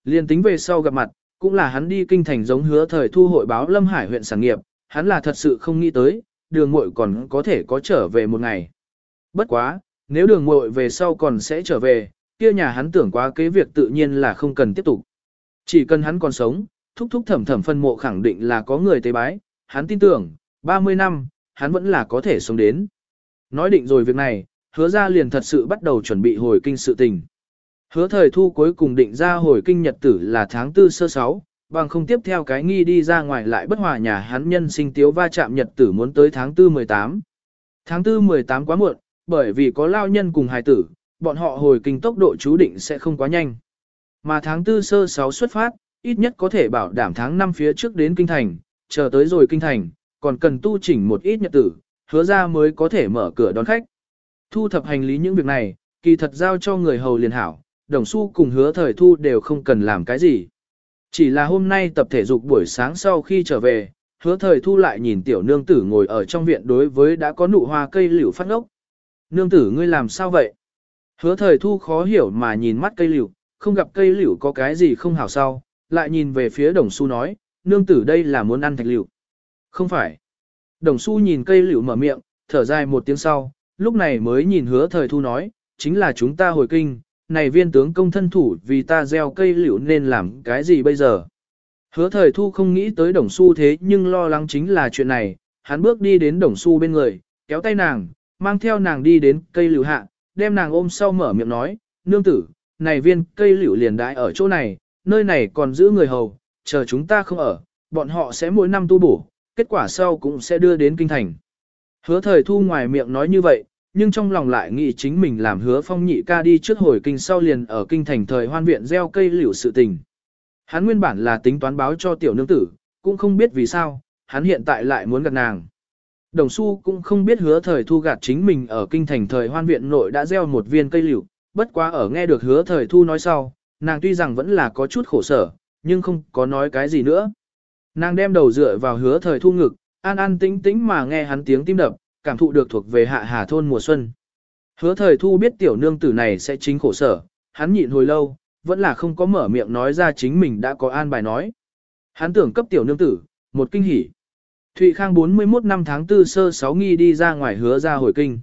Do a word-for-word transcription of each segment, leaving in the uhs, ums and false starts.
Liên tính về sau gặp mặt, cũng là hắn đi kinh thành giống hứa thời thu hội báo Lâm Hải huyện sản nghiệp, hắn là thật sự không nghĩ tới, đường muội còn có thể có trở về một ngày. Bất quá, nếu đường muội về sau còn sẽ trở về, kia nhà hắn tưởng quá kế việc tự nhiên là không cần tiếp tục. Chỉ cần hắn còn sống, thúc thúc thẩm thẩm phân mộ khẳng định là có người tế bái, hắn tin tưởng, ba mươi năm, hắn vẫn là có thể sống đến. Nói định rồi việc này, hứa ra liền thật sự bắt đầu chuẩn bị hồi kinh sự tình. Hứa thời thu cuối cùng định ra hồi kinh nhật tử là tháng tư sơ sáu, bằng không tiếp theo cái nghi đi ra ngoài lại bất hòa nhà hắn nhân sinh tiếu va chạm nhật tử muốn tới tháng tư mười tám. Tháng tư mười tám quá muộn, bởi vì có lao nhân cùng hài tử, bọn họ hồi kinh tốc độ chú định sẽ không quá nhanh. Mà tháng tư sơ sáu xuất phát, ít nhất có thể bảo đảm tháng năm phía trước đến kinh thành, chờ tới rồi kinh thành, còn cần tu chỉnh một ít nhật tử, hứa ra mới có thể mở cửa đón khách. Thu thập hành lý những việc này, kỳ thật giao cho người hầu liền hảo, Đồng Xu cùng hứa thời thu đều không cần làm cái gì. Chỉ là hôm nay tập thể dục buổi sáng sau khi trở về, hứa thời thu lại nhìn tiểu nương tử ngồi ở trong viện đối với đã có nụ hoa cây liễu phát ngốc. Nương tử ngươi làm sao vậy? Hứa thời thu khó hiểu mà nhìn mắt cây liễu, không gặp cây liễu có cái gì không hảo sau, lại nhìn về phía Đồng Xu nói, nương tử đây là muốn ăn thạch liễu. Không phải. Đồng Xu nhìn cây liễu mở miệng, thở dài một tiếng sau, lúc này mới nhìn hứa thời thu nói, chính là chúng ta hồi kinh, này viên tướng công thân thủ vì ta gieo cây liễu nên làm cái gì bây giờ. Hứa thời thu không nghĩ tới Đồng Xu thế nhưng lo lắng chính là chuyện này, hắn bước đi đến Đồng Xu bên người, kéo tay nàng, mang theo nàng đi đến cây liễu hạ, đem nàng ôm sau mở miệng nói, nương tử, này viên cây liễu liền đãi ở chỗ này, nơi này còn giữ người hầu, chờ chúng ta không ở, bọn họ sẽ mỗi năm tu bổ, kết quả sau cũng sẽ đưa đến kinh thành. Hứa thời thu ngoài miệng nói như vậy, nhưng trong lòng lại nghĩ chính mình làm hứa phong nhị ca đi trước hồi kinh sau liền ở kinh thành thời hoan viện gieo cây liễu sự tình. Hắn nguyên bản là tính toán báo cho tiểu nương tử, cũng không biết vì sao, hắn hiện tại lại muốn gạt nàng. Đồng Xu cũng không biết hứa thời thu gạt chính mình ở kinh thành thời hoan viện nội đã gieo một viên cây liễu, bất quá ở nghe được hứa thời thu nói sau, nàng tuy rằng vẫn là có chút khổ sở, nhưng không có nói cái gì nữa. Nàng đem đầu dựa vào hứa thời thu ngực, an an tĩnh tĩnh mà nghe hắn tiếng tim đập, cảm thụ được thuộc về hạ hà thôn mùa xuân. Hứa thời thu biết tiểu nương tử này sẽ chính khổ sở, hắn nhịn hồi lâu, vẫn là không có mở miệng nói ra chính mình đã có an bài nói. Hắn tưởng cấp tiểu nương tử, một kinh hỉ. Thụy Khang bốn mươi mốt năm tháng tư sơ sáu nghi đi ra ngoài hứa ra hồi kinh.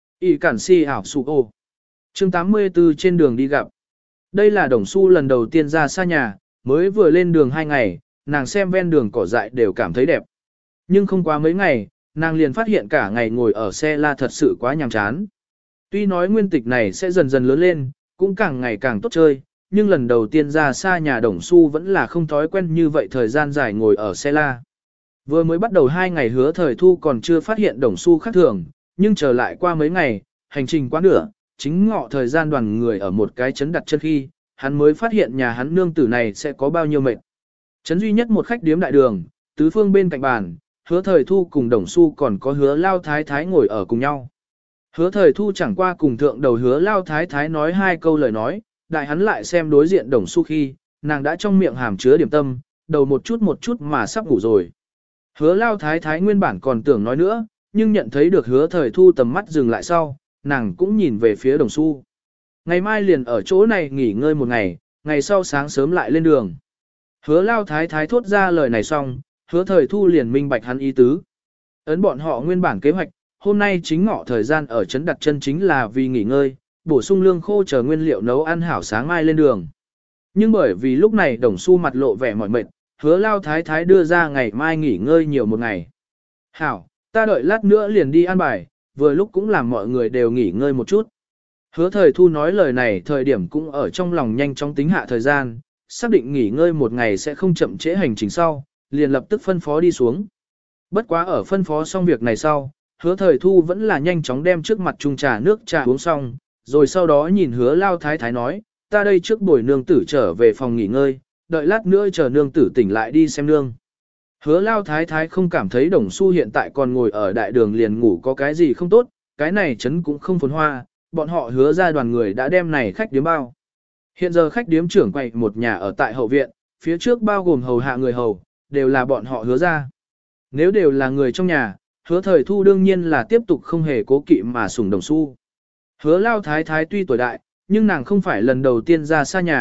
ỷ cản si ảo sụ ô. chương tám mươi tư trên đường đi gặp. Đây là Đồng Xu lần đầu tiên ra xa nhà, mới vừa lên đường hai ngày, nàng xem ven đường cỏ dại đều cảm thấy đẹp. Nhưng không qua mấy ngày, nàng liền phát hiện cả ngày ngồi ở xe la thật sự quá nhàm chán. Tuy nói nguyên tịch này sẽ dần dần lớn lên, cũng càng ngày càng tốt chơi, nhưng lần đầu tiên ra xa nhà Đồng Xu vẫn là không thói quen như vậy thời gian dài ngồi ở xe la. Vừa mới bắt đầu hai ngày hứa thời thu còn chưa phát hiện Đồng Xu khác thường, nhưng trở lại qua mấy ngày, hành trình quá nửa, chính ngọ thời gian đoàn người ở một cái chấn đặt chân khi, hắn mới phát hiện nhà hắn nương tử này sẽ có bao nhiêu mệt. Chấn duy nhất một khách điếm đại đường, tứ phương bên cạnh bàn, hứa thời thu cùng Đồng Xu còn có hứa lao thái thái ngồi ở cùng nhau. Hứa thời thu chẳng qua cùng thượng đầu hứa lao thái thái nói hai câu lời nói, đại hắn lại xem đối diện Đồng Xu khi, nàng đã trong miệng hàm chứa điểm tâm, đầu một chút một chút mà sắp ngủ rồi. Hứa lao thái thái nguyên bản còn tưởng nói nữa, nhưng nhận thấy được hứa thời thu tầm mắt dừng lại sau, nàng cũng nhìn về phía Đồng Xu. Ngày mai liền ở chỗ này nghỉ ngơi một ngày, ngày sau sáng sớm lại lên đường. Hứa lao thái thái thốt ra lời này xong, hứa thời thu liền minh bạch hắn ý tứ. Ấn bọn họ nguyên bản kế hoạch, hôm nay chính ngọ thời gian ở trấn đặt chân chính là vì nghỉ ngơi, bổ sung lương khô chờ nguyên liệu nấu ăn hảo sáng mai lên đường. Nhưng bởi vì lúc này Đồng Xu mặt lộ vẻ mỏi mệt, hứa lao thái thái đưa ra ngày mai nghỉ ngơi nhiều một ngày. Hảo, ta đợi lát nữa liền đi ăn bài, vừa lúc cũng làm mọi người đều nghỉ ngơi một chút. Hứa thời thu nói lời này thời điểm cũng ở trong lòng nhanh chóng tính hạ thời gian, xác định nghỉ ngơi một ngày sẽ không chậm trễ hành trình sau, liền lập tức phân phó đi xuống. Bất quá ở phân phó xong việc này sau, hứa thời thu vẫn là nhanh chóng đem trước mặt chung trà nước trà uống xong, rồi sau đó nhìn hứa lao thái thái nói, ta đây trước buổi nương tử trở về phòng nghỉ ngơi, đợi lát nữa chờ nương tử tỉnh lại đi xem nương. Hứa lao thái thái không cảm thấy Đồng Xu hiện tại còn ngồi ở đại đường liền ngủ có cái gì không tốt, cái này chấn cũng không phồn hoa, bọn họ hứa ra đoàn người đã đem này khách điếm bao. Hiện giờ khách điếm trưởng quầy một nhà ở tại hậu viện, phía trước bao gồm hầu hạ người hầu, đều là bọn họ hứa ra. Nếu đều là người trong nhà, hứa thời thu đương nhiên là tiếp tục không hề cố kỵ mà sủng Đồng Xu. Hứa lao thái thái tuy tuổi đại, nhưng nàng không phải lần đầu tiên ra xa nhà,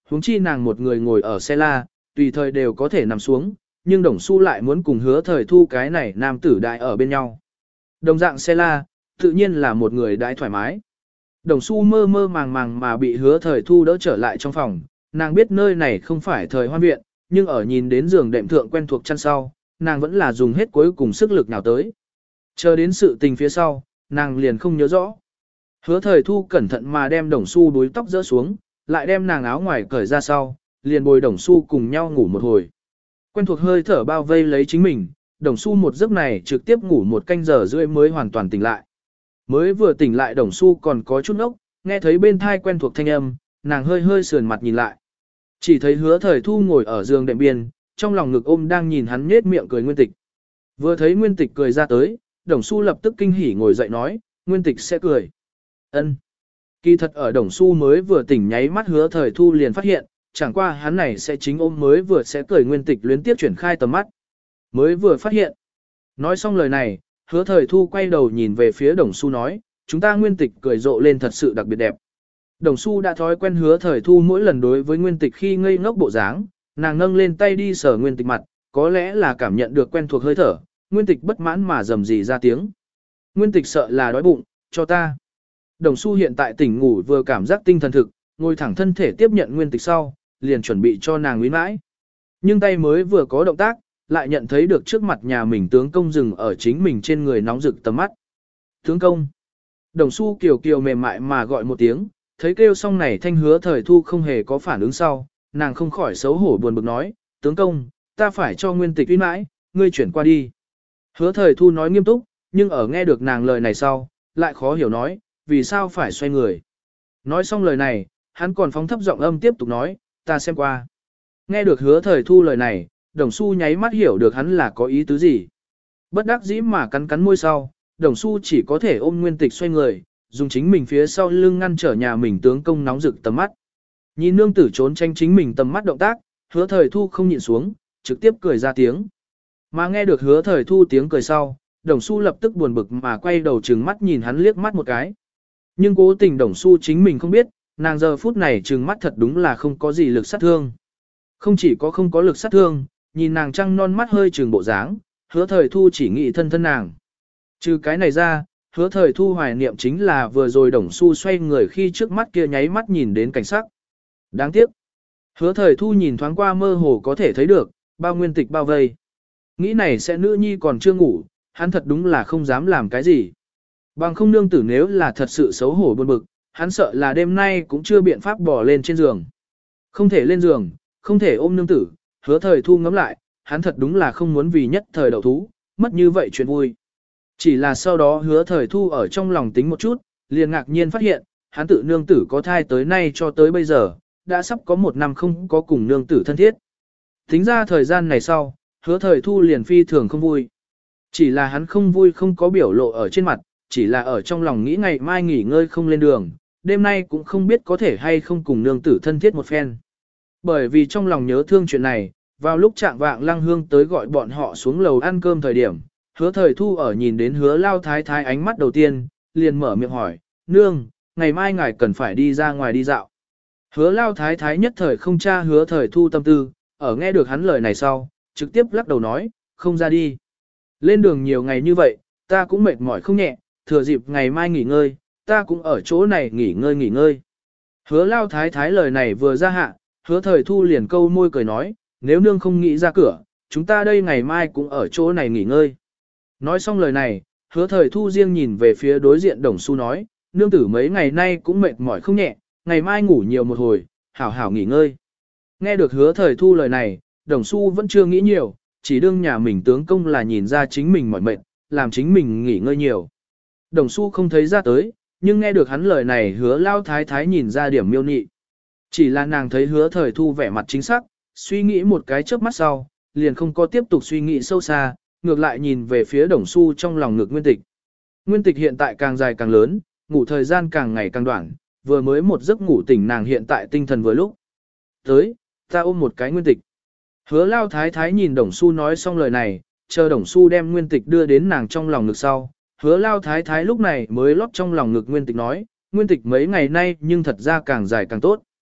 Huống chi nàng một người ngồi ở xe la, tùy thời đều có thể nằm xuống, nhưng Đồng Xu lại muốn cùng Hứa Thời Thu cái này nam tử đại ở bên nhau. Đồng dạng xe la, tự nhiên là một người đãi thoải mái. Đồng Xu mơ mơ màng màng mà bị Hứa Thời Thu đỡ trở lại trong phòng, nàng biết nơi này không phải thời hoan viện, nhưng ở nhìn đến giường đệm thượng quen thuộc chăn sau, nàng vẫn là dùng hết cuối cùng sức lực nào tới. Chờ đến sự tình phía sau, nàng liền không nhớ rõ. Hứa Thời Thu cẩn thận mà đem Đồng Xu đuôi tóc rỡ xuống, lại đem nàng áo ngoài cởi ra sau, liền bồi Đồng Xu cùng nhau ngủ một hồi. Quen thuộc hơi thở bao vây lấy chính mình, Đồng Xu một giấc này trực tiếp ngủ một canh giờ rưỡi mới hoàn toàn tỉnh lại. Mới vừa tỉnh lại Đồng Xu còn có chút ốc, nghe thấy bên thai quen thuộc thanh âm, nàng hơi hơi sườn mặt nhìn lại. Chỉ thấy Hứa Thời Thu ngồi ở giường đệm biên, trong lòng ngực ôm đang nhìn hắn nhếch miệng cười Nguyên Tịch. Vừa thấy Nguyên Tịch cười ra tới, Đồng Xu lập tức kinh hỉ ngồi dậy nói, Nguyên Tịch sẽ cười. Ân. Kỳ thật ở Đồng Xu mới vừa tỉnh nháy mắt Hứa Thời Thu liền phát hiện, chẳng qua hắn này sẽ chính ôm mới vừa sẽ cười Nguyên Tịch luyến tiếp chuyển khai tầm mắt. Mới vừa phát hiện. Nói xong lời này, Hứa Thời Thu quay đầu nhìn về phía Đồng Xu nói, chúng ta Nguyên Tịch cười rộ lên thật sự đặc biệt đẹp. Đồng Xu đã thói quen Hứa Thời Thu mỗi lần đối với Nguyên Tịch khi ngây ngốc bộ dáng, nàng nâng lên tay đi sờ Nguyên Tịch mặt, có lẽ là cảm nhận được quen thuộc hơi thở, Nguyên Tịch bất mãn mà rầm rì ra tiếng. Nguyên Tịch sợ là đói bụng, cho ta. Đồng Xu hiện tại tỉnh ngủ vừa cảm giác tinh thần thực, ngồi thẳng thân thể tiếp nhận Nguyên Tịch sau, liền chuẩn bị cho nàng uy mãi. Nhưng tay mới vừa có động tác, lại nhận thấy được trước mặt nhà mình tướng công dừng ở chính mình trên người nóng rực tầm mắt. Tướng công. Đồng Xu kiều kiều mềm mại mà gọi một tiếng, thấy kêu xong này thanh Hứa Thời Thu không hề có phản ứng sau, nàng không khỏi xấu hổ buồn bực nói, tướng công, ta phải cho Nguyên Tịch uy mãi, ngươi chuyển qua đi. Hứa Thời Thu nói nghiêm túc, nhưng ở nghe được nàng lời này sau, lại khó hiểu nói, vì sao phải xoay người. Nói xong lời này, hắn còn phóng thấp giọng âm tiếp tục nói, ta xem qua. Nghe được Hứa Thời Thu lời này, Đồng Xu nháy mắt hiểu được hắn là có ý tứ gì. Bất đắc dĩ mà cắn cắn môi sau, Đồng Xu chỉ có thể ôm Nguyên Tịch xoay người, dùng chính mình phía sau lưng ngăn trở nhà mình tướng công nóng rực tầm mắt. Nhìn nương tử trốn tranh chính mình tầm mắt động tác, Hứa Thời Thu không nhịn xuống, trực tiếp cười ra tiếng. Mà nghe được Hứa Thời Thu tiếng cười sau, Đồng Xu lập tức buồn bực mà quay đầu trừng mắt nhìn hắn liếc mắt một cái. Nhưng cố tình Đồng Xu chính mình không biết, nàng giờ phút này trừng mắt thật đúng là không có gì lực sát thương. Không chỉ có không có lực sát thương, nhìn nàng trăng non mắt hơi trừng bộ dáng, Hứa Thời Thu chỉ nghĩ thân thân nàng. Trừ cái này ra, Hứa Thời Thu hoài niệm chính là vừa rồi Đồng Xu xoay người khi trước mắt kia nháy mắt nhìn đến cảnh sắc. Đáng tiếc. Hứa Thời Thu nhìn thoáng qua mơ hồ có thể thấy được, bao Nguyên Tịch bao vây. Nghĩ này sẽ nữ nhi còn chưa ngủ, hắn thật đúng là không dám làm cái gì. Bằng không nương tử nếu là thật sự xấu hổ buồn bực, hắn sợ là đêm nay cũng chưa biện pháp bỏ lên trên giường. Không thể lên giường, không thể ôm nương tử, Hứa Thời Thu ngắm lại, hắn thật đúng là không muốn vì nhất thời đậu thú, mất như vậy chuyện vui. Chỉ là sau đó Hứa Thời Thu ở trong lòng tính một chút, liền ngạc nhiên phát hiện, hắn tự nương tử có thai tới nay cho tới bây giờ, đã sắp có một năm không có cùng nương tử thân thiết. Tính ra thời gian này sau, Hứa Thời Thu liền phi thường không vui. Chỉ là hắn không vui không có biểu lộ ở trên mặt, chỉ là ở trong lòng nghĩ ngày mai nghỉ ngơi không lên đường, đêm nay cũng không biết có thể hay không cùng nương tử thân thiết một phen. Bởi vì trong lòng nhớ thương chuyện này, vào lúc trạng vạng Lăng Hương tới gọi bọn họ xuống lầu ăn cơm thời điểm, Hứa Thời Thu ở nhìn đến Hứa Lao Thái Thái ánh mắt đầu tiên, liền mở miệng hỏi, nương, ngày mai ngài cần phải đi ra ngoài đi dạo. Hứa Lao Thái Thái nhất thời không tra Hứa Thời Thu tâm tư, ở nghe được hắn lời này sau, trực tiếp lắc đầu nói, không ra đi. Lên đường nhiều ngày như vậy, ta cũng mệt mỏi không nhẹ, thừa dịp ngày mai nghỉ ngơi, ta cũng ở chỗ này nghỉ ngơi nghỉ ngơi. Hứa Lao Thái Thái lời này vừa ra hạ, Hứa Thời Thu liền câu môi cười nói, nếu nương không nghĩ ra cửa, chúng ta đây ngày mai cũng ở chỗ này nghỉ ngơi. Nói xong lời này, Hứa Thời Thu riêng nhìn về phía đối diện Đồng Xu nói, nương tử mấy ngày nay cũng mệt mỏi không nhẹ, ngày mai ngủ nhiều một hồi, hảo hảo nghỉ ngơi. Nghe được Hứa Thời Thu lời này, Đồng Xu vẫn chưa nghĩ nhiều, chỉ đương nhà mình tướng công là nhìn ra chính mình mỏi mệt, làm chính mình nghỉ ngơi nhiều. Đồng Xu không thấy ra tới, nhưng nghe được hắn lời này Hứa Lao Thái Thái nhìn ra điểm miêu nị. Chỉ là nàng thấy Hứa Thời Thu vẻ mặt chính xác, suy nghĩ một cái chớp mắt sau, liền không có tiếp tục suy nghĩ sâu xa, ngược lại nhìn về phía Đồng Xu trong lòng ngực Nguyên Tịch. Nguyên Tịch hiện tại càng dài càng lớn, ngủ thời gian càng ngày càng đoạn, vừa mới một giấc ngủ tỉnh nàng hiện tại tinh thần vừa lúc. Tới, ta ôm một cái Nguyên Tịch. Hứa Lao Thái Thái nhìn Đồng Xu nói xong lời này, chờ Đồng Xu đem Nguyên Tịch đưa đến nàng trong lòng ngực sau. Hứa Lao Thái Thái lúc này mới lót trong lòng ngực Nguyên Tịch nói, Nguyên Tịch mấy ngày nay nhưng thật ra càng dài càng tốt.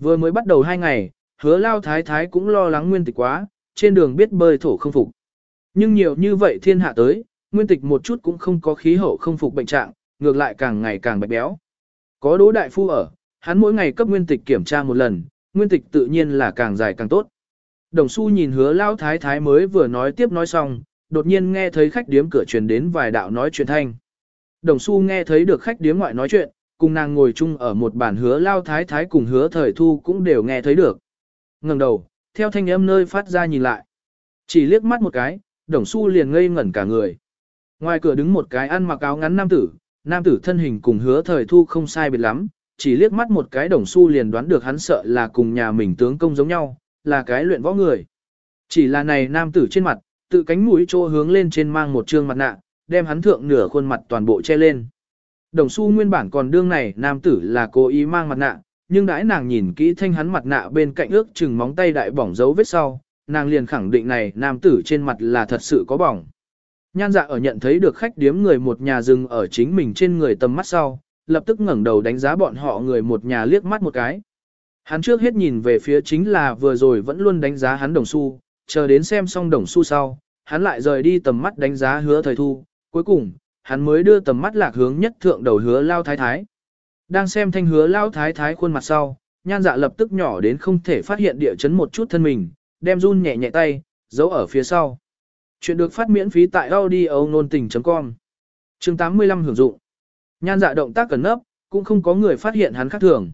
Vừa mới bắt đầu hai ngày, hứa lao thái thái cũng lo lắng nguyên tịch quá, trên đường biết bơi thổ không phục. Nhưng nhiều như vậy thiên hạ tới, nguyên tịch một chút cũng không có khí hậu không phục bệnh trạng, ngược lại càng ngày càng bạch béo. Có Đỗ đại phu ở, hắn mỗi ngày cấp nguyên tịch kiểm tra một lần, nguyên tịch tự nhiên là càng dài càng tốt. Đồng Xu nhìn hứa lao thái thái mới vừa nói tiếp nói xong, đột nhiên nghe thấy khách điếm cửa truyền đến vài đạo nói chuyện thanh. Đồng Xu nghe thấy được khách điếm ngoại nói chuyện, cùng nàng ngồi chung ở một bàn hứa lao thái thái cùng hứa thời thu cũng đều nghe thấy được. Ngẩng đầu, theo thanh âm nơi phát ra nhìn lại. Chỉ liếc mắt một cái, Đồng Xu liền ngây ngẩn cả người. Ngoài cửa đứng một cái ăn mặc áo ngắn nam tử, nam tử thân hình cùng hứa thời thu không sai biệt lắm, chỉ liếc mắt một cái Đồng Xu liền đoán được hắn sợ là cùng nhà mình tướng công giống nhau, là cái luyện võ người. Chỉ là này nam tử trên mặt, tự cánh mũi chỗ hướng lên trên mang một trương mặt nạ, đem hắn thượng nửa khuôn mặt toàn bộ che lên. Đồng Xu nguyên bản còn đương này nam tử là cố ý mang mặt nạ, nhưng đãi nàng nhìn kỹ thanh hắn mặt nạ bên cạnh ước chừng móng tay đại bỏng dấu vết sau, nàng liền khẳng định này nam tử trên mặt là thật sự có bỏng. Nhan dạ ở nhận thấy được khách điếm người một nhà dừng ở chính mình trên người tầm mắt sau, lập tức ngẩng đầu đánh giá bọn họ người một nhà liếc mắt một cái. Hắn trước hết nhìn về phía chính là vừa rồi vẫn luôn đánh giá hắn Đồng Xu, chờ đến xem xong Đồng Xu sau, hắn lại rời đi tầm mắt đánh giá hứa thời thu, cuối cùng, hắn mới đưa tầm mắt lạc hướng nhất thượng đầu hứa lao thái thái. Đang xem thanh hứa lao thái thái khuôn mặt sau, nhan dạ lập tức nhỏ đến không thể phát hiện địa chấn một chút thân mình, đem run nhẹ nhẹ tay, giấu ở phía sau. Chuyện được phát miễn phí tại audio nôn tình.com. Chương tám mươi lăm hưởng dụng. Nhan dạ động tác cẩn nấp, cũng không có người phát hiện hắn khác thường.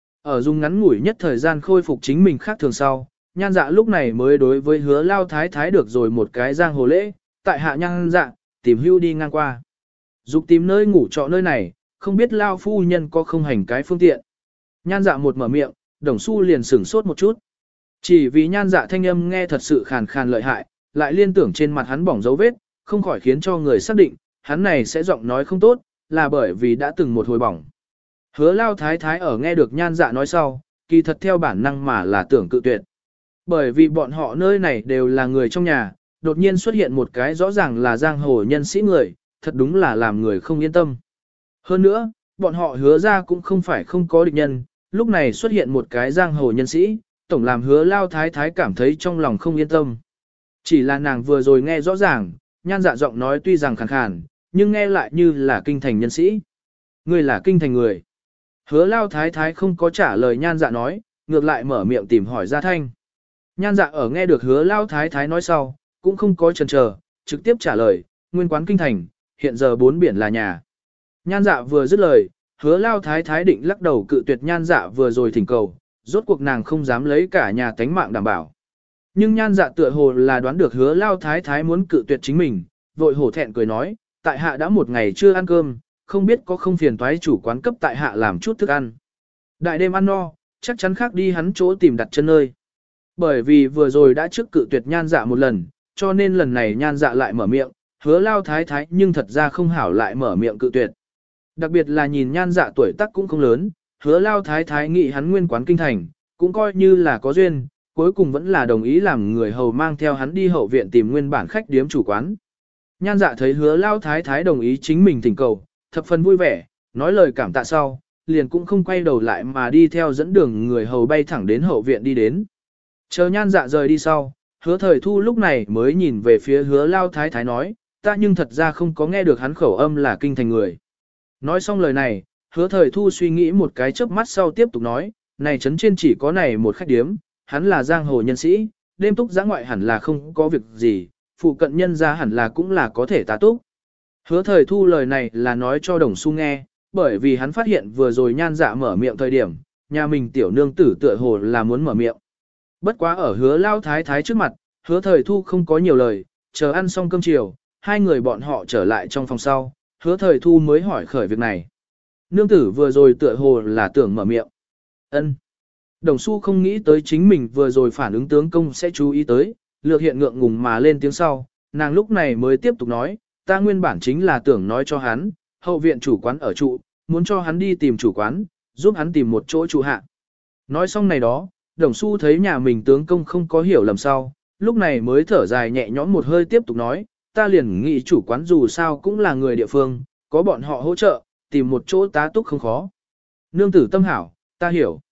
Ở dùng ngắn ngủi nhất thời gian khôi phục chính mình khác thường sau, nhan dạ lúc này mới đối với hứa lao thái thái được rồi một cái giang hồ lễ, tại hạ nhan dạ, tìm hưu đi ngang qua. Dục tìm nơi ngủ trọ nơi này, không biết lao phu nhân có không hành cái phương tiện. Nhan dạ một mở miệng, Đồng Xu liền sửng sốt một chút. Chỉ vì nhan dạ thanh âm nghe thật sự khàn khàn lợi hại, lại liên tưởng trên mặt hắn bỏng dấu vết, không khỏi khiến cho người xác định, hắn này sẽ giọng nói không tốt, là bởi vì đã từng một hồi bỏng. Hứa lao thái thái ở nghe được nhan dạ nói sau, kỳ thật theo bản năng mà là tưởng cự tuyệt. Bởi vì bọn họ nơi này đều là người trong nhà, đột nhiên xuất hiện một cái rõ ràng là giang hồ nhân sĩ người, thật đúng là làm người không yên tâm. Hơn nữa, bọn họ hứa ra cũng không phải không có địch nhân, lúc này xuất hiện một cái giang hồ nhân sĩ, tổng làm hứa lao thái thái cảm thấy trong lòng không yên tâm. Chỉ là nàng vừa rồi nghe rõ ràng, nhan dạ giọng nói tuy rằng khàn khàn, nhưng nghe lại như là kinh thành nhân sĩ. Người là kinh thành người. Hứa lao thái thái không có trả lời nhan dạ nói, ngược lại mở miệng tìm hỏi ra thanh. Nhan dạ ở nghe được hứa lao thái thái nói sau, cũng không có chần chờ, trực tiếp trả lời, nguyên quán kinh thành, hiện giờ bốn biển là nhà. Nhan dạ vừa dứt lời, hứa lao thái thái định lắc đầu cự tuyệt nhan dạ vừa rồi thỉnh cầu, rốt cuộc nàng không dám lấy cả nhà tánh mạng đảm bảo. Nhưng nhan dạ tựa hồ là đoán được hứa lao thái thái muốn cự tuyệt chính mình, vội hổ thẹn cười nói, tại hạ đã một ngày chưa ăn cơm, không biết có không phiền toái chủ quán cấp tại hạ làm chút thức ăn. Đại đêm ăn no, chắc chắn khác đi hắn chỗ tìm đặt chân nơi. Bởi vì vừa rồi đã trước cự tuyệt nhan dạ một lần, cho nên lần này nhan dạ lại mở miệng, hứa lao thái thái nhưng thật ra không hảo lại mở miệng cự tuyệt. Đặc biệt là nhìn nhan dạ tuổi tác cũng không lớn, hứa lao thái thái nghĩ hắn nguyên quán kinh thành, cũng coi như là có duyên, cuối cùng vẫn là đồng ý làm người hầu mang theo hắn đi hậu viện tìm nguyên bản khách điếm chủ quán. Nhan dạ thấy hứa lao thái thái đồng ý chính mình thỉnh cầu, thập phần vui vẻ, nói lời cảm tạ sau, liền cũng không quay đầu lại mà đi theo dẫn đường người hầu bay thẳng đến hậu viện đi đến. Chờ nhan dạ rời đi sau, hứa thời thu lúc này mới nhìn về phía hứa lao thái thái nói, ta nhưng thật ra không có nghe được hắn khẩu âm là kinh thành người. Nói xong lời này, hứa thời thu suy nghĩ một cái chớp mắt sau tiếp tục nói, này trấn trên chỉ có này một khách điếm, hắn là giang hồ nhân sĩ, đêm túc giã ngoại hẳn là không có việc gì, phụ cận nhân ra hẳn là cũng là có thể tá túc. Hứa thời thu lời này là nói cho Đồng Xu nghe, bởi vì hắn phát hiện vừa rồi nhan dạ mở miệng thời điểm, nhà mình tiểu nương tử tựa hồ là muốn mở miệng. Bất quá ở hứa lao thái thái trước mặt, hứa thời thu không có nhiều lời, chờ ăn xong cơm chiều, hai người bọn họ trở lại trong phòng sau, hứa thời thu mới hỏi khởi việc này. Nương tử vừa rồi tựa hồ là tưởng mở miệng. Ân. Đồng Xu không nghĩ tới chính mình vừa rồi phản ứng tướng công sẽ chú ý tới, lược hiện ngượng ngùng mà lên tiếng sau, nàng lúc này mới tiếp tục nói, ta nguyên bản chính là tưởng nói cho hắn, hậu viện chủ quán ở trụ, muốn cho hắn đi tìm chủ quán, giúp hắn tìm một chỗ trụ hạ. Nói xong này đó, Đồng Xu thấy nhà mình tướng công không có hiểu lầm sau, lúc này mới thở dài nhẹ nhõm một hơi tiếp tục nói, ta liền nghĩ chủ quán dù sao cũng là người địa phương, có bọn họ hỗ trợ, tìm một chỗ tá túc không khó. Nương tử tâm hảo, ta hiểu.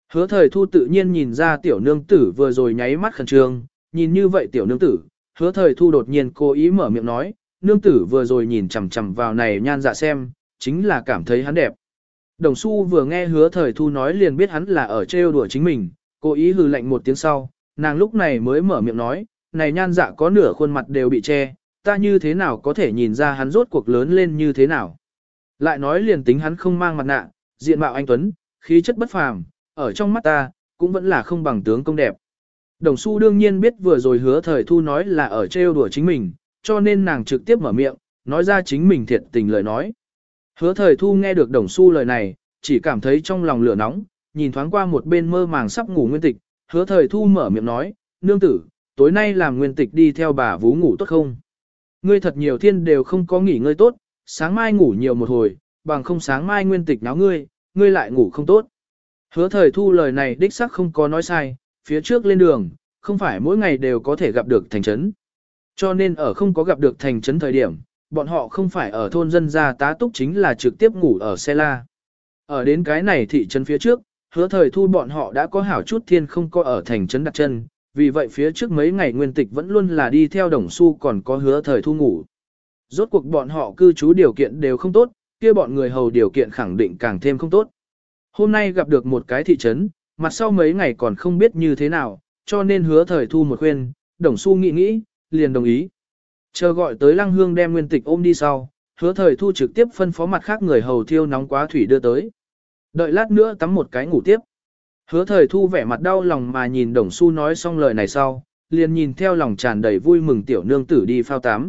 Hứa thời thu tự nhiên nhìn ra tiểu nương tử vừa rồi nháy mắt khẩn trương, nhìn như vậy tiểu nương tử, hứa thời thu đột nhiên cố ý mở miệng nói, nương tử vừa rồi nhìn chằm chằm vào này nhan dạ xem, chính là cảm thấy hắn đẹp. Đồng Xu vừa nghe hứa thời thu nói liền biết hắn là ở trêu đùa chính mình, cố ý hừ lạnh một tiếng sau, nàng lúc này mới mở miệng nói, này nhan dạ có nửa khuôn mặt đều bị che, ta như thế nào có thể nhìn ra hắn rốt cuộc lớn lên như thế nào. Lại nói liền tính hắn không mang mặt nạ, diện mạo anh tuấn, khí chất bất phàm, ở trong mắt ta, cũng vẫn là không bằng tướng công đẹp. Đồng Xu đương nhiên biết vừa rồi hứa thời thu nói là ở trêu đùa chính mình, cho nên nàng trực tiếp mở miệng, nói ra chính mình thiệt tình lời nói. Hứa thời thu nghe được Đồng Xu lời này, chỉ cảm thấy trong lòng lửa nóng, nhìn thoáng qua một bên mơ màng sắp ngủ Nguyên Tịch, hứa thời thu mở miệng nói, nương tử, tối nay làm Nguyên Tịch đi theo bà vú ngủ tốt không? Ngươi thật nhiều thiên đều không có nghỉ ngơi tốt, sáng mai ngủ nhiều một hồi, bằng không sáng mai Nguyên Tịch náo ngươi, ngươi lại ngủ không tốt. Hứa thời thu lời này đích xác không có nói sai, phía trước lên đường, không phải mỗi ngày đều có thể gặp được thành trấn. Cho nên ở không có gặp được thành trấn thời điểm, bọn họ không phải ở thôn dân gia tá túc chính là trực tiếp ngủ ở xe la. Ở đến cái này thị trấn phía trước, hứa thời thu bọn họ đã có hảo chút thiên không có ở thành trấn đặt chân, vì vậy phía trước mấy ngày Nguyên Tịch vẫn luôn là đi theo Đồng Xu còn có hứa thời thu ngủ. Rốt cuộc bọn họ cư trú điều kiện đều không tốt, kia bọn người hầu điều kiện khẳng định càng thêm không tốt. Hôm nay gặp được một cái thị trấn, mặt sau mấy ngày còn không biết như thế nào, cho nên hứa thời thu một khuyên, Đồng Xu nghĩ nghĩ, liền đồng ý. Chờ gọi tới Lăng Hương đem Nguyên Tịch ôm đi sau, hứa thời thu trực tiếp phân phó mặt khác người hầu thiêu nóng quá thủy đưa tới. Đợi lát nữa tắm một cái ngủ tiếp. Hứa thời thu vẻ mặt đau lòng mà nhìn Đồng Xu nói xong lời này sau, liền nhìn theo lòng tràn đầy vui mừng tiểu nương tử đi phao tắm.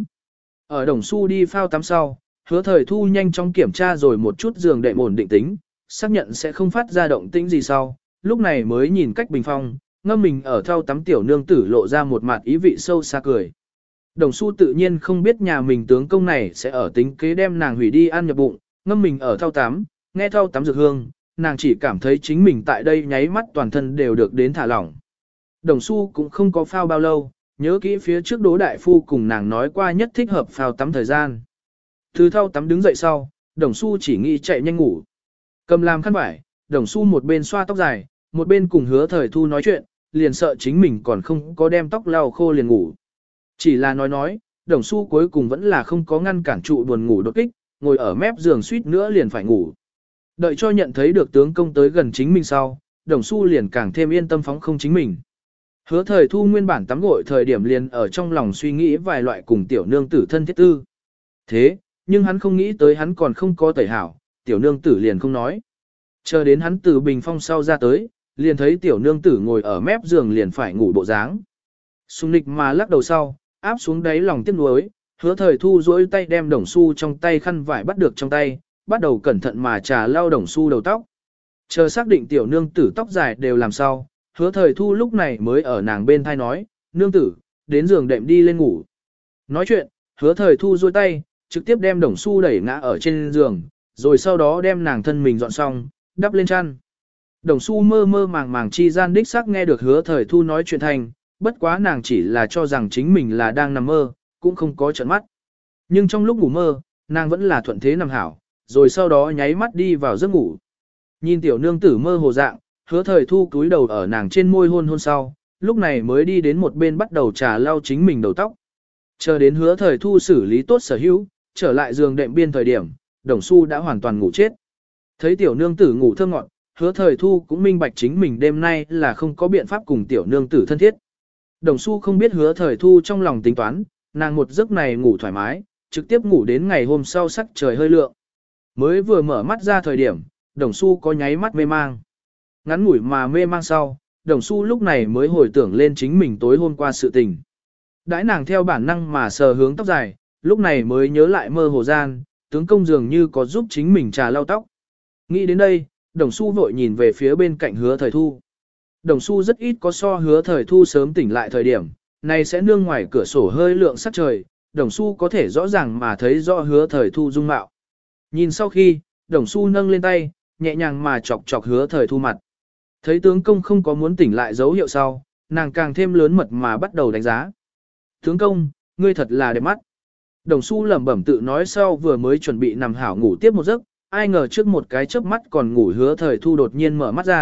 Ở Đồng Xu đi phao tắm sau, hứa thời thu nhanh chóng kiểm tra rồi một chút giường đệm ổn định tính, xác nhận sẽ không phát ra động tĩnh gì sau, lúc này mới nhìn cách bình phong, ngâm mình ở thau tắm tiểu nương tử lộ ra một mặt ý vị sâu xa cười. Đồng Xu tự nhiên không biết nhà mình tướng công này sẽ ở tính kế đem nàng hủy đi ăn nhập bụng, ngâm mình ở thau tắm, nghe thau tắm dược hương, nàng chỉ cảm thấy chính mình tại đây nháy mắt toàn thân đều được đến thả lỏng. Đồng Xu cũng không có phao bao lâu, nhớ kỹ phía trước Đỗ đại phu cùng nàng nói qua nhất thích hợp phao tắm thời gian. Từ thau tắm đứng dậy sau, Đồng Xu chỉ nghĩ chạy nhanh ngủ. Cầm làm khăn vải, Đồng Xu một bên xoa tóc dài, một bên cùng hứa thời thu nói chuyện, liền sợ chính mình còn không có đem tóc lau khô liền ngủ. Chỉ là nói nói, Đồng Xu cuối cùng vẫn là không có ngăn cản trụ buồn ngủ đột kích, ngồi ở mép giường suýt nữa liền phải ngủ. Đợi cho nhận thấy được tướng công tới gần chính mình sau, Đồng Xu liền càng thêm yên tâm phóng không chính mình. Hứa thời thu nguyên bản tắm gội thời điểm liền ở trong lòng suy nghĩ vài loại cùng tiểu nương tử thân thiết tư. Thế, nhưng hắn không nghĩ tới hắn còn không có tẩy hảo, tiểu nương tử liền không nói. Chờ đến hắn từ bình phong sau ra tới, liền thấy tiểu nương tử ngồi ở mép giường liền phải ngủ bộ dáng. Sùng nịch mà lắc đầu sau, áp xuống đáy lòng tiếc nuối, hứa thời thu duỗi tay đem Đồng Xu trong tay khăn vải bắt được trong tay, bắt đầu cẩn thận mà trà lau Đồng Xu đầu tóc. Chờ xác định tiểu nương tử tóc dài đều làm sau, hứa thời thu lúc này mới ở nàng bên thai nói, nương tử, đến giường đệm đi lên ngủ. Nói chuyện, hứa thời thu duỗi tay, trực tiếp đem Đồng Xu đẩy ngã ở trên giường, rồi sau đó đem nàng thân mình dọn xong, đắp lên chăn. Đồng Xu mơ mơ màng màng chi gian đích xác nghe được hứa thời thu nói chuyện thành, bất quá nàng chỉ là cho rằng chính mình là đang nằm mơ, cũng không có trợn mắt. Nhưng trong lúc ngủ mơ, nàng vẫn là thuận thế nằm hảo, rồi sau đó nháy mắt đi vào giấc ngủ. Nhìn tiểu nương tử mơ hồ dạng, hứa thời thu cúi đầu ở nàng trên môi hôn hôn sau, lúc này mới đi đến một bên bắt đầu trà lau chính mình đầu tóc. Chờ đến hứa thời thu xử lý tốt sở hữu, trở lại giường đệm biên thời điểm, Đồng Xu đã hoàn toàn ngủ chết. Thấy tiểu nương tử ngủ thơ ngọt, hứa thời thu cũng minh bạch chính mình đêm nay là không có biện pháp cùng tiểu nương tử thân thiết. Đồng Xu không biết hứa thời thu trong lòng tính toán, nàng một giấc này ngủ thoải mái, trực tiếp ngủ đến ngày hôm sau sắc trời hơi lượng. Mới vừa mở mắt ra thời điểm, Đồng Xu có nháy mắt mê mang. Ngắn ngủi mà mê mang sau, Đồng Xu lúc này mới hồi tưởng lên chính mình tối hôm qua sự tình. Đãi nàng theo bản năng mà sờ hướng tóc dài, lúc này mới nhớ lại mơ hồ gian, tướng công dường như có giúp chính mình trà lau tóc. Nghĩ đến đây, Đồng Xu vội nhìn về phía bên cạnh hứa thời thu. Đồng Xu rất ít có so hứa thời thu sớm tỉnh lại thời điểm, này sẽ nương ngoài cửa sổ hơi lượng sắc trời, Đồng Xu có thể rõ ràng mà thấy rõ hứa thời thu dung mạo. Nhìn sau khi, Đồng Xu nâng lên tay, nhẹ nhàng mà chọc chọc hứa thời thu mặt. Thấy tướng công không có muốn tỉnh lại dấu hiệu sau, nàng càng thêm lớn mật mà bắt đầu đánh giá. Tướng công, ngươi thật là đẹp mắt. Đồng Xu lẩm bẩm tự nói sau vừa mới chuẩn bị nằm hảo ngủ tiếp một giấc, ai ngờ trước một cái chớp mắt còn ngủ hứa thời thu đột nhiên mở mắt ra,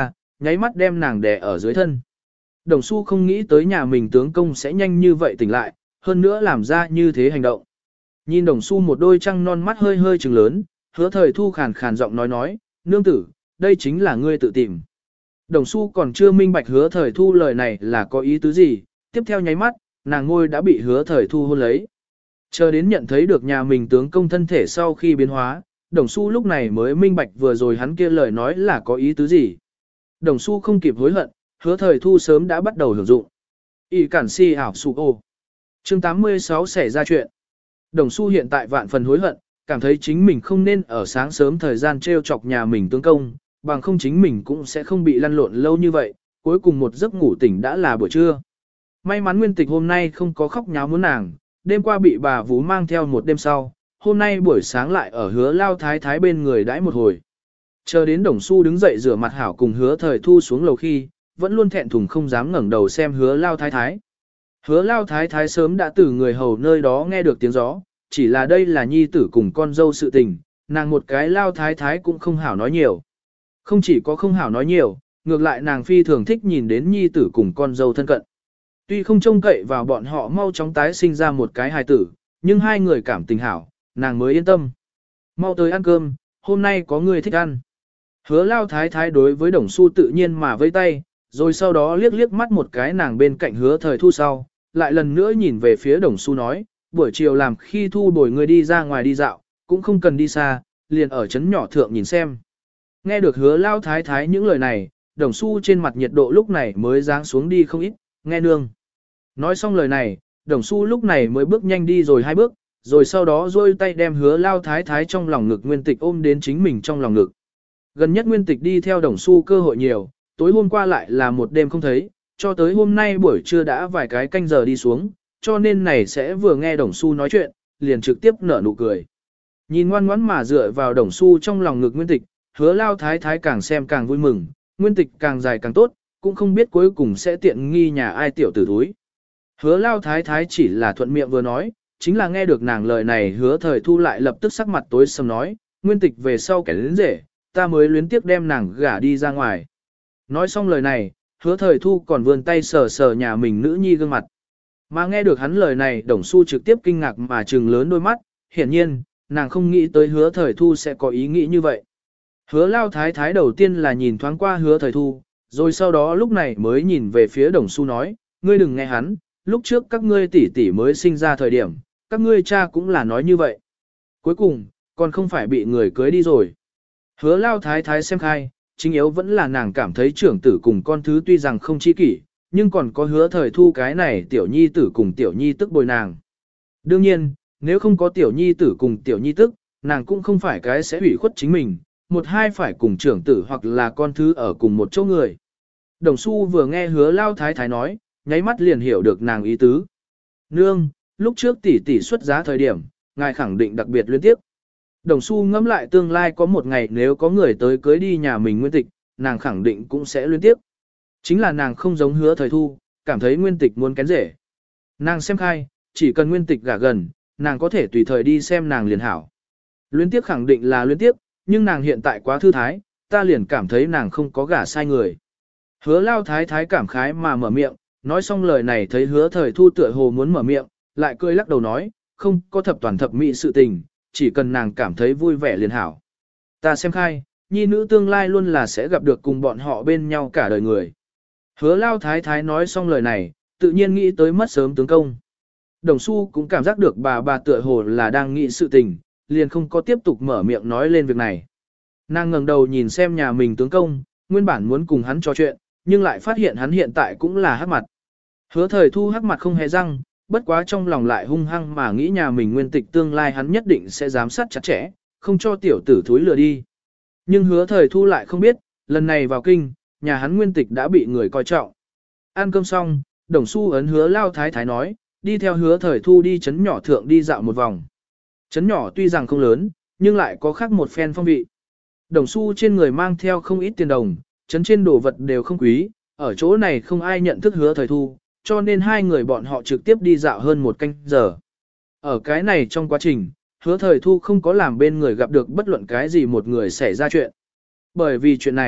nháy mắt đem nàng đè ở dưới thân. Đồng Xu không nghĩ tới nhà mình tướng công sẽ nhanh như vậy tỉnh lại, hơn nữa làm ra như thế hành động. Nhìn Đồng Xu một đôi trăng non mắt hơi hơi trừng lớn, Hứa Thời Thu khàn khàn giọng nói nói, nương tử, đây chính là ngươi tự tìm. Đồng Xu còn chưa minh bạch Hứa Thời Thu lời này là có ý tứ gì, tiếp theo nháy mắt, nàng ngôi đã bị Hứa Thời Thu hôn lấy. Chờ đến nhận thấy được nhà mình tướng công thân thể sau khi biến hóa, Đồng Xu lúc này mới minh bạch vừa rồi hắn kia lời nói là có ý tứ gì. Đồng Xu không kịp hối hận, Hứa Thời Thu sớm đã bắt đầu hưởng dụng. Y cản si ảo su ô. Chương tám mươi sáu xảy ra chuyện. Đồng Xu hiện tại vạn phần hối hận, cảm thấy chính mình không nên ở sáng sớm thời gian treo chọc nhà mình tướng công, bằng không chính mình cũng sẽ không bị lăn lộn lâu như vậy, cuối cùng một giấc ngủ tỉnh đã là buổi trưa. May mắn Nguyên Tịch hôm nay không có khóc nháo muốn nàng, đêm qua bị bà vú mang theo một đêm sau, hôm nay buổi sáng lại ở Hứa Lao Thái Thái bên người đãi một hồi. Chờ đến Đồng Xu đứng dậy rửa mặt hảo cùng Hứa Thời Thu xuống lầu khi, vẫn luôn thẹn thùng không dám ngẩng đầu xem Hứa Lao Thái Thái. Hứa Lao Thái Thái sớm đã từ người hầu nơi đó nghe được tiếng gió, chỉ là đây là nhi tử cùng con dâu sự tình, nàng một cái Lao Thái Thái cũng không hảo nói nhiều. Không chỉ có không hảo nói nhiều, ngược lại nàng phi thường thích nhìn đến nhi tử cùng con dâu thân cận. Tuy không trông cậy vào bọn họ mau chóng tái sinh ra một cái hài tử, nhưng hai người cảm tình hảo, nàng mới yên tâm. Mau tới ăn cơm, hôm nay có người thích ăn. Hứa Lao Thái Thái đối với Đồng Xu tự nhiên mà vây tay, rồi sau đó liếc liếc mắt một cái nàng bên cạnh Hứa Thời Thu sau, lại lần nữa nhìn về phía Đồng Xu nói, buổi chiều làm khi Thu bồi người đi ra ngoài đi dạo, cũng không cần đi xa, liền ở trấn nhỏ thượng nhìn xem. Nghe được Hứa Lao Thái Thái những lời này, Đồng Xu trên mặt nhiệt độ lúc này mới giáng xuống đi không ít, nghe nương. Nói xong lời này, Đồng Xu lúc này mới bước nhanh đi rồi hai bước, rồi sau đó duỗi tay đem Hứa Lao Thái Thái trong lòng ngực Nguyên Tịch ôm đến chính mình trong lòng ngực. Gần nhất Nguyên Tịch đi theo Đồng Xu cơ hội nhiều, tối hôm qua lại là một đêm không thấy, cho tới hôm nay buổi trưa đã vài cái canh giờ đi xuống, cho nên này sẽ vừa nghe Đồng Xu nói chuyện, liền trực tiếp nở nụ cười. Nhìn ngoan ngoãn mà dựa vào Đồng Xu trong lòng ngực Nguyên Tịch, Hứa Lao Thái Thái càng xem càng vui mừng, Nguyên Tịch càng dài càng tốt, cũng không biết cuối cùng sẽ tiện nghi nhà ai tiểu tử thúi. Hứa Lao Thái Thái chỉ là thuận miệng vừa nói, chính là nghe được nàng lời này Hứa Thời Thu lại lập tức sắc mặt tối sầm nói, Nguyên Tịch về sau kẻ đến rể, ta mới luyến tiếc đem nàng gả đi ra ngoài. Nói xong lời này, Hứa Thời Thu còn vươn tay sờ sờ nhà mình nữ nhi gương mặt. Mà nghe được hắn lời này Đồng Xu trực tiếp kinh ngạc mà trừng lớn đôi mắt, hiển nhiên, nàng không nghĩ tới Hứa Thời Thu sẽ có ý nghĩ như vậy. Hứa Lao Thái Thái đầu tiên là nhìn thoáng qua Hứa Thời Thu, rồi sau đó lúc này mới nhìn về phía Đồng Xu nói, ngươi đừng nghe hắn, lúc trước các ngươi tỷ tỷ mới sinh ra thời điểm, các ngươi cha cũng là nói như vậy. Cuối cùng, còn không phải bị người cưới đi rồi. Hứa Lao Thái Thái xem khai, chính yếu vẫn là nàng cảm thấy trưởng tử cùng con thứ tuy rằng không chi kỷ, nhưng còn có Hứa Thời Thu cái này tiểu nhi tử cùng tiểu nhi tức bồi nàng. Đương nhiên, nếu không có tiểu nhi tử cùng tiểu nhi tức, nàng cũng không phải cái sẽ ủy khuất chính mình, một hai phải cùng trưởng tử hoặc là con thứ ở cùng một chỗ người. Đồng Xu vừa nghe Hứa Lao Thái Thái nói, nháy mắt liền hiểu được nàng ý tứ. Nương, lúc trước tỷ tỷ xuất giá thời điểm, ngài khẳng định đặc biệt luyến tiếp. Đồng Xu ngẫm lại tương lai có một ngày nếu có người tới cưới đi nhà mình Nguyên Tịch, nàng khẳng định cũng sẽ luyến tiếp. Chính là nàng không giống Hứa Thời Thu, cảm thấy Nguyên Tịch muốn kén rể. Nàng xem khai, chỉ cần Nguyên Tịch gả gần, nàng có thể tùy thời đi xem nàng liền hảo. Luyến tiếp khẳng định là luyến tiếp, nhưng nàng hiện tại quá thư thái, ta liền cảm thấy nàng không có gả sai người. Hứa Lao Thái Thái cảm khái mà mở miệng, nói xong lời này thấy Hứa Thời Thu tựa hồ muốn mở miệng, lại cười lắc đầu nói, không có thập toàn thập mỹ sự tình, chỉ cần nàng cảm thấy vui vẻ liền hảo. Ta xem khai, nhi nữ tương lai luôn là sẽ gặp được cùng bọn họ bên nhau cả đời người. Hứa Lao Thái Thái nói xong lời này, tự nhiên nghĩ tới mất sớm tướng công. Đồng Xu cũng cảm giác được bà bà tựa hồ là đang nghĩ sự tình, liền không có tiếp tục mở miệng nói lên việc này. Nàng ngẩng đầu nhìn xem nhà mình tướng công, nguyên bản muốn cùng hắn trò chuyện, nhưng lại phát hiện hắn hiện tại cũng là hắc mặt. Hứa Thời Thu hắc mặt không hề răng, bất quá trong lòng lại hung hăng mà nghĩ nhà mình Nguyên Tịch tương lai hắn nhất định sẽ giám sát chặt chẽ, không cho tiểu tử thúi lừa đi. Nhưng Hứa Thời Thu lại không biết, lần này vào kinh, nhà hắn Nguyên Tịch đã bị người coi trọng. Ăn cơm xong, Đồng Xu ấn Hứa Lao Thái Thái nói, đi theo Hứa Thời Thu đi chấn nhỏ thượng đi dạo một vòng. Chấn nhỏ tuy rằng không lớn, nhưng lại có khác một phen phong vị. Đồng Xu trên người mang theo không ít tiền đồng, chấn trên đồ vật đều không quý, ở chỗ này không ai nhận thức Hứa Thời Thu, cho nên hai người bọn họ trực tiếp đi dạo hơn một canh giờ. Ở cái này trong quá trình, Hứa Thời Thu không có làm bên người gặp được bất luận cái gì một người xảy ra chuyện. Bởi vì chuyện này,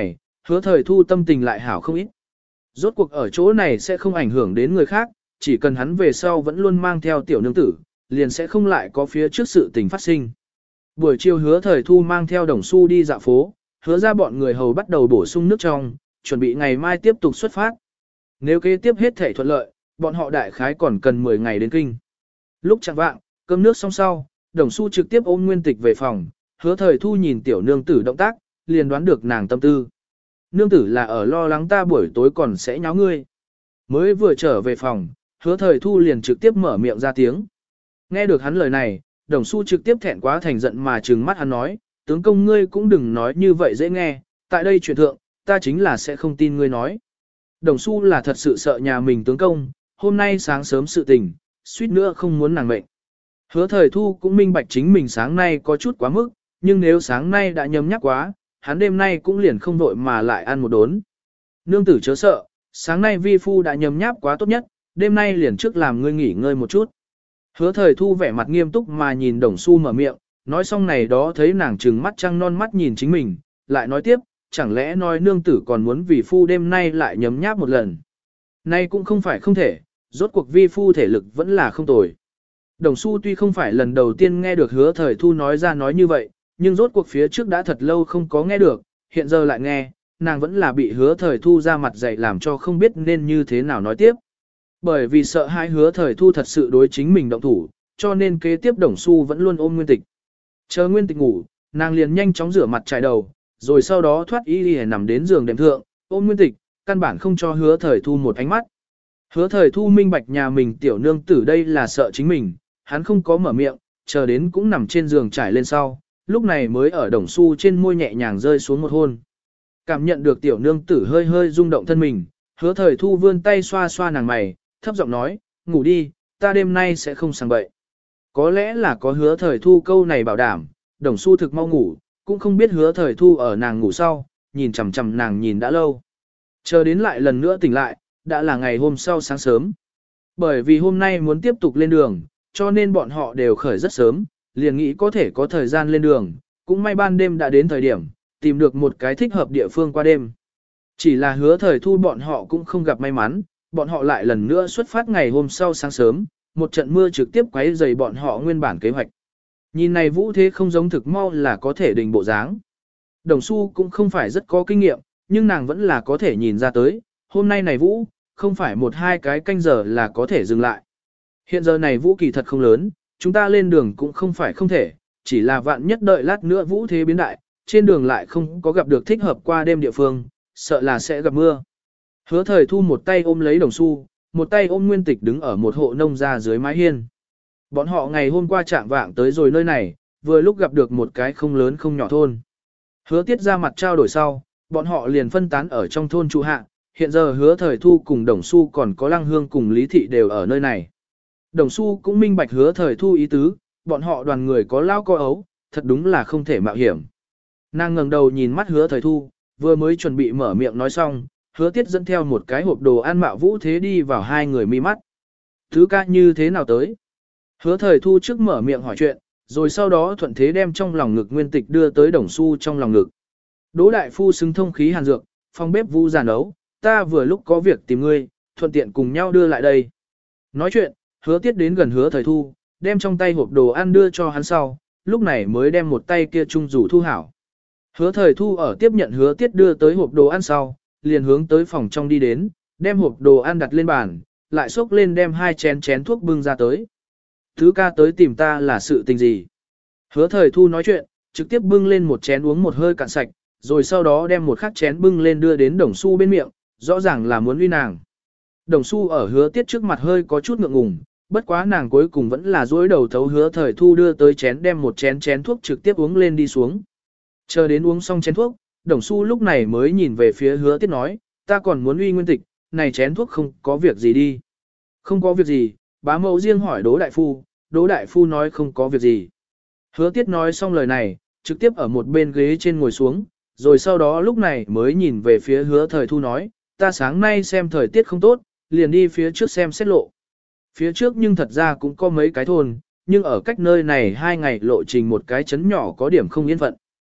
hứa thời thu tâm tình lại hảo không ít. Rốt cuộc ở chỗ này sẽ không ảnh hưởng đến người khác, chỉ cần hắn về sau vẫn luôn mang theo tiểu nương tử, liền sẽ không lại có phía trước sự tình phát sinh. Buổi chiều hứa thời thu mang theo đồng xu đi dạo phố, hứa ra bọn người hầu bắt đầu bổ sung nước trong, chuẩn bị ngày mai tiếp tục xuất phát. Nếu kế tiếp hết thể thuận lợi, bọn họ đại khái còn cần mười ngày đến kinh. Lúc chẳng vạng, cơm nước xong sau, đồng xu trực tiếp ôm Nguyên Tịch về phòng, hứa thời thu nhìn tiểu nương tử động tác, liền đoán được nàng tâm tư. Nương tử là ở lo lắng ta buổi tối còn sẽ nháo ngươi. Mới vừa trở về phòng, hứa thời thu liền trực tiếp mở miệng ra tiếng. Nghe được hắn lời này, đồng xu trực tiếp thẹn quá thành giận mà trừng mắt hắn nói, tướng công ngươi cũng đừng nói như vậy dễ nghe, tại đây chuyện thượng, ta chính là sẽ không tin ngươi nói. Đồng xu là thật sự sợ nhà mình tướng công, hôm nay sáng sớm sự tình, suýt nữa không muốn nàng mệnh. Hứa thời thu cũng minh bạch chính mình sáng nay có chút quá mức, nhưng nếu sáng nay đã nhấm nhắc quá, hắn đêm nay cũng liền không vội mà lại ăn một đốn. Nương tử chớ sợ, sáng nay vi phu đã nhấm nháp quá tốt nhất, đêm nay liền trước làm ngươi nghỉ ngơi một chút. Hứa thời thu vẻ mặt nghiêm túc mà nhìn đồng xu mở miệng, nói xong này đó thấy nàng trừng mắt trăng non mắt nhìn chính mình, lại nói tiếp, chẳng lẽ nói nương tử còn muốn vì phu đêm nay lại nhấm nháp một lần. Nay cũng không phải không thể, rốt cuộc vi phu thể lực vẫn là không tồi. Đồng xu tuy không phải lần đầu tiên nghe được hứa thời thu nói ra nói như vậy, nhưng rốt cuộc phía trước đã thật lâu không có nghe được, hiện giờ lại nghe, nàng vẫn là bị hứa thời thu ra mặt dạy làm cho không biết nên như thế nào nói tiếp. Bởi vì sợ hai hứa thời thu thật sự đối chính mình động thủ, cho nên kế tiếp đồng xu vẫn luôn ôm Nguyên Tịch. Chờ Nguyên Tịch ngủ, nàng liền nhanh chóng rửa mặt trải đầu, rồi sau đó thoát y đi nằm đến giường đệm thượng, ôm Nguyên Tịch, căn bản không cho hứa thời thu một ánh mắt. Hứa thời thu minh bạch nhà mình tiểu nương tử đây là sợ chính mình, hắn không có mở miệng, chờ đến cũng nằm trên giường trải lên sau, lúc này mới ở đồng xu trên môi nhẹ nhàng rơi xuống một hôn. Cảm nhận được tiểu nương tử hơi hơi rung động thân mình, hứa thời thu vươn tay xoa xoa nàng mày, thấp giọng nói, ngủ đi, ta đêm nay sẽ không sang bậy. Có lẽ là có hứa thời thu câu này bảo đảm, đồng xu thực mau ngủ, cũng không biết hứa thời thu ở nàng ngủ sau, nhìn chằm chằm nàng nhìn đã lâu. Chờ đến lại lần nữa tỉnh lại, đã là ngày hôm sau sáng sớm. Bởi vì hôm nay muốn tiếp tục lên đường, cho nên bọn họ đều khởi rất sớm, liền nghĩ có thể có thời gian lên đường, cũng may ban đêm đã đến thời điểm, tìm được một cái thích hợp địa phương qua đêm. Chỉ là hứa thời thu bọn họ cũng không gặp may mắn, bọn họ lại lần nữa xuất phát ngày hôm sau sáng sớm, một trận mưa trực tiếp quấy rầy bọn họ nguyên bản kế hoạch. Nhìn này vũ thế không giống thực mau là có thể đình bộ dáng. Đồng Xu cũng không phải rất có kinh nghiệm, nhưng nàng vẫn là có thể nhìn ra tới, hôm nay này vũ, không phải một hai cái canh giờ là có thể dừng lại. Hiện giờ này vũ kỳ thật không lớn, chúng ta lên đường cũng không phải không thể, chỉ là vạn nhất đợi lát nữa vũ thế biến đại, trên đường lại không có gặp được thích hợp qua đêm địa phương, sợ là sẽ gặp mưa. Hứa thời thu một tay ôm lấy Đồng Xu, một tay ôm Nguyên Tịch đứng ở một hộ nông gia dưới mái hiên. Bọn họ ngày hôm qua chạm vạng tới rồi nơi này, vừa lúc gặp được một cái không lớn không nhỏ thôn. Hứa tiết ra mặt trao đổi sau, bọn họ liền phân tán ở trong thôn trụ hạ, hiện giờ hứa thời thu cùng Đồng Xu còn có Lăng Hương cùng Lý Thị đều ở nơi này. Đồng Xu cũng minh bạch hứa thời thu ý tứ, bọn họ đoàn người có lao có ấu, thật đúng là không thể mạo hiểm. Nàng ngẩng đầu nhìn mắt hứa thời thu, vừa mới chuẩn bị mở miệng nói xong, hứa tiết dẫn theo một cái hộp đồ ăn mạo vũ thế đi vào hai người mi mắt. Thứ ca như thế nào tới? Hứa thời thu trước mở miệng hỏi chuyện, rồi sau đó thuận thế đem trong lòng ngực Nguyên Tịch đưa tới Đồng Xu trong lòng ngực. Đỗ đại phu xứng thông khí hàn dược, phòng bếp vu giàn ấu, ta vừa lúc có việc tìm ngươi, thuận tiện cùng nhau đưa lại đây. Nói chuyện, hứa tiết đến gần hứa thời thu, đem trong tay hộp đồ ăn đưa cho hắn sau, lúc này mới đem một tay kia chung rủ thu hảo. Hứa thời thu ở tiếp nhận hứa tiết đưa tới hộp đồ ăn sau, liền hướng tới phòng trong đi đến, đem hộp đồ ăn đặt lên bàn, lại xốc lên đem hai chén chén thuốc bưng ra tới. Thứ ca tới tìm ta là sự tình gì? Hứa thời thu nói chuyện, trực tiếp bưng lên một chén uống một hơi cạn sạch, rồi sau đó đem một khắc chén bưng lên đưa đến Đồng Xu bên miệng, rõ ràng là muốn uy nàng. Đồng Xu ở hứa tiết trước mặt hơi có chút ngượng ngùng, bất quá nàng cuối cùng vẫn là dối đầu thấu hứa thời thu đưa tới chén đem một chén chén thuốc trực tiếp uống lên đi xuống. Chờ đến uống xong chén thuốc, Đồng Xu lúc này mới nhìn về phía hứa tiết nói, ta còn muốn uy Nguyên Tịch, này chén thuốc không có việc gì đi. Không có việc gì, bá mẫu riêng hỏi Đỗ đại phu, Đỗ đại phu nói không có việc gì. Hứa tiết nói xong lời này, trực tiếp ở một bên ghế trên ngồi xuống, rồi sau đó lúc này mới nhìn về phía hứa thời thu nói, ta sáng nay xem thời tiết không tốt, liền đi phía trước xem xét lộ. Phía trước nhưng thật ra cũng có mấy cái thôn, nhưng ở cách nơi này hai ngày lộ trình một cái chấn nhỏ có điểm không yên phận.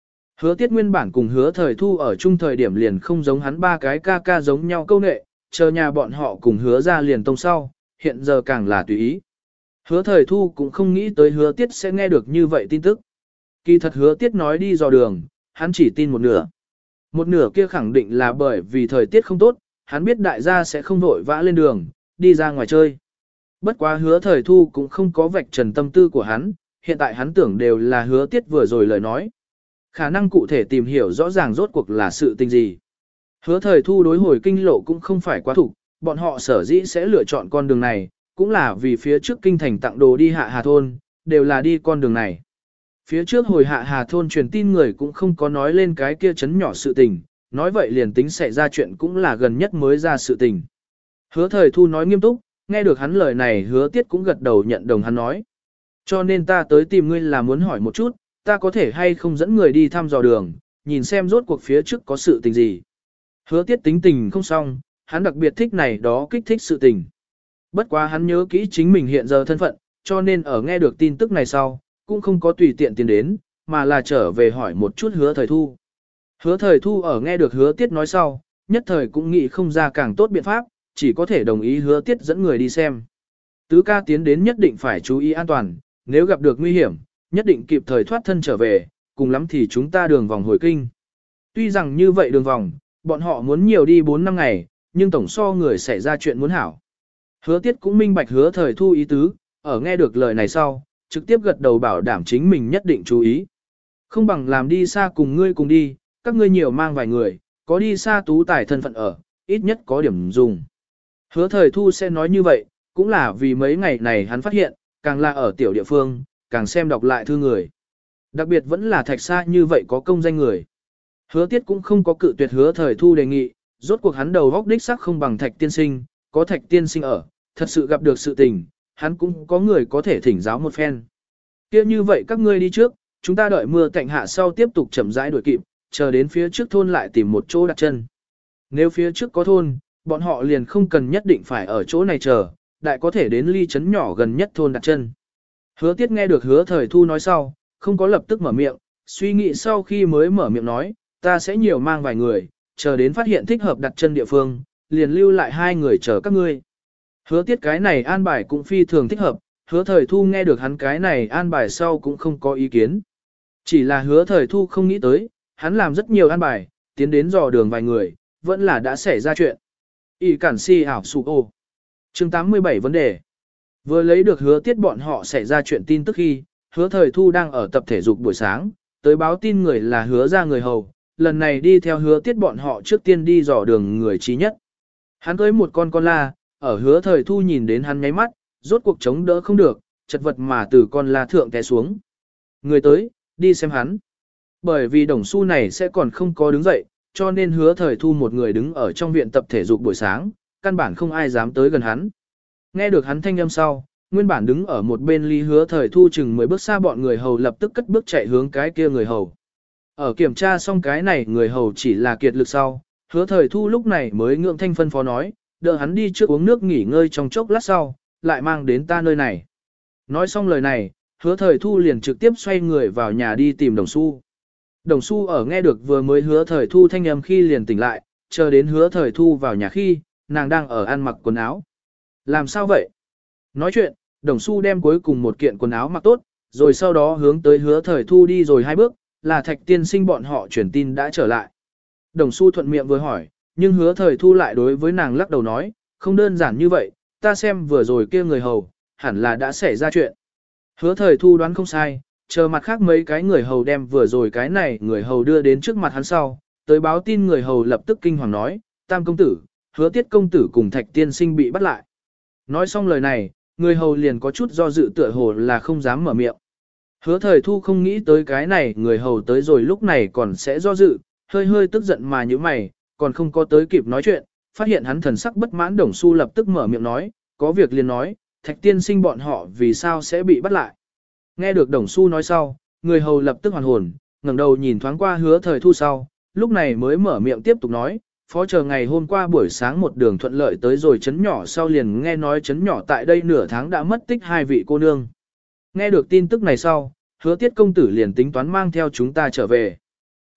Hứa tiết nguyên bản cùng hứa thời thu ở chung thời điểm liền không giống hắn ba cái ca ca giống nhau câu nệ, chờ nhà bọn họ cùng hứa ra liền tông sau, hiện giờ càng là tùy ý. Hứa thời thu cũng không nghĩ tới hứa tiết sẽ nghe được như vậy tin tức. Kỳ thật hứa tiết nói đi dò đường, hắn chỉ tin một nửa. Một nửa kia khẳng định là bởi vì thời tiết không tốt, hắn biết đại gia sẽ không vội vã lên đường, đi ra ngoài chơi. Bất quá hứa thời thu cũng không có vạch trần tâm tư của hắn, hiện tại hắn tưởng đều là hứa tiết vừa rồi lời nói. Khả năng cụ thể tìm hiểu rõ ràng rốt cuộc là sự tình gì. Hứa thời thu đối hồi kinh lộ cũng không phải quá thủ, bọn họ sở dĩ sẽ lựa chọn con đường này, cũng là vì phía trước kinh thành tặng đồ đi hạ hà thôn, đều là đi con đường này. Phía trước hồi hạ hà thôn truyền tin người cũng không có nói lên cái kia chấn nhỏ sự tình, nói vậy liền tính xảy ra chuyện cũng là gần nhất mới ra sự tình. Hứa thời thu nói nghiêm túc, nghe được hắn lời này hứa tiết cũng gật đầu nhận đồng hắn nói. Cho nên ta tới tìm ngươi là muốn hỏi một chút, ta có thể hay không dẫn người đi thăm dò đường, nhìn xem rốt cuộc phía trước có sự tình gì. Hứa tiết tính tình không xong, hắn đặc biệt thích này đó kích thích sự tình. Bất quá hắn nhớ kỹ chính mình hiện giờ thân phận, cho nên ở nghe được tin tức này sau, cũng không có tùy tiện tiến đến, mà là trở về hỏi một chút hứa thời thu. Hứa thời thu ở nghe được hứa tiết nói sau, nhất thời cũng nghĩ không ra càng tốt biện pháp, chỉ có thể đồng ý hứa tiết dẫn người đi xem. Tứ ca tiến đến nhất định phải chú ý an toàn, nếu gặp được nguy hiểm, nhất định kịp thời thoát thân trở về, cùng lắm thì chúng ta đường vòng hồi kinh. Tuy rằng như vậy đường vòng, bọn họ muốn nhiều đi bốn năm ngày, nhưng tổng so người xảy ra chuyện muốn hảo. Hứa tiết cũng minh bạch hứa thời thu ý tứ, ở nghe được lời này sau, trực tiếp gật đầu bảo đảm chính mình nhất định chú ý. Không bằng làm đi xa cùng ngươi cùng đi, các ngươi nhiều mang vài người, có đi xa tú tài thân phận ở, ít nhất có điểm dùng. Hứa thời thu sẽ nói như vậy, cũng là vì mấy ngày này hắn phát hiện, càng là ở tiểu địa phương, càng xem đọc lại thư người. Đặc biệt vẫn là thạch xa như vậy có công danh người. Hứa tiết cũng không có cự tuyệt hứa thời thu đề nghị, rốt cuộc hắn đầu góc đích sắc không bằng thạch tiên sinh, có thạch tiên sinh ở, thật sự gặp được sự tình, hắn cũng có người có thể thỉnh giáo một phen. Kia như vậy các ngươi đi trước, chúng ta đợi mưa tạnh hạ sau tiếp tục chậm rãi đuổi kịp, chờ đến phía trước thôn lại tìm một chỗ đặt chân. Nếu phía trước có thôn, bọn họ liền không cần nhất định phải ở chỗ này chờ, đại có thể đến ly trấn nhỏ gần nhất thôn đặt chân. Hứa tiết nghe được hứa thời thu nói sau, không có lập tức mở miệng, suy nghĩ sau khi mới mở miệng nói, ta sẽ nhiều mang vài người, chờ đến phát hiện thích hợp đặt chân địa phương, liền lưu lại hai người chờ các ngươi. Hứa tiết cái này an bài cũng phi thường thích hợp, hứa thời thu nghe được hắn cái này an bài sau cũng không có ý kiến. Chỉ là hứa thời thu không nghĩ tới, hắn làm rất nhiều an bài, tiến đến dò đường vài người, vẫn là đã xảy ra chuyện. Y cản si ảo sụ ô. Chương tám mươi bảy vấn đề. Vừa lấy được hứa tiết bọn họ xảy ra chuyện tin tức khi, hứa thời thu đang ở tập thể dục buổi sáng, tới báo tin người là hứa ra người hầu, lần này đi theo hứa tiết bọn họ trước tiên đi dò đường người trí nhất. Hắn cưới một con con la, ở hứa thời thu nhìn đến hắn nháy mắt, rốt cuộc chống đỡ không được, chật vật mà từ con la thượng té xuống. Người tới, đi xem hắn. Bởi vì đồng xu này sẽ còn không có đứng dậy, cho nên hứa thời thu một người đứng ở trong viện tập thể dục buổi sáng, căn bản không ai dám tới gần hắn. Nghe được hắn thanh âm sau, nguyên bản đứng ở một bên ly hứa thời thu chừng mới bước xa bọn người hầu lập tức cất bước chạy hướng cái kia người hầu. Ở kiểm tra xong cái này người hầu chỉ là kiệt lực sau, hứa thời thu lúc này mới ngượng thanh phân phó nói, đợi hắn đi trước uống nước nghỉ ngơi trong chốc lát sau, lại mang đến ta nơi này. Nói xong lời này, hứa thời thu liền trực tiếp xoay người vào nhà đi tìm đồng xu. Đồng xu ở nghe được vừa mới hứa thời thu thanh âm khi liền tỉnh lại, chờ đến hứa thời thu vào nhà khi, nàng đang ở ăn mặc quần áo. Làm sao vậy? Nói chuyện, đồng xu đem cuối cùng một kiện quần áo mặc tốt, rồi sau đó hướng tới hứa thời thu đi rồi hai bước, là thạch tiên sinh bọn họ truyền tin đã trở lại. Đồng xu thuận miệng vừa hỏi, nhưng hứa thời thu lại đối với nàng lắc đầu nói, không đơn giản như vậy, ta xem vừa rồi kia người hầu, hẳn là đã xảy ra chuyện. Hứa thời thu đoán không sai, chờ mặt khác mấy cái người hầu đem vừa rồi cái này người hầu đưa đến trước mặt hắn sau, tới báo tin người hầu lập tức kinh hoàng nói, tam công tử, hứa tiết công tử cùng thạch tiên sinh bị bắt lại. Nói xong lời này, người hầu liền có chút do dự tựa hồ là không dám mở miệng. Hứa thời thu không nghĩ tới cái này người hầu tới rồi lúc này còn sẽ do dự, hơi hơi tức giận mà như mày, còn không có tới kịp nói chuyện, phát hiện hắn thần sắc bất mãn đồng xu lập tức mở miệng nói, có việc liền nói, thạch tiên sinh bọn họ vì sao sẽ bị bắt lại. Nghe được đồng xu nói sau, người hầu lập tức hoàn hồn, ngẩng đầu nhìn thoáng qua hứa thời thu sau, lúc này mới mở miệng tiếp tục nói, phó chờ ngày hôm qua buổi sáng một đường thuận lợi tới rồi chấn nhỏ sau liền nghe nói chấn nhỏ tại đây nửa tháng đã mất tích hai vị cô nương. Nghe được tin tức này sau, hứa tiết công tử liền tính toán mang theo chúng ta trở về.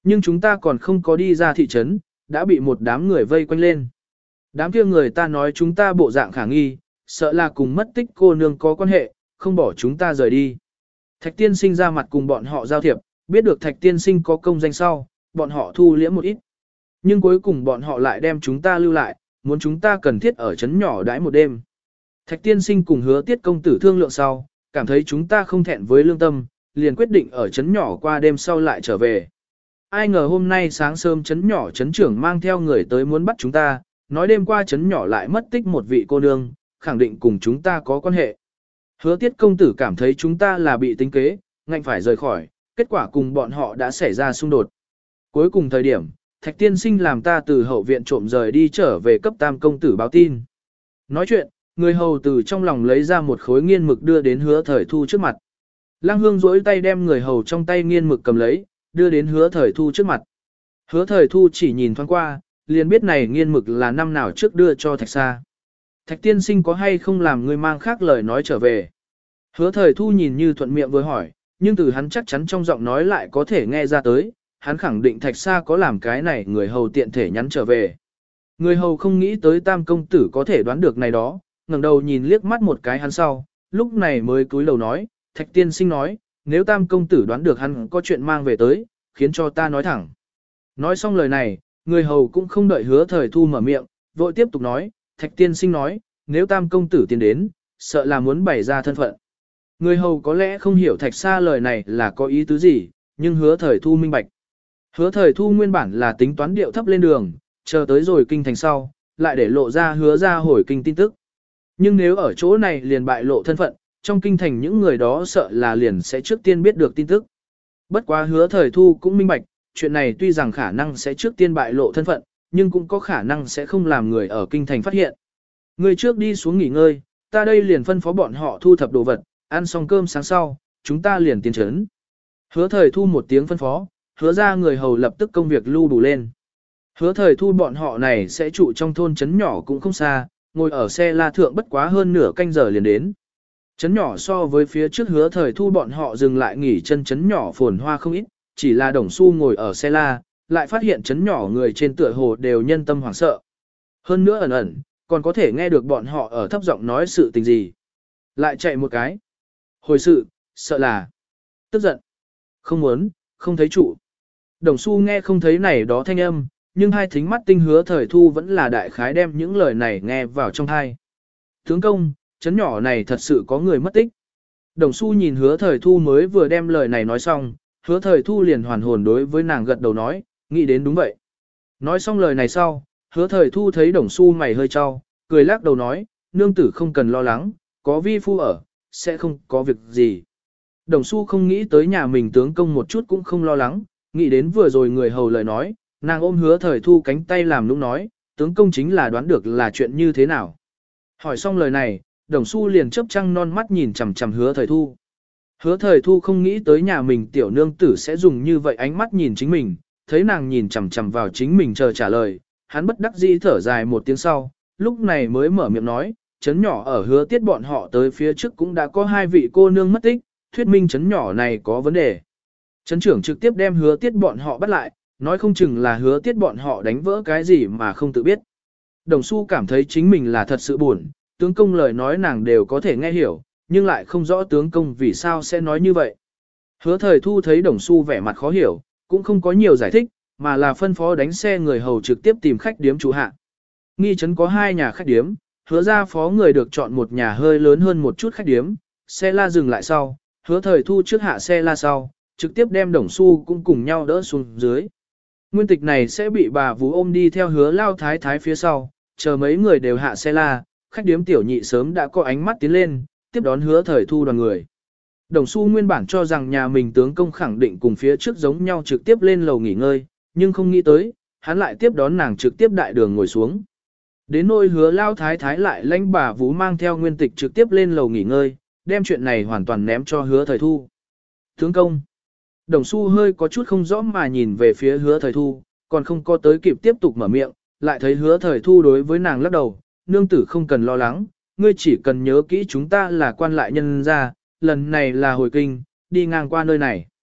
Nhưng chúng ta còn không có đi ra thị trấn, đã bị một đám người vây quanh lên. Đám kia người ta nói chúng ta bộ dạng khả nghi, sợ là cùng mất tích cô nương có quan hệ, không bỏ chúng ta rời đi. Thạch tiên sinh ra mặt cùng bọn họ giao thiệp, biết được thạch tiên sinh có công danh sau, bọn họ thu liễm một ít. Nhưng cuối cùng bọn họ lại đem chúng ta lưu lại, muốn chúng ta cần thiết ở trấn nhỏ đãi một đêm. Thạch tiên sinh cùng hứa tiết công tử thương lượng sau, cảm thấy chúng ta không thẹn với lương tâm, liền quyết định ở trấn nhỏ qua đêm sau lại trở về. Ai ngờ hôm nay sáng sớm trấn nhỏ trấn trưởng mang theo người tới muốn bắt chúng ta, nói đêm qua trấn nhỏ lại mất tích một vị cô nương, khẳng định cùng chúng ta có quan hệ. Hứa tiết công tử cảm thấy chúng ta là bị tính kế, ngạnh phải rời khỏi, kết quả cùng bọn họ đã xảy ra xung đột. Cuối cùng thời điểm, Thạch tiên sinh làm ta từ hậu viện trộm rời đi trở về cấp tam công tử báo tin. Nói chuyện, người hầu từ trong lòng lấy ra một khối nghiên mực đưa đến hứa thời thu trước mặt. Lăng Hương duỗi tay đem người hầu trong tay nghiên mực cầm lấy, đưa đến hứa thời thu trước mặt. Hứa thời thu chỉ nhìn thoáng qua, liền biết này nghiên mực là năm nào trước đưa cho Thạch Sa. Thạch tiên sinh có hay không làm người mang khác lời nói trở về. Hứa thời thu nhìn như thuận miệng vừa hỏi, nhưng từ hắn chắc chắn trong giọng nói lại có thể nghe ra tới, hắn khẳng định Thạch Sa có làm cái này người hầu tiện thể nhắn trở về. Người hầu không nghĩ tới tam công tử có thể đoán được này đó, ngẩng đầu nhìn liếc mắt một cái hắn sau, lúc này mới cúi đầu nói, Thạch tiên sinh nói, nếu tam công tử đoán được hắn có chuyện mang về tới, khiến cho ta nói thẳng. Nói xong lời này, người hầu cũng không đợi hứa thời thu mở miệng, vội tiếp tục nói, Thạch tiên sinh nói, nếu tam công tử tiến đến, sợ là muốn bày ra thân phận. Người hầu có lẽ không hiểu Thạch Sa lời này là có ý tứ gì, nhưng hứa thời thu minh bạch. Hứa thời thu nguyên bản là tính toán điệu thấp lên đường, chờ tới rồi kinh thành sau, lại để lộ ra hứa ra hồi kinh tin tức. Nhưng nếu ở chỗ này liền bại lộ thân phận, trong kinh thành những người đó sợ là liền sẽ trước tiên biết được tin tức. Bất quá hứa thời thu cũng minh bạch, chuyện này tuy rằng khả năng sẽ trước tiên bại lộ thân phận, nhưng cũng có khả năng sẽ không làm người ở kinh thành phát hiện. Người trước đi xuống nghỉ ngơi, ta đây liền phân phó bọn họ thu thập đồ vật, ăn xong cơm sáng sau, chúng ta liền tiến trấn. Hứa thời thu một tiếng phân phó, hứa ra người hầu lập tức công việc lưu đủ lên. Hứa thời thu bọn họ này sẽ trụ trong thôn trấn nhỏ cũng không xa, ngồi ở xe la thượng bất quá hơn nửa canh giờ liền đến. Trấn nhỏ so với phía trước hứa thời thu bọn họ dừng lại nghỉ chân trấn nhỏ phồn hoa không ít, chỉ là Đồng Xu ngồi ở xe la, lại phát hiện trấn nhỏ người trên tựa hồ đều nhân tâm hoảng sợ. Hơn nữa ẩn ẩn, còn có thể nghe được bọn họ ở thấp giọng nói sự tình gì. Lại chạy một cái. Hồi sự, sợ là tức giận. Không muốn, không thấy trụ. Đồng Xu nghe không thấy này đó thanh âm, nhưng hai thính mắt tinh hứa thời thu vẫn là đại khái đem những lời này nghe vào trong thai. Tướng công, trấn nhỏ này thật sự có người mất tích. Đồng Xu nhìn hứa thời thu mới vừa đem lời này nói xong, hứa thời thu liền hoàn hồn đối với nàng gật đầu nói, nghĩ đến đúng vậy. Nói xong lời này sau, hứa thời thu thấy Đồng Xu mày hơi trao, cười lắc đầu nói, nương tử không cần lo lắng, có vi phu ở, sẽ không có việc gì. Đồng Xu không nghĩ tới nhà mình tướng công một chút cũng không lo lắng, nghĩ đến vừa rồi người hầu lời nói, nàng ôm hứa thời thu cánh tay làm nũng nói, tướng công chính là đoán được là chuyện như thế nào. Hỏi xong lời này, Đồng Xu liền chớp trăng non mắt nhìn chằm chằm hứa thời thu. Hứa thời thu không nghĩ tới nhà mình tiểu nương tử sẽ dùng như vậy ánh mắt nhìn chính mình, thấy nàng nhìn chằm chằm vào chính mình chờ trả lời, hắn bất đắc dĩ thở dài một tiếng sau, lúc này mới mở miệng nói, chấn nhỏ ở hứa tiết bọn họ tới phía trước cũng đã có hai vị cô nương mất tích, thuyết minh chấn nhỏ này có vấn đề. Chấn trưởng trực tiếp đem hứa tiết bọn họ bắt lại, nói không chừng là hứa tiết bọn họ đánh vỡ cái gì mà không tự biết. Đồng Xu cảm thấy chính mình là thật sự buồn, tướng công lời nói nàng đều có thể nghe hiểu, nhưng lại không rõ tướng công vì sao sẽ nói như vậy. Hứa thời thu thấy Đồng Xu vẻ mặt khó hiểu, cũng không có nhiều giải thích, mà là phân phó đánh xe người hầu trực tiếp tìm khách điếm trú hạ. Nghi trấn có hai nhà khách điếm, hứa ra phó người được chọn một nhà hơi lớn hơn một chút khách điếm, xe la dừng lại sau, hứa thời thu trước hạ xe la sau, trực tiếp đem Đồng Xu cũng cùng nhau đỡ xuống dưới. Nguyên tịch này sẽ bị bà vú ôm đi theo hứa lao thái thái phía sau, chờ mấy người đều hạ xe la, khách điếm tiểu nhị sớm đã có ánh mắt tiến lên, tiếp đón hứa thời thu đoàn người. Đồng Xu nguyên bản cho rằng nhà mình tướng công khẳng định cùng phía trước giống nhau trực tiếp lên lầu nghỉ ngơi, nhưng không nghĩ tới, hắn lại tiếp đón nàng trực tiếp đại đường ngồi xuống. Đến nỗi hứa lao thái thái lại lãnh bà vú mang theo nguyên tịch trực tiếp lên lầu nghỉ ngơi, đem chuyện này hoàn toàn ném cho hứa thời thu. Tướng công. Đồng Xu hơi có chút không rõ mà nhìn về phía hứa thời thu, còn không có tới kịp tiếp tục mở miệng, lại thấy hứa thời thu đối với nàng lắc đầu, nương tử không cần lo lắng, ngươi chỉ cần nhớ kỹ chúng ta là quan lại nhân gia, lần này là hồi kinh, đi ngang qua nơi này.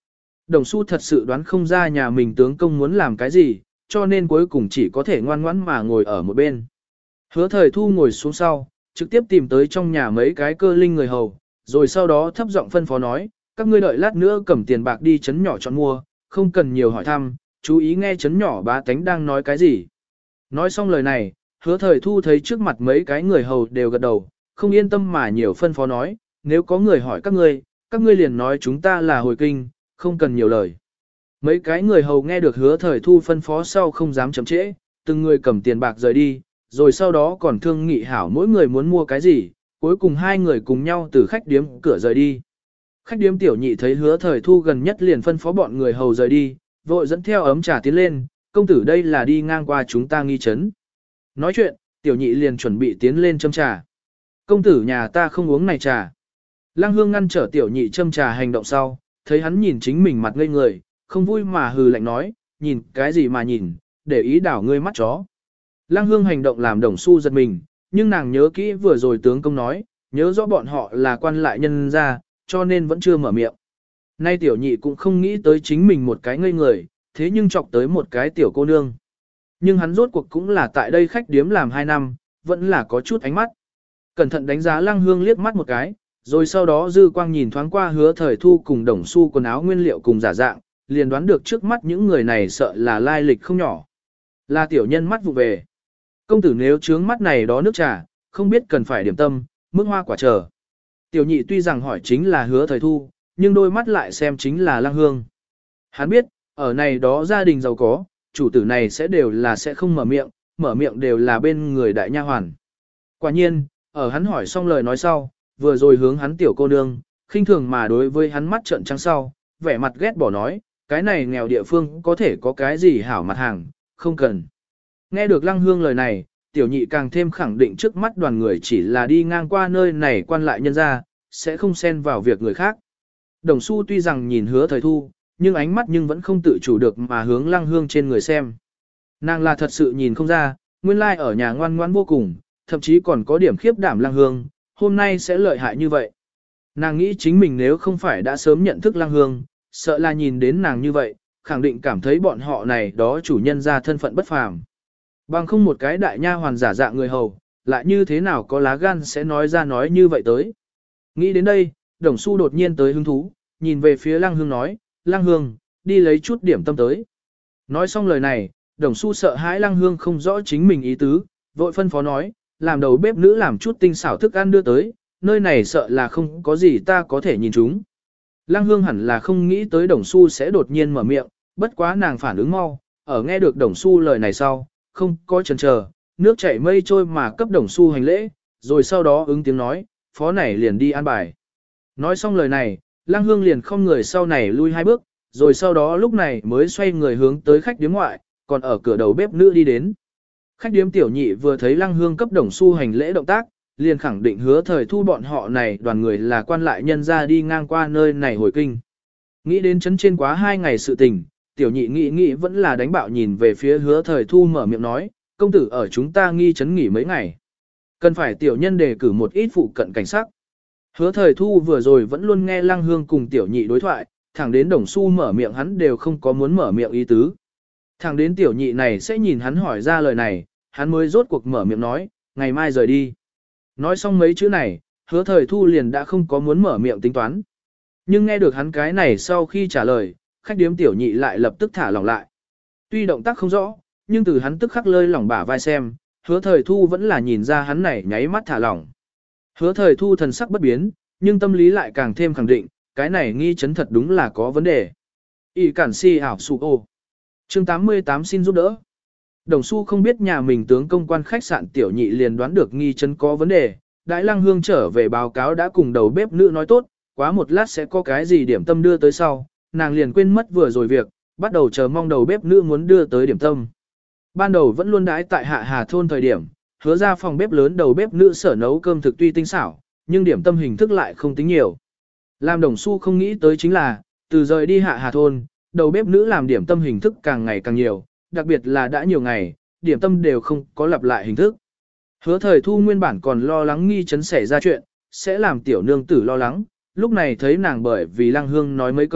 Đồng Xu thật sự đoán không ra nhà mình tướng công muốn làm cái gì, cho nên cuối cùng chỉ có thể ngoan ngoãn mà ngồi ở một bên. Hứa Thời Thu ngồi xuống sau, trực tiếp tìm tới trong nhà mấy cái cơ linh người hầu, rồi sau đó thấp giọng phân phó nói, các ngươi đợi lát nữa cầm tiền bạc đi chấn nhỏ chọn mua, không cần nhiều hỏi thăm, chú ý nghe chấn nhỏ bá tánh đang nói cái gì. Nói xong lời này, Hứa Thời Thu thấy trước mặt mấy cái người hầu đều gật đầu, không yên tâm mà nhiều phân phó nói, nếu có người hỏi các ngươi, các ngươi liền nói chúng ta là hồi kinh, không cần nhiều lời. Mấy cái người hầu nghe được Hứa Thời Thu phân phó sau không dám chậm trễ, từng người cầm tiền bạc rời đi, rồi sau đó còn thương nghị hảo mỗi người muốn mua cái gì, cuối cùng hai người cùng nhau từ khách điếm cửa rời đi. Khách điếm tiểu nhị thấy Hứa Thời Thu gần nhất liền phân phó bọn người hầu rời đi, vội dẫn theo ấm trà tiến lên, công tử đây là đi ngang qua chúng ta nghi trấn. Nói chuyện, tiểu nhị liền chuẩn bị tiến lên châm trà. Công tử nhà ta không uống này trà. Lăng Hương ngăn trở tiểu nhị châm trà hành động sau, thấy hắn nhìn chính mình mặt ngây người, không vui mà hừ lạnh nói, nhìn cái gì mà nhìn, để ý đảo ngươi mắt chó. Lăng Hương hành động làm Đồng Xu giật mình, nhưng nàng nhớ kỹ vừa rồi tướng công nói, nhớ rõ bọn họ là quan lại nhân gia, cho nên vẫn chưa mở miệng. Nay tiểu nhị cũng không nghĩ tới chính mình một cái ngây người, thế nhưng chọc tới một cái tiểu cô nương. Nhưng hắn rốt cuộc cũng là tại đây khách điếm làm hai năm, vẫn là có chút ánh mắt. Cẩn thận đánh giá Lăng Hương liếc mắt một cái, rồi sau đó dư quang nhìn thoáng qua Hứa Thời Thu cùng Đồng Xu quần áo nguyên liệu cùng giả dạng, liền đoán được trước mắt những người này sợ là lai lịch không nhỏ. Là tiểu nhân mắt vụ về. Công tử nếu trướng mắt này đó nước trà, không biết cần phải điểm tâm, mức hoa quả chờ. Tiểu nhị tuy rằng hỏi chính là Hứa Thời Thu, nhưng đôi mắt lại xem chính là Lăng Hương. Hắn biết, ở này đó gia đình giàu có, chủ tử này sẽ đều là sẽ không mở miệng, mở miệng đều là bên người đại nha hoàn. Quả nhiên, ở hắn hỏi xong lời nói sau, vừa rồi hướng hắn tiểu cô nương, khinh thường mà đối với hắn mắt trợn trắng sau, vẻ mặt ghét bỏ nói, cái này nghèo địa phương có thể có cái gì hảo mặt hàng, không cần. Nghe được Lăng Hương lời này, tiểu nhị càng thêm khẳng định trước mắt đoàn người chỉ là đi ngang qua nơi này quan lại nhân ra, sẽ không xen vào việc người khác. Đồng Xu tuy rằng nhìn Hứa Thời Thu, nhưng ánh mắt nhưng vẫn không tự chủ được mà hướng Lăng Hương trên người xem. Nàng là thật sự nhìn không ra, nguyên lai ở nhà ngoan ngoãn vô cùng, thậm chí còn có điểm khiếp đảm Lăng Hương, hôm nay sẽ lợi hại như vậy. Nàng nghĩ chính mình nếu không phải đã sớm nhận thức Lăng Hương, sợ là nhìn đến nàng như vậy, khẳng định cảm thấy bọn họ này đó chủ nhân ra thân phận bất phàm. Bằng không một cái đại nha hoàn giả dạng người hầu, lại như thế nào có lá gan sẽ nói ra nói như vậy tới. Nghĩ đến đây, Đồng Xu đột nhiên tới hứng thú, nhìn về phía Lăng Hương nói, Lăng Hương, đi lấy chút điểm tâm tới. Nói xong lời này, Đồng Xu sợ hãi Lăng Hương không rõ chính mình ý tứ, vội phân phó nói, làm đầu bếp nữ làm chút tinh xảo thức ăn đưa tới, nơi này sợ là không có gì ta có thể nhìn chúng. Lăng Hương hẳn là không nghĩ tới Đồng Xu sẽ đột nhiên mở miệng, bất quá nàng phản ứng mau, ở nghe được Đồng Xu lời này sau, không có chần chờ, nước chảy mây trôi mà cấp Đồng Xu hành lễ, rồi sau đó ứng tiếng nói, phó này liền đi an bài. Nói xong lời này, Lăng Hương liền không người sau này lui hai bước, rồi sau đó lúc này mới xoay người hướng tới khách điếm ngoại, còn ở cửa đầu bếp nữ đi đến. Khách điếm tiểu nhị vừa thấy Lăng Hương cấp Đồng Xu hành lễ động tác, liền khẳng định Hứa Thời Thu bọn họ này đoàn người là quan lại nhân ra đi ngang qua nơi này hồi kinh. Nghĩ đến chấn trên quá hai ngày sự tình, tiểu nhị nghĩ nghĩ vẫn là đánh bạo nhìn về phía Hứa Thời Thu mở miệng nói, công tử ở chúng ta nghi chấn nghỉ mấy ngày. Cần phải tiểu nhân đề cử một ít phụ cận cảnh sát. Hứa Thời Thu vừa rồi vẫn luôn nghe Lăng Hương cùng tiểu nhị đối thoại, thẳng đến Đồng Xu mở miệng hắn đều không có muốn mở miệng ý tứ. Thẳng đến tiểu nhị này sẽ nhìn hắn hỏi ra lời này, hắn mới rốt cuộc mở miệng nói, ngày mai rời đi. Nói xong mấy chữ này, Hứa Thời Thu liền đã không có muốn mở miệng tính toán. Nhưng nghe được hắn cái này sau khi trả lời, khách điếm tiểu nhị lại lập tức thả lỏng lại. Tuy động tác không rõ, nhưng từ hắn tức khắc lơi lỏng bả vai xem, Hứa Thời Thu vẫn là nhìn ra hắn này nháy mắt thả lỏng. Hứa Thời Thu thần sắc bất biến, nhưng tâm lý lại càng thêm khẳng định, cái này nghi chấn thật đúng là có vấn đề. Y cản si ảo sụ ô. Chương tám mươi tám xin giúp đỡ. Đồng Xu không biết nhà mình tướng công quan khách sạn tiểu nhị liền đoán được nghi chấn có vấn đề, Đại Lăng Hương trở về báo cáo đã cùng đầu bếp nữ nói tốt, quá một lát sẽ có cái gì điểm tâm đưa tới sau, nàng liền quên mất vừa rồi việc, bắt đầu chờ mong đầu bếp nữ muốn đưa tới điểm tâm. Ban đầu vẫn luôn đãi tại Hạ Hà thôn thời điểm, Hứa ra phòng bếp lớn đầu bếp nữ sở nấu cơm thực tuy tinh xảo, nhưng điểm tâm hình thức lại không tính nhiều. Làm Đồng Xu không nghĩ tới chính là, từ rời đi Hạ Hà thôn, đầu bếp nữ làm điểm tâm hình thức càng ngày càng nhiều, đặc biệt là đã nhiều ngày, điểm tâm đều không có lặp lại hình thức. Hứa Thời Thu nguyên bản còn lo lắng nghi chấn xảy ra chuyện, sẽ làm tiểu nương tử lo lắng, lúc này thấy nàng bởi vì Lăng Hương nói mấy câu,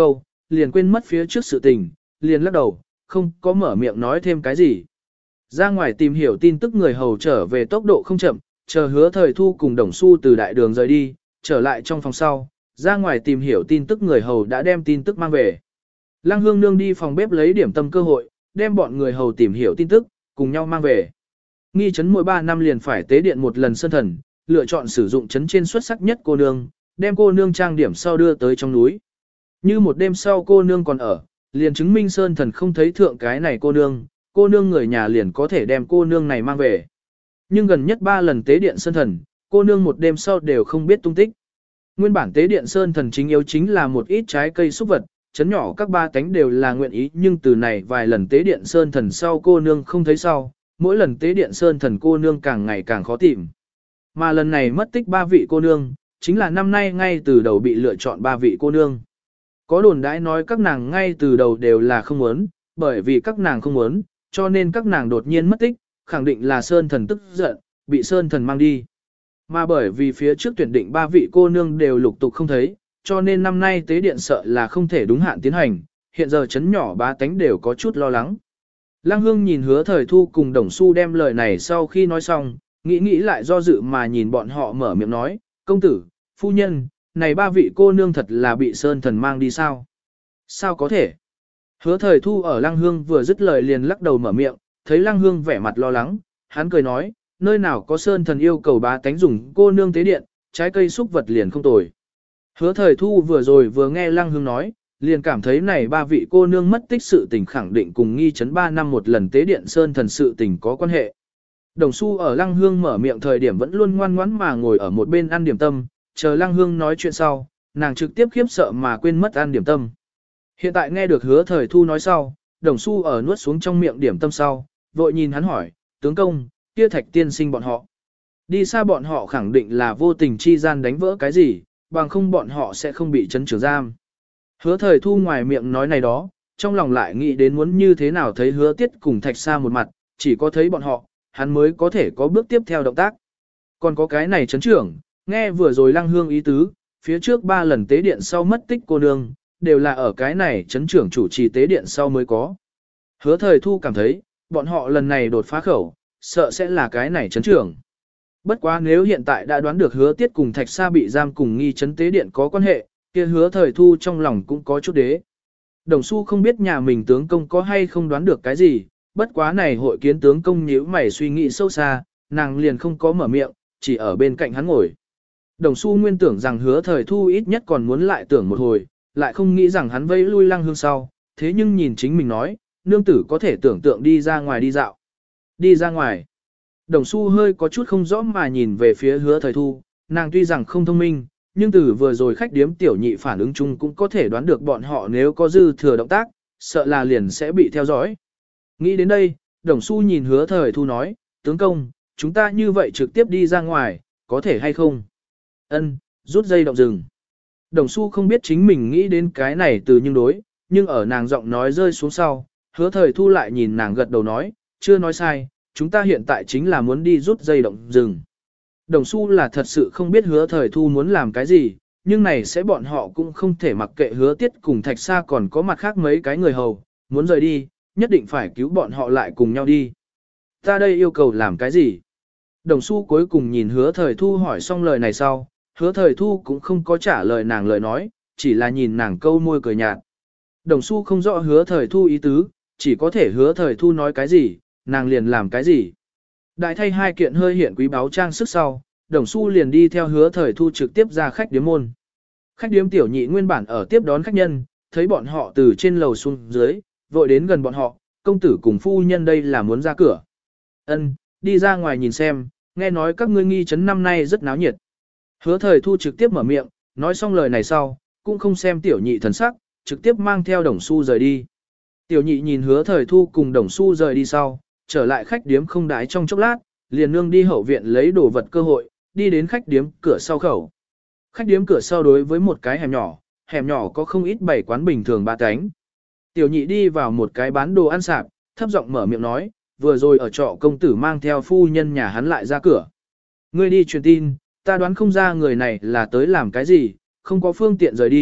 liền quên mất phía trước sự tình, liền lắc đầu, không có mở miệng nói thêm cái gì. Ra ngoài tìm hiểu tin tức người hầu trở về tốc độ không chậm, chờ hứa thời thu cùng đồng xu từ đại đường rời đi, trở lại trong phòng sau, ra ngoài tìm hiểu tin tức người hầu đã đem tin tức mang về. Lăng Hương Nương đi phòng bếp lấy điểm tâm cơ hội, đem bọn người hầu tìm hiểu tin tức, cùng nhau mang về. Nghi trấn mỗi ba năm liền phải tế điện một lần sơn thần, lựa chọn sử dụng trấn trên xuất sắc nhất cô nương, đem cô nương trang điểm sau đưa tới trong núi. Như một đêm sau cô nương còn ở, liền chứng minh sơn thần không thấy thượng cái này cô nương, cô nương người nhà liền có thể đem cô nương này mang về. Nhưng gần nhất ba lần tế điện sơn thần, cô nương một đêm sau đều không biết tung tích. Nguyên bản tế điện sơn thần chính yếu chính là một ít trái cây xúc vật, chấn nhỏ các ba cánh đều là nguyện ý, nhưng từ này vài lần tế điện sơn thần sau cô nương không thấy sau, mỗi lần tế điện sơn thần cô nương càng ngày càng khó tìm. Mà lần này mất tích ba vị cô nương, chính là năm nay ngay từ đầu bị lựa chọn ba vị cô nương. Có đồn đãi nói các nàng ngay từ đầu đều là không muốn, bởi vì các nàng không muốn, cho nên các nàng đột nhiên mất tích, khẳng định là sơn thần tức giận, bị sơn thần mang đi. Mà bởi vì phía trước tuyển định ba vị cô nương đều lục tục không thấy, cho nên năm nay tế điện sợ là không thể đúng hạn tiến hành, hiện giờ chấn nhỏ ba tánh đều có chút lo lắng. Lăng Hương nhìn hứa thời thu cùng đồng xu đem lời này sau khi nói xong, nghĩ nghĩ lại do dự mà nhìn bọn họ mở miệng nói, công tử, phu nhân, này ba vị cô nương thật là bị sơn thần mang đi sao? Sao có thể? Hứa thời thu ở Lăng Hương vừa dứt lời liền lắc đầu mở miệng, thấy Lăng Hương vẻ mặt lo lắng, hắn cười nói, nơi nào có sơn thần yêu cầu bá tánh dùng cô nương tế điện, trái cây xúc vật liền không tồi. Hứa thời thu vừa rồi vừa nghe Lăng Hương nói, liền cảm thấy này ba vị cô nương mất tích sự tình khẳng định cùng nghi chấn ba năm một lần tế điện sơn thần sự tình có quan hệ. Đồng Xu ở Lăng Hương mở miệng thời điểm vẫn luôn ngoan ngoãn mà ngồi ở một bên ăn điểm tâm, chờ Lăng Hương nói chuyện sau, nàng trực tiếp khiếp sợ mà quên mất ăn điểm tâm. Hiện tại nghe được hứa thời thu nói sau, Đồng Xu ở nuốt xuống trong miệng điểm tâm sau, vội nhìn hắn hỏi, tướng công, kia Thạch tiên sinh bọn họ. Đi xa bọn họ khẳng định là vô tình chi gian đánh vỡ cái gì, bằng không bọn họ sẽ không bị chấn trưởng giam. Hứa thời thu ngoài miệng nói này đó, trong lòng lại nghĩ đến muốn như thế nào thấy hứa tiết cùng Thạch Sa một mặt, chỉ có thấy bọn họ, hắn mới có thể có bước tiếp theo động tác. Còn có cái này chấn trưởng, nghe vừa rồi Lăng Hương ý tứ, phía trước ba lần tế điện sau mất tích cô nương, đều là ở cái này chấn trưởng chủ trì tế điện sau mới có. Hứa thời thu cảm thấy, bọn họ lần này đột phá khẩu, sợ sẽ là cái này chấn trưởng. Bất quá nếu hiện tại đã đoán được hứa tiết cùng Thạch Sa bị giam cùng nghi chấn tế điện có quan hệ, kia hứa thời thu trong lòng cũng có chút đế. Đồng Xu không biết nhà mình tướng công có hay không đoán được cái gì, bất quá này hội kiến tướng công nhíu mày suy nghĩ sâu xa, nàng liền không có mở miệng, chỉ ở bên cạnh hắn ngồi. Đồng Xu nguyên tưởng rằng hứa thời thu ít nhất còn muốn lại tưởng một hồi, lại không nghĩ rằng hắn vẫy lui Lăng Hương sau, thế nhưng nhìn chính mình nói, nương tử có thể tưởng tượng đi ra ngoài đi dạo. Đi ra ngoài. Đồng Xu hơi có chút không rõ mà nhìn về phía hứa thời thu, nàng tuy rằng không thông minh, nhưng từ vừa rồi khách điếm tiểu nhị phản ứng chung cũng có thể đoán được bọn họ nếu có dư thừa động tác, sợ là liền sẽ bị theo dõi. Nghĩ đến đây, Đồng Xu nhìn hứa thời thu nói, tướng công, chúng ta như vậy trực tiếp đi ra ngoài, có thể hay không? Ân, rút dây động rừng. Đồng Xu không biết chính mình nghĩ đến cái này từ nhưng đối, nhưng ở nàng giọng nói rơi xuống sau, hứa thời thu lại nhìn nàng gật đầu nói, chưa nói sai, chúng ta hiện tại chính là muốn đi rút dây động rừng. Đồng Xu là thật sự không biết hứa thời thu muốn làm cái gì, nhưng này sẽ bọn họ cũng không thể mặc kệ hứa tiết cùng Thạch Sa còn có mặt khác mấy cái người hầu, muốn rời đi, nhất định phải cứu bọn họ lại cùng nhau đi. Ta đây yêu cầu làm cái gì? Đồng Xu cuối cùng nhìn hứa thời thu hỏi xong lời này sau, hứa thời thu cũng không có trả lời nàng lời nói, chỉ là nhìn nàng câu môi cười nhạt. Đồng Xu không rõ hứa thời thu ý tứ, chỉ có thể hứa thời thu nói cái gì, nàng liền làm cái gì. Đại thay hai kiện hơi hiện quý báu trang sức sau, Đồng Xu liền đi theo hứa thời thu trực tiếp ra khách điếm môn. Khách điếm tiểu nhị nguyên bản ở tiếp đón khách nhân, thấy bọn họ từ trên lầu xuống dưới, vội đến gần bọn họ, công tử cùng phu nhân đây là muốn ra cửa. Ân, đi ra ngoài nhìn xem, nghe nói các ngươi nghi trấn năm nay rất náo nhiệt. Hứa thời thu trực tiếp mở miệng, nói xong lời này sau, cũng không xem tiểu nhị thần sắc, trực tiếp mang theo Đồng Xu rời đi. Tiểu nhị nhìn hứa thời thu cùng Đồng Xu rời đi sau, trở lại khách điếm không đái trong chốc lát, liền nương đi hậu viện lấy đồ vật cơ hội, đi đến khách điếm cửa sau khẩu. Khách điếm cửa sau đối với một cái hẻm nhỏ, hẻm nhỏ có không ít bảy quán bình thường ba cánh. Tiểu nhị đi vào một cái bán đồ ăn sạp, thấp giọng mở miệng nói, vừa rồi ở trọ công tử mang theo phu nhân nhà hắn lại ra cửa. Ngươi đi truyền tin, ta đoán không ra người này là tới làm cái gì, không có phương tiện rời đi,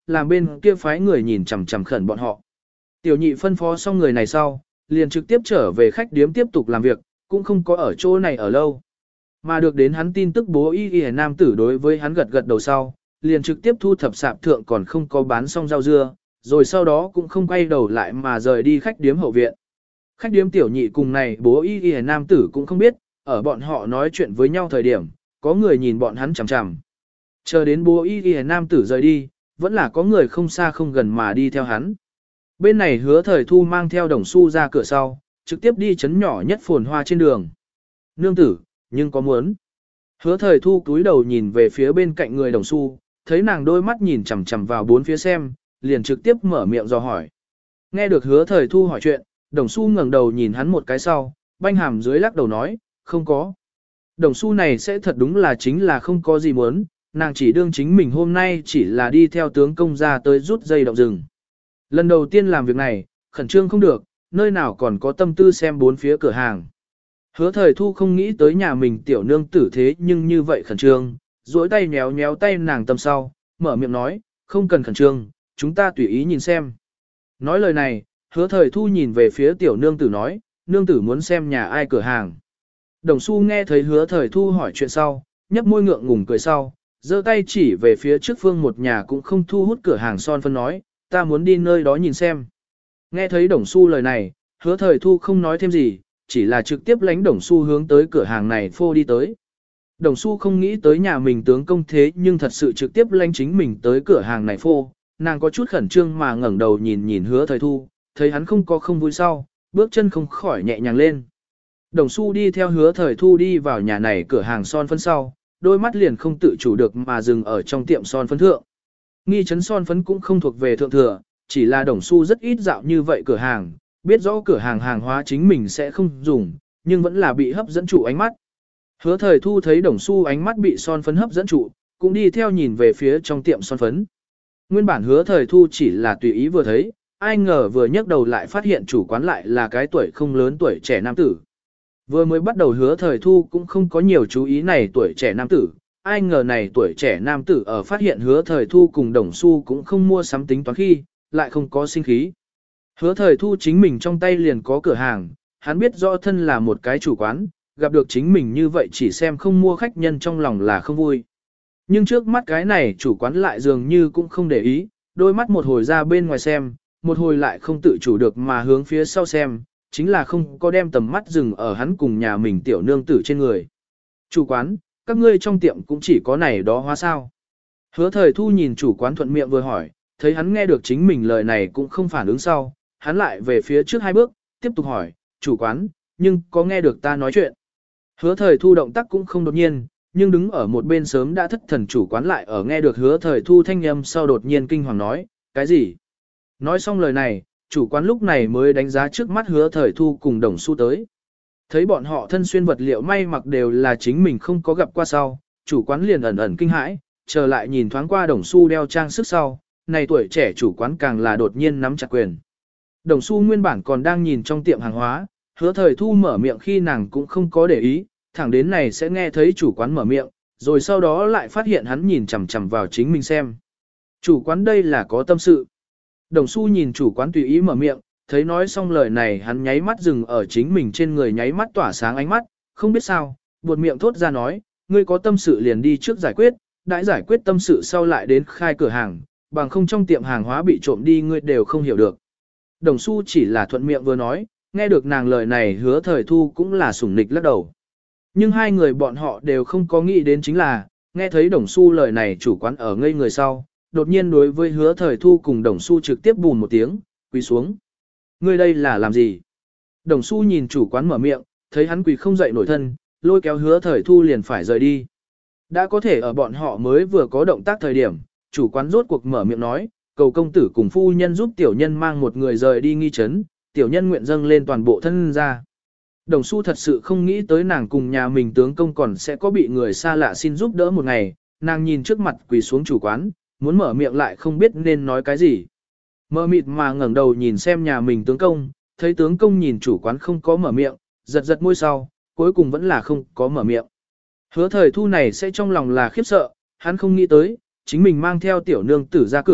làm bên kia phái người nhìn chằm chằm khẩn bọn họ. Tiểu nhị phân phó xong người này sau, liền trực tiếp trở về khách điếm tiếp tục làm việc, cũng không có ở chỗ này ở lâu. Mà được đến hắn tin tức bố y y nam tử đối với hắn gật gật đầu sau, liền trực tiếp thu thập sạp thượng còn không có bán xong rau dưa, rồi sau đó cũng không quay đầu lại mà rời đi khách điếm hậu viện. Khách điếm tiểu nhị cùng này bố y y nam tử cũng không biết, ở bọn họ nói chuyện với nhau thời điểm, có người nhìn bọn hắn chằm chằm. Chờ đến bố y y nam tử rời đi, vẫn là có người không xa không gần mà đi theo hắn. Bên này Hứa Thời Thu mang theo Đồng Xu ra cửa sau, trực tiếp đi chấn nhỏ nhất phồn hoa trên đường. Nương tử, nhưng có muốn. Hứa Thời Thu cúi đầu nhìn về phía bên cạnh người Đồng Xu, thấy nàng đôi mắt nhìn chằm chằm vào bốn phía xem, liền trực tiếp mở miệng dò hỏi. Nghe được Hứa Thời Thu hỏi chuyện, Đồng Xu ngẩng đầu nhìn hắn một cái sau, banh hàm dưới lắc đầu nói, không có. Đồng Xu này sẽ thật đúng là chính là không có gì muốn, nàng chỉ đương chính mình hôm nay chỉ là đi theo tướng công ra tới rút dây động rừng. Lần đầu tiên làm việc này, khẩn trương không được, nơi nào còn có tâm tư xem bốn phía cửa hàng. Hứa Thời Thu không nghĩ tới nhà mình tiểu nương tử thế nhưng như vậy khẩn trương, duỗi tay nhéo nhéo tay nàng tâm sau, mở miệng nói, không cần khẩn trương, chúng ta tùy ý nhìn xem. Nói lời này, Hứa Thời Thu nhìn về phía tiểu nương tử nói, nương tử muốn xem nhà ai cửa hàng. Đồng Xu nghe thấy Hứa Thời Thu hỏi chuyện sau, nhấp môi ngượng ngùng cười sau, giơ tay chỉ về phía trước phương một nhà cũng không thu hút cửa hàng son phân nói, ta muốn đi nơi đó nhìn xem. Nghe thấy Đồng Xu lời này, Hứa Thời Thu không nói thêm gì, chỉ là trực tiếp lánh Đồng Xu hướng tới cửa hàng này phô đi tới. Đồng Xu không nghĩ tới nhà mình tướng công thế nhưng thật sự trực tiếp lánh chính mình tới cửa hàng này phô, nàng có chút khẩn trương mà ngẩng đầu nhìn nhìn Hứa Thời Thu, thấy hắn không có không vui sau, bước chân không khỏi nhẹ nhàng lên. Đồng Xu đi theo Hứa Thời Thu đi vào nhà này cửa hàng son phấn sau, đôi mắt liền không tự chủ được mà dừng ở trong tiệm son phấn thượng. Nghi chấn son phấn cũng không thuộc về thượng thừa, chỉ là Đồng Xu rất ít dạo như vậy cửa hàng, biết rõ cửa hàng hàng hóa chính mình sẽ không dùng, nhưng vẫn là bị hấp dẫn trụ ánh mắt. Hứa Thời Thu thấy Đồng Xu ánh mắt bị son phấn hấp dẫn trụ, cũng đi theo nhìn về phía trong tiệm son phấn. Nguyên bản Hứa Thời Thu chỉ là tùy ý vừa thấy, ai ngờ vừa nhấc đầu lại phát hiện chủ quán lại là cái tuổi không lớn tuổi trẻ nam tử. Vừa mới bắt đầu Hứa Thời Thu cũng không có nhiều chú ý này tuổi trẻ nam tử, ai ngờ này tuổi trẻ nam tử ở phát hiện Hứa Thời Thu cùng Đồng Xu cũng không mua sắm tính toán khi, lại không có sinh khí. Hứa Thời Thu chính mình trong tay liền có cửa hàng, hắn biết rõ thân là một cái chủ quán, gặp được chính mình như vậy chỉ xem không mua khách nhân trong lòng là không vui. Nhưng trước mắt cái này chủ quán lại dường như cũng không để ý, đôi mắt một hồi ra bên ngoài xem, một hồi lại không tự chủ được mà hướng phía sau xem, chính là không có đem tầm mắt dừng ở hắn cùng nhà mình tiểu nương tử trên người. Chủ quán, các ngươi trong tiệm cũng chỉ có này đó hóa sao. Hứa Thời Thu nhìn chủ quán thuận miệng vừa hỏi, thấy hắn nghe được chính mình lời này cũng không phản ứng sau, hắn lại về phía trước hai bước, tiếp tục hỏi, chủ quán, nhưng có nghe được ta nói chuyện. Hứa Thời Thu động tác cũng không đột nhiên, nhưng đứng ở một bên sớm đã thất thần chủ quán lại ở nghe được Hứa Thời Thu thanh âm sau đột nhiên kinh hoàng nói, cái gì? Nói xong lời này, chủ quán lúc này mới đánh giá trước mắt Hứa Thời Thu cùng Đồng Xu tới. Thấy bọn họ thân xuyên vật liệu may mặc đều là chính mình không có gặp qua sau, chủ quán liền ẩn ẩn kinh hãi, trở lại nhìn thoáng qua Đồng Xu đeo trang sức sau, này tuổi trẻ chủ quán càng là đột nhiên nắm chặt quyền. Đồng Xu nguyên bản còn đang nhìn trong tiệm hàng hóa, Hứa Thời Thu mở miệng khi nàng cũng không có để ý, thẳng đến này sẽ nghe thấy chủ quán mở miệng, rồi sau đó lại phát hiện hắn nhìn chằm chằm vào chính mình xem. Chủ quán đây là có tâm sự. Đồng Xu nhìn chủ quán tùy ý mở miệng, thấy nói xong lời này hắn nháy mắt dừng ở chính mình trên người nháy mắt tỏa sáng ánh mắt, không biết sao, buột miệng thốt ra nói, ngươi có tâm sự liền đi trước giải quyết, đã giải quyết tâm sự sau lại đến khai cửa hàng, bằng không trong tiệm hàng hóa bị trộm đi ngươi đều không hiểu được. Đồng Xu chỉ là thuận miệng vừa nói, nghe được nàng lời này Hứa Thời Thu cũng là sủng nịch lắc đầu. Nhưng hai người bọn họ đều không có nghĩ đến chính là, nghe thấy Đồng Xu lời này chủ quán ở ngây người sau, đột nhiên đối với Hứa Thời Thu cùng Đồng Xu trực tiếp bùn một tiếng, quỳ xuống. Ngươi đây là làm gì? Đồng Xu nhìn chủ quán mở miệng, thấy hắn quỳ không dậy nổi thân, lôi kéo Hứa Thời Thu liền phải rời đi. Đã có thể ở bọn họ mới vừa có động tác thời điểm, chủ quán rốt cuộc mở miệng nói, cầu công tử cùng phu nhân giúp tiểu nhân mang một người rời đi nghi trấn, tiểu nhân nguyện dâng lên toàn bộ thân ra. Đồng Xu thật sự không nghĩ tới nàng cùng nhà mình tướng công còn sẽ có bị người xa lạ xin giúp đỡ một ngày, nàng nhìn trước mặt quỳ xuống chủ quán, muốn mở miệng lại không biết nên nói cái gì. Mơ mịt mà ngẩng đầu nhìn xem nhà mình tướng công, thấy tướng công nhìn chủ quán không có mở miệng, giật giật môi sau, cuối cùng vẫn là không có mở miệng. Hứa Thời Thu này sẽ trong lòng là khiếp sợ, hắn không nghĩ tới, chính mình mang theo tiểu nương tử ra cửa,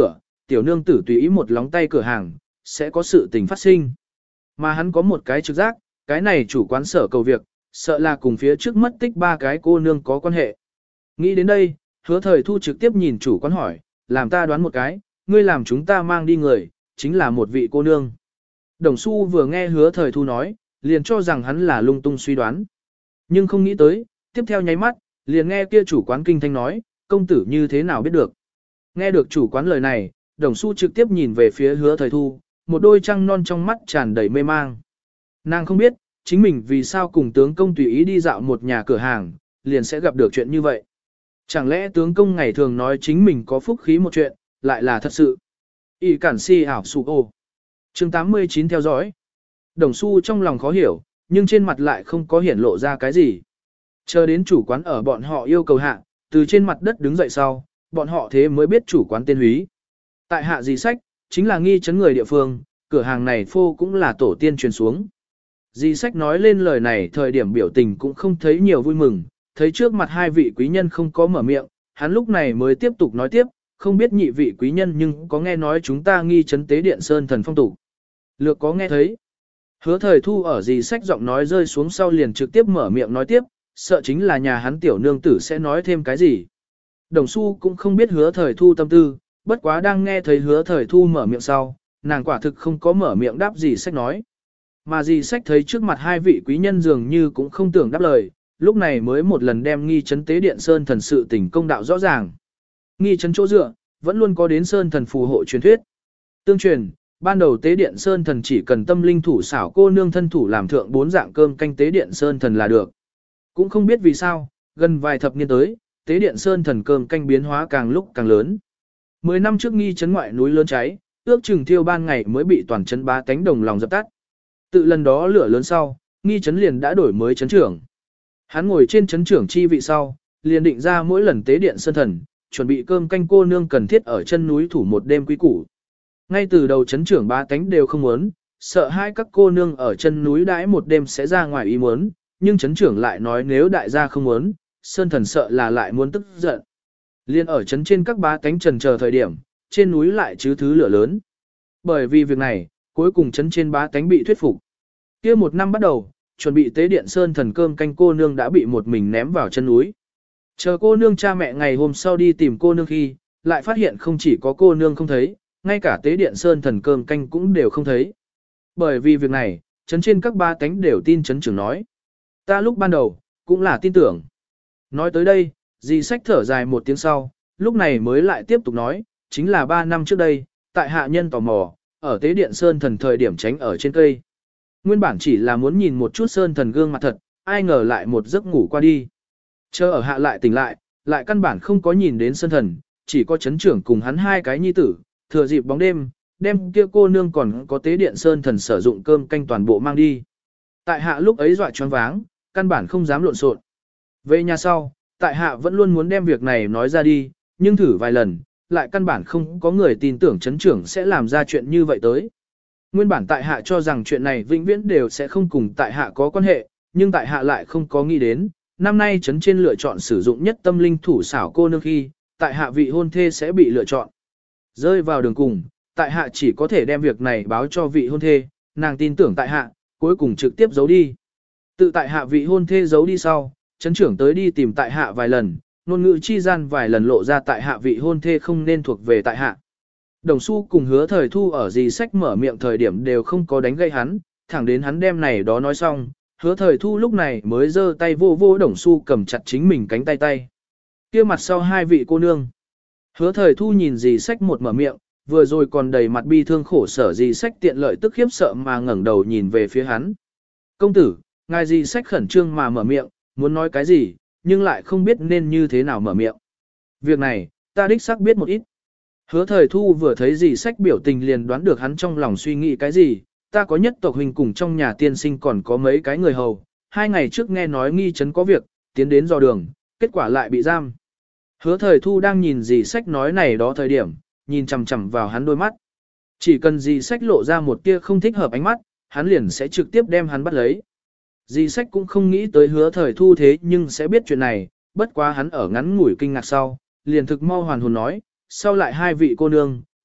tiểu nương tử tùy ý một lóng tay cửa hàng, sẽ có sự tình phát sinh. Mà hắn có một cái trực giác, cái này chủ quán sở cầu việc, sợ là cùng phía trước mất tích ba cái cô nương có quan hệ. Nghĩ đến đây, hứa thời thu trực tiếp nhìn chủ quán hỏi, làm ta đoán một cái, ngươi làm chúng ta mang đi người, chính là một vị cô nương. Đồng Xu vừa nghe hứa thời thu nói, liền cho rằng hắn là lung tung suy đoán. Nhưng không nghĩ tới, tiếp theo nháy mắt, liền nghe kia chủ quán kinh thanh nói, công tử như thế nào biết được. Nghe được chủ quán lời này, Đồng Xu trực tiếp nhìn về phía hứa thời thu, một đôi trăng non trong mắt tràn đầy mê mang. Nàng không biết, chính mình vì sao cùng tướng công tùy ý đi dạo một nhà cửa hàng, liền sẽ gặp được chuyện như vậy. Chẳng lẽ tướng công ngày thường nói chính mình có phúc khí một chuyện, lại là thật sự. Y cản si ảo sụ ô. chương tám mươi chín theo dõi. Đồng Xu trong lòng khó hiểu, nhưng trên mặt lại không có hiển lộ ra cái gì. Chờ đến chủ quán ở bọn họ yêu cầu hạ, từ trên mặt đất đứng dậy sau, bọn họ thế mới biết chủ quán tên Húy. Tại hạ Di Sách, chính là nghi chấn người địa phương, cửa hàng này phô cũng là tổ tiên truyền xuống. Di Sách nói lên lời này thời điểm biểu tình cũng không thấy nhiều vui mừng, thấy trước mặt hai vị quý nhân không có mở miệng, hắn lúc này mới tiếp tục nói tiếp, không biết nhị vị quý nhân nhưng có nghe nói chúng ta nghi chấn tế điện sơn thần phong tục. Lược có nghe thấy. Hứa thời thu ở Di Sách giọng nói rơi xuống sau liền trực tiếp mở miệng nói tiếp, sợ chính là nhà hắn tiểu nương tử sẽ nói thêm cái gì. Đồng Xu cũng không biết hứa thời thu tâm tư, bất quá đang nghe thấy hứa thời thu mở miệng sau, nàng quả thực không có mở miệng đáp Di Sách nói. Mà Di Sách thấy trước mặt hai vị quý nhân dường như cũng không tưởng đáp lời, lúc này mới một lần đem nghi chấn tế điện sơn thần sự tình công đạo rõ ràng. Nghi chấn chỗ dựa, vẫn luôn có đến sơn thần phù hộ truyền thuyết. Tương truyền, ban đầu tế điện sơn thần chỉ cần tâm linh thủ xảo cô nương thân thủ làm thượng bốn dạng cơm canh tế điện sơn thần là được. Cũng không biết vì sao, gần vài thập niên tới, tế điện sơn thần cơm canh biến hóa càng lúc càng lớn. Mười năm trước nghi chấn ngoại núi lớn cháy, ước chừng thiêu ban ngày mới bị toàn chấn bá tánh đồng lòng dập tắt. Tự lần đó lửa lớn sau, nghi chấn liền đã đổi mới chấn trưởng. Hắn ngồi trên chấn trưởng chi vị sau, liền định ra mỗi lần tế điện sơn thần, chuẩn bị cơm canh cô nương cần thiết ở chân núi thủ một đêm quý củ. Ngay từ đầu chấn trưởng bá tánh đều không muốn, sợ hai các cô nương ở chân núi đãi một đêm sẽ ra ngoài ý muốn, nhưng chấn trưởng lại nói nếu đại gia không muốn, sơn thần sợ là lại muốn tức giận. Liên ở chấn trên các bá tánh trần chờ thời điểm, trên núi lại chứ thứ lửa lớn. Bởi vì việc này, cuối cùng chấn trên bá tánh bị thuyết phục. Kia một năm bắt đầu, chuẩn bị tế điện sơn thần cơm canh cô nương đã bị một mình ném vào chân núi. Chờ cô nương cha mẹ ngày hôm sau đi tìm cô nương khi, lại phát hiện không chỉ có cô nương không thấy, ngay cả tế điện sơn thần cơm canh cũng đều không thấy. Bởi vì việc này, chấn trên các ba cánh đều tin chấn trưởng nói. Ta lúc ban đầu, cũng là tin tưởng. Nói tới đây, Di Sách thở dài một tiếng sau, lúc này mới lại tiếp tục nói, chính là ba năm trước đây, tại hạ nhân tò mò, ở tế điện sơn thần thời điểm tránh ở trên cây. Nguyên bản chỉ là muốn nhìn một chút sơn thần gương mặt thật, ai ngờ lại một giấc ngủ qua đi. Chờ ở hạ lại tỉnh lại, lại căn bản không có nhìn đến sơn thần, chỉ có chấn trưởng cùng hắn hai cái nhi tử, thừa dịp bóng đêm, đem kia cô nương còn có tế điện sơn thần sử dụng cơm canh toàn bộ mang đi. Tại hạ lúc ấy dọa choáng váng, căn bản không dám lộn xộn. Về nhà sau, tại hạ vẫn luôn muốn đem việc này nói ra đi, nhưng thử vài lần, lại căn bản không có người tin tưởng chấn trưởng sẽ làm ra chuyện như vậy tới. Nguyên bản tại hạ cho rằng chuyện này vĩnh viễn đều sẽ không cùng tại hạ có quan hệ, nhưng tại hạ lại không có nghĩ đến, năm nay chấn trên lựa chọn sử dụng nhất tâm linh thủ xảo cô nương khi, tại hạ vị hôn thê sẽ bị lựa chọn. Rơi vào đường cùng, tại hạ chỉ có thể đem việc này báo cho vị hôn thê, nàng tin tưởng tại hạ, cuối cùng trực tiếp giấu đi. Tự tại hạ vị hôn thê giấu đi sau, chấn trưởng tới đi tìm tại hạ vài lần, ngôn ngữ chi gian vài lần lộ ra tại hạ vị hôn thê không nên thuộc về tại hạ. Đồng Xu cùng hứa thời thu ở Di Sách mở miệng thời điểm đều không có đánh gây hắn, thẳng đến hắn đem này đó nói xong, hứa thời thu lúc này mới giơ tay vô vô Đồng Xu cầm chặt chính mình cánh tay tay. Kia mặt sau hai vị cô nương. Hứa thời thu nhìn Di Sách một mở miệng, vừa rồi còn đầy mặt bi thương khổ sở Di Sách tiện lợi tức khiếp sợ mà ngẩng đầu nhìn về phía hắn. Công tử, ngài Di Sách khẩn trương mà mở miệng, muốn nói cái gì, nhưng lại không biết nên như thế nào mở miệng. Việc này, ta đích xác biết một ít. Hứa thời thu vừa thấy Di Sách biểu tình liền đoán được hắn trong lòng suy nghĩ cái gì, ta có nhất tộc huynh cùng trong nhà tiên sinh còn có mấy cái người hầu, hai ngày trước nghe nói nghi trấn có việc, tiến đến dò đường, kết quả lại bị giam. Hứa thời thu đang nhìn Di Sách nói này đó thời điểm, nhìn chằm chằm vào hắn đôi mắt. Chỉ cần Di Sách lộ ra một tia không thích hợp ánh mắt, hắn liền sẽ trực tiếp đem hắn bắt lấy. Di Sách cũng không nghĩ tới hứa thời thu thế nhưng sẽ biết chuyện này, bất quá hắn ở ngắn ngủi kinh ngạc sau, liền thực mau hoàn hồn nói, sau lại hai vị cô nương,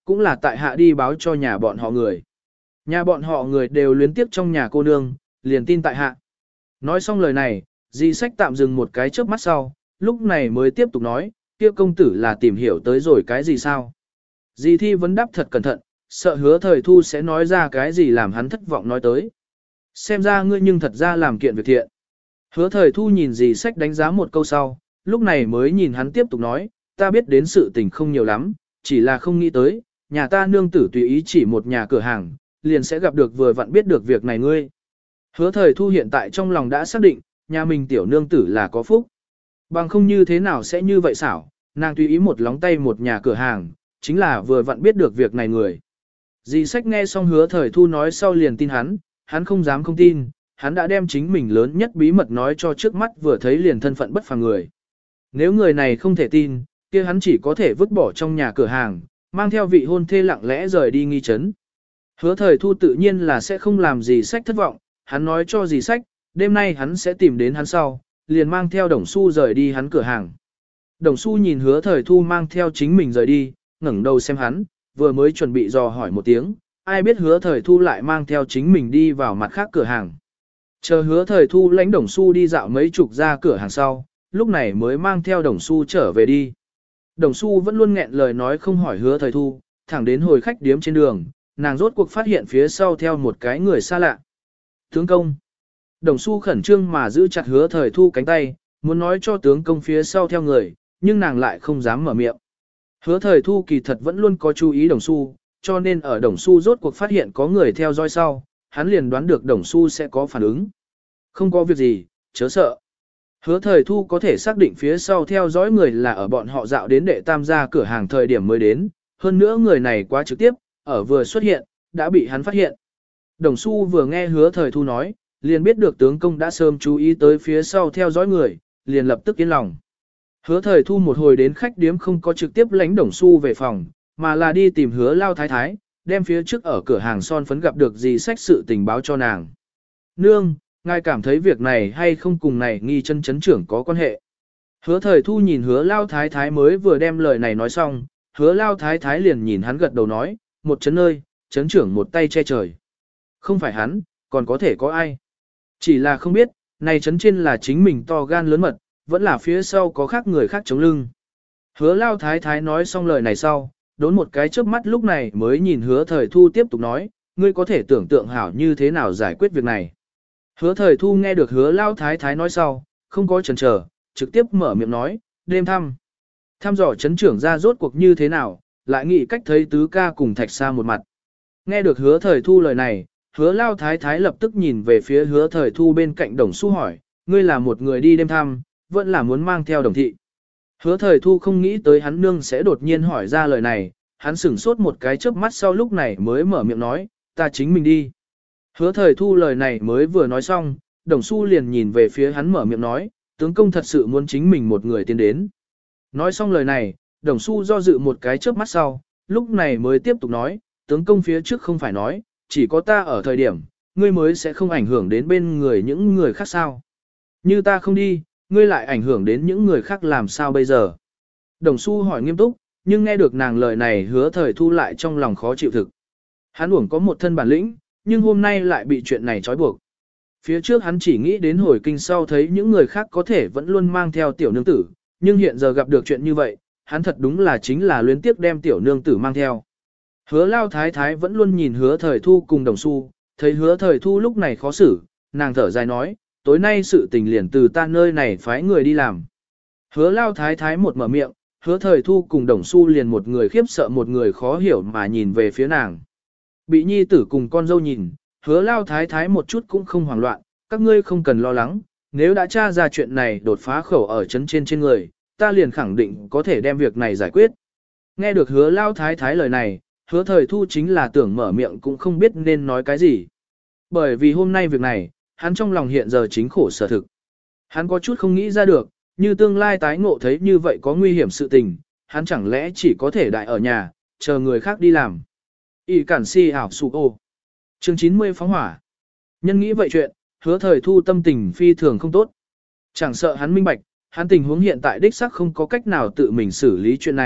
cũng là tại hạ đi báo cho nhà bọn họ người. Nhà bọn họ người đều luyến tiếp trong nhà cô nương, liền tin tại hạ. Nói xong lời này, dì sách tạm dừng một cái trước mắt sau, lúc này mới tiếp tục nói, kia công tử là tìm hiểu tới rồi cái gì sao? Dì thi vấn đáp thật cẩn thận, sợ hứa thời thu sẽ nói ra cái gì làm hắn thất vọng nói tới. Xem ra ngươi nhưng thật ra làm kiện việc thiện. Hứa thời thu nhìn dì sách đánh giá một câu sau, lúc này mới nhìn hắn tiếp tục nói, ta biết đến sự tình không nhiều lắm, chỉ là không nghĩ tới, nhà ta nương tử tùy ý chỉ một nhà cửa hàng, liền sẽ gặp được vừa vặn biết được việc này ngươi. Hứa thời thu hiện tại trong lòng đã xác định, nhà mình tiểu nương tử là có phúc. Bằng không như thế nào sẽ như vậy xảo, nàng tùy ý một lóng tay một nhà cửa hàng, chính là vừa vặn biết được việc này người. Dì sách nghe xong hứa thời thu nói sau liền tin hắn, hắn không dám không tin, hắn đã đem chính mình lớn nhất bí mật nói cho trước mắt vừa thấy liền thân phận bất phàm người. Nếu người này không thể tin, kia hắn chỉ có thể vứt bỏ trong nhà cửa hàng, mang theo vị hôn thê lặng lẽ rời đi nghi trấn. Hứa thời thu tự nhiên là sẽ không làm dì sách thất vọng, hắn nói cho dì sách, đêm nay hắn sẽ tìm đến hắn sau, liền mang theo Đồng Xu rời đi hắn cửa hàng. Đồng Xu nhìn hứa thời thu mang theo chính mình rời đi, ngẩng đầu xem hắn, vừa mới chuẩn bị dò hỏi một tiếng, ai biết hứa thời thu lại mang theo chính mình đi vào mặt khác cửa hàng. Chờ hứa thời thu lãnh Đồng Xu đi dạo mấy chục ra cửa hàng sau, lúc này mới mang theo Đồng Xu trở về đi. Đồng Xu vẫn luôn nghẹn lời nói không hỏi hứa thời thu, thẳng đến hồi khách điếm trên đường, nàng rốt cuộc phát hiện phía sau theo một cái người xa lạ. Tướng công. Đồng Xu khẩn trương mà giữ chặt hứa thời thu cánh tay, muốn nói cho tướng công phía sau theo người, nhưng nàng lại không dám mở miệng. Hứa thời thu kỳ thật vẫn luôn có chú ý Đồng Xu, cho nên ở Đồng Xu rốt cuộc phát hiện có người theo dõi sau, hắn liền đoán được Đồng Xu sẽ có phản ứng. Không có việc gì, chớ sợ. Hứa thời thu có thể xác định phía sau theo dõi người là ở bọn họ dạo đến đệ tam gia cửa hàng thời điểm mới đến, hơn nữa người này quá trực tiếp, ở vừa xuất hiện, đã bị hắn phát hiện. Đồng Xu vừa nghe hứa thời thu nói, liền biết được tướng công đã sớm chú ý tới phía sau theo dõi người, liền lập tức yên lòng. Hứa thời thu một hồi đến khách điếm không có trực tiếp lãnh Đồng Xu về phòng, mà là đi tìm hứa lao thái thái, đem phía trước ở cửa hàng son phấn gặp được gì sách sự tình báo cho nàng. Nương, ngài cảm thấy việc này hay không cùng này nghi chân chấn trưởng có quan hệ. Hứa thời thu nhìn hứa lao thái thái mới vừa đem lời này nói xong, hứa lao thái thái liền nhìn hắn gật đầu nói, một chấn ơi, chấn trưởng một tay che trời. Không phải hắn, còn có thể có ai. Chỉ là không biết, này chấn trên là chính mình to gan lớn mật, vẫn là phía sau có khác người khác chống lưng. Hứa lao thái thái nói xong lời này sau, đốn một cái chớp mắt lúc này mới nhìn hứa thời thu tiếp tục nói, ngươi có thể tưởng tượng hảo như thế nào giải quyết việc này. Hứa thời thu nghe được hứa lao thái thái nói sau, không có chần chờ, trực tiếp mở miệng nói, đêm thăm. Thăm dò chấn trưởng ra rốt cuộc như thế nào, lại nghĩ cách thấy tứ ca cùng thạch xa một mặt. Nghe được hứa thời thu lời này, hứa lao thái thái lập tức nhìn về phía hứa thời thu bên cạnh Đồng Xu hỏi, ngươi là một người đi đêm thăm, vẫn là muốn mang theo Đồng thị. Hứa thời thu không nghĩ tới hắn nương sẽ đột nhiên hỏi ra lời này, hắn sửng sốt một cái chớp mắt sau lúc này mới mở miệng nói, ta chính mình đi. Hứa thời thu lời này mới vừa nói xong, Đồng Xu liền nhìn về phía hắn mở miệng nói, tướng công thật sự muốn chính mình một người tiến đến. Nói xong lời này, Đồng Xu do dự một cái chớp mắt sau, lúc này mới tiếp tục nói, tướng công phía trước không phải nói, chỉ có ta ở thời điểm, ngươi mới sẽ không ảnh hưởng đến bên người những người khác sao. Như ta không đi, ngươi lại ảnh hưởng đến những người khác làm sao bây giờ. Đồng Xu hỏi nghiêm túc, nhưng nghe được nàng lời này hứa thời thu lại trong lòng khó chịu thực. Hắn uổng có một thân bản lĩnh, nhưng hôm nay lại bị chuyện này trói buộc. Phía trước hắn chỉ nghĩ đến hồi kinh sau thấy những người khác có thể vẫn luôn mang theo tiểu nương tử, nhưng hiện giờ gặp được chuyện như vậy, hắn thật đúng là chính là luyến tiếc đem tiểu nương tử mang theo. Hứa lao thái thái vẫn luôn nhìn hứa thời thu cùng Đồng Xu, thấy hứa thời thu lúc này khó xử, nàng thở dài nói, tối nay sự tình liền từ ta nơi này phái người đi làm. Hứa lao thái thái một mở miệng, hứa thời thu cùng Đồng Xu liền một người khiếp sợ một người khó hiểu mà nhìn về phía nàng. Bị nhi tử cùng con dâu nhìn, hứa lao thái thái một chút cũng không hoảng loạn, các ngươi không cần lo lắng, nếu đã tra ra chuyện này đột phá khẩu ở chấn trên trên người, ta liền khẳng định có thể đem việc này giải quyết. Nghe được hứa lao thái thái lời này, hứa thời thu chính là tưởng mở miệng cũng không biết nên nói cái gì. Bởi vì hôm nay việc này, hắn trong lòng hiện giờ chính khổ sở thực. Hắn có chút không nghĩ ra được, như tương lai tái ngộ thấy như vậy có nguy hiểm sự tình, hắn chẳng lẽ chỉ có thể đại ở nhà, chờ người khác đi làm. Y cản si ảo sụ ô. Chương chín mươi phóng hỏa. Nhân nghĩ vậy chuyện, hứa thời thu tâm tình phi thường không tốt. Chẳng sợ hắn minh bạch, hắn tình huống hiện tại đích xác không có cách nào tự mình xử lý chuyện này,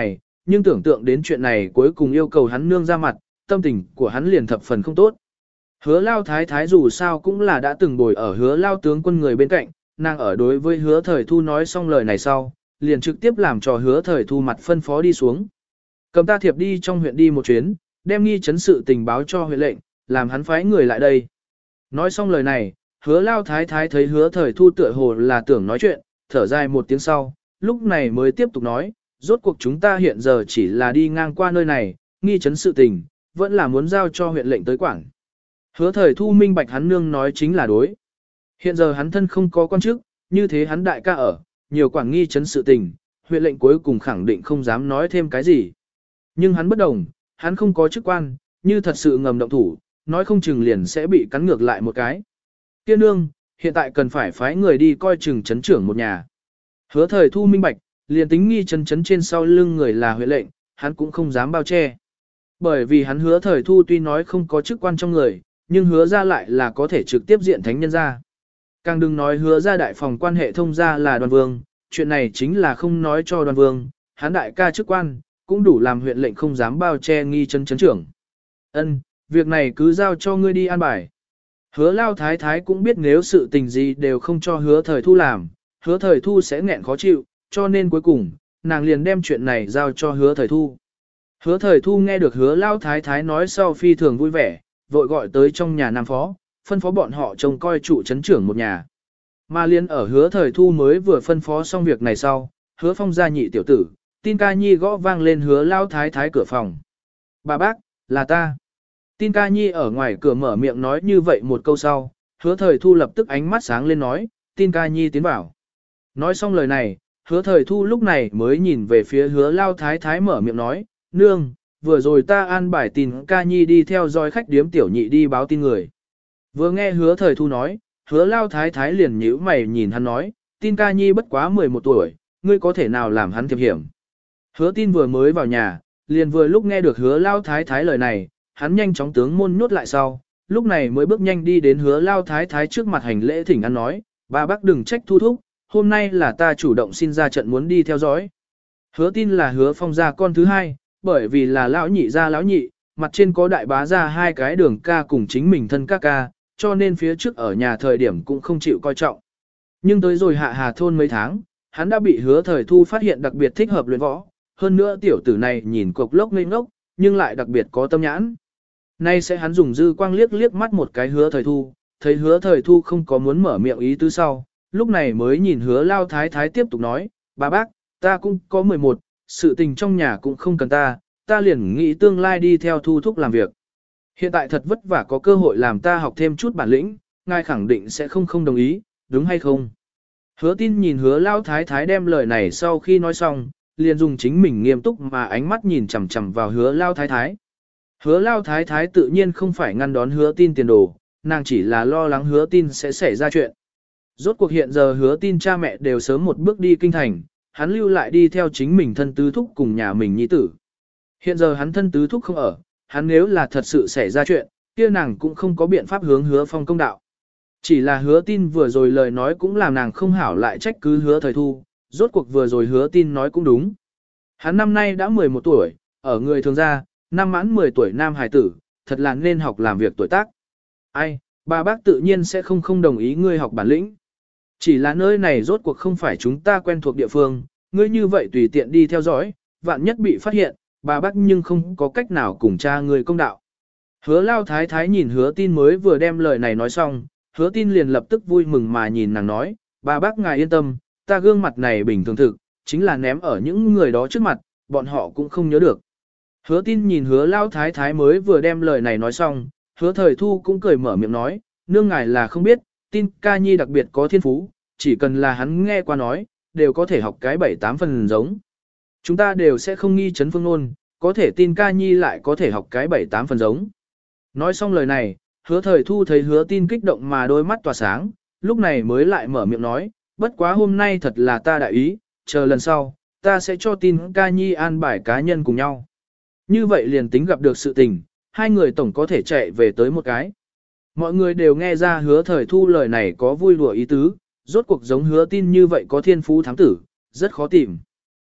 nhưng tưởng tượng đến chuyện này cuối cùng yêu cầu hắn nương ra mặt, tâm tình của hắn liền thập phần không tốt. Hứa lao thái thái dù sao cũng là đã từng bồi ở hứa lao tướng quân người bên cạnh, nàng ở đối với hứa thời thu nói xong lời này sau, liền trực tiếp làm cho hứa thời thu mặt phân phó đi xuống. Cầm ta thiệp đi trong huyện đi một chuyến, đem nghi chấn sự tình báo cho huyện lệnh, làm hắn phái người lại đây. Nói xong lời này, hứa lao thái thái thấy hứa thời thu tựa hồ là tưởng nói chuyện, thở dài một tiếng sau, lúc này mới tiếp tục nói, rốt cuộc chúng ta hiện giờ chỉ là đi ngang qua nơi này, nghi chấn sự tình, vẫn là muốn giao cho huyện lệnh tới quảng. Hứa thời thu minh bạch hắn nương nói chính là đối. Hiện giờ hắn thân không có quan chức, như thế hắn đại ca ở, nhiều quảng nghi chấn sự tình, huyện lệnh cuối cùng khẳng định không dám nói thêm cái gì. Nhưng hắn bất đồng, hắn không có chức quan, như thật sự ngầm động thủ, nói không chừng liền sẽ bị cắn ngược lại một cái. Tiên nương, hiện tại cần phải phái người đi coi chừng chấn trưởng một nhà. Hứa thời thu minh bạch, liền tính nghi chấn chấn trên sau lưng người là huyện lệnh, hắn cũng không dám bao che. Bởi vì hắn hứa thời thu tuy nói không có chức quan trong người, nhưng hứa ra lại là có thể trực tiếp diện thánh nhân ra. Càng đừng nói hứa ra đại phòng quan hệ thông ra là đoàn vương, chuyện này chính là không nói cho đoàn vương, hắn đại ca chức quan, cũng đủ làm huyện lệnh không dám bao che nghi chấn chấn trưởng. Ân, việc này cứ giao cho ngươi đi an bài. Hứa lao thái thái cũng biết nếu sự tình gì đều không cho hứa thời thu làm, hứa thời thu sẽ nghẹn khó chịu, cho nên cuối cùng, nàng liền đem chuyện này giao cho hứa thời thu. Hứa thời thu nghe được hứa lao thái thái nói sau phi thường vui vẻ, vội gọi tới trong nhà nam phó, phân phó bọn họ trông coi trụ chấn trưởng một nhà. Mà liên ở hứa thời thu mới vừa phân phó xong việc này sau, hứa phong gia nhị tiểu tử, tin ca nhi gõ vang lên hứa lao thái thái cửa phòng. Bà bác, là ta. Tin ca nhi ở ngoài cửa mở miệng nói như vậy một câu sau, hứa thời thu lập tức ánh mắt sáng lên nói, tin ca nhi tiến vào. Nói xong lời này, hứa thời thu lúc này mới nhìn về phía hứa lao thái thái mở miệng nói, nương, vừa rồi ta an bài tin ca nhi đi theo dõi khách điếm tiểu nhị đi báo tin người. Vừa nghe hứa thời thu nói, hứa lao thái thái liền nhíu mày nhìn hắn nói, tin ca nhi bất quá mười một tuổi, ngươi có thể nào làm hắn thiệp hiểm. Hứa tin vừa mới vào nhà, liền vừa lúc nghe được hứa lao thái thái lời này, hắn nhanh chóng tướng môn nhốt lại sau, lúc này mới bước nhanh đi đến hứa lao thái thái trước mặt hành lễ thỉnh ăn nói, bà bác đừng trách thu thúc, hôm nay là ta chủ động xin ra trận muốn đi theo dõi. Hứa tin là hứa phong gia con thứ hai, bởi vì là lão nhị gia lão nhị, mặt trên có đại bá gia hai cái đường ca cùng chính mình thân ca ca, cho nên phía trước ở nhà thời điểm cũng không chịu coi trọng. Nhưng tới rồi hạ hà thôn mấy tháng, hắn đã bị hứa thời thu phát hiện đặc biệt thích hợp luyện võ, hơn nữa tiểu tử này nhìn cục lốc ngây ngốc, nhưng lại đặc biệt có tâm nhãn. Nay sẽ hắn dùng dư quang liếc liếc mắt một cái hứa thời thu, thấy hứa thời thu không có muốn mở miệng ý tứ sau, lúc này mới nhìn hứa lao thái thái tiếp tục nói, bà bác, ta cũng có mười một, sự tình trong nhà cũng không cần ta, ta liền nghĩ tương lai đi theo thu thúc làm việc. Hiện tại thật vất vả có cơ hội làm ta học thêm chút bản lĩnh, ngài khẳng định sẽ không không đồng ý, đúng hay không? Hứa tin nhìn hứa lao thái thái đem lời này sau khi nói xong, liền dùng chính mình nghiêm túc mà ánh mắt nhìn chằm chằm vào hứa lao thái thái. Hứa lao thái thái tự nhiên không phải ngăn đón hứa tin tiền đồ, nàng chỉ là lo lắng hứa tin sẽ xảy ra chuyện. Rốt cuộc hiện giờ hứa tin cha mẹ đều sớm một bước đi kinh thành, hắn lưu lại đi theo chính mình thân tứ thúc cùng nhà mình nhi tử. Hiện giờ hắn thân tứ thúc không ở, hắn nếu là thật sự xảy ra chuyện, kia nàng cũng không có biện pháp hướng hứa phong công đạo. Chỉ là hứa tin vừa rồi lời nói cũng làm nàng không hảo lại trách cứ hứa thời thu, rốt cuộc vừa rồi hứa tin nói cũng đúng. Hắn năm nay đã mười một tuổi, ở người thường gia, năm mãn mười tuổi nam hài tử, thật là nên học làm việc tuổi tác. Ai, bà bác tự nhiên sẽ không không đồng ý ngươi học bản lĩnh. Chỉ là nơi này rốt cuộc không phải chúng ta quen thuộc địa phương, ngươi như vậy tùy tiện đi theo dõi, vạn nhất bị phát hiện, bà bác nhưng không có cách nào cùng cha ngươi công đạo. Hứa lao thái thái nhìn hứa tin mới vừa đem lời này nói xong, hứa tin liền lập tức vui mừng mà nhìn nàng nói, bà bác ngài yên tâm, ta gương mặt này bình thường thực, chính là ném ở những người đó trước mặt, bọn họ cũng không nhớ được. Hứa tin nhìn hứa lao thái thái mới vừa đem lời này nói xong, hứa thời thu cũng cười mở miệng nói, nương ngài là không biết, tin ca nhi đặc biệt có thiên phú, chỉ cần là hắn nghe qua nói, đều có thể học cái bảy tám phần giống. Chúng ta đều sẽ không nghi chấn phương ngôn, có thể tin ca nhi lại có thể học cái bảy tám phần giống. Nói xong lời này, hứa thời thu thấy hứa tin kích động mà đôi mắt tỏa sáng, lúc này mới lại mở miệng nói, bất quá hôm nay thật là ta đại ý, chờ lần sau, ta sẽ cho tin ca nhi an bài cá nhân cùng nhau. Như vậy liền tính gặp được sự tình, hai người tổng có thể chạy về tới một cái. Mọi người đều nghe ra hứa thời thu lời này có vui đùa ý tứ, rốt cuộc giống hứa tin như vậy có thiên phú thám tử, rất khó tìm.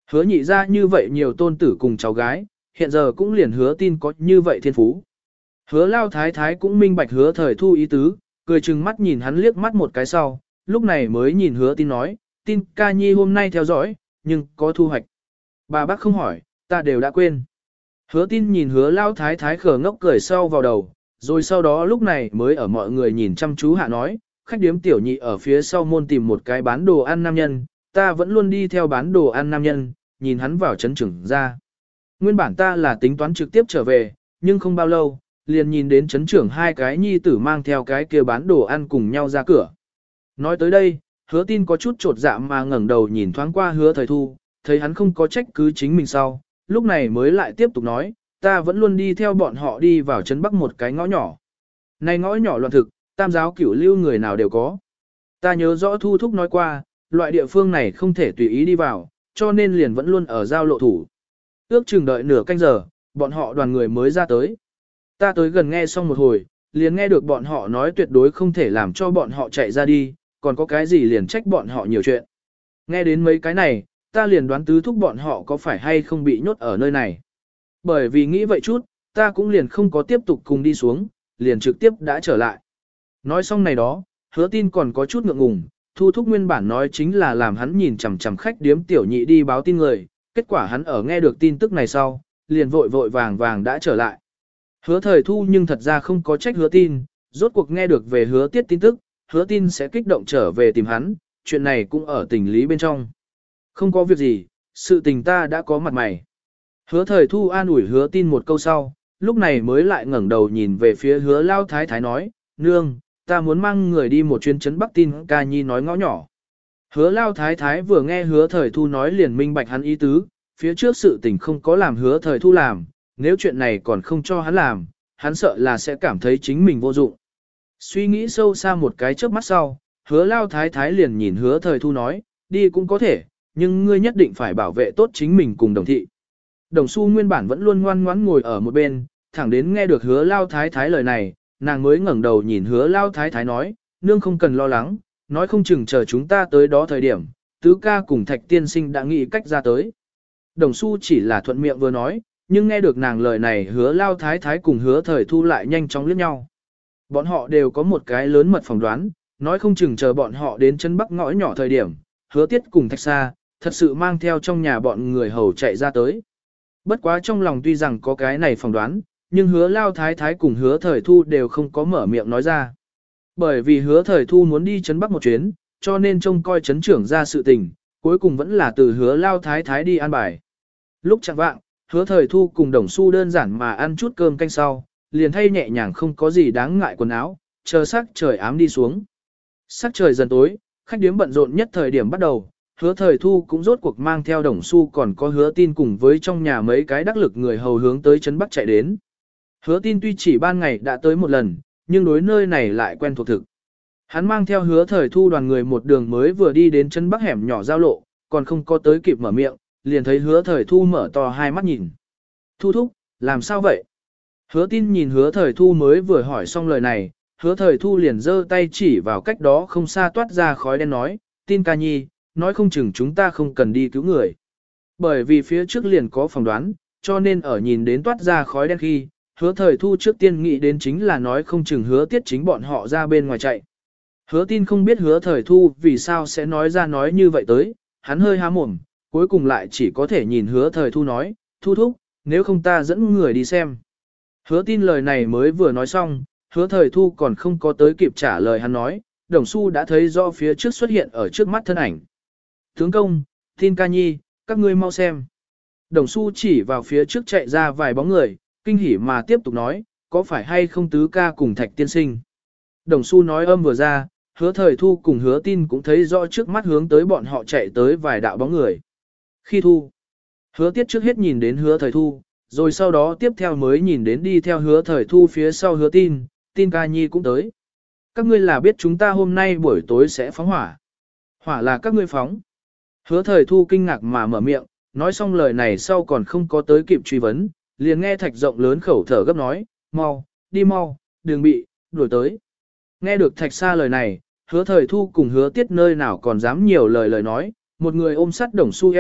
Hứa nhị ra như vậy nhiều tôn tử cùng cháu gái, hiện giờ cũng liền hứa tin có như vậy thiên phú. Hứa lao thái thái cũng minh bạch hứa thời thu ý tứ, cười chừng mắt nhìn hắn liếc mắt một cái sau, lúc này mới nhìn hứa tin nói, tin ca nhi hôm nay theo dõi, nhưng có thu hoạch. Bà bác không hỏi, ta đều đã quên. Hứa tin nhìn hứa lao thái thái khờ ngốc cười sau vào đầu, rồi sau đó lúc này mới ở mọi người nhìn chăm chú hạ nói, khách điếm tiểu nhị ở phía sau môn tìm một cái bán đồ ăn nam nhân, ta vẫn luôn đi theo bán đồ ăn nam nhân, nhìn hắn vào chấn trưởng ra. Nguyên bản ta là tính toán trực tiếp trở về, nhưng không bao lâu, liền nhìn đến chấn trưởng hai cái nhi tử mang theo cái kia bán đồ ăn cùng nhau ra cửa. Nói tới đây, hứa tin có chút trột dạ mà ngẩng đầu nhìn thoáng qua hứa thời thu, thấy hắn không có trách cứ chính mình sau, lúc này mới lại tiếp tục nói, ta vẫn luôn đi theo bọn họ đi vào trấn Bắc một cái ngõ nhỏ. Này ngõ nhỏ loạn thực, tam giáo cửu lưu người nào đều có. Ta nhớ rõ Thu Thúc nói qua, loại địa phương này không thể tùy ý đi vào, cho nên liền vẫn luôn ở giao lộ thủ. Ước chừng đợi nửa canh giờ, bọn họ đoàn người mới ra tới. Ta tới gần nghe xong một hồi, liền nghe được bọn họ nói tuyệt đối không thể làm cho bọn họ chạy ra đi, còn có cái gì liền trách bọn họ nhiều chuyện. Nghe đến mấy cái này, ta liền đoán tứ thúc bọn họ có phải hay không bị nhốt ở nơi này. Bởi vì nghĩ vậy chút, ta cũng liền không có tiếp tục cùng đi xuống, liền trực tiếp đã trở lại. Nói xong này đó, hứa tin còn có chút ngượng ngùng, Thu Thúc nguyên bản nói chính là làm hắn nhìn chằm chằm khách điếm tiểu nhị đi báo tin người, kết quả hắn ở nghe được tin tức này sau, liền vội vội vàng vàng đã trở lại. Hứa thời thu nhưng thật ra không có trách hứa tin, rốt cuộc nghe được về hứa tiết tin tức, hứa tin sẽ kích động trở về tìm hắn, chuyện này cũng ở tình lý bên trong. Không có việc gì, sự tình ta đã có mặt mày. Hứa thời thu an ủi hứa tin một câu sau, lúc này mới lại ngẩng đầu nhìn về phía hứa lao thái thái nói, nương, ta muốn mang người đi một chuyến chấn Bắc tin ca nhi nói ngõ nhỏ. Hứa lao thái thái vừa nghe hứa thời thu nói liền minh bạch hắn ý tứ, phía trước sự tình không có làm hứa thời thu làm, nếu chuyện này còn không cho hắn làm, hắn sợ là sẽ cảm thấy chính mình vô dụng. Suy nghĩ sâu xa một cái trước mắt sau, hứa lao thái thái liền nhìn hứa thời thu nói, đi cũng có thể, nhưng ngươi nhất định phải bảo vệ tốt chính mình cùng đồng thị. Đồng Xu nguyên bản vẫn luôn ngoan ngoãn ngồi ở một bên, thẳng đến nghe được hứa lao thái thái lời này, nàng mới ngẩng đầu nhìn hứa lao thái thái nói, nương không cần lo lắng, nói không chừng chờ chúng ta tới đó thời điểm, tứ ca cùng thạch tiên sinh đã nghĩ cách ra tới. Đồng Xu chỉ là thuận miệng vừa nói, nhưng nghe được nàng lời này hứa lao thái thái cùng hứa thời thu lại nhanh chóng liếc nhau. Bọn họ đều có một cái lớn mật phỏng đoán, nói không chừng chờ bọn họ đến chân Bắc ngõ nhỏ thời điểm, hứa tiết cùng thạch xa, thật sự mang theo trong nhà bọn người hầu chạy ra tới. Bất quá trong lòng tuy rằng có cái này phỏng đoán, nhưng hứa lao thái thái cùng hứa thời thu đều không có mở miệng nói ra. Bởi vì hứa thời thu muốn đi chấn Bắc một chuyến, cho nên trông coi chấn trưởng ra sự tình, cuối cùng vẫn là từ hứa lao thái thái đi an bài. Lúc chẳng vạng, hứa thời thu cùng Đồng Xu đơn giản mà ăn chút cơm canh sau, liền thay nhẹ nhàng không có gì đáng ngại quần áo, chờ sắc trời ám đi xuống. Sắc trời dần tối, khách điếm bận rộn nhất thời điểm bắt đầu, hứa thời thu cũng rốt cuộc mang theo Đồng Xu còn có hứa tin cùng với trong nhà mấy cái đắc lực người hầu hướng tới chấn Bắc chạy đến. Hứa tin tuy chỉ ban ngày đã tới một lần, nhưng đối nơi này lại quen thuộc thực. Hắn mang theo hứa thời thu đoàn người một đường mới vừa đi đến chân Bắc hẻm nhỏ giao lộ, còn không có tới kịp mở miệng, liền thấy hứa thời thu mở to hai mắt nhìn. Thu thúc, làm sao vậy? Hứa tin nhìn hứa thời thu mới vừa hỏi xong lời này, hứa thời thu liền giơ tay chỉ vào cách đó không xa toát ra khói đen nói, tin ca nhi, nói không chừng chúng ta không cần đi cứu người. Bởi vì phía trước liền có phỏng đoán, cho nên ở nhìn đến toát ra khói đen khi, hứa thời thu trước tiên nghĩ đến chính là nói không chừng hứa tiết chính bọn họ ra bên ngoài chạy. Hứa tin không biết hứa thời thu vì sao sẽ nói ra nói như vậy tới, hắn hơi há mồm, cuối cùng lại chỉ có thể nhìn hứa thời thu nói, thu thúc, nếu không ta dẫn người đi xem. Hứa tin lời này mới vừa nói xong, hứa thời thu còn không có tới kịp trả lời hắn nói, Đồng Xu đã thấy do phía trước xuất hiện ở trước mắt thân ảnh. Tướng công, tin ca nhi, các ngươi mau xem. Đồng Xu chỉ vào phía trước chạy ra vài bóng người, kinh hỉ mà tiếp tục nói, có phải hay không tứ ca cùng thạch tiên sinh. Đồng Xu nói âm vừa ra, hứa thời thu cùng hứa tin cũng thấy rõ trước mắt hướng tới bọn họ chạy tới vài đạo bóng người. Khi thu, hứa tiết trước hết nhìn đến hứa thời thu, rồi sau đó tiếp theo mới nhìn đến đi theo hứa thời thu phía sau hứa tin, tin ca nhi cũng tới. Các ngươi là biết chúng ta hôm nay buổi tối sẽ phóng hỏa. Hỏa là các ngươi phóng. Hứa thời thu kinh ngạc mà mở miệng, nói xong lời này sau còn không có tới kịp truy vấn, liền nghe thạch rộng lớn khẩu thở gấp nói, mau, đi mau, đừng bị, đuổi tới. Nghe được thạch xa lời này, hứa thời thu cùng hứa tiết nơi nào còn dám nhiều lời lời nói, một người ôm sát Đồng Xu eo,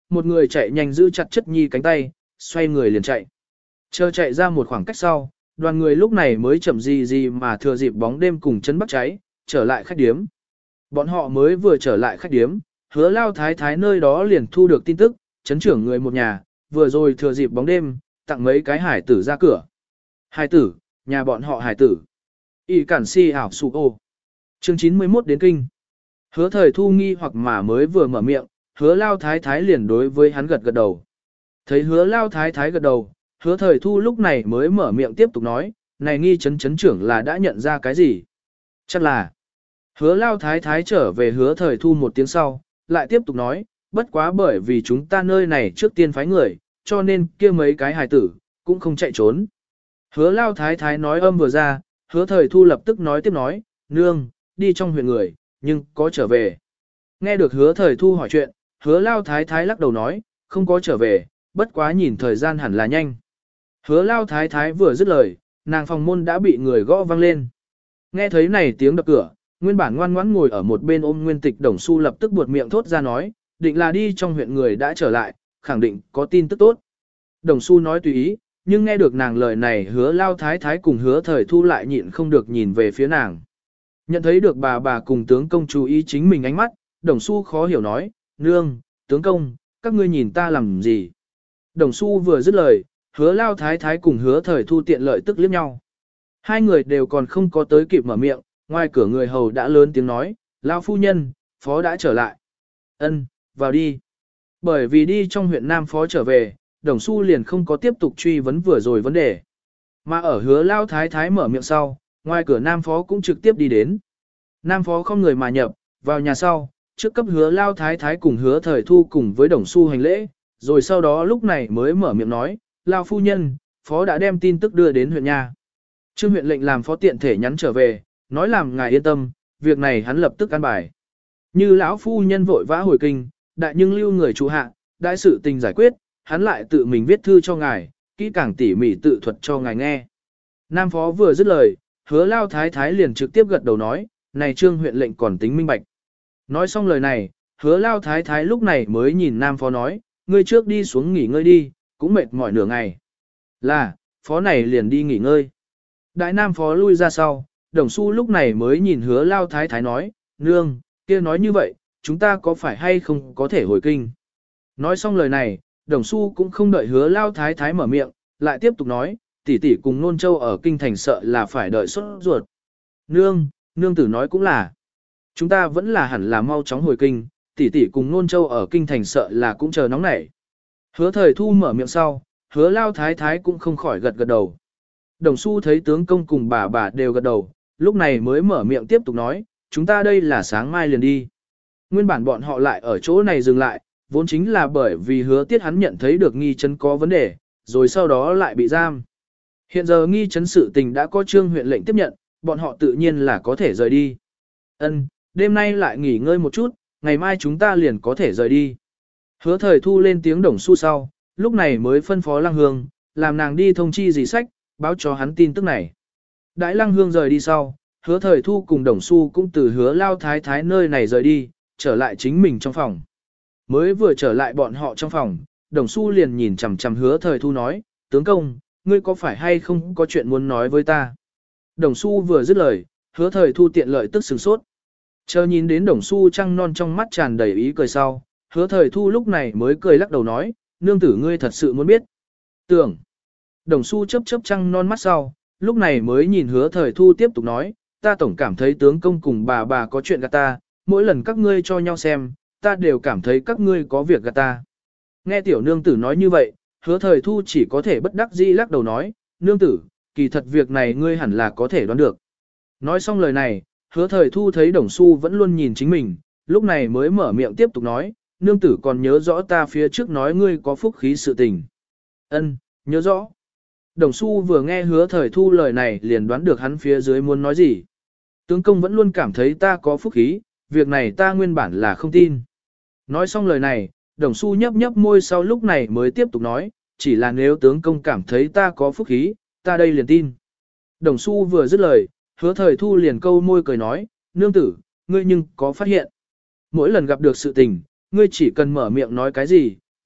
một người chạy nhanh giữ chặt chất nhi cánh tay, xoay người liền chạy. Chờ chạy ra một khoảng cách sau, đoàn người lúc này mới chậm gì gì mà thừa dịp bóng đêm cùng chấn bắt cháy, trở lại khách điếm. Bọn họ mới vừa trở lại khách điếm, hứa lao thái thái nơi đó liền thu được tin tức, chấn trưởng người một nhà, vừa rồi thừa dịp bóng đêm, tặng mấy cái hải tử ra cửa. Hải tử, nhà bọn họ hải tử. Y cản si ảo sụ ô. Chương chín mươi mốt đến kinh. Hứa thời thu nghi hoặc mà mới vừa mở miệng, hứa lao thái thái liền đối với hắn gật gật đầu. Thấy hứa lao thái thái gật đầu, hứa thời thu lúc này mới mở miệng tiếp tục nói, này nghi chấn chấn trưởng là đã nhận ra cái gì? Chắc là. Hứa lao thái thái trở về hứa thời thu một tiếng sau, lại tiếp tục nói, bất quá bởi vì chúng ta nơi này trước tiên phái người, cho nên kia mấy cái hài tử, cũng không chạy trốn. Hứa lao thái thái nói âm vừa ra, hứa thời thu lập tức nói tiếp nói, nương, đi trong huyện người, nhưng có trở về. Nghe được hứa thời thu hỏi chuyện, hứa lao thái thái lắc đầu nói, không có trở về, bất quá nhìn thời gian hẳn là nhanh. Hứa lao thái thái vừa dứt lời, nàng phòng môn đã bị người gõ vang lên. Nghe thấy này tiếng đập cửa, nguyên bản ngoan ngoãn ngồi ở một bên ôm nguyên tịch đồng su lập tức buột miệng thốt ra nói, định là đi trong huyện người đã trở lại, khẳng định có tin tức tốt. Đồng su nói tùy ý, nhưng nghe được nàng lời này hứa lao thái thái cùng hứa thời thu lại nhịn không được nhìn về phía nàng. Nhận thấy được bà bà cùng tướng công chú ý chính mình ánh mắt, đồng su khó hiểu nói, nương, tướng công, các ngươi nhìn ta làm gì. Đồng su vừa dứt lời, hứa lao thái thái cùng hứa thời thu tiện lợi tức liếc nhau. Hai người đều còn không có tới kịp mở miệng, ngoài cửa người hầu đã lớn tiếng nói, lao phu nhân, phó đã trở lại. Ân, vào đi. Bởi vì đi trong huyện Nam phó trở về, đồng su liền không có tiếp tục truy vấn vừa rồi vấn đề. Mà ở hứa lao thái thái mở miệng sau, ngoài cửa Nam phó cũng trực tiếp đi đến. Nam phó không người mà nhập, vào nhà sau, trước cấp hứa lao thái thái cùng hứa thời thu cùng với đồng su hành lễ, rồi sau đó lúc này mới mở miệng nói, lao phu nhân, phó đã đem tin tức đưa đến huyện nhà. Trương huyện lệnh làm phó tiện thể nhắn trở về, nói làm ngài yên tâm, việc này hắn lập tức an bài. Như lão phu nhân vội vã hồi kinh, đại nhưng lưu người chủ hạ, đại sự tình giải quyết, hắn lại tự mình viết thư cho ngài, kỹ càng tỉ mỉ tự thuật cho ngài nghe. Nam phó vừa dứt lời, hứa lao thái thái liền trực tiếp gật đầu nói, này trương huyện lệnh còn tính minh bạch. Nói xong lời này, hứa lao thái thái lúc này mới nhìn nam phó nói, ngươi trước đi xuống nghỉ ngơi đi, cũng mệt mỏi nửa ngày. Là, phó này liền đi nghỉ ngơi. Đại nam phó lui ra sau, đồng su lúc này mới nhìn hứa lao thái thái nói, nương, kia nói như vậy, chúng ta có phải hay không có thể hồi kinh. Nói xong lời này, đồng su cũng không đợi hứa lao thái thái mở miệng, lại tiếp tục nói, tỷ tỷ cùng nôn châu ở kinh thành sợ là phải đợi sốt ruột. Nương, nương tử nói cũng là, chúng ta vẫn là hẳn là mau chóng hồi kinh, tỷ tỷ cùng nôn châu ở kinh thành sợ là cũng chờ nóng nảy. Hứa thời thu mở miệng sau, hứa lao thái thái cũng không khỏi gật gật đầu. Đồng su thấy tướng công cùng bà bà đều gật đầu, lúc này mới mở miệng tiếp tục nói, chúng ta đây là sáng mai liền đi. Nguyên bản bọn họ lại ở chỗ này dừng lại, vốn chính là bởi vì hứa tiết hắn nhận thấy được nghi chấn có vấn đề, rồi sau đó lại bị giam. Hiện giờ nghi chấn sự tình đã có trương huyện lệnh tiếp nhận, bọn họ tự nhiên là có thể rời đi. Ân, đêm nay lại nghỉ ngơi một chút, ngày mai chúng ta liền có thể rời đi. Hứa thời thu lên tiếng đồng su sau, lúc này mới phân phó Lăng Hương, làm nàng đi thông chi gì sách, báo cho hắn tin tức này. Đại Lăng Hương rời đi sau, hứa thời thu cùng đồng su cũng từ hứa lao thái thái nơi này rời đi, trở lại chính mình trong phòng. Mới vừa trở lại bọn họ trong phòng, đồng su liền nhìn chằm chằm hứa thời thu nói, tướng công, ngươi có phải hay không có chuyện muốn nói với ta? Đồng su vừa dứt lời, hứa thời thu tiện lợi tức sửng sốt. Chờ nhìn đến đồng su trăng non trong mắt tràn đầy ý cười sau, hứa thời thu lúc này mới cười lắc đầu nói, nương tử ngươi thật sự muốn biết. Tưởng. Đồng su chấp chấp trăng non mắt sau, lúc này mới nhìn hứa thời thu tiếp tục nói, ta tổng cảm thấy tướng công cùng bà bà có chuyện gạt ta, mỗi lần các ngươi cho nhau xem, ta đều cảm thấy các ngươi có việc gạt ta. Nghe tiểu nương tử nói như vậy, hứa thời thu chỉ có thể bất đắc dĩ lắc đầu nói, nương tử, kỳ thật việc này ngươi hẳn là có thể đoán được. Nói xong lời này, hứa thời thu thấy đồng su vẫn luôn nhìn chính mình, lúc này mới mở miệng tiếp tục nói, nương tử còn nhớ rõ ta phía trước nói ngươi có phúc khí sự tình. Ân, nhớ rõ. Đồng su vừa nghe hứa thời thu lời này liền đoán được hắn phía dưới muốn nói gì. Tướng công vẫn luôn cảm thấy ta có phúc khí, việc này ta nguyên bản là không tin. Nói xong lời này, đồng su nhấp nhấp môi sau lúc này mới tiếp tục nói, chỉ là nếu tướng công cảm thấy ta có phúc khí, ta đây liền tin. Đồng su vừa dứt lời, hứa thời thu liền câu môi cười nói, nương tử, ngươi nhưng có phát hiện. Mỗi lần gặp được sự tình, ngươi chỉ cần mở miệng nói cái gì,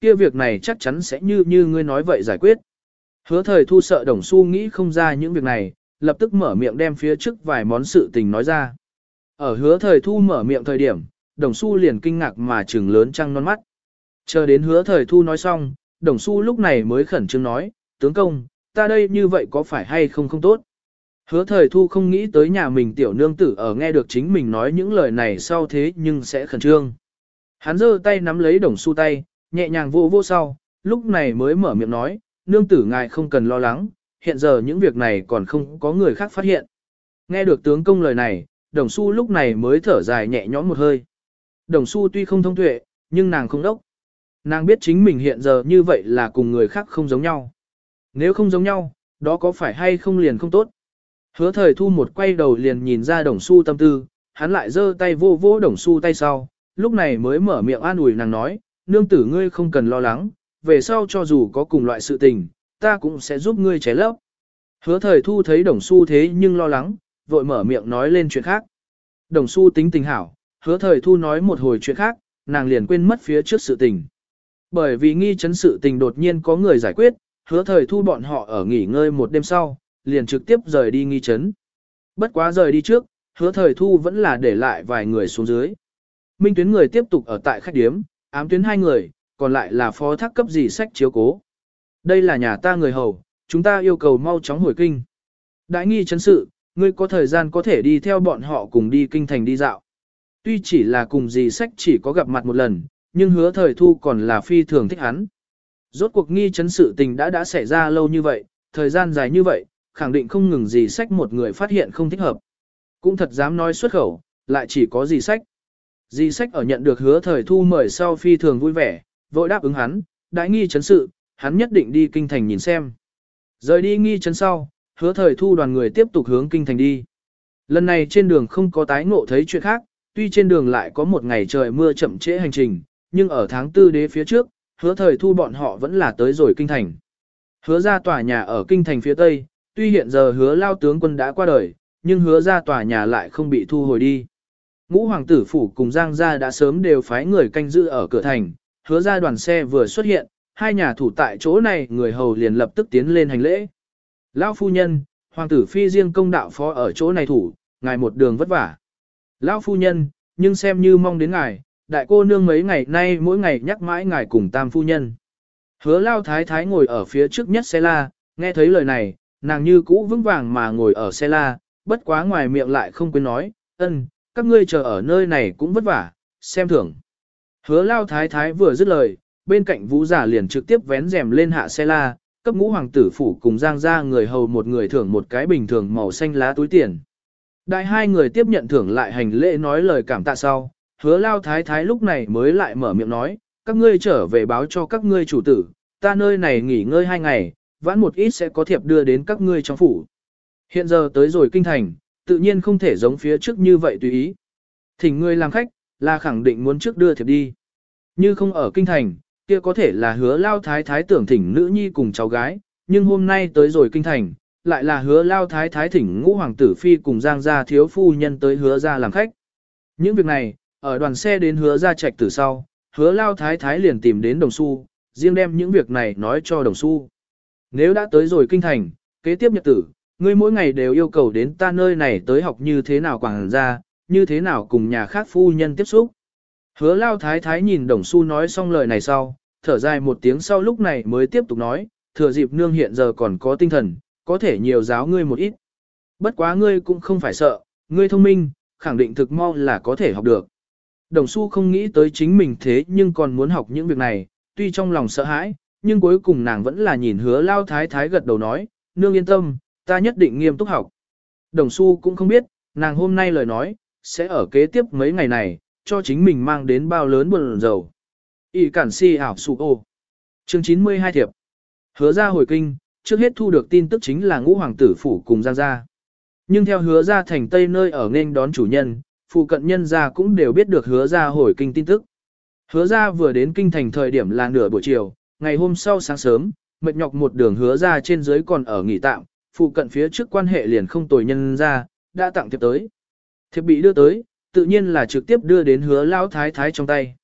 kia việc này chắc chắn sẽ như như ngươi nói vậy giải quyết. Hứa thời thu sợ Đồng Xu nghĩ không ra những việc này, lập tức mở miệng đem phía trước vài món sự tình nói ra. Ở hứa thời thu mở miệng thời điểm, Đồng Xu liền kinh ngạc mà trừng lớn trăng non mắt. Chờ đến hứa thời thu nói xong, Đồng Xu lúc này mới khẩn trương nói, tướng công, ta đây như vậy có phải hay không không tốt. Hứa thời thu không nghĩ tới nhà mình tiểu nương tử ở nghe được chính mình nói những lời này sau thế nhưng sẽ khẩn trương. Hắn giơ tay nắm lấy Đồng Xu tay, nhẹ nhàng vô vô sau, lúc này mới mở miệng nói, nương tử ngài không cần lo lắng, hiện giờ những việc này còn không có người khác phát hiện. Nghe được tướng công lời này, Đồng Xu lúc này mới thở dài nhẹ nhõm một hơi. Đồng Xu tuy không thông tuệ, nhưng nàng không đốc. Nàng biết chính mình hiện giờ như vậy là cùng người khác không giống nhau. Nếu không giống nhau, đó có phải hay không liền không tốt. Hứa thời thu một quay đầu liền nhìn ra Đồng Xu tâm tư, hắn lại giơ tay vô vô Đồng Xu tay sau, lúc này mới mở miệng an ủi nàng nói, nương tử ngươi không cần lo lắng, về sau cho dù có cùng loại sự tình, ta cũng sẽ giúp ngươi chế lấp. Hứa thời thu thấy Đồng Xu thế nhưng lo lắng, vội mở miệng nói lên chuyện khác. Đồng Xu tính tình hảo, hứa thời thu nói một hồi chuyện khác, nàng liền quên mất phía trước sự tình. Bởi vì nghi chấn sự tình đột nhiên có người giải quyết, hứa thời thu bọn họ ở nghỉ ngơi một đêm sau, liền trực tiếp rời đi nghi chấn. Bất quá rời đi trước, hứa thời thu vẫn là để lại vài người xuống dưới. Minh tuyến người tiếp tục ở tại khách điếm, ám tuyến hai người, còn lại là phó thác cấp gì sách chiếu cố. Đây là nhà ta người hầu, chúng ta yêu cầu mau chóng hồi kinh. Đại nghi chấn sự, ngươi có thời gian có thể đi theo bọn họ cùng đi kinh thành đi dạo. Tuy chỉ là cùng gì sách chỉ có gặp mặt một lần, nhưng hứa thời thu còn là phi thường thích hắn. Rốt cuộc nghi chấn sự tình đã đã xảy ra lâu như vậy, thời gian dài như vậy, khẳng định không ngừng gì sách một người phát hiện không thích hợp. Cũng thật dám nói xuất khẩu, lại chỉ có gì sách. Dì sách ở nhận được hứa thời thu mời sau phi thường vui vẻ, vội đáp ứng hắn, đại nghi chấn sự, hắn nhất định đi kinh thành nhìn xem. Rời đi nghi chấn sau, hứa thời thu đoàn người tiếp tục hướng kinh thành đi. Lần này trên đường không có tái ngộ thấy chuyện khác, tuy trên đường lại có một ngày trời mưa chậm trễ hành trình, nhưng ở tháng tư đế phía trước, hứa thời thu bọn họ vẫn là tới rồi kinh thành. Hứa ra tòa nhà ở kinh thành phía tây, tuy hiện giờ hứa lao tướng quân đã qua đời, nhưng hứa ra tòa nhà lại không bị thu hồi đi. Ngũ hoàng tử phủ cùng Giang gia đã sớm đều phái người canh giữ ở cửa thành, hứa ra đoàn xe vừa xuất hiện, hai nhà thủ tại chỗ này người hầu liền lập tức tiến lên hành lễ. Lão phu nhân, hoàng tử phi riêng công đạo phó ở chỗ này thủ, ngài một đường vất vả. Lão phu nhân, nhưng xem như mong đến ngài, đại cô nương mấy ngày nay mỗi ngày nhắc mãi ngài cùng tam phu nhân. Hứa lao thái thái ngồi ở phía trước nhất xe la, nghe thấy lời này, nàng như cũ vững vàng mà ngồi ở xe la, bất quá ngoài miệng lại không quên nói, ân, các ngươi chờ ở nơi này cũng vất vả, xem thưởng. Hứa lao thái thái vừa dứt lời, bên cạnh vũ giả liền trực tiếp vén rèm lên hạ xe la, cấp ngũ hoàng tử phủ cùng Giang gia người hầu một người thưởng một cái bình thường màu xanh lá túi tiền. Đại hai người tiếp nhận thưởng lại hành lễ nói lời cảm tạ sau, hứa lao thái thái lúc này mới lại mở miệng nói, các ngươi trở về báo cho các ngươi chủ tử, ta nơi này nghỉ ngơi hai ngày, vãn một ít sẽ có thiệp đưa đến các ngươi trong phủ. Hiện giờ tới rồi kinh thành, tự nhiên không thể giống phía trước như vậy tùy ý. Thỉnh ngươi làm khách, là khẳng định muốn trước đưa thiệp đi. Như không ở kinh thành, kia có thể là hứa lao thái thái tưởng thỉnh nữ nhi cùng cháu gái, nhưng hôm nay tới rồi kinh thành, lại là hứa lao thái thái thỉnh ngũ hoàng tử phi cùng Giang gia thiếu phu nhân tới hứa ra làm khách. Những việc này, ở đoàn xe đến hứa ra trạch từ sau, hứa lao thái thái liền tìm đến Đồng Xu, riêng đem những việc này nói cho Đồng Xu. Nếu đã tới rồi kinh thành, kế tiếp nhật tử, ngươi mỗi ngày đều yêu cầu đến ta nơi này tới học như thế nào quảng ra, như thế nào cùng nhà khác phu nhân tiếp xúc. Hứa lao thái thái nhìn Đồng Xu nói xong lời này sau, thở dài một tiếng sau lúc này mới tiếp tục nói, thừa dịp nương hiện giờ còn có tinh thần, có thể nhiều giáo ngươi một ít. Bất quá ngươi cũng không phải sợ, ngươi thông minh, khẳng định thực mau là có thể học được. Đồng Xu không nghĩ tới chính mình thế nhưng còn muốn học những việc này, tuy trong lòng sợ hãi, nhưng cuối cùng nàng vẫn là nhìn hứa lao thái thái gật đầu nói, nương yên tâm, ta nhất định nghiêm túc học. Đồng Xu cũng không biết, nàng hôm nay lời nói, sẽ ở kế tiếp mấy ngày này, cho chính mình mang đến bao lớn buồn rầu. Y cản si ảo sụ ô. Chương chín mươi hai thiệp. Hứa ra hồi kinh, trước hết thu được tin tức chính là ngũ hoàng tử phủ cùng Giang gia. Nhưng theo hứa ra thành tây nơi ở nên đón chủ nhân, phụ cận nhân gia cũng đều biết được hứa ra hồi kinh tin tức. Hứa ra vừa đến kinh thành thời điểm là nửa buổi chiều, ngày hôm sau sáng sớm, mệt nhọc một đường hứa ra trên dưới còn ở nghỉ tạm, phụ cận phía trước quan hệ liền không tồi nhân ra, đã tặng thiệp tới. Thiệp bị đưa tới, tự nhiên là trực tiếp đưa đến hứa lao thái thái trong tay.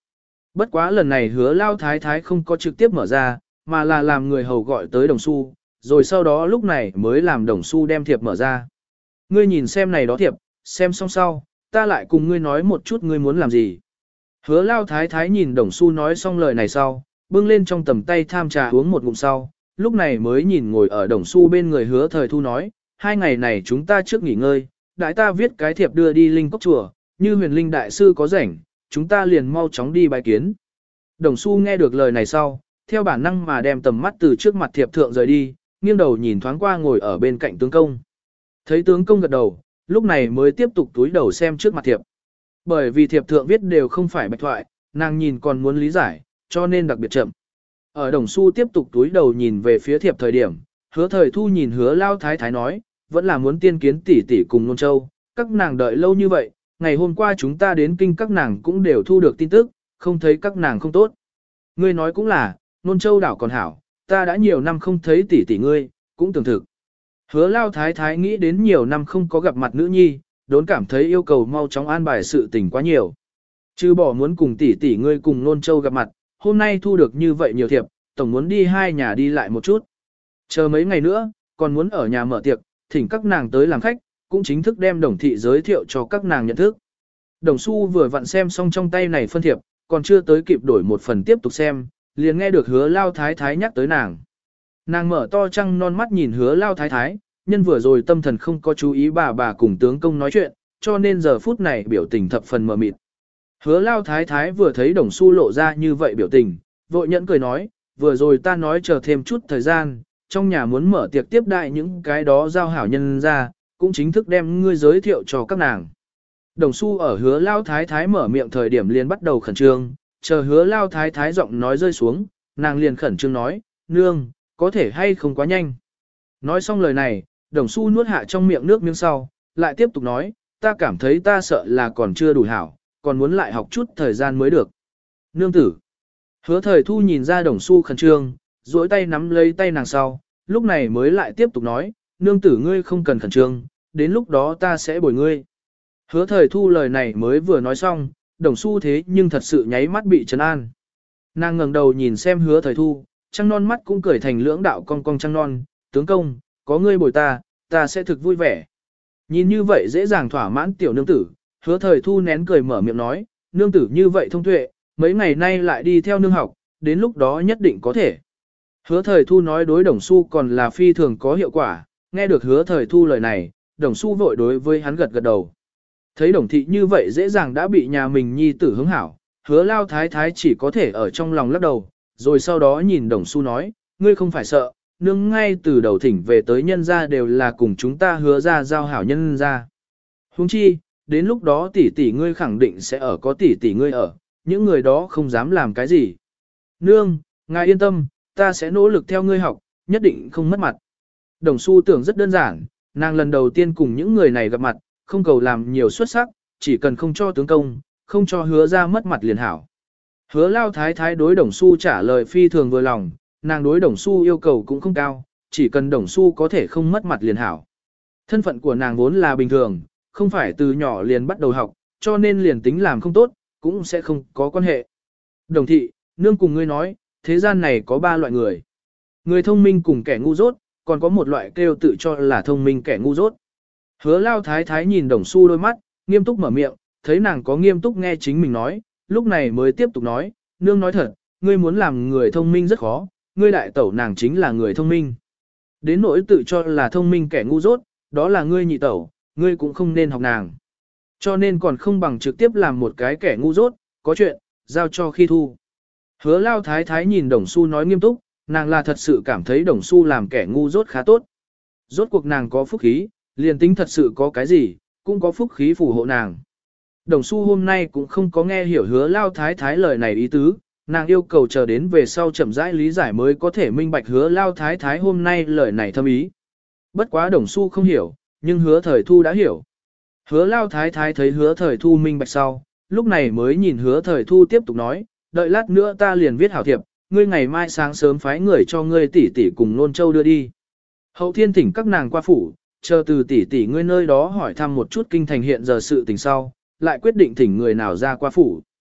Bất quá lần này hứa lao thái thái không có trực tiếp mở ra, mà là làm người hầu gọi tới đồng xu, rồi sau đó lúc này mới làm đồng xu đem thiệp mở ra. Ngươi nhìn xem này đó thiệp, xem xong sau, ta lại cùng ngươi nói một chút ngươi muốn làm gì. Hứa lao thái thái nhìn đồng xu nói xong lời này sau, bưng lên trong tầm tay tham trà uống một ngụm sau, lúc này mới nhìn ngồi ở đồng xu bên người hứa thời thu nói, hai ngày này chúng ta trước nghỉ ngơi, đại ta viết cái thiệp đưa đi linh cốc chùa, như huyền linh đại sư có rảnh, chúng ta liền mau chóng đi bài kiến. Đồng xu nghe được lời này sau, theo bản năng mà đem tầm mắt từ trước mặt thiệp thượng rời đi, nghiêng đầu nhìn thoáng qua ngồi ở bên cạnh tướng công. Thấy tướng công gật đầu, lúc này mới tiếp tục túi đầu xem trước mặt thiệp. Bởi vì thiệp thượng viết đều không phải bạch thoại, nàng nhìn còn muốn lý giải, cho nên đặc biệt chậm. Ở đồng xu tiếp tục túi đầu nhìn về phía thiệp thời điểm, hứa thời thu nhìn hứa lao thái thái nói, vẫn là muốn tiên kiến tỷ tỷ cùng nôn châu, các nàng đợi lâu như vậy, ngày hôm qua chúng ta đến kinh các nàng cũng đều thu được tin tức, không thấy các nàng không tốt. Ngươi nói cũng là, nôn châu đảo còn hảo, ta đã nhiều năm không thấy tỷ tỷ ngươi, cũng tưởng thực. Hứa lao thái thái nghĩ đến nhiều năm không có gặp mặt nữ nhi, đốn cảm thấy yêu cầu mau chóng an bài sự tình quá nhiều. Chứ bỏ muốn cùng tỷ tỷ ngươi cùng nôn châu gặp mặt, hôm nay thu được như vậy nhiều thiệp, tổng muốn đi hai nhà đi lại một chút. Chờ mấy ngày nữa, còn muốn ở nhà mở tiệc, thỉnh các nàng tới làm khách, cũng chính thức đem đồng thị giới thiệu cho các nàng nhận thức. Đồng Xu vừa vặn xem xong trong tay này phân thiệp, còn chưa tới kịp đổi một phần tiếp tục xem, liền nghe được hứa lao thái thái nhắc tới nàng. Nàng mở to trăng non mắt nhìn hứa lao thái thái, nhân vừa rồi tâm thần không có chú ý bà bà cùng tướng công nói chuyện, cho nên giờ phút này biểu tình thập phần mờ mịt. Hứa lao thái thái vừa thấy Đồng Xu lộ ra như vậy biểu tình, vội nhẫn cười nói, vừa rồi ta nói chờ thêm chút thời gian, trong nhà muốn mở tiệc tiếp đại những cái đó giao hảo nhân ra, cũng chính thức đem ngươi giới thiệu cho các nàng. Đồng Xu ở hứa lao thái thái mở miệng thời điểm liền bắt đầu khẩn trương, chờ hứa lao thái thái giọng nói rơi xuống, nàng liền khẩn trương nói, nương, có thể hay không quá nhanh. Nói xong lời này, Đồng Xu nuốt hạ trong miệng nước miếng sau, lại tiếp tục nói, ta cảm thấy ta sợ là còn chưa đủ hảo, còn muốn lại học chút thời gian mới được. Nương tử. Hứa thời thu nhìn ra Đồng Xu khẩn trương, duỗi tay nắm lấy tay nàng sau, lúc này mới lại tiếp tục nói, nương tử ngươi không cần khẩn trương, đến lúc đó ta sẽ bồi ngươi. Hứa thời thu lời này mới vừa nói xong, Đồng Xu thế nhưng thật sự nháy mắt bị trấn an. Nàng ngẩng đầu nhìn xem hứa thời thu, trăng non mắt cũng cười thành lưỡng đạo cong cong trăng non, tướng công, có ngươi bồi ta, ta sẽ thực vui vẻ. Nhìn như vậy dễ dàng thỏa mãn tiểu nương tử, hứa thời thu nén cười mở miệng nói, nương tử như vậy thông tuệ, mấy ngày nay lại đi theo nương học, đến lúc đó nhất định có thể. Hứa thời thu nói đối Đồng Xu còn là phi thường có hiệu quả, nghe được hứa thời thu lời này, Đồng Xu vội đối với hắn gật gật đầu. Thấy Đồng thị như vậy dễ dàng đã bị nhà mình nhi tử hứng hảo, hứa lao thái thái chỉ có thể ở trong lòng lắc đầu, rồi sau đó nhìn Đồng Xu nói, ngươi không phải sợ, nương ngay từ đầu thỉnh về tới nhân gia đều là cùng chúng ta hứa ra giao hảo nhân gia. Huống chi, đến lúc đó tỷ tỷ ngươi khẳng định sẽ ở có tỷ tỷ ngươi ở, những người đó không dám làm cái gì. Nương, ngài yên tâm, ta sẽ nỗ lực theo ngươi học, nhất định không mất mặt. Đồng Xu tưởng rất đơn giản, nàng lần đầu tiên cùng những người này gặp mặt, không cầu làm nhiều xuất sắc, chỉ cần không cho tướng công, không cho hứa ra mất mặt liền hảo. Hứa lao thái thái đối Đồng Xu trả lời phi thường vừa lòng, nàng đối Đồng Xu yêu cầu cũng không cao, chỉ cần Đồng Xu có thể không mất mặt liền hảo. Thân phận của nàng vốn là bình thường, không phải từ nhỏ liền bắt đầu học, cho nên liền tính làm không tốt, cũng sẽ không có quan hệ. Đồng thị, nương cùng ngươi nói, thế gian này có ba loại người. Người thông minh cùng kẻ ngu dốt, còn có một loại kêu tự cho là thông minh kẻ ngu dốt. Hứa lao thái thái nhìn Đồng Xu đôi mắt, nghiêm túc mở miệng, thấy nàng có nghiêm túc nghe chính mình nói, lúc này mới tiếp tục nói, nương nói thật, ngươi muốn làm người thông minh rất khó, ngươi đại tẩu nàng chính là người thông minh. Đến nỗi tự cho là thông minh kẻ ngu dốt, đó là ngươi nhị tẩu, ngươi cũng không nên học nàng. Cho nên còn không bằng trực tiếp làm một cái kẻ ngu dốt, có chuyện, giao cho khi thu. Hứa lao thái thái nhìn Đồng Xu nói nghiêm túc, nàng là thật sự cảm thấy Đồng Xu làm kẻ ngu dốt khá tốt. Rốt cuộc nàng có phúc khí, liền tính thật sự có cái gì, cũng có phúc khí phù hộ nàng. Đồng Xu hôm nay cũng không có nghe hiểu hứa lao thái thái lời này ý tứ, nàng yêu cầu chờ đến về sau chậm rãi lý giải mới có thể minh bạch hứa lao thái thái hôm nay lời này thâm ý. Bất quá Đồng Xu không hiểu, nhưng hứa thời thu đã hiểu. Hứa lao thái thái thấy hứa thời thu minh bạch sau, lúc này mới nhìn hứa thời thu tiếp tục nói, đợi lát nữa ta liền viết hảo thiệp, ngươi ngày mai sáng sớm phái người cho ngươi tỷ tỷ cùng nôn châu đưa đi. Hậu thiên thỉnh các nàng qua phủ, chờ từ tỷ tỷ ngươi nơi đó hỏi thăm một chút kinh thành hiện giờ sự tình sau, lại quyết định thỉnh người nào ra qua phủ.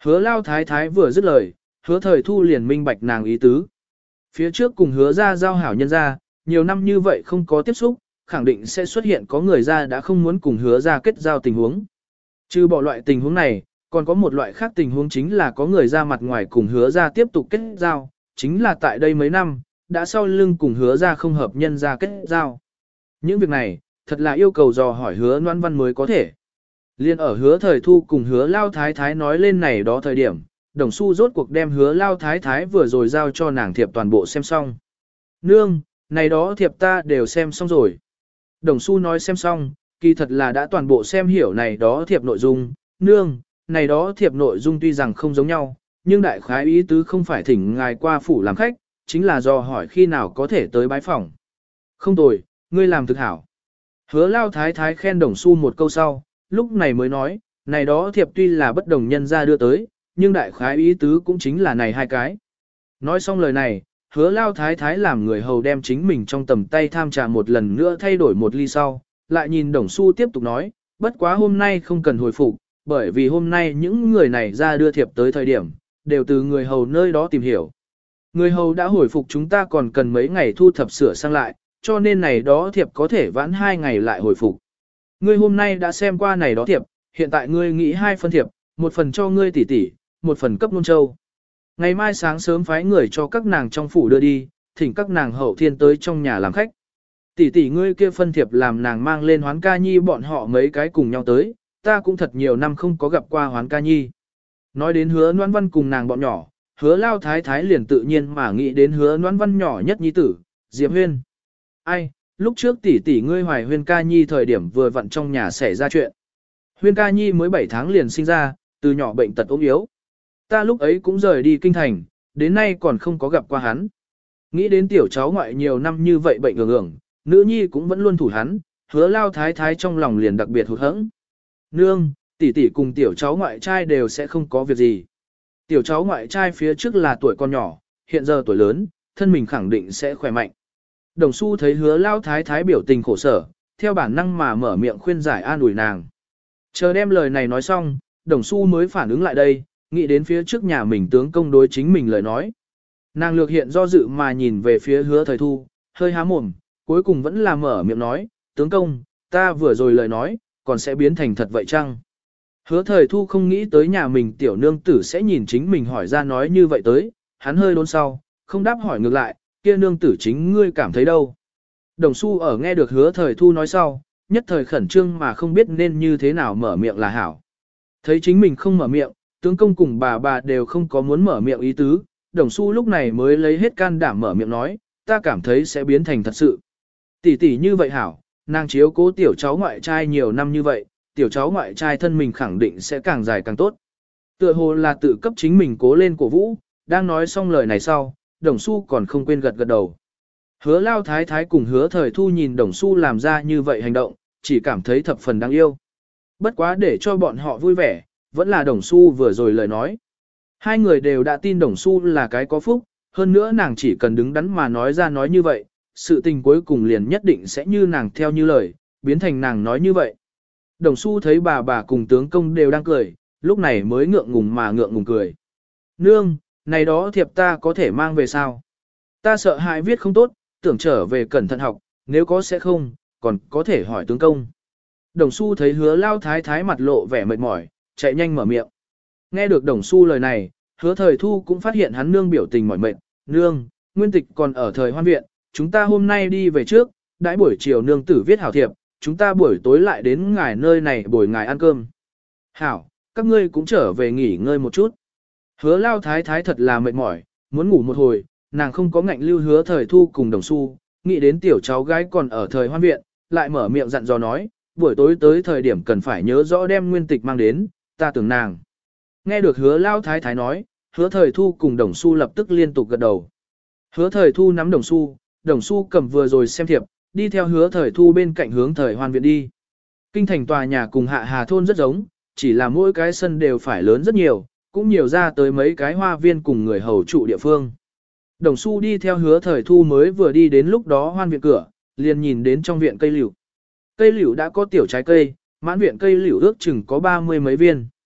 Hứa lao thái thái vừa dứt lời, hứa thời thu liền minh bạch nàng ý tứ. Phía trước cùng hứa ra giao hảo nhân ra, nhiều năm như vậy không có tiếp xúc, khẳng định sẽ xuất hiện có người ra đã không muốn cùng hứa ra kết giao tình huống. Trừ bỏ loại tình huống này, còn có một loại khác tình huống chính là có người ra mặt ngoài cùng hứa ra tiếp tục kết giao, chính là tại đây mấy năm, đã sau lưng cùng hứa ra không hợp nhân ra kết giao. Những việc này, thật là yêu cầu dò hỏi hứa Loan Văn mới có thể. Liên ở hứa thời thu cùng hứa lao thái thái nói lên này đó thời điểm, đồng xu rốt cuộc đem hứa lao thái thái vừa rồi giao cho nàng thiệp toàn bộ xem xong. Nương, này đó thiệp ta đều xem xong rồi. Đồng xu nói xem xong, kỳ thật là đã toàn bộ xem hiểu này đó thiệp nội dung. Nương, này đó thiệp nội dung tuy rằng không giống nhau, nhưng đại khái ý tứ không phải thỉnh ngài qua phủ làm khách, chính là do hỏi khi nào có thể tới bái phỏng. Không tồi, ngươi làm thực hảo. Hứa lao thái thái khen đồng xu một câu sau, lúc này mới nói, này đó thiệp tuy là bất đồng nhân ra đưa tới, nhưng đại khái ý tứ cũng chính là này hai cái. Nói xong lời này, hứa lao thái thái làm người hầu đem chính mình trong tầm tay tham trà một lần nữa thay đổi một ly sau, lại nhìn đồng xu tiếp tục nói, bất quá hôm nay không cần hồi phục, bởi vì hôm nay những người này ra đưa thiệp tới thời điểm, đều từ người hầu nơi đó tìm hiểu. Người hầu đã hồi phục chúng ta còn cần mấy ngày thu thập sửa sang lại, cho nên này đó thiệp có thể vãn hai ngày lại hồi phục. Ngươi hôm nay đã xem qua này đó thiệp, hiện tại ngươi nghĩ hai phần thiệp, một phần cho ngươi tỷ tỷ, một phần cấp nôn châu. Ngày mai sáng sớm phái người cho các nàng trong phủ đưa đi, thỉnh các nàng hậu thiên tới trong nhà làm khách. Tỷ tỷ ngươi kia phân thiệp làm nàng mang lên Hoán Ca Nhi bọn họ mấy cái cùng nhau tới, ta cũng thật nhiều năm không có gặp qua Hoán Ca Nhi. Nói đến hứa Noãn Văn cùng nàng bọn nhỏ, hứa lao thái thái liền tự nhiên mà nghĩ đến hứa Noãn Văn nhỏ nhất nhi tử, Diệp Huyên. Ai, lúc trước tỷ tỷ ngươi hoài Huyên Ca Nhi thời điểm vừa vặn trong nhà xảy ra chuyện. Huyên Ca Nhi mới bảy tháng liền sinh ra, từ nhỏ bệnh tật ốm yếu. Ta lúc ấy cũng rời đi kinh thành, đến nay còn không có gặp qua hắn. Nghĩ đến tiểu cháu ngoại nhiều năm như vậy bệnh ưởng ưởng, nữ nhi cũng vẫn luôn thủ hắn, hứa lao thái thái trong lòng liền đặc biệt hụt hẫng. Nương, tỷ tỷ cùng tiểu cháu ngoại trai đều sẽ không có việc gì. Tiểu cháu ngoại trai phía trước là tuổi con nhỏ, hiện giờ tuổi lớn, thân mình khẳng định sẽ khỏe mạnh. Đồng Xu thấy hứa lao thái thái biểu tình khổ sở, theo bản năng mà mở miệng khuyên giải an ủi nàng. Chờ đem lời này nói xong, Đồng Xu mới phản ứng lại đây, nghĩ đến phía trước nhà mình tướng công đối chính mình lời nói. Nàng lược hiện do dự mà nhìn về phía hứa thời thu, hơi há mồm, cuối cùng vẫn là mở miệng nói, tướng công, ta vừa rồi lời nói, còn sẽ biến thành thật vậy chăng? Hứa thời thu không nghĩ tới nhà mình tiểu nương tử sẽ nhìn chính mình hỏi ra nói như vậy tới, hắn hơi đốn sau, không đáp hỏi ngược lại, kia nương tử chính ngươi cảm thấy đâu. Đồng Xu ở nghe được hứa thời thu nói sau, nhất thời khẩn trương mà không biết nên như thế nào mở miệng là hảo. Thấy chính mình không mở miệng, tướng công cùng bà bà đều không có muốn mở miệng ý tứ, Đồng Xu lúc này mới lấy hết can đảm mở miệng nói, ta cảm thấy sẽ biến thành thật sự. Tỷ tỷ như vậy hảo, nàng chiếu cố tiểu cháu ngoại trai nhiều năm như vậy, tiểu cháu ngoại trai thân mình khẳng định sẽ càng dài càng tốt. Tựa hồ là tự cấp chính mình cố lên cổ vũ, đang nói xong lời này sau, Đồng Xu còn không quên gật gật đầu. Hứa lao thái thái cùng hứa thời thu nhìn Đồng Xu làm ra như vậy hành động, chỉ cảm thấy thập phần đáng yêu. Bất quá để cho bọn họ vui vẻ, vẫn là Đồng Xu vừa rồi lời nói. Hai người đều đã tin Đồng Xu là cái có phúc, hơn nữa nàng chỉ cần đứng đắn mà nói ra nói như vậy, sự tình cuối cùng liền nhất định sẽ như nàng theo như lời, biến thành nàng nói như vậy. Đồng Xu thấy bà bà cùng tướng công đều đang cười, lúc này mới ngượng ngùng mà ngượng ngùng cười. Nương, này đó thiệp ta có thể mang về sao? Ta sợ hại viết không tốt, tưởng trở về cẩn thận học, nếu có sẽ không, còn có thể hỏi tướng công. Đồng Xu thấy hứa lao thái thái mặt lộ vẻ mệt mỏi, chạy nhanh mở miệng. Nghe được Đồng Xu lời này, hứa thời thu cũng phát hiện hắn nương biểu tình mỏi mệt. Nương, nguyên tịch còn ở thời hoan viện, chúng ta hôm nay đi về trước, đãi buổi chiều nương tử viết hảo thiệp, chúng ta buổi tối lại đến ngài nơi này bồi ngài ăn cơm. Hảo, các ngươi cũng trở về nghỉ ngơi một chút. Hứa lao thái thái thật là mệt mỏi, muốn ngủ một hồi, nàng không có ngạnh lưu hứa thời thu cùng Đồng Xu, nghĩ đến tiểu cháu gái còn ở thời hoan viện, lại mở miệng dặn dò nói, buổi tối tới thời điểm cần phải nhớ rõ đem nguyên tịch mang đến, ta tưởng nàng. Nghe được hứa lao thái thái nói, hứa thời thu cùng Đồng Xu lập tức liên tục gật đầu. Hứa thời thu nắm Đồng Xu, Đồng Xu cầm vừa rồi xem thiệp, đi theo hứa thời thu bên cạnh hướng thời hoan viện đi. Kinh thành tòa nhà cùng hạ hà thôn rất giống, chỉ là mỗi cái sân đều phải lớn rất nhiều, cũng nhiều ra tới mấy cái hoa viên cùng người hầu trụ địa phương. Đồng Xu đi theo hứa thời thu mới vừa đi đến lúc đó hoan viện cửa, liền nhìn đến trong viện cây liễu. Cây liễu đã có tiểu trái cây, mãn viện cây liễu ước chừng có ba mươi mấy viên.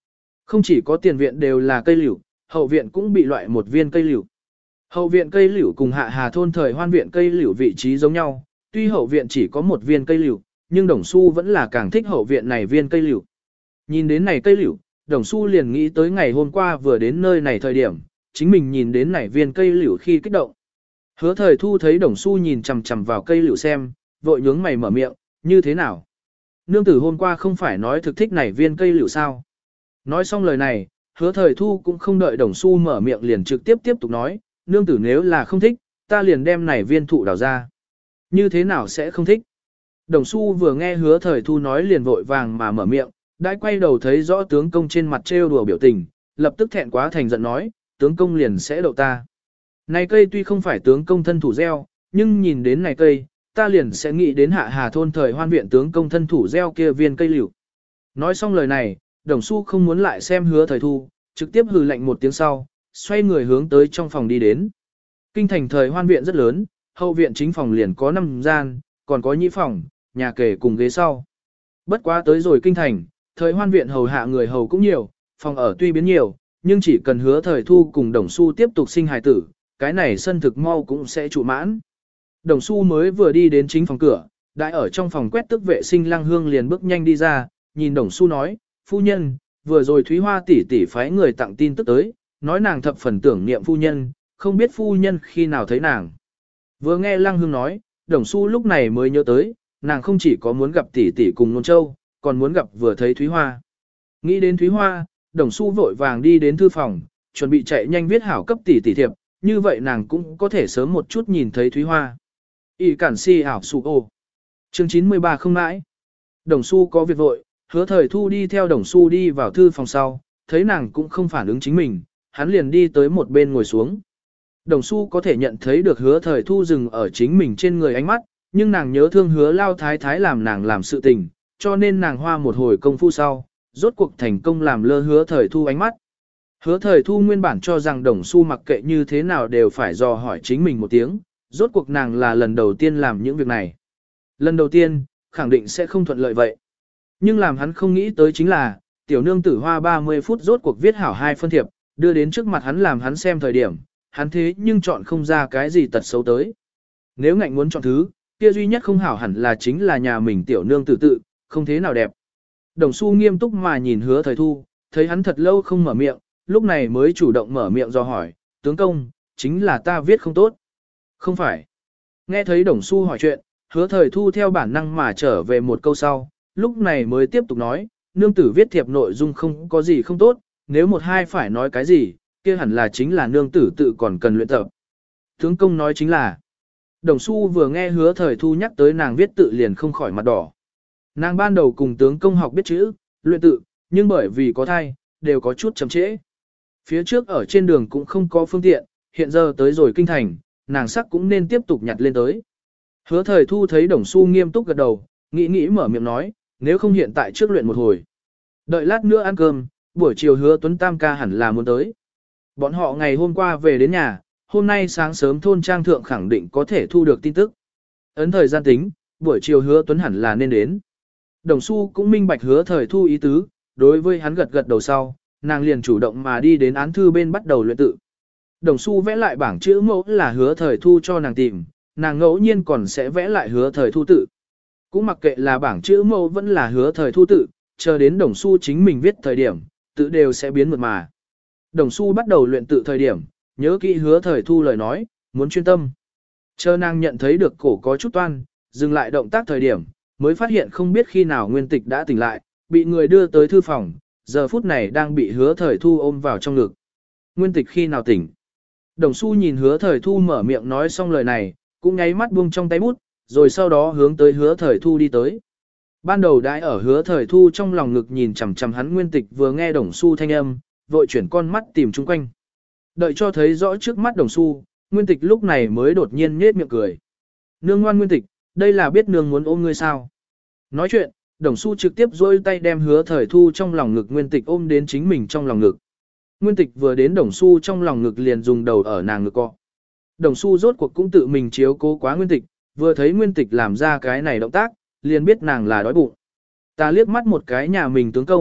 Không chỉ có tiền viện đều là cây liễu, hậu viện cũng bị loại một viên cây liễu. Hậu viện cây liễu cùng hạ hà thôn thời hoan viện cây liễu vị trí giống nhau, tuy hậu viện chỉ có một viên cây liễu, nhưng Đồng Xu vẫn là càng thích hậu viện này viên cây liễu. Nhìn đến này cây liễu, Đồng Xu liền nghĩ tới ngày hôm qua vừa đến nơi này thời điểm, chính mình nhìn đến này viên cây liễu khi kích động. Hứa Thời Thu thấy Đồng Xu nhìn chằm chằm vào cây liễu xem, vội nhướng mày mở miệng, như thế nào? Nương tử hôm qua không phải nói thực thích này viên cây liễu sao? Nói xong lời này, Hứa Thời Thu cũng không đợi Đồng Xu mở miệng liền trực tiếp tiếp tục nói, nương tử nếu là không thích, ta liền đem này viên thụ đào ra. Như thế nào sẽ không thích? Đồng Xu vừa nghe Hứa Thời Thu nói liền vội vàng mà mở miệng, đã quay đầu thấy rõ tướng công trên mặt trêu đùa biểu tình, lập tức thẹn quá thành giận nói, tướng công liền sẽ đậu ta. Này cây tuy không phải tướng công thân thủ gieo, nhưng nhìn đến này cây, ta liền sẽ nghĩ đến hạ hà thôn thời hoan viện tướng công thân thủ gieo kia viên cây liễu. Nói xong lời này, Đồng Xu không muốn lại xem Hứa Thời Thu, trực tiếp hừ lạnh một tiếng sau, xoay người hướng tới trong phòng đi đến. Kinh thành thời hoan viện rất lớn, hậu viện chính phòng liền có năm gian, còn có nhị phòng, nhà kề cùng ghế sau. Bất quá tới rồi kinh thành, thời hoan viện hầu hạ người hầu cũng nhiều, phòng ở tuy biến nhiều, nhưng chỉ cần Hứa Thời Thu cùng Đồng Xu tiếp tục sinh hài tử, cái này sân thực mau cũng sẽ trụ mãn. Đồng Xu mới vừa đi đến chính phòng cửa, đại ở trong phòng quét tức vệ sinh Lăng Hương liền bước nhanh đi ra, nhìn Đồng Xu nói, phu nhân, vừa rồi Thúy Hoa tỷ tỷ phái người tặng tin tức tới, nói nàng thập phần tưởng niệm phu nhân, không biết phu nhân khi nào thấy nàng. Vừa nghe Lăng Hương nói, Đồng Xu lúc này mới nhớ tới, nàng không chỉ có muốn gặp tỷ tỷ cùng Nôn Châu, còn muốn gặp vừa thấy Thúy Hoa. Nghĩ đến Thúy Hoa, Đồng Xu vội vàng đi đến thư phòng, chuẩn bị chạy nhanh viết hảo cấp tỷ tỷ thiệp, như vậy nàng cũng có thể sớm một chút nhìn thấy Thúy Hoa. Y cản si ảo su ô. Chương chín mươi ba không mãi. Đồng Xu có việc vội, Hứa Thời Thu đi theo Đồng Xu đi vào thư phòng sau, thấy nàng cũng không phản ứng chính mình, hắn liền đi tới một bên ngồi xuống. Đồng Xu có thể nhận thấy được Hứa Thời Thu dừng ở chính mình trên người ánh mắt, nhưng nàng nhớ thương Hứa Lao Thái Thái làm nàng làm sự tình, cho nên nàng hoa một hồi công phu sau, rốt cuộc thành công làm lơ Hứa Thời Thu ánh mắt. Hứa Thời Thu nguyên bản cho rằng Đồng Xu mặc kệ như thế nào đều phải dò hỏi chính mình một tiếng, rốt cuộc nàng là lần đầu tiên làm những việc này. Lần đầu tiên, khẳng định sẽ không thuận lợi vậy. Nhưng làm hắn không nghĩ tới chính là, tiểu nương tử hoa ba mươi phút rốt cuộc viết hảo hai phân thiệp, đưa đến trước mặt hắn làm hắn xem thời điểm, hắn thế nhưng chọn không ra cái gì tật xấu tới. Nếu ngạnh muốn chọn thứ, kia duy nhất không hảo hẳn là chính là nhà mình tiểu nương tử tự, không thế nào đẹp. Đồng Xu nghiêm túc mà nhìn Hứa Thời Thu, thấy hắn thật lâu không mở miệng, lúc này mới chủ động mở miệng do hỏi, tướng công, chính là ta viết không tốt. Không phải. Nghe thấy Đồng Xu hỏi chuyện, Hứa Thời Thu theo bản năng mà trở về một câu sau, lúc này mới tiếp tục nói, nương tử viết thiệp nội dung không có gì không tốt, nếu một hai phải nói cái gì, kia hẳn là chính là nương tử tự còn cần luyện tập. Tướng công nói chính là, Đồng Xu vừa nghe Hứa Thời Thu nhắc tới nàng viết tự liền không khỏi mặt đỏ. Nàng ban đầu cùng tướng công học biết chữ, luyện tự, nhưng bởi vì có thai, đều có chút chậm trễ. Phía trước ở trên đường cũng không có phương tiện, hiện giờ tới rồi kinh thành, nàng sắc cũng nên tiếp tục nhặt lên tới. Hứa Thời Thu thấy Đồng Xu nghiêm túc gật đầu, nghĩ nghĩ mở miệng nói, nếu không hiện tại trước luyện một hồi. Đợi lát nữa ăn cơm, buổi chiều Hứa Tuấn Tam ca hẳn là muốn tới. Bọn họ ngày hôm qua về đến nhà, hôm nay sáng sớm thôn trang thượng khẳng định có thể thu được tin tức. Ấn thời gian tính, buổi chiều Hứa Tuấn hẳn là nên đến. Đồng Xu cũng minh bạch Hứa Thời Thu ý tứ, đối với hắn gật gật đầu sau, nàng liền chủ động mà đi đến án thư bên bắt đầu luyện tự. Đồng Xu vẽ lại bảng chữ mẫu là Hứa Thời Thu cho nàng tìm, nàng ngẫu nhiên còn sẽ vẽ lại Hứa Thời Thu tự. Cũng mặc kệ là bảng chữ mẫu vẫn là Hứa Thời Thu tự, chờ đến Đồng Xu chính mình viết thời điểm, tự đều sẽ biến mượt mà. Đồng Xu bắt đầu luyện tự thời điểm, nhớ kỹ Hứa Thời Thu lời nói, muốn chuyên tâm. Chờ nàng nhận thấy được cổ có chút toan, dừng lại động tác thời điểm, mới phát hiện không biết khi nào Nguyên Tịch đã tỉnh lại, bị người đưa tới thư phòng, giờ phút này đang bị Hứa Thời Thu ôm vào trong ngực. Nguyên Tịch khi nào tỉnh? Đồng Xu nhìn Hứa Thời Thu mở miệng nói xong lời này, cũng nháy mắt buông trong tay bút, rồi sau đó hướng tới Hứa Thời Thu đi tới. Ban đầu đãi ở Hứa Thời Thu trong lòng ngực nhìn chằm chằm hắn Nguyên Tịch vừa nghe Đồng Xu thanh âm, vội chuyển con mắt tìm chung quanh. Đợi cho thấy rõ trước mắt Đồng Xu, Nguyên Tịch lúc này mới đột nhiên nhếch miệng cười. Nương ngoan Nguyên Tịch, đây là biết nương muốn ôm ngươi sao? Nói chuyện, Đồng Xu trực tiếp duỗi tay đem Hứa Thời Thu trong lòng ngực Nguyên Tịch ôm đến chính mình trong lòng ngực. Nguyên Tịch vừa đến Đồng Xu trong lòng ngực liền dùng đầu ở nàng ngực cọ. Đồng Xu rốt cuộc cũng tự mình chiếu cố quá Nguyên Tịch, vừa thấy Nguyên Tịch làm ra cái này động tác, liền biết nàng là đói bụng. Ta liếc mắt một cái nhà mình tướng công,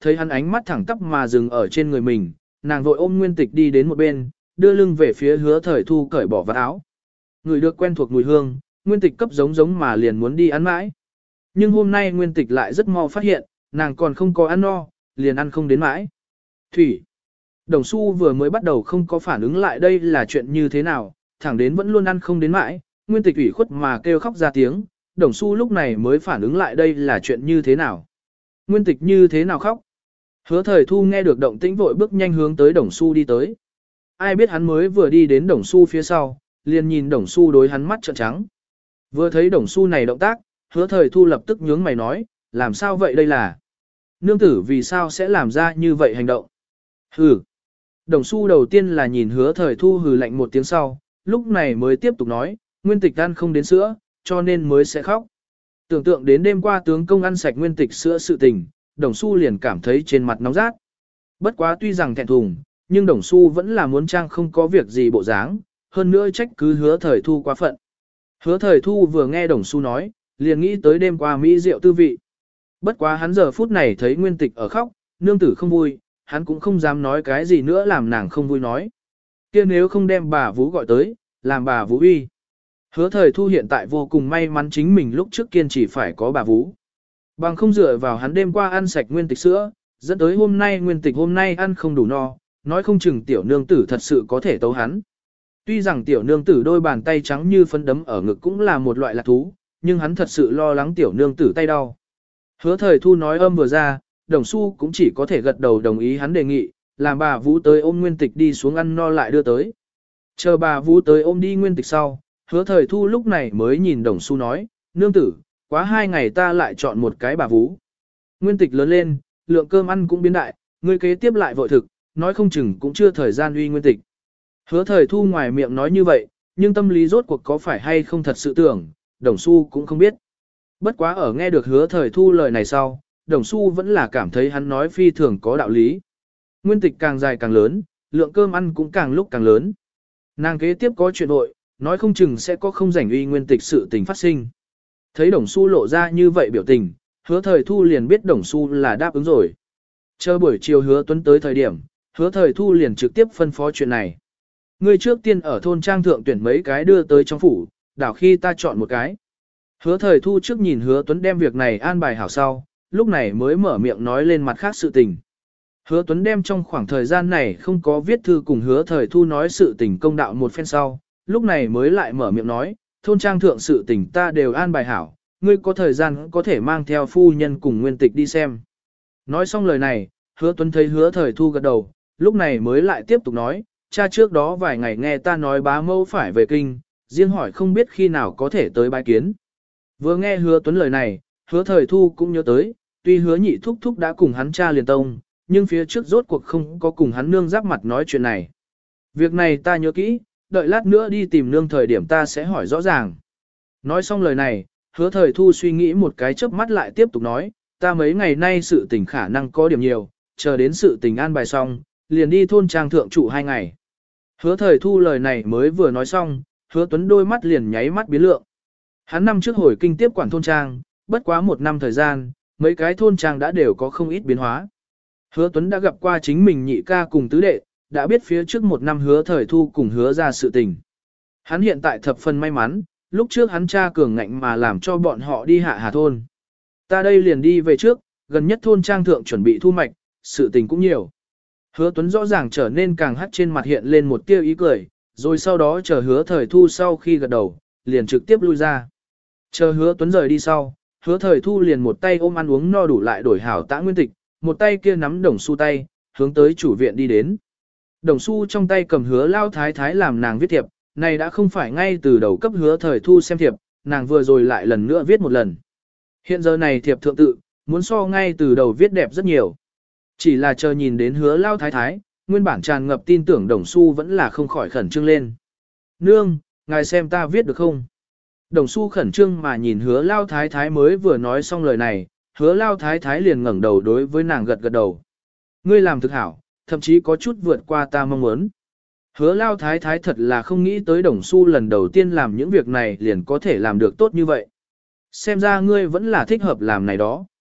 thấy hắn ánh mắt thẳng tắp mà dừng ở trên người mình, nàng vội ôm Nguyên Tịch đi đến một bên, đưa lưng về phía Hứa Thời Thu cởi bỏ vạt áo. Người được quen thuộc mùi hương, Nguyên Tịch cấp giống giống mà liền muốn đi ăn mãi. Nhưng hôm nay Nguyên Tịch lại rất mau phát hiện, nàng còn không có ăn no, liền ăn không đến mãi. Thủy. Đồng Xu vừa mới bắt đầu không có phản ứng lại đây là chuyện như thế nào, thẳng đến vẫn luôn ăn không đến mãi, Nguyên Tịch ủy khuất mà kêu khóc ra tiếng, Đồng Xu lúc này mới phản ứng lại đây là chuyện như thế nào. Nguyên Tịch như thế nào khóc? Hứa Thời Thu nghe được động tĩnh vội bước nhanh hướng tới Đồng Xu đi tới. Ai biết hắn mới vừa đi đến Đồng Xu phía sau, liền nhìn Đồng Xu đối hắn mắt trợn trắng. Vừa thấy Đồng Xu này động tác, Hứa Thời Thu lập tức nhướng mày nói, làm sao vậy đây là? Nương tử vì sao sẽ làm ra như vậy hành động? Hừ. Đồng Xu đầu tiên là nhìn Hứa Thời Thu hừ lạnh một tiếng sau, lúc này mới tiếp tục nói, Nguyên Tịch ăn không đến sữa, cho nên mới sẽ khóc. Tưởng tượng đến đêm qua tướng công ăn sạch Nguyên Tịch sữa sự tình, Đồng Xu liền cảm thấy trên mặt nóng rát. Bất quá tuy rằng thẹn thùng, nhưng Đồng Xu vẫn là muốn trang không có việc gì bộ dáng, hơn nữa trách cứ Hứa Thời Thu quá phận. Hứa Thời Thu vừa nghe Đồng Xu nói, liền nghĩ tới đêm qua mỹ rượu tư vị. Bất quá hắn giờ phút này thấy Nguyên Tịch ở khóc, nương tử không vui, hắn cũng không dám nói cái gì nữa làm nàng không vui nói. Kia nếu không đem bà Vũ gọi tới, làm bà Vũ uy. Hứa Thời Thu hiện tại vô cùng may mắn chính mình lúc trước kiên trì phải có bà Vũ. Bằng không dựa vào hắn đêm qua ăn sạch Nguyên Tịch sữa, dẫn tới hôm nay Nguyên Tịch hôm nay ăn không đủ no, nói không chừng tiểu nương tử thật sự có thể tấu hắn. Tuy rằng tiểu nương tử đôi bàn tay trắng như phấn đấm ở ngực cũng là một loại lạc thú, nhưng hắn thật sự lo lắng tiểu nương tử tay đau. Hứa Thời Thu nói âm vừa ra, Đồng Xu cũng chỉ có thể gật đầu đồng ý hắn đề nghị, làm bà Vũ tới ôm Nguyên Tịch đi xuống ăn no lại đưa tới. Chờ bà Vũ tới ôm đi Nguyên Tịch sau, Hứa Thời Thu lúc này mới nhìn Đồng Xu nói, nương tử, quá hai ngày ta lại chọn một cái bà Vũ. Nguyên Tịch lớn lên, lượng cơm ăn cũng biến đại, ngươi kế tiếp lại vội thực, nói không chừng cũng chưa thời gian uy Nguyên Tịch. Hứa Thời Thu ngoài miệng nói như vậy, nhưng tâm lý rốt cuộc có phải hay không thật sự tưởng, Đồng Xu cũng không biết. Bất quá ở nghe được Hứa Thời Thu lời này sau, Đồng Xu vẫn là cảm thấy hắn nói phi thường có đạo lý. Nguyên Tịch càng dài càng lớn, lượng cơm ăn cũng càng lúc càng lớn. Nàng kế tiếp có chuyện hội, nói không chừng sẽ có không rảnh uy Nguyên Tịch sự tình phát sinh. Thấy Đồng Xu lộ ra như vậy biểu tình, Hứa Thời Thu liền biết Đồng Xu là đáp ứng rồi. Chờ buổi chiều Hứa Tuấn tới thời điểm, Hứa Thời Thu liền trực tiếp phân phó chuyện này. Ngươi trước tiên ở thôn trang thượng tuyển mấy cái đưa tới trong phủ, đảo khi ta chọn một cái. Hứa Thời Thu trước nhìn Hứa Tuấn đem việc này an bài hảo sau, lúc này mới mở miệng nói lên mặt khác sự tình. Hứa Tuấn đem trong khoảng thời gian này không có viết thư cùng Hứa Thời Thu nói sự tình công đạo một phen sau, lúc này mới lại mở miệng nói, thôn trang thượng sự tình ta đều an bài hảo, ngươi có thời gian có thể mang theo phu nhân cùng Nguyên Tịch đi xem. Nói xong lời này, Hứa Tuấn thấy Hứa Thời Thu gật đầu, lúc này mới lại tiếp tục nói, cha trước đó vài ngày nghe ta nói bá mẫu phải về kinh, riêng hỏi không biết khi nào có thể tới bái kiến. Vừa nghe Hứa Tuấn lời này, Hứa Thời Thu cũng nhớ tới, tuy Hứa Nhị thúc thúc đã cùng hắn cha liền tông, nhưng phía trước rốt cuộc không có cùng hắn nương giáp mặt nói chuyện này. Việc này ta nhớ kỹ, đợi lát nữa đi tìm nương thời điểm ta sẽ hỏi rõ ràng. Nói xong lời này, Hứa Thời Thu suy nghĩ một cái chớp mắt lại tiếp tục nói, ta mấy ngày nay sự tình khả năng có điểm nhiều, chờ đến sự tình an bài xong, liền đi thôn trang thượng trụ hai ngày. Hứa Thời Thu lời này mới vừa nói xong, Hứa Tuấn đôi mắt liền nháy mắt biến lượng. Hắn năm trước hồi kinh tiếp quản thôn trang, bất quá một năm thời gian, mấy cái thôn trang đã đều có không ít biến hóa. Hứa Tuấn đã gặp qua chính mình nhị ca cùng tứ đệ, đã biết phía trước một năm Hứa Thời Thu cùng hứa ra sự tình. Hắn hiện tại thập phần may mắn, lúc trước hắn cha cường ngạnh mà làm cho bọn họ đi hạ hà thôn. Ta đây liền đi về trước, gần nhất thôn trang thượng chuẩn bị thu mạch, sự tình cũng nhiều. Hứa Tuấn rõ ràng trở nên càng hắt trên mặt hiện lên một tia ý cười, rồi sau đó chờ Hứa Thời Thu sau khi gật đầu, liền trực tiếp lui ra. Chờ Hứa Tuấn rời đi sau, Hứa Thời Thu liền một tay ôm ăn uống no đủ lại đổi hảo Tã Nguyên Tịch, một tay kia nắm Đồng Xu tay, hướng tới chủ viện đi đến. Đồng Xu trong tay cầm Hứa Lao Thái Thái làm nàng viết thiệp, này đã không phải ngay từ đầu cấp Hứa Thời Thu xem thiệp, nàng vừa rồi lại lần nữa viết một lần. Hiện giờ này thiệp thượng tự, muốn so ngay từ đầu viết đẹp rất nhiều. Chỉ là chờ nhìn đến Hứa Lao Thái Thái, nguyên bản tràn ngập tin tưởng Đồng Xu vẫn là không khỏi khẩn trương lên. Nương, ngài xem ta viết được không? Đồng Xu khẩn trương mà nhìn Hứa Lao Thái Thái mới vừa nói xong lời này, Hứa Lao Thái Thái liền ngẩng đầu đối với nàng gật gật đầu. Ngươi làm thực hảo, thậm chí có chút vượt qua ta mong muốn. Hứa Lao Thái Thái thật là không nghĩ tới Đồng Xu lần đầu tiên làm những việc này liền có thể làm được tốt như vậy. Xem ra ngươi vẫn là thích hợp làm này đó.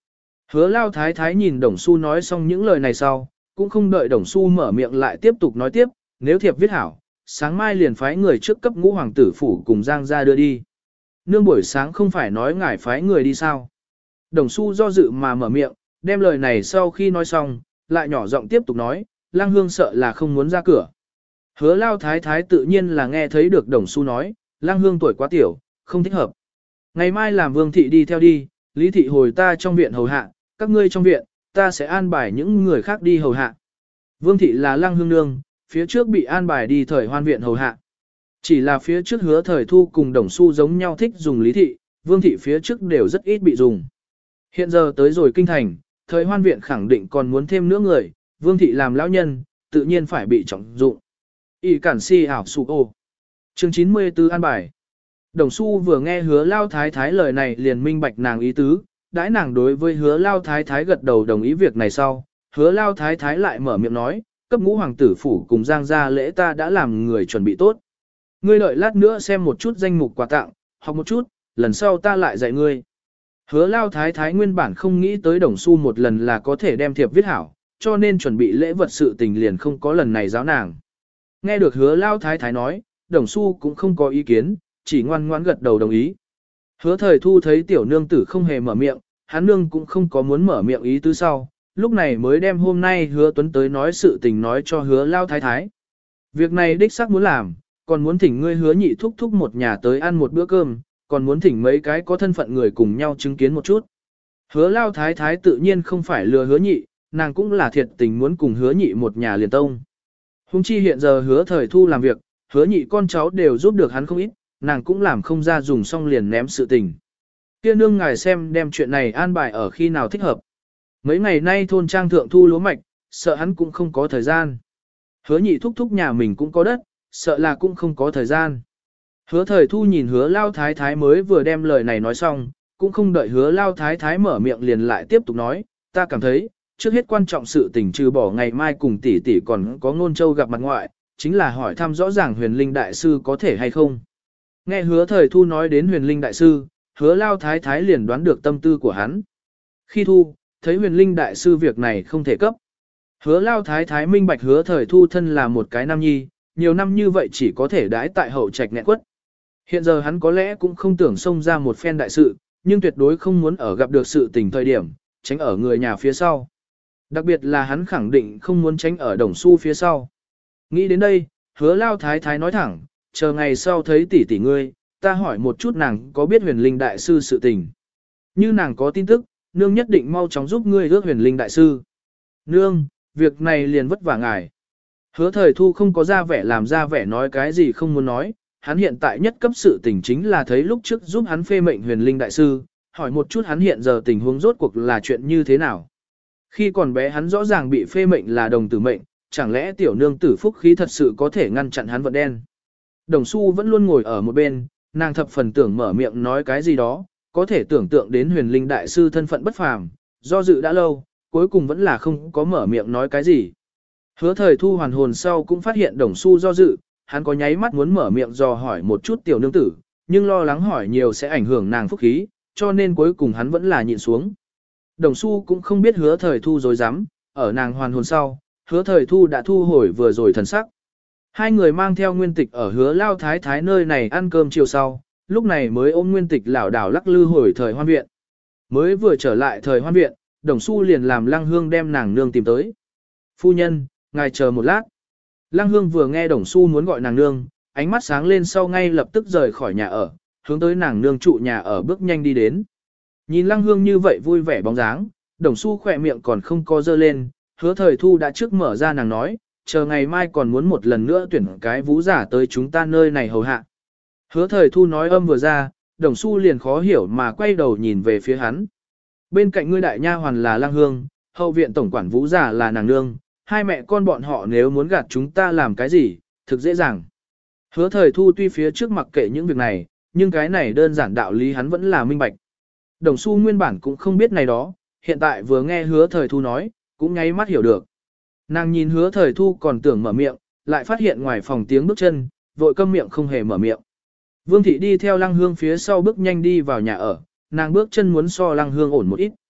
Hứa lao thái thái nhìn Đồng Xu nói xong những lời này sau, cũng không đợi Đồng Xu mở miệng lại tiếp tục nói tiếp, nếu thiệp viết hảo, sáng mai liền phái người trước cấp ngũ hoàng tử phủ cùng Giang ra đưa đi. Nương buổi sáng không phải nói ngài phái người đi sao. Đồng Xu do dự mà mở miệng, đem lời này sau khi nói xong, lại nhỏ giọng tiếp tục nói, Lang Hương sợ là không muốn ra cửa. Hứa lao thái thái tự nhiên là nghe thấy được Đồng Xu nói, Lang Hương tuổi quá tiểu, không thích hợp. Ngày mai làm Vương thị đi theo đi, Lý thị hồi ta trong viện hầu hạ, các ngươi trong viện, ta sẽ an bài những người khác đi hầu hạ. Vương thị là Lang Hương nương, phía trước bị an bài đi thời hoan viện hầu hạ. Chỉ là phía trước Hứa Thời Thu cùng Đồng Xu giống nhau thích dùng Lý thị, Vương thị phía trước đều rất ít bị dùng. Hiện giờ tới rồi kinh thành, thời hoan viện khẳng định còn muốn thêm nữa người, Vương thị làm lão nhân, tự nhiên phải bị trọng dụng. Y cản si ảo sụ ô. Chương chín mươi tư an bài. Đồng Xu vừa nghe Hứa lao thái thái lời này liền minh bạch nàng ý tứ, đãi nàng đối với Hứa lao thái thái gật đầu đồng ý việc này sau, Hứa lao thái thái lại mở miệng nói, cấp ngũ hoàng tử phủ cùng Giang gia lễ ta đã làm người chuẩn bị tốt. Ngươi đợi lát nữa xem một chút danh mục quà tặng, học một chút, lần sau ta lại dạy ngươi. Hứa lao thái thái nguyên bản không nghĩ tới Đồng Xu một lần là có thể đem thiệp viết hảo, cho nên chuẩn bị lễ vật sự tình liền không có lần này giáo nàng. Nghe được Hứa lao thái thái nói, Đồng Xu cũng không có ý kiến, chỉ ngoan ngoãn gật đầu đồng ý. Hứa Thời Thu thấy tiểu nương tử không hề mở miệng, hắn nương cũng không có muốn mở miệng ý tứ sau, lúc này mới đem hôm nay Hứa Tuấn tới nói sự tình nói cho Hứa lao thái thái. Việc này đích xác muốn làm, còn muốn thỉnh ngươi Hứa nhị thúc thúc một nhà tới ăn một bữa cơm, còn muốn thỉnh mấy cái có thân phận người cùng nhau chứng kiến một chút. Hứa lao thái thái tự nhiên không phải lừa Hứa nhị, nàng cũng là thiệt tình muốn cùng Hứa nhị một nhà liền tông. Hùng chi hiện giờ Hứa Thời Thu làm việc, Hứa nhị con cháu đều giúp được hắn không ít, nàng cũng làm không ra dùng xong liền ném sự tình. Kia nương ngài xem đem chuyện này an bài ở khi nào thích hợp. Mấy ngày nay thôn trang thượng thu lúa mạch, sợ hắn cũng không có thời gian. Hứa nhị thúc thúc nhà mình cũng có đất, sợ là cũng không có thời gian. Hứa Thời Thu nhìn Hứa lao thái thái mới vừa đem lời này nói xong, cũng không đợi Hứa lao thái thái mở miệng liền lại tiếp tục nói, ta cảm thấy, trước hết quan trọng sự tình trừ bỏ ngày mai cùng tỷ tỷ còn có Ngôn Châu gặp mặt ngoại, chính là hỏi thăm rõ ràng Huyền Linh đại sư có thể hay không. Nghe Hứa Thời Thu nói đến Huyền Linh đại sư, Hứa lao thái thái liền đoán được tâm tư của hắn. Khi thu, thấy Huyền Linh đại sư việc này không thể cấp. Hứa lao thái thái minh bạch Hứa Thời Thu thân là một cái nam nhi, nhiều năm như vậy chỉ có thể đãi tại hậu trạch nghẹn quất. Hiện giờ hắn có lẽ cũng không tưởng xông ra một phen đại sự, nhưng tuyệt đối không muốn ở gặp được sự tình thời điểm, tránh ở người nhà phía sau. Đặc biệt là hắn khẳng định không muốn tránh ở Đồng Xu phía sau. Nghĩ đến đây, Hứa lao thái thái nói thẳng, chờ ngày sau thấy tỷ tỷ ngươi, ta hỏi một chút nàng có biết Huyền Linh đại sư sự tình. Như nàng có tin tức, nương nhất định mau chóng giúp ngươi ước Huyền Linh đại sư. Nương, việc này liền vất vả ngài. Hứa Thời Thu không có ra vẻ làm ra vẻ nói cái gì không muốn nói, hắn hiện tại nhất cấp sự tình chính là thấy lúc trước giúp hắn phê mệnh Huyền Linh đại sư, hỏi một chút hắn hiện giờ tình huống rốt cuộc là chuyện như thế nào. Khi còn bé hắn rõ ràng bị phê mệnh là đồng tử mệnh, chẳng lẽ tiểu nương tử phúc khí thật sự có thể ngăn chặn hắn vận đen. Đồng Xu vẫn luôn ngồi ở một bên, nàng thập phần tưởng mở miệng nói cái gì đó, có thể tưởng tượng đến Huyền Linh đại sư thân phận bất phàm, do dự đã lâu, cuối cùng vẫn là không có mở miệng nói cái gì. Hứa Thời Thu hoàn hồn sau cũng phát hiện Đồng Xu do dự, hắn có nháy mắt muốn mở miệng dò hỏi một chút tiểu nương tử, nhưng lo lắng hỏi nhiều sẽ ảnh hưởng nàng phúc khí, cho nên cuối cùng hắn vẫn là nhịn xuống. Đồng Xu cũng không biết Hứa Thời Thu dối dám, ở nàng hoàn hồn sau, Hứa Thời Thu đã thu hồi vừa rồi thần sắc. Hai người mang theo Nguyên Tịch ở Hứa lao thái thái nơi này ăn cơm chiều sau, lúc này mới ôm Nguyên Tịch lảo đảo lắc lư hồi thời hoan viện. Mới vừa trở lại thời hoan viện, Đồng Xu liền làm Lăng Hương đem nàng nương tìm tới. Phu nhân, ngài chờ một lát. Lăng Hương vừa nghe Đồng Xu muốn gọi nàng nương, ánh mắt sáng lên sau ngay lập tức rời khỏi nhà ở, hướng tới nàng nương trụ nhà ở bước nhanh đi đến. Nhìn Lăng Hương như vậy vui vẻ bóng dáng, Đồng Xu khỏe miệng còn không co dơ lên, Hứa Thời Thu đã trước mở ra nàng nói, chờ ngày mai còn muốn một lần nữa tuyển cái vũ giả tới chúng ta nơi này hầu hạ. Hứa Thời Thu nói âm vừa ra, Đồng Xu liền khó hiểu mà quay đầu nhìn về phía hắn. Bên cạnh ngươi đại nha hoàn là Lăng Hương, hậu viện tổng quản vũ giả là nàng nương, hai mẹ con bọn họ nếu muốn gạt chúng ta làm cái gì, thực dễ dàng. Hứa Thời Thu tuy phía trước mặc kệ những việc này, nhưng cái này đơn giản đạo lý hắn vẫn là minh bạch. Đồng Xu nguyên bản cũng không biết này đó, hiện tại vừa nghe Hứa Thời Thu nói, cũng nháy mắt hiểu được. Nàng nhìn Hứa Thời Thu còn tưởng mở miệng, lại phát hiện ngoài phòng tiếng bước chân, vội câm miệng không hề mở miệng. Vương thị đi theo Lăng Hương phía sau bước nhanh đi vào nhà ở, nàng bước chân muốn so Lăng Hương ổn một ít.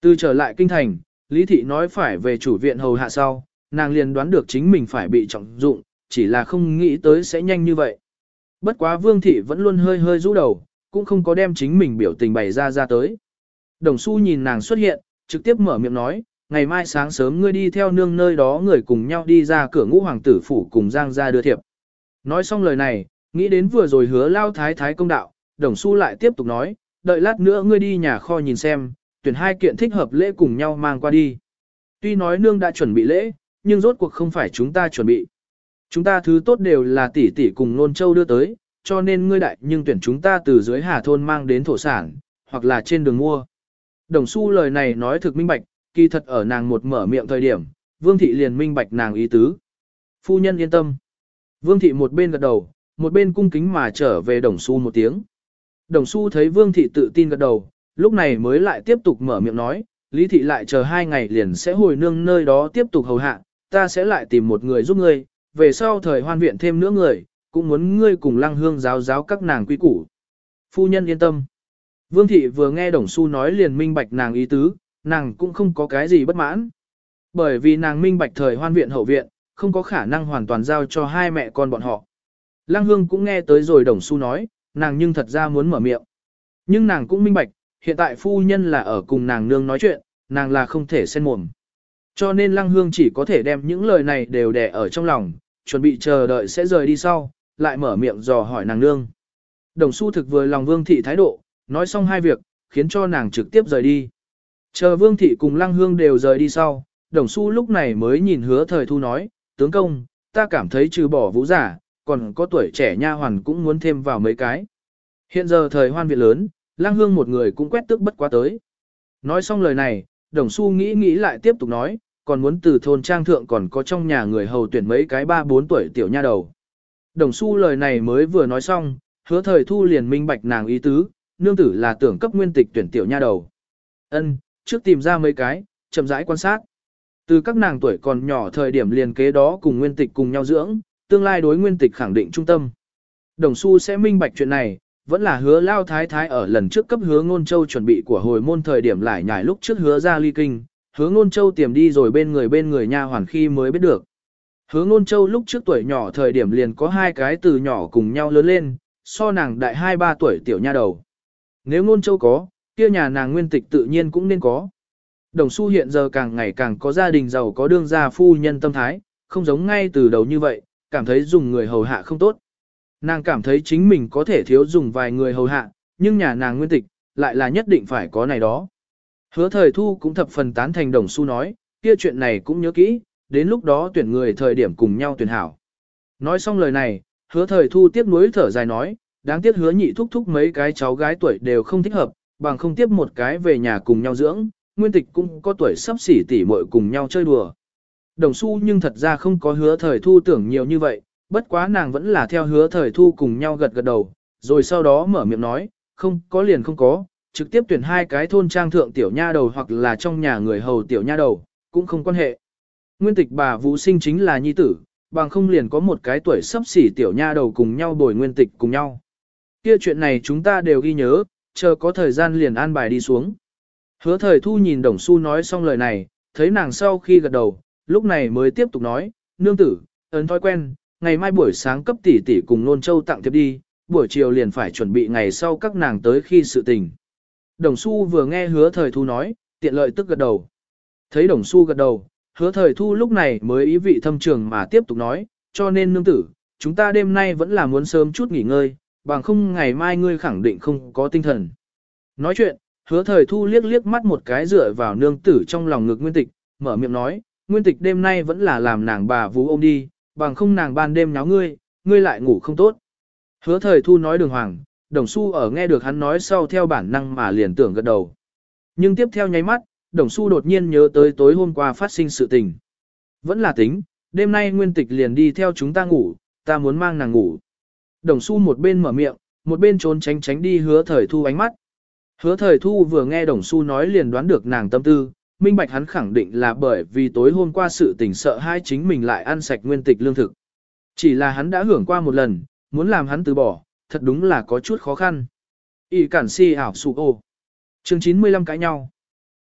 Từ trở lại kinh thành, Lý Thị nói phải về chủ viện hầu hạ sau, nàng liền đoán được chính mình phải bị trọng dụng, chỉ là không nghĩ tới sẽ nhanh như vậy. Bất quá Vương Thị vẫn luôn hơi hơi rũ đầu, cũng không có đem chính mình biểu tình bày ra ra tới. Đồng Xu nhìn nàng xuất hiện, trực tiếp mở miệng nói, ngày mai sáng sớm ngươi đi theo nương nơi đó người cùng nhau đi ra cửa Ngũ Hoàng tử phủ cùng Giang gia đưa thiệp. Nói xong lời này, nghĩ đến vừa rồi hứa lao thái thái công đạo, Đồng Xu lại tiếp tục nói, đợi lát nữa ngươi đi nhà kho nhìn xem, tuyển hai kiện thích hợp lễ cùng nhau mang qua đi. Tuy nói nương đã chuẩn bị lễ, nhưng rốt cuộc không phải chúng ta chuẩn bị. Chúng ta thứ tốt đều là tỷ tỷ cùng Nôn Châu đưa tới, cho nên ngươi đại nhưng tuyển chúng ta từ dưới Hà thôn mang đến thổ sản, hoặc là trên đường mua. Đồng Xu lời này nói thực minh bạch, kỳ thật ở nàng một mở miệng thời điểm, Vương Thị liền minh bạch nàng ý tứ. Phu nhân yên tâm. Vương Thị một bên gật đầu, một bên cung kính mà trở về Đồng Xu một tiếng. Đồng Xu thấy Vương Thị tự tin gật đầu, lúc này mới lại tiếp tục mở miệng nói, Lý Thị lại chờ hai ngày liền sẽ hồi nương nơi đó tiếp tục hầu hạ, ta sẽ lại tìm một người giúp ngươi, về sau thời hoan viện thêm nữa người, cũng muốn ngươi cùng Lăng Hương giáo giáo các nàng quy củ. Phu nhân yên tâm. Vương Thị vừa nghe Đồng Xu nói liền minh bạch nàng ý tứ, nàng cũng không có cái gì bất mãn. Bởi vì nàng minh bạch thời hoan viện hậu viện, không có khả năng hoàn toàn giao cho hai mẹ con bọn họ. Lăng Hương cũng nghe tới rồi Đồng Xu nói, nàng nhưng thật ra muốn mở miệng. Nhưng nàng cũng minh bạch, hiện tại phu nhân là ở cùng nàng nương nói chuyện, nàng là không thể xen mồm. Cho nên Lăng Hương chỉ có thể đem những lời này đều đè ở trong lòng, chuẩn bị chờ đợi sẽ rời đi sau, lại mở miệng dò hỏi nàng nương. Đồng Xu thực vừa lòng Vương Thị thái độ, nói xong hai việc, khiến cho nàng trực tiếp rời đi. Chờ Vương Thị cùng Lăng Hương đều rời đi sau, Đồng Xu lúc này mới nhìn Hứa Thời Thu nói, tướng công, ta cảm thấy trừ bỏ vũ giả, còn có tuổi trẻ nha hoàn cũng muốn thêm vào mấy cái. Hiện giờ thời hoan viện lớn, Lăng Hương một người cũng quét tước bất quá tới. Nói xong lời này, Đồng Xu nghĩ nghĩ lại tiếp tục nói, còn muốn từ thôn trang thượng còn có trong nhà người hầu tuyển mấy cái ba bốn tuổi tiểu nha đầu. Đồng Xu lời này mới vừa nói xong, Hứa Thời Thu liền minh bạch nàng ý tứ, nương tử là tưởng cấp nguyên tịch tuyển tiểu nha đầu. Ân, trước tìm ra mấy cái, chậm rãi quan sát. Từ các nàng tuổi còn nhỏ thời điểm liền kế đó cùng nguyên tịch cùng nhau dưỡng, tương lai đối nguyên tịch khẳng định trung tâm. Đồng Xu sẽ minh bạch chuyện này, vẫn là Hứa lao thái thái ở lần trước cấp Hứa Ngôn Châu chuẩn bị của hồi môn thời điểm lại nhải lúc trước Hứa ra ly kinh, Hứa Ngôn Châu tiềm đi rồi bên người bên người nha hoàn khi mới biết được. Hứa Ngôn Châu lúc trước tuổi nhỏ thời điểm liền có hai cái từ nhỏ cùng nhau lớn lên, so nàng đại hai ba tuổi tiểu nha đầu. Nếu Ngôn Châu có, kia nhà nàng nguyên tịch tự nhiên cũng nên có. Đồng Xu hiện giờ càng ngày càng có gia đình giàu có đương gia phu nhân tâm thái, không giống ngay từ đầu như vậy, cảm thấy dùng người hầu hạ không tốt. Nàng cảm thấy chính mình có thể thiếu dùng vài người hầu hạ, nhưng nhà nàng nguyên tịch, lại là nhất định phải có này đó. Hứa Thời Thu cũng thập phần tán thành Đồng Xu nói, kia chuyện này cũng nhớ kỹ, đến lúc đó tuyển người thời điểm cùng nhau tuyển hảo. Nói xong lời này, Hứa Thời Thu tiếp nối thở dài nói, đáng tiếc Hứa Nhị thúc thúc mấy cái cháu gái tuổi đều không thích hợp, bằng không tiếp một cái về nhà cùng nhau dưỡng, nguyên tịch cũng có tuổi sắp xỉ tỉ muội cùng nhau chơi đùa. Đồng Xu nhưng thật ra không có Hứa Thời Thu tưởng nhiều như vậy, bất quá nàng vẫn là theo Hứa Thời Thu cùng nhau gật gật đầu, rồi sau đó mở miệng nói, không có liền không có, trực tiếp tuyển hai cái thôn trang thượng tiểu nha đầu hoặc là trong nhà người hầu tiểu nha đầu, cũng không quan hệ. Nguyên tịch bà Vũ Sinh chính là nhi tử, bằng không liền có một cái tuổi sắp xỉ tiểu nha đầu cùng nhau bồi nguyên tịch cùng nhau. Kia chuyện này chúng ta đều ghi nhớ, chờ có thời gian liền an bài đi xuống. Hứa Thời Thu nhìn Đồng Xu nói xong lời này, thấy nàng sau khi gật đầu, lúc này mới tiếp tục nói, nương tử, ấn thói quen, ngày mai buổi sáng cấp tỷ tỷ cùng Nôn Châu tặng thiệp đi, buổi chiều liền phải chuẩn bị ngày sau các nàng tới khi sự tình. Đồng Xu vừa nghe Hứa Thời Thu nói, tiện lợi tức gật đầu. Thấy Đồng Xu gật đầu, Hứa Thời Thu lúc này mới ý vị thâm trường mà tiếp tục nói, cho nên nương tử, chúng ta đêm nay vẫn là muốn sớm chút nghỉ ngơi, bằng không ngày mai ngươi khẳng định không có tinh thần. Nói chuyện, Hứa Thời Thu liếc liếc mắt một cái dựa vào nương tử trong lòng ngực Nguyên Tịch, mở miệng nói, Nguyên Tịch đêm nay vẫn là làm nàng bà vú ôm đi, bằng không nàng ban đêm nháo ngươi, ngươi lại ngủ không tốt. Hứa Thời Thu nói đường hoàng, Đồng Xu ở nghe được hắn nói sau theo bản năng mà liền tưởng gật đầu. Nhưng tiếp theo nháy mắt, Đồng Xu đột nhiên nhớ tới tối hôm qua phát sinh sự tình. Vẫn là tính, đêm nay Nguyên Tịch liền đi theo chúng ta ngủ, ta muốn mang nàng ngủ. Đồng Xu một bên mở miệng, một bên trốn tránh tránh đi Hứa Thời Thu ánh mắt. Hứa Thời Thu vừa nghe Đồng Xu nói liền đoán được nàng tâm tư, minh bạch hắn khẳng định là bởi vì tối hôm qua sự tình sợ hai chính mình lại ăn sạch nguyên tịch lương thực. Chỉ là hắn đã hưởng qua một lần, muốn làm hắn từ bỏ, thật đúng là có chút khó khăn. Y cản si ảo sụ ô. Chương chín mươi lăm cãi nhau.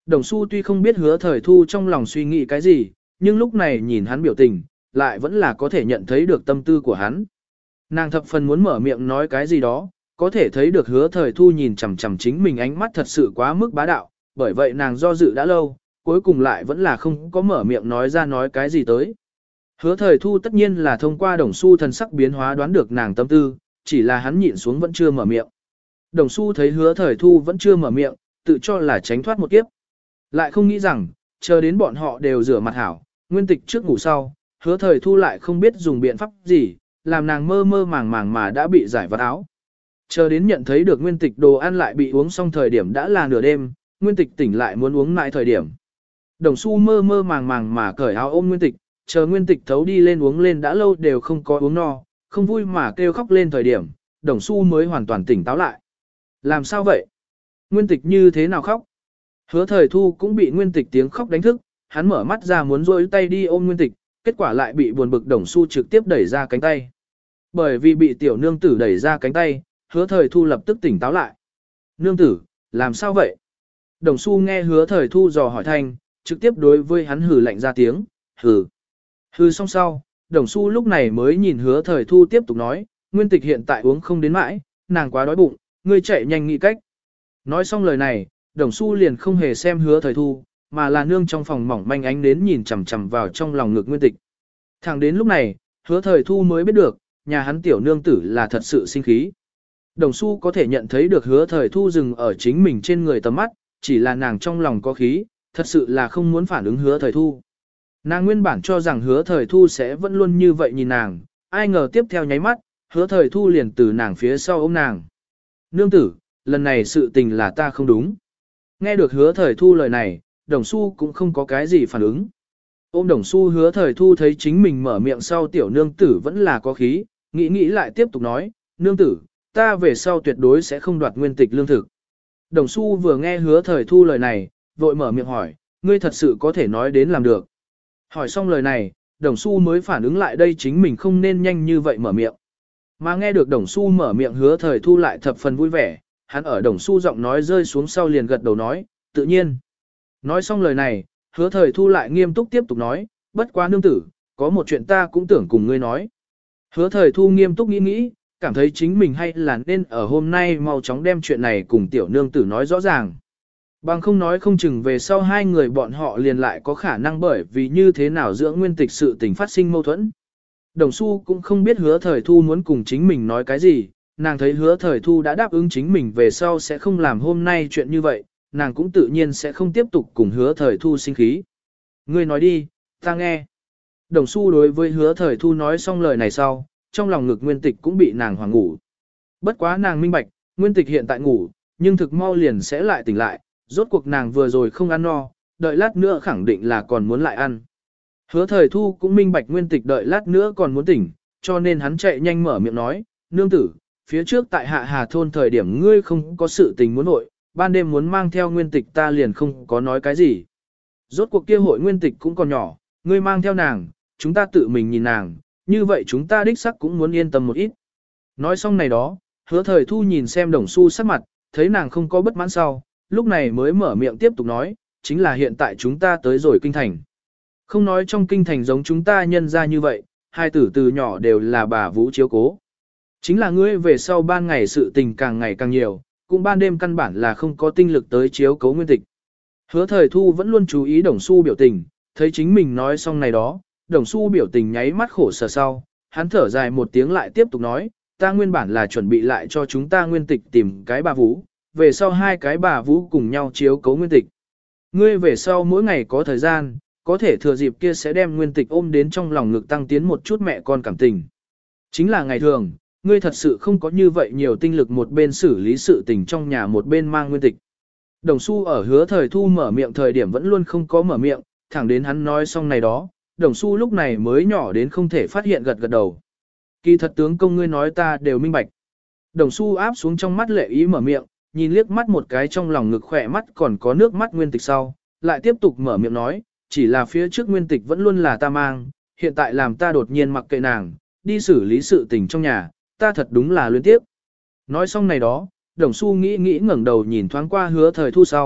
Đồng Xu tuy không biết hứa thời thu trong lòng suy nghĩ cái gì, nhưng lúc này nhìn hắn biểu tình, lại vẫn là có thể nhận thấy được tâm tư của hắn. Nàng thập phần muốn mở miệng nói cái gì đó, có thể thấy được hứa thời thu nhìn chằm chằm chính mình ánh mắt thật sự quá mức bá đạo, bởi vậy nàng do dự đã lâu, cuối cùng lại vẫn là không có mở miệng nói ra nói cái gì tới. Hứa thời thu tất nhiên là thông qua Đồng Xu thần sắc biến hóa đoán được nàng tâm tư, chỉ là hắn nhịn xuống vẫn chưa mở miệng. Đồng Xu thấy hứa thời thu vẫn chưa mở miệng, tự cho là tránh thoát một kiếp. Lại không nghĩ rằng, chờ đến bọn họ đều rửa mặt hảo, nguyên tịch trước ngủ sau, hứa thời thu lại không biết dùng biện pháp gì, làm nàng mơ mơ màng màng mà đã bị giải vật áo. Chờ đến nhận thấy được nguyên tịch đồ ăn lại bị uống xong thời điểm đã là nửa đêm, nguyên tịch tỉnh lại muốn uống lại thời điểm. Đồng Xu mơ mơ màng màng mà cởi áo ôm nguyên tịch, chờ nguyên tịch thấu đi lên uống lên đã lâu đều không có uống no, không vui mà kêu khóc lên thời điểm, Đồng Xu mới hoàn toàn tỉnh táo lại. Làm sao vậy? Nguyên tịch như thế nào khóc? Hứa thời thu cũng bị nguyên tịch tiếng khóc đánh thức, hắn mở mắt ra muốn rôi tay đi ôm nguyên tịch, kết quả lại bị buồn bực Đồng Xu trực tiếp đẩy ra cánh tay. Bởi vì bị tiểu nương tử đẩy ra cánh tay, hứa thời thu lập tức tỉnh táo lại. Nương tử, làm sao vậy? Đồng Xu nghe hứa thời thu dò hỏi thanh, trực tiếp đối với hắn hừ lạnh ra tiếng, hừ. Hừ xong sau, Đồng Xu lúc này mới nhìn hứa thời thu tiếp tục nói, nguyên tịch hiện tại uống không đến mãi, nàng quá đói bụng, ngươi chạy nhanh nghĩ cách. Nói xong lời này, Đồng Xu liền không hề xem hứa thời thu, mà là nương trong phòng mỏng manh ánh đến nhìn chằm chằm vào trong lòng ngực nguyên tịch. Thẳng đến lúc này, hứa thời thu mới biết được, nhà hắn tiểu nương tử là thật sự sinh khí. Đồng Xu có thể nhận thấy được hứa thời thu dừng ở chính mình trên người tầm mắt, chỉ là nàng trong lòng có khí, thật sự là không muốn phản ứng hứa thời thu. Nàng nguyên bản cho rằng hứa thời thu sẽ vẫn luôn như vậy nhìn nàng, ai ngờ tiếp theo nháy mắt, hứa thời thu liền từ nàng phía sau ôm nàng. Nương tử, lần này sự tình là ta không đúng. Nghe được hứa thời thu lời này, Đồng Xu cũng không có cái gì phản ứng. Ôm Đồng Xu hứa thời thu thấy chính mình mở miệng sau tiểu nương tử vẫn là có khí, nghĩ nghĩ lại tiếp tục nói, nương tử, ta về sau tuyệt đối sẽ không đoạt nguyên tịch lương thực. Đồng Xu vừa nghe hứa thời thu lời này, vội mở miệng hỏi, ngươi thật sự có thể nói đến làm được. Hỏi xong lời này, Đồng Xu mới phản ứng lại đây chính mình không nên nhanh như vậy mở miệng. Mà nghe được Đồng Xu mở miệng hứa thời thu lại thập phần vui vẻ, hắn ở Đồng Xu giọng nói rơi xuống sau liền gật đầu nói, tự nhiên. Nói xong lời này, hứa thời thu lại nghiêm túc tiếp tục nói, bất quá nương tử, có một chuyện ta cũng tưởng cùng ngươi nói. Hứa thời thu nghiêm túc nghĩ nghĩ, cảm thấy chính mình hay là nên ở hôm nay mau chóng đem chuyện này cùng tiểu nương tử nói rõ ràng. Bằng không nói không chừng về sau hai người bọn họ liền lại có khả năng bởi vì như thế nào giữa nguyên tịch sự tình phát sinh mâu thuẫn. Đồng Xu cũng không biết hứa thời thu muốn cùng chính mình nói cái gì, nàng thấy hứa thời thu đã đáp ứng chính mình về sau sẽ không làm hôm nay chuyện như vậy, nàng cũng tự nhiên sẽ không tiếp tục cùng hứa thời thu sinh khí. Ngươi nói đi, ta nghe. Đồng Xu đối với hứa thời thu nói xong lời này sau, trong lòng ngực nguyên tịch cũng bị nàng hoảng ngủ. Bất quá nàng minh bạch, nguyên tịch hiện tại ngủ, nhưng thực mau liền sẽ lại tỉnh lại, rốt cuộc nàng vừa rồi không ăn no, đợi lát nữa khẳng định là còn muốn lại ăn. Hứa thời thu cũng minh bạch nguyên tịch đợi lát nữa còn muốn tỉnh, cho nên hắn chạy nhanh mở miệng nói, nương tử, phía trước tại hạ hà thôn thời điểm ngươi không có sự tình muốn nội, ban đêm muốn mang theo nguyên tịch ta liền không có nói cái gì. Rốt cuộc kia hội nguyên tịch cũng còn nhỏ, ngươi mang theo nàng, chúng ta tự mình nhìn nàng, như vậy chúng ta đích sắc cũng muốn yên tâm một ít. Nói xong này đó, hứa thời thu nhìn xem Đồng Xu sắc mặt, thấy nàng không có bất mãn sau, lúc này mới mở miệng tiếp tục nói, chính là hiện tại chúng ta tới rồi kinh thành. Không nói trong kinh thành giống chúng ta nhân ra như vậy, hai tử từ nhỏ đều là bà vũ chiếu cố. Chính là ngươi về sau ban ngày sự tình càng ngày càng nhiều, cũng ban đêm căn bản là không có tinh lực tới chiếu cố nguyên tịch. Hứa thời thu vẫn luôn chú ý Đồng Xu biểu tình, thấy chính mình nói xong này đó, Đồng Xu biểu tình nháy mắt khổ sở sau, hắn thở dài một tiếng lại tiếp tục nói, ta nguyên bản là chuẩn bị lại cho chúng ta nguyên tịch tìm cái bà vũ, về sau hai cái bà vũ cùng nhau chiếu cố nguyên tịch. Ngươi về sau mỗi ngày có thời gian, có thể thừa dịp kia sẽ đem nguyên tịch ôm đến trong lòng ngực tăng tiến một chút mẹ con cảm tình. Chính là ngày thường, ngươi thật sự không có như vậy nhiều tinh lực một bên xử lý sự tình trong nhà một bên mang nguyên tịch. Đồng Xu ở hứa thời thu mở miệng thời điểm vẫn luôn không có mở miệng, thẳng đến hắn nói xong này đó, Đồng Xu lúc này mới nhỏ đến không thể phát hiện gật gật đầu. Kỳ thật tướng công ngươi nói ta đều minh bạch. Đồng Xu áp xuống trong mắt lệ ý mở miệng, nhìn liếc mắt một cái trong lòng ngực khỏe mắt còn có nước mắt nguyên tịch sau, lại tiếp tục mở miệng nói, chỉ là phía trước nguyên tịch vẫn luôn là ta mang, hiện tại làm ta đột nhiên mặc kệ nàng, đi xử lý sự tình trong nhà, ta thật đúng là luyến tiếp. Nói xong này đó, Đồng Xu nghĩ nghĩ ngẩng đầu nhìn thoáng qua hứa thời thu sau,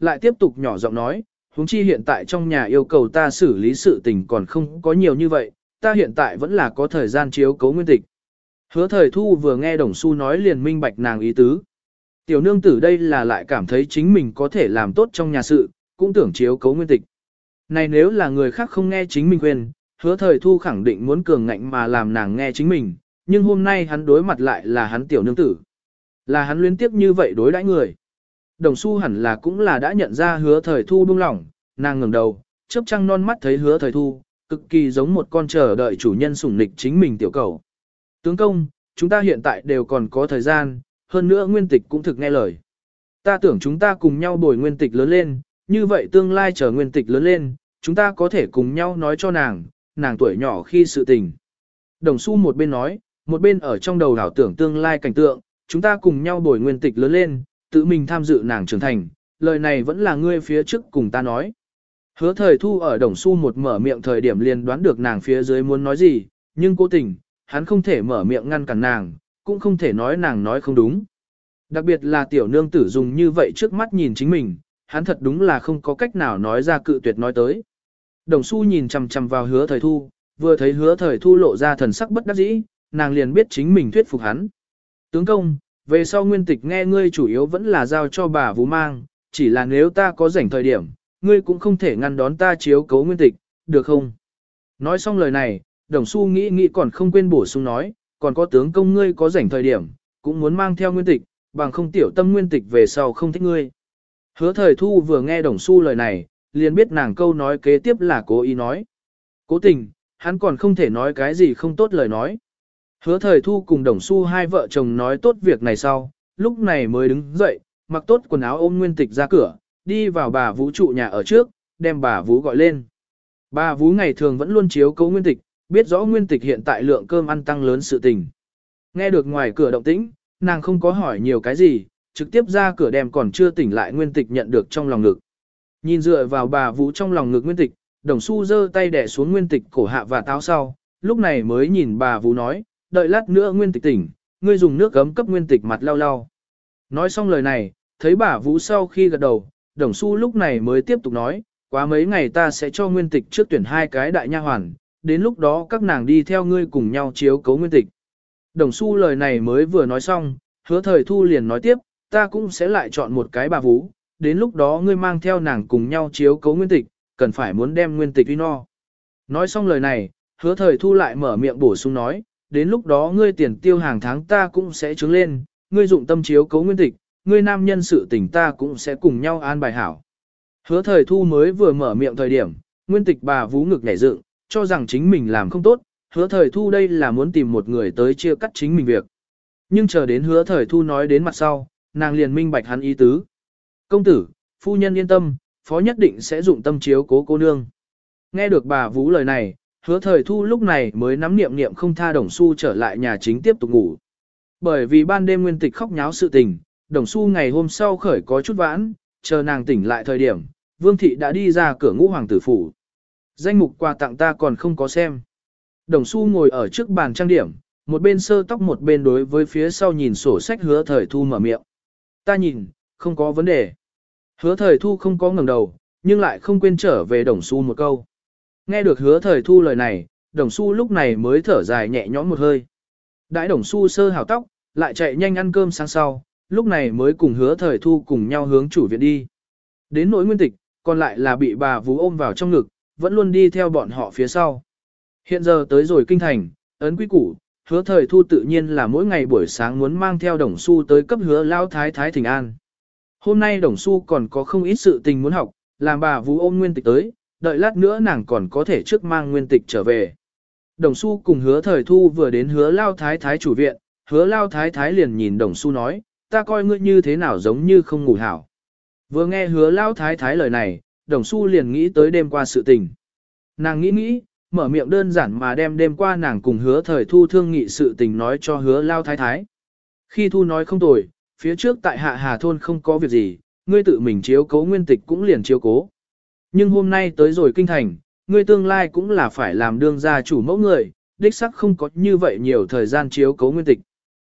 lại tiếp tục nhỏ giọng nói, huống chi hiện tại trong nhà yêu cầu ta xử lý sự tình còn không có nhiều như vậy, ta hiện tại vẫn là có thời gian chiếu cố Nguyên Tịch. Hứa Thời Thu vừa nghe Đồng Xu nói liền minh bạch nàng ý tứ. Tiểu nương tử đây là lại cảm thấy chính mình có thể làm tốt trong nhà sự, cũng tưởng chiếu cố Nguyên Tịch. Này nếu là người khác không nghe chính mình khuyên, Hứa Thời Thu khẳng định muốn cường ngạnh mà làm nàng nghe chính mình, nhưng hôm nay hắn đối mặt lại là hắn tiểu nương tử. Là hắn luyến tiếp như vậy đối đãi người. Đồng Xu hẳn là cũng là đã nhận ra Hứa Thời Thu buông lỏng, nàng ngẩng đầu, chớp trăng non mắt thấy Hứa Thời Thu, cực kỳ giống một con chờ đợi chủ nhân sủng nịch chính mình tiểu cầu. Tướng công, chúng ta hiện tại đều còn có thời gian, hơn nữa Nguyên Tịch cũng thực nghe lời. Ta tưởng chúng ta cùng nhau bồi Nguyên Tịch lớn lên, như vậy tương lai chờ Nguyên Tịch lớn lên, chúng ta có thể cùng nhau nói cho nàng, nàng tuổi nhỏ khi sự tình. Đồng Xu một bên nói, một bên ở trong đầu đảo tưởng tương lai cảnh tượng, chúng ta cùng nhau bồi Nguyên Tịch lớn lên, tự mình tham dự nàng trưởng thành, lời này vẫn là ngươi phía trước cùng ta nói. Hứa Thời Thu ở Đồng Xu một mở miệng thời điểm liền đoán được nàng phía dưới muốn nói gì, nhưng cố tình, hắn không thể mở miệng ngăn cản nàng, cũng không thể nói nàng nói không đúng. Đặc biệt là tiểu nương tử dùng như vậy trước mắt nhìn chính mình, hắn thật đúng là không có cách nào nói ra cự tuyệt nói tới. Đồng Xu nhìn chằm chằm vào Hứa Thời Thu, vừa thấy Hứa Thời Thu lộ ra thần sắc bất đắc dĩ, nàng liền biết chính mình thuyết phục hắn. Tướng công, về sau Nguyên Tịch nghe ngươi chủ yếu vẫn là giao cho bà vú mang, chỉ là nếu ta có rảnh thời điểm, ngươi cũng không thể ngăn đón ta chiếu cố Nguyên Tịch, được không? Nói xong lời này, Đồng Xu nghĩ nghĩ còn không quên bổ sung nói, còn có tướng công ngươi có rảnh thời điểm, cũng muốn mang theo Nguyên Tịch, bằng không tiểu tâm Nguyên Tịch về sau không thích ngươi. Hứa Thời Thu vừa nghe Đồng Xu lời này, liền biết nàng câu nói kế tiếp là cố ý nói. Cố tình, hắn còn không thể nói cái gì không tốt lời nói. Hứa Thời Thu cùng Đồng Xu hai vợ chồng nói tốt việc này sau, lúc này mới đứng dậy, mặc tốt quần áo ôm Nguyên Tịch ra cửa, đi vào bà Vũ trụ nhà ở trước, đem bà Vũ gọi lên. Bà Vũ ngày thường vẫn luôn chiếu cố Nguyên Tịch, biết rõ Nguyên Tịch hiện tại lượng cơm ăn tăng lớn sự tình. Nghe được ngoài cửa động tĩnh, nàng không có hỏi nhiều cái gì, trực tiếp ra cửa đem còn chưa tỉnh lại Nguyên Tịch nhận được trong lòng ngực. Nhìn dựa vào bà Vũ trong lòng ngực Nguyên Tịch, Đồng Xu giơ tay đè xuống Nguyên Tịch cổ hạ và táo sau, lúc này mới nhìn bà Vũ nói, đợi lát nữa Nguyên Tịch tỉnh, ngươi dùng nước gấm cấp Nguyên Tịch mặt lau lau. Nói xong lời này, thấy bà Vũ sau khi gật đầu, Đồng Xu lúc này mới tiếp tục nói, quá mấy ngày ta sẽ cho Nguyên Tịch trước tuyển hai cái đại nha hoàn, đến lúc đó các nàng đi theo ngươi cùng nhau chiếu cố Nguyên Tịch. Đồng Xu lời này mới vừa nói xong, Hứa Thời Thu liền nói tiếp, ta cũng sẽ lại chọn một cái bà Vũ, đến lúc đó ngươi mang theo nàng cùng nhau chiếu cố Nguyên Tịch, cần phải muốn đem Nguyên Tịch uy no. Nói xong lời này, Hứa Thời Thu lại mở miệng bổ sung nói, đến lúc đó ngươi tiền tiêu hàng tháng ta cũng sẽ trứng lên, ngươi dụng tâm chiếu cố Nguyên Tịch, ngươi nam nhân sự tình ta cũng sẽ cùng nhau an bài hảo. Hứa Thời Thu mới vừa mở miệng thời điểm, Nguyên Tịch bà vú ngực nhảy dựng, cho rằng chính mình làm không tốt, Hứa Thời Thu đây là muốn tìm một người tới chia cắt chính mình việc. Nhưng chờ đến Hứa Thời Thu nói đến mặt sau, nàng liền minh bạch hắn ý tứ. Công tử, phu nhân yên tâm, phó nhất định sẽ dụng tâm chiếu cố cô nương. Nghe được bà vú lời này, Hứa Thời Thu lúc này mới nắm niệm niệm không tha Đồng Xu trở lại nhà chính tiếp tục ngủ. Bởi vì ban đêm Nguyên Tịch khóc nháo sự tình, Đồng Xu ngày hôm sau khởi có chút vãn, chờ nàng tỉnh lại thời điểm, Vương Thị đã đi ra cửa Ngũ Hoàng tử phủ. Danh mục quà tặng ta còn không có xem. Đồng Xu ngồi ở trước bàn trang điểm, một bên sơ tóc một bên đối với phía sau nhìn sổ sách Hứa Thời Thu mở miệng. Ta nhìn, không có vấn đề. Hứa Thời Thu không có ngẩng đầu, nhưng lại không quên trở về Đồng Xu một câu. Nghe được Hứa Thời Thu lời này, Đồng Xu lúc này mới thở dài nhẹ nhõm một hơi. Đãi Đồng Xu sơ hào tóc, lại chạy nhanh ăn cơm sáng sau, lúc này mới cùng Hứa Thời Thu cùng nhau hướng chủ viện đi. Đến nỗi Nguyên Tịch, còn lại là bị bà vú ôm vào trong ngực, vẫn luôn đi theo bọn họ phía sau. Hiện giờ tới rồi kinh thành, ấn quý củ, Hứa Thời Thu tự nhiên là mỗi ngày buổi sáng muốn mang theo Đồng Xu tới cấp Hứa Lao Thái Thái thỉnh an. Hôm nay Đồng Xu còn có không ít sự tình muốn học, làm bà vú ôm Nguyên Tịch tới, đợi lát nữa nàng còn có thể trước mang Nguyên Tịch trở về. Đồng Xu cùng Hứa Thời Thu vừa đến Hứa Lao Thái Thái chủ viện, Hứa Lao Thái Thái liền nhìn Đồng Xu nói, ta coi ngươi như thế nào giống như không ngủ hảo. Vừa nghe Hứa Lao Thái Thái lời này, Đồng Xu liền nghĩ tới đêm qua sự tình. Nàng nghĩ nghĩ, mở miệng đơn giản mà đem đêm qua nàng cùng Hứa Thời Thu thương nghị sự tình nói cho Hứa Lao Thái Thái. Khi Thu nói không tồi, phía trước tại Hạ Hà thôn không có việc gì, ngươi tự mình chiếu cố Nguyên Tịch cũng liền chiếu cố. Nhưng hôm nay tới rồi kinh thành, ngươi tương lai cũng là phải làm đương gia chủ mẫu người, đích sắc không có như vậy nhiều thời gian chiếu cố Nguyên Tịch.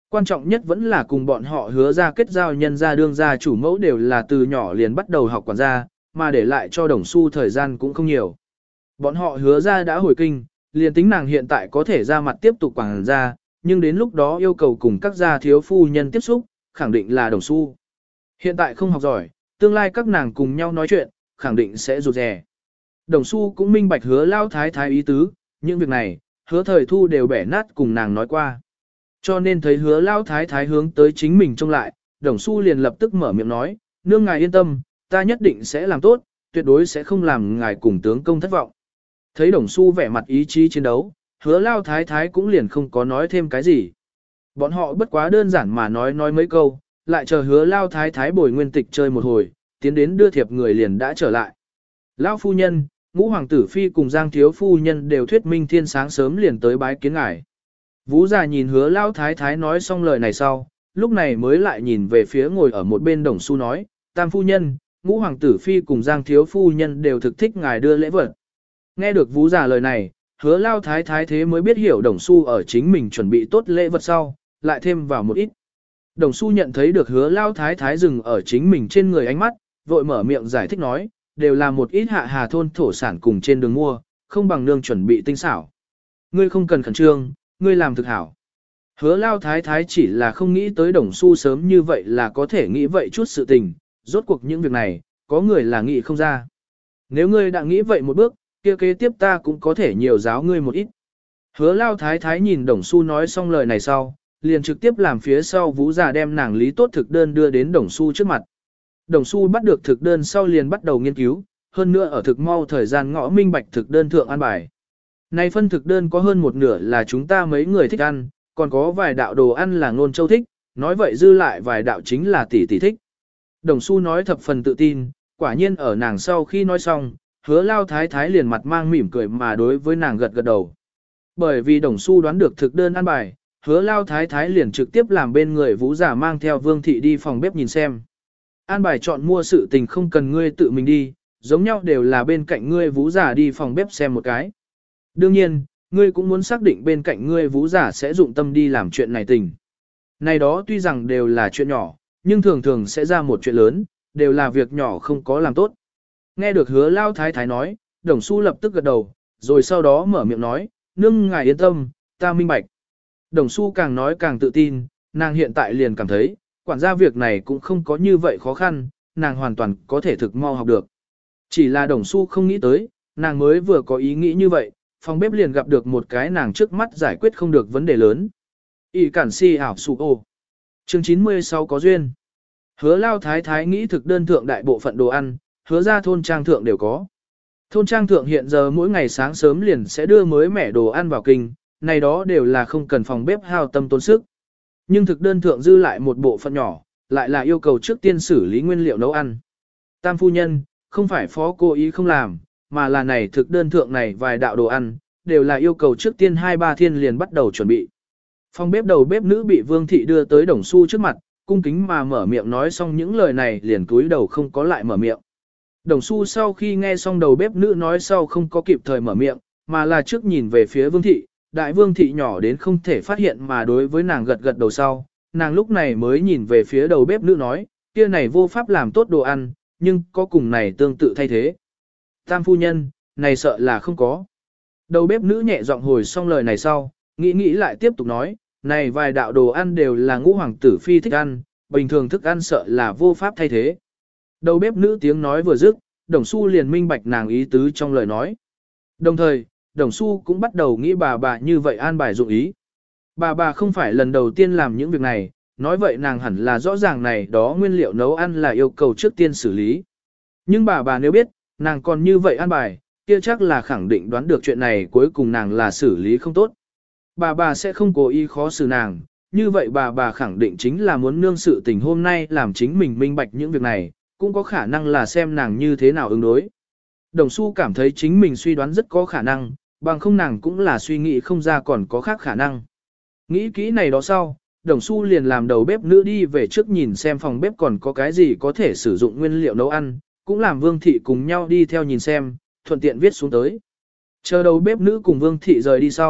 Quan trọng nhất vẫn là cùng bọn họ hứa ra kết giao nhân gia đương gia chủ mẫu đều là từ nhỏ liền bắt đầu học quản gia, mà để lại cho Đồng Xu thời gian cũng không nhiều. Bọn họ hứa ra đã hồi kinh, liền tính nàng hiện tại có thể ra mặt tiếp tục quản gia, nhưng đến lúc đó yêu cầu cùng các gia thiếu phu nhân tiếp xúc, khẳng định là Đồng Xu. Hiện tại không học giỏi, tương lai các nàng cùng nhau nói chuyện, khẳng định sẽ rụt rè. Đồng Xu cũng minh bạch hứa lao thái thái ý tứ, những việc này, hứa thời thu đều bẻ nát cùng nàng nói qua. Cho nên thấy hứa lao thái thái hướng tới chính mình trông lại, Đồng Xu liền lập tức mở miệng nói, nương ngài yên tâm, ta nhất định sẽ làm tốt, tuyệt đối sẽ không làm ngài cùng tướng công thất vọng. Thấy Đồng Xu vẻ mặt ý chí chiến đấu, hứa lao thái thái cũng liền không có nói thêm cái gì. Bọn họ bất quá đơn giản mà nói nói mấy câu, lại chờ hứa lao thái thái bồi nguyên tịch chơi một hồi, tiến đến đưa thiệp người liền đã trở lại. Lão phu nhân, ngũ hoàng tử phi cùng giang thiếu phu nhân đều thuyết minh thiên sáng sớm liền tới bái kiến ngài. Vũ già nhìn hứa lao thái thái nói xong lời này sau, lúc này mới lại nhìn về phía ngồi ở một bên Đồng Xu nói, tam phu nhân, ngũ hoàng tử phi cùng giang thiếu phu nhân đều thực thích ngài đưa lễ vật. Nghe được Vũ già lời này, hứa lao thái thái thế mới biết hiểu Đồng Xu ở chính mình chuẩn bị tốt lễ vật sau, lại thêm vào một ít. Đồng Xu nhận thấy được hứa lao thái thái dừng ở chính mình trên người ánh mắt, vội mở miệng giải thích nói, đều là một ít hạ hà thôn thổ sản cùng trên đường mua, không bằng nương chuẩn bị tinh xảo. Ngươi không cần khẩn trương, ngươi làm thực hảo. Hứa lao thái thái chỉ là không nghĩ tới Đồng Xu sớm như vậy là có thể nghĩ vậy chút sự tình, rốt cuộc những việc này, có người là nghĩ không ra. Nếu ngươi đã nghĩ vậy một bước, kia kế tiếp ta cũng có thể nhiều giáo ngươi một ít. Hứa lao thái thái nhìn Đồng Xu nói xong lời này sau, liền trực tiếp làm phía sau Vũ già đem nàng lý tốt thực đơn đưa đến Đồng Xu trước mặt. Đồng Xu bắt được thực đơn sau liền bắt đầu nghiên cứu, hơn nữa ở thực mau thời gian ngõ minh bạch thực đơn thượng an bài. Này phân thực đơn có hơn một nửa là chúng ta mấy người thích ăn, còn có vài đạo đồ ăn là Ngôn Châu thích, nói vậy dư lại vài đạo chính là tỷ tỷ thích. Đồng Xu nói thập phần tự tin, quả nhiên ở nàng sau khi nói xong, hứa lao thái thái liền mặt mang mỉm cười mà đối với nàng gật gật đầu. Bởi vì Đồng Xu đoán được thực đơn an bài, hứa lao thái thái liền trực tiếp làm bên người Vũ giả mang theo Vương thị đi phòng bếp nhìn xem. An bài chọn mua sự tình không cần ngươi tự mình đi, giống nhau đều là bên cạnh ngươi Vũ giả đi phòng bếp xem một cái. Đương nhiên, ngươi cũng muốn xác định bên cạnh ngươi Vũ giả sẽ dụng tâm đi làm chuyện này tình. Này đó tuy rằng đều là chuyện nhỏ, nhưng thường thường sẽ ra một chuyện lớn, đều là việc nhỏ không có làm tốt. Nghe được hứa lao thái thái nói, Đồng Xu lập tức gật đầu, rồi sau đó mở miệng nói, nương ngài yên tâm, ta minh bạch. Đồng Xu càng nói càng tự tin, nàng hiện tại liền cảm thấy, quản gia việc này cũng không có như vậy khó khăn, nàng hoàn toàn có thể thực mau học được. Chỉ là Đồng Xu không nghĩ tới, nàng mới vừa có ý nghĩ như vậy, phòng bếp liền gặp được một cái nàng trước mắt giải quyết không được vấn đề lớn. Y cản si ảo sụ ô. Chương chín mươi sáu có duyên. Hứa lao thái thái nghĩ thực đơn thượng đại bộ phận đồ ăn, hứa ra thôn trang thượng đều có. Thôn trang thượng hiện giờ mỗi ngày sáng sớm liền sẽ đưa mới mẻ đồ ăn vào kinh, này đó đều là không cần phòng bếp hao tâm tốn sức. Nhưng thực đơn thượng dư lại một bộ phận nhỏ, lại là yêu cầu trước tiên xử lý nguyên liệu nấu ăn. Tam phu nhân, không phải phó cố ý không làm, mà là này thực đơn thượng này vài đạo đồ ăn, đều là yêu cầu trước tiên hai ba thiên liền bắt đầu chuẩn bị. Phòng bếp đầu bếp nữ bị Vương thị đưa tới Đồng Xu trước mặt, cung kính mà mở miệng nói xong những lời này liền cúi đầu không có lại mở miệng. Đồng Xu sau khi nghe xong đầu bếp nữ nói sau không có kịp thời mở miệng, mà là trước nhìn về phía Vương thị, đại Vương thị nhỏ đến không thể phát hiện mà đối với nàng gật gật đầu sau, nàng lúc này mới nhìn về phía đầu bếp nữ nói, kia này vô pháp làm tốt đồ ăn, nhưng có cùng này tương tự thay thế. Tam phu nhân, này sợ là không có. Đầu bếp nữ nhẹ giọng hồi xong lời này sau, nghĩ nghĩ lại tiếp tục nói, này vài đạo đồ ăn đều là ngũ hoàng tử phi thích ăn, bình thường thức ăn sợ là vô pháp thay thế. Đầu bếp nữ tiếng nói vừa dứt, Đồng Xu liền minh bạch nàng ý tứ trong lời nói. Đồng thời, Đồng Xu cũng bắt đầu nghĩ bà bà như vậy an bài dụng ý. Bà bà không phải lần đầu tiên làm những việc này, nói vậy nàng hẳn là rõ ràng này đó nguyên liệu nấu ăn là yêu cầu trước tiên xử lý. Nhưng bà bà nếu biết, nàng còn như vậy an bài, kia chắc là khẳng định đoán được chuyện này cuối cùng nàng là xử lý không tốt. Bà bà sẽ không cố ý khó xử nàng, như vậy bà bà khẳng định chính là muốn nương sự tình hôm nay làm chính mình minh bạch những việc này, cũng có khả năng là xem nàng như thế nào ứng đối. Đồng Xu cảm thấy chính mình suy đoán rất có khả năng, bằng không nàng cũng là suy nghĩ không ra còn có khác khả năng. Nghĩ kỹ này đó sau, Đồng Xu liền làm đầu bếp nữ đi về trước nhìn xem phòng bếp còn có cái gì có thể sử dụng nguyên liệu nấu ăn, cũng làm Vương thị cùng nhau đi theo nhìn xem, thuận tiện viết xuống tới. Chờ đầu bếp nữ cùng Vương thị rời đi sau,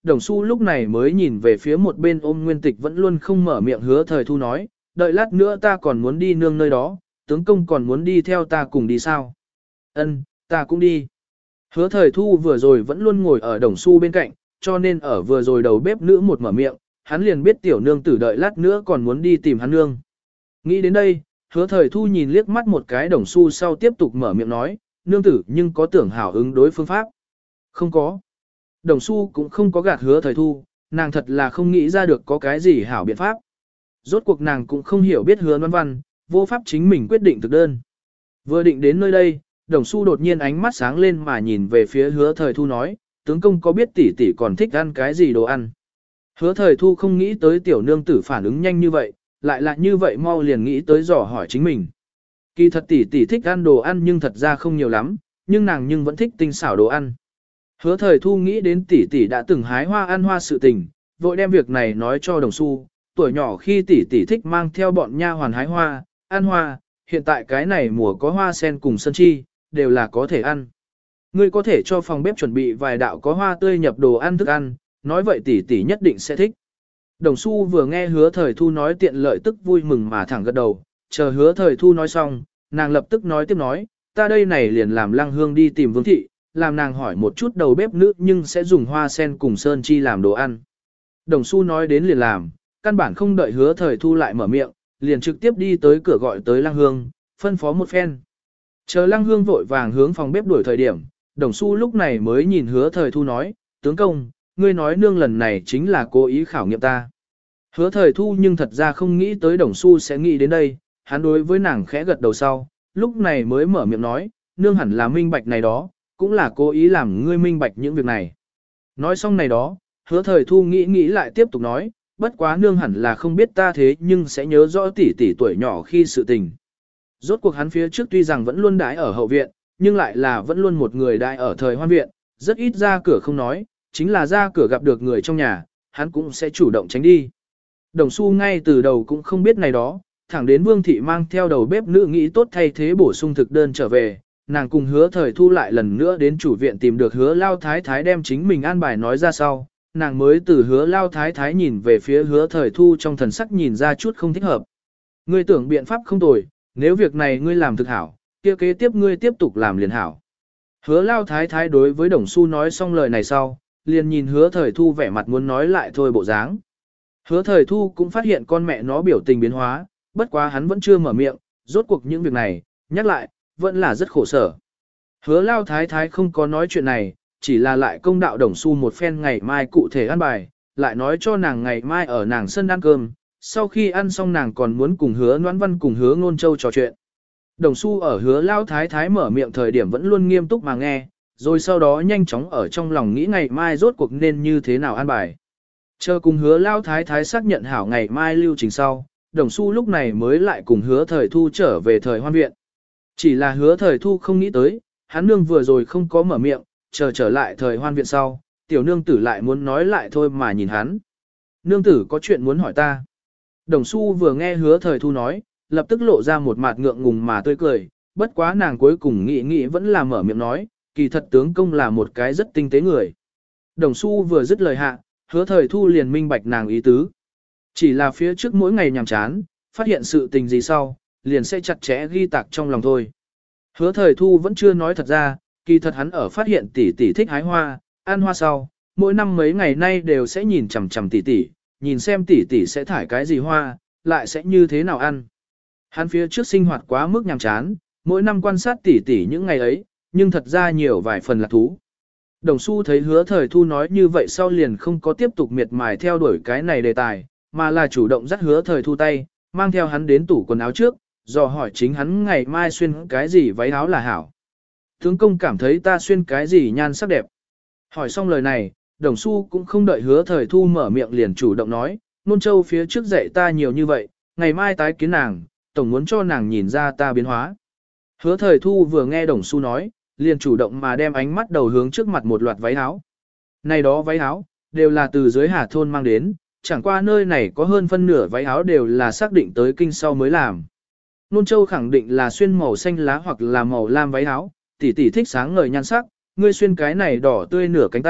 Đồng Xu lúc này mới nhìn về phía một bên ôm Nguyên Tịch vẫn luôn không mở miệng Hứa Thời Thu nói, đợi lát nữa ta còn muốn đi nương nơi đó, tướng công còn muốn đi theo ta cùng đi sao? Ân, ta cũng đi. Hứa Thời Thu vừa rồi vẫn luôn ngồi ở Đồng Xu bên cạnh, cho nên ở vừa rồi đầu bếp nữ một mở miệng, hắn liền biết tiểu nương tử đợi lát nữa còn muốn đi tìm hắn nương. Nghĩ đến đây, Hứa Thời Thu nhìn liếc mắt một cái Đồng Xu sau tiếp tục mở miệng nói, nương tử nhưng có tưởng hảo ứng đối phương pháp. Không có. Đồng Xu cũng không có gạt Hứa Thời Thu, nàng thật là không nghĩ ra được có cái gì hảo biện pháp. Rốt cuộc nàng cũng không hiểu biết Hứa Văn Văn, vô pháp chính mình quyết định thực đơn. Vừa định đến nơi đây, Đồng Xu đột nhiên ánh mắt sáng lên mà nhìn về phía Hứa Thời Thu nói, tướng công có biết tỷ tỷ còn thích ăn cái gì đồ ăn. Hứa Thời Thu không nghĩ tới tiểu nương tử phản ứng nhanh như vậy, lại là như vậy mau liền nghĩ tới dò hỏi chính mình. Kỳ thật tỷ tỷ thích ăn đồ ăn nhưng thật ra không nhiều lắm, nhưng nàng nhưng vẫn thích tinh xảo đồ ăn. Hứa Thời Thu nghĩ đến tỷ tỷ đã từng hái hoa ăn hoa sự tình, vội đem việc này nói cho Đồng Xu, tuổi nhỏ khi tỷ tỷ thích mang theo bọn nha hoàn hái hoa, ăn hoa, hiện tại cái này mùa có hoa sen cùng sơn chi, đều là có thể ăn. Ngươi có thể cho phòng bếp chuẩn bị vài đạo có hoa tươi nhập đồ ăn thức ăn, nói vậy tỷ tỷ nhất định sẽ thích. Đồng Xu vừa nghe Hứa Thời Thu nói tiện lợi tức vui mừng mà thẳng gật đầu, chờ Hứa Thời Thu nói xong, nàng lập tức nói tiếp nói, ta đây này liền làm Lăng Hương đi tìm Vương thị, làm nàng hỏi một chút đầu bếp nữ nhưng sẽ dùng hoa sen cùng sơn chi làm đồ ăn. Đồng Xu nói đến liền làm, căn bản không đợi Hứa Thời Thu lại mở miệng, liền trực tiếp đi tới cửa gọi tới Lăng Hương, phân phó một phen. Chờ Lăng Hương vội vàng hướng phòng bếp đuổi thời điểm, Đồng Xu lúc này mới nhìn Hứa Thời Thu nói, tướng công, ngươi nói nương lần này chính là cố ý khảo nghiệm ta. Hứa Thời Thu nhưng thật ra không nghĩ tới Đồng Xu sẽ nghĩ đến đây, hắn đối với nàng khẽ gật đầu sau, lúc này mới mở miệng nói, nương hẳn là minh bạch này đó, cũng là cố ý làm ngươi minh bạch những việc này. Nói xong này đó, Hứa Thời Thu nghĩ nghĩ lại tiếp tục nói, bất quá nương hẳn là không biết ta thế nhưng sẽ nhớ rõ tỷ tỷ tuổi nhỏ khi sự tình. Rốt cuộc hắn phía trước tuy rằng vẫn luôn đãi ở hậu viện, nhưng lại là vẫn luôn một người đãi ở thời hoan viện, rất ít ra cửa không nói, chính là ra cửa gặp được người trong nhà, hắn cũng sẽ chủ động tránh đi. Đồng Xu ngay từ đầu cũng không biết này đó, thẳng đến Vương thị mang theo đầu bếp nữ nghĩ tốt thay thế bổ sung thực đơn trở về, nàng cùng Hứa Thời Thu lại lần nữa đến chủ viện tìm được Hứa Lao Thái Thái đem chính mình an bài nói ra sau, nàng mới từ Hứa Lao Thái Thái nhìn về phía Hứa Thời Thu trong thần sắc nhìn ra chút không thích hợp. Ngươi tưởng biện pháp không tồi, nếu việc này ngươi làm thực hảo, kia kế tiếp ngươi tiếp tục làm liền hảo. Hứa Lao Thái Thái đối với Đồng Xu nói xong lời này sau, liền nhìn Hứa Thời Thu vẻ mặt muốn nói lại thôi bộ dáng. Hứa Thời Thu cũng phát hiện con mẹ nó biểu tình biến hóa, bất quá hắn vẫn chưa mở miệng, rốt cuộc những việc này, nhắc lại, vẫn là rất khổ sở. Hứa Lao Thái Thái không có nói chuyện này, chỉ là lại công đạo Đồng Xu một phen ngày mai cụ thể ăn bài, lại nói cho nàng ngày mai ở nàng sân ăn cơm, sau khi ăn xong nàng còn muốn cùng Hứa Noãn Văn cùng Hứa Ngôn Châu trò chuyện. Đồng Xu ở Hứa Lao Thái Thái mở miệng thời điểm vẫn luôn nghiêm túc mà nghe, rồi sau đó nhanh chóng ở trong lòng nghĩ ngày mai rốt cuộc nên như thế nào ăn bài. Chờ cùng Hứa Lao Thái Thái xác nhận hảo ngày mai lưu trình sau, Đồng Xu lúc này mới lại cùng Hứa Thời Thu trở về thời hoan viện. Chỉ là Hứa Thời Thu không nghĩ tới, hắn nương vừa rồi không có mở miệng, chờ trở lại thời hoan viện sau, tiểu nương tử lại muốn nói lại thôi mà nhìn hắn. Nương tử có chuyện muốn hỏi ta. Đồng Xu vừa nghe Hứa Thời Thu nói, lập tức lộ ra một mặt ngượng ngùng mà tươi cười, bất quá nàng cuối cùng nghĩ nghĩ vẫn là mở miệng nói, kỳ thật tướng công là một cái rất tinh tế người. Đồng Xu vừa dứt lời hạ, Hứa Thời Thu liền minh bạch nàng ý tứ. Chỉ là phía trước mỗi ngày nhàm chán, phát hiện sự tình gì sau, liền sẽ chặt chẽ ghi tạc trong lòng thôi. Hứa Thời Thu vẫn chưa nói thật ra, kỳ thật hắn ở phát hiện tỷ tỷ thích hái hoa, ăn hoa sau, mỗi năm mấy ngày nay đều sẽ nhìn chằm chằm tỷ tỷ, nhìn xem tỷ tỷ sẽ thải cái gì hoa, lại sẽ như thế nào ăn. Hắn phía trước sinh hoạt quá mức nhàm chán, mỗi năm quan sát tỷ tỷ những ngày ấy, nhưng thật ra nhiều vài phần lạc thú. Đồng Xu thấy Hứa Thời Thu nói như vậy sau liền không có tiếp tục miệt mài theo đuổi cái này đề tài, mà là chủ động dắt Hứa Thời Thu tay, mang theo hắn đến tủ quần áo trước, dò hỏi chính hắn ngày mai xuyên cái gì váy áo là hảo. Tướng công cảm thấy ta xuyên cái gì nhan sắc đẹp. Hỏi xong lời này, Đồng Xu cũng không đợi Hứa Thời Thu mở miệng liền chủ động nói, Nôn Châu phía trước dạy ta nhiều như vậy, ngày mai tái kiến nàng, tổng muốn cho nàng nhìn ra ta biến hóa. Hứa Thời Thu vừa nghe Đồng Xu nói, liền chủ động mà đem ánh mắt đầu hướng trước mặt một loạt váy áo. Này đó váy áo, đều là từ dưới Hà Thôn mang đến, chẳng qua nơi này có hơn phân nửa váy áo đều là xác định tới kinh sau mới làm. Nôn Châu khẳng định là xuyên màu xanh lá hoặc là màu lam váy áo, tỷ tỷ thích sáng ngời nhan sắc, ngươi xuyên cái này đỏ tươi nửa cánh tay,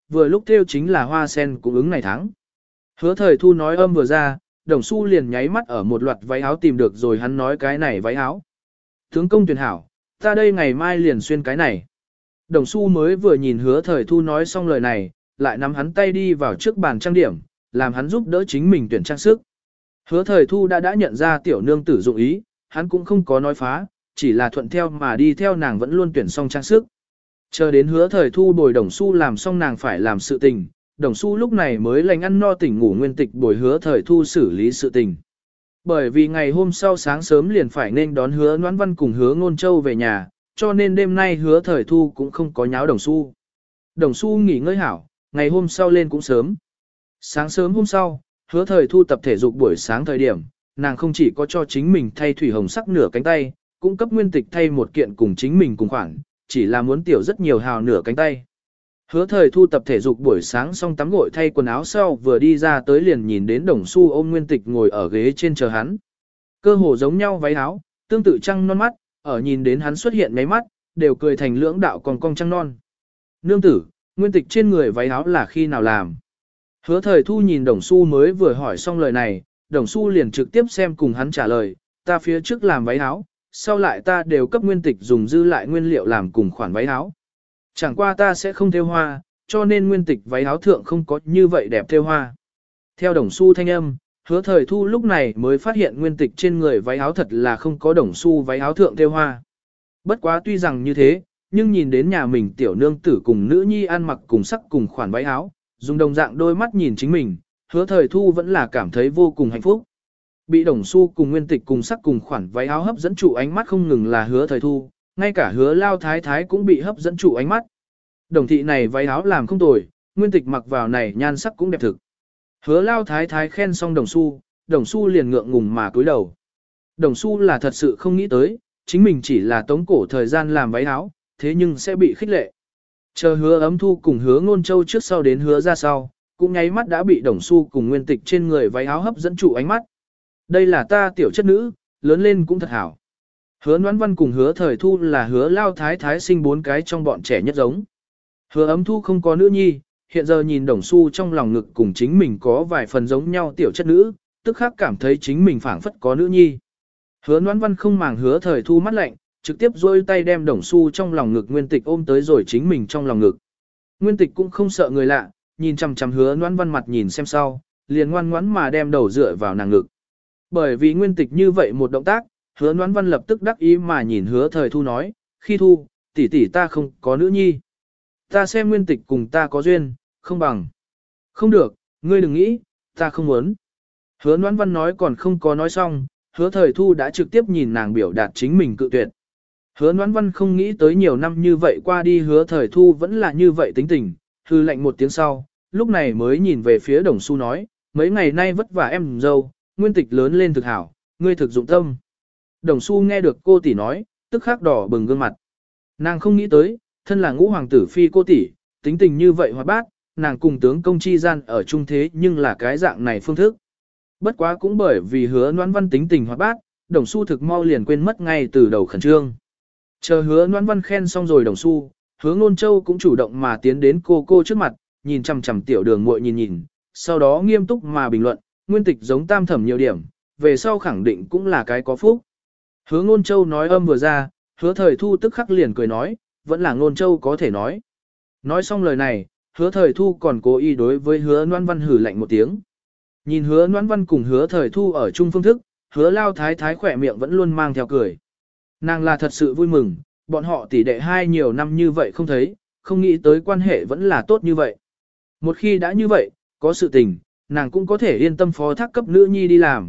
vừa lúc theo chính là hoa sen cũng ứng ngày tháng. Hứa thời thu nói âm vừa ra, đồng xu liền nháy mắt ở một loạt váy áo tìm được rồi hắn nói cái này váy áo. Tướng công tuyển hảo, ta đây ngày mai liền xuyên cái này. Đồng xu mới vừa nhìn hứa thời thu nói xong lời này, lại nắm hắn tay đi vào trước bàn trang điểm, làm hắn giúp đỡ chính mình tuyển trang sức. Hứa thời thu đã đã nhận ra tiểu nương tử dụng ý, hắn cũng không có nói phá, chỉ là thuận theo mà đi theo nàng vẫn luôn tuyển xong trang sức. Chờ đến hứa thời thu bồi đồng xu làm xong nàng phải làm sự tình, đồng xu lúc này mới lành ăn no tỉnh ngủ nguyên tịch bồi hứa thời thu xử lý sự tình. Bởi vì ngày hôm sau sáng sớm liền phải nên đón hứa Noãn Văn cùng hứa Ngôn Châu về nhà, cho nên đêm nay hứa thời thu cũng không có nháo đồng xu. Đồng xu nghỉ ngơi hảo, ngày hôm sau lên cũng sớm. Sáng sớm hôm sau, hứa thời thu tập thể dục buổi sáng thời điểm, nàng không chỉ có cho chính mình thay thủy hồng sắc nửa cánh tay, cũng cấp nguyên tịch thay một kiện cùng chính mình cùng khoảng, chỉ là muốn tiểu rất nhiều hào nửa cánh tay. Hứa thời thu tập thể dục buổi sáng xong tắm gội thay quần áo sau vừa đi ra tới liền nhìn đến đồng xu ôm nguyên tịch ngồi ở ghế trên chờ hắn. Cơ hồ giống nhau váy áo, tương tự trăng non mắt, ở nhìn đến hắn xuất hiện mấy mắt, đều cười thành lưỡng đạo còn cong trăng non. Nương tử, nguyên tịch trên người váy áo là khi nào làm? Hứa thời thu nhìn đồng xu mới vừa hỏi xong lời này, đồng xu liền trực tiếp xem cùng hắn trả lời, ta phía trước làm váy áo, sau lại ta đều cấp nguyên tịch dùng dư lại nguyên liệu làm cùng khoản váy áo. Chẳng qua ta sẽ không thêu hoa, cho nên nguyên tịch váy áo thượng không có như vậy đẹp thêu hoa. Theo đồng xu thanh âm, hứa thời thu lúc này mới phát hiện nguyên tịch trên người váy áo thật là không có đồng xu váy áo thượng thêu hoa. Bất quá tuy rằng như thế, nhưng nhìn đến nhà mình tiểu nương tử cùng nữ nhi ăn mặc cùng sắc cùng khoản váy áo, dùng đồng dạng đôi mắt nhìn chính mình, hứa thời thu vẫn là cảm thấy vô cùng hạnh phúc. Bị đồng xu cùng nguyên tịch cùng sắc cùng khoản váy áo hấp dẫn trụ ánh mắt không ngừng là hứa thời thu, ngay cả hứa lao thái thái cũng bị hấp dẫn trụ ánh mắt. Đồng thị này váy áo làm không tồi, nguyên tịch mặc vào này nhan sắc cũng đẹp thực. Hứa lao thái thái khen xong đồng xu, đồng xu liền ngượng ngùng mà cúi đầu. Đồng xu là thật sự không nghĩ tới, chính mình chỉ là tống cổ thời gian làm váy áo, thế nhưng sẽ bị khích lệ. Chờ hứa ấm thu cùng hứa ngôn châu trước sau đến hứa ra sau, cũng nháy mắt đã bị đồng xu cùng nguyên tịch trên người váy áo hấp dẫn trụ ánh mắt. Đây là ta tiểu chất nữ, lớn lên cũng thật hảo. Hứa Noãn Văn cùng hứa thời thu là hứa lao thái thái sinh bốn cái trong bọn trẻ nhất giống. Hứa ấm thu không có nữ nhi, hiện giờ nhìn đồng xu trong lòng ngực cùng chính mình có vài phần giống nhau tiểu chất nữ, tức khắc cảm thấy chính mình phảng phất có nữ nhi. Hứa Noãn Văn không màng hứa thời thu mắt lạnh, trực tiếp duỗi tay đem đồng xu trong lòng ngực nguyên tịch ôm tới rồi chính mình trong lòng ngực. Nguyên tịch cũng không sợ người lạ, nhìn chằm chằm hứa Noãn Văn mặt nhìn xem sau, liền ngoan ngoãn mà đem đầu dựa vào nàng ngực. Bởi vì nguyên tịch như vậy một động tác, hứa Noãn Văn lập tức đắc ý mà nhìn hứa thời thu nói, khi thu, tỷ tỷ ta không có nữ nhi. Ta xem nguyên tịch cùng ta có duyên, không bằng. Không được, ngươi đừng nghĩ, ta không muốn. Hứa Noãn Văn nói còn không có nói xong, hứa thời thu đã trực tiếp nhìn nàng biểu đạt chính mình cự tuyệt. Hứa Noãn Văn không nghĩ tới nhiều năm như vậy qua đi hứa thời thu vẫn là như vậy tính tình, hư lạnh một tiếng sau, lúc này mới nhìn về phía đồng xu nói, mấy ngày nay vất vả em dâu, nguyên tịch lớn lên thực hảo, ngươi thực dụng tâm. Đồng xu nghe được cô tỷ nói, tức khắc đỏ bừng gương mặt. Nàng không nghĩ tới, thân là ngũ hoàng tử phi cô tỷ, tính tình như vậy hoạt bát, nàng cùng tướng công chi gian ở chung thế nhưng là cái dạng này phương thức. Bất quá cũng bởi vì hứa Noãn Văn tính tình hoạt bát, đồng xu thực mau liền quên mất ngay từ đầu khẩn trương. Chờ hứa Noãn Văn khen xong rồi đồng xu, hứa Ngôn Châu cũng chủ động mà tiến đến cô cô trước mặt, nhìn chằm chằm tiểu đường muội nhìn nhìn, sau đó nghiêm túc mà bình luận, nguyên tịch giống tam thẩm nhiều điểm, về sau khẳng định cũng là cái có phúc. Hứa Ngôn Châu nói âm vừa ra, hứa thời thu tức khắc liền cười nói, vẫn là Ngôn Châu có thể nói. Nói xong lời này, hứa thời thu còn cố ý đối với hứa Noãn Văn hử lạnh một tiếng. Nhìn hứa Noãn Văn cùng hứa thời thu ở chung phương thức, hứa lao thái thái khỏe miệng vẫn luôn mang theo cười. Nàng là thật sự vui mừng, bọn họ tỷ đệ hai nhiều năm như vậy không thấy, không nghĩ tới quan hệ vẫn là tốt như vậy. Một khi đã như vậy, có sự tình, nàng cũng có thể yên tâm phó thác cấp nữ nhi đi làm.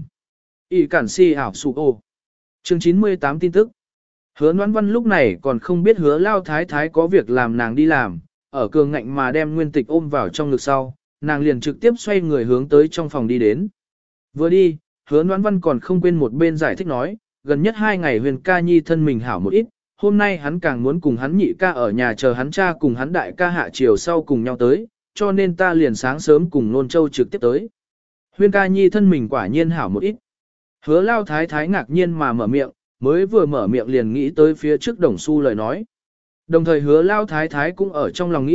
Ý cản si ảo sụ ô. Chương chín mươi tám tin tức. Hứa Noãn Văn lúc này còn không biết hứa lao thái thái có việc làm nàng đi làm, ở cường ngạnh mà đem nguyên tịch ôm vào trong ngực sau, nàng liền trực tiếp xoay người hướng tới trong phòng đi đến. Vừa đi, hứa Noãn Văn còn không quên một bên giải thích nói, gần nhất hai ngày huyền ca nhi thân mình hảo một ít, hôm nay hắn càng muốn cùng hắn nhị ca ở nhà chờ hắn cha cùng hắn đại ca hạ chiều sau cùng nhau tới, cho nên ta liền sáng sớm cùng Nôn Châu trực tiếp tới. Huyền ca nhi thân mình quả nhiên hảo một ít. Hứa lao thái thái ngạc nhiên mà mở miệng, mới vừa mở miệng liền nghĩ tới phía trước đồng xu lời nói. Đồng thời hứa lao thái thái cũng ở trong lòng nghĩ,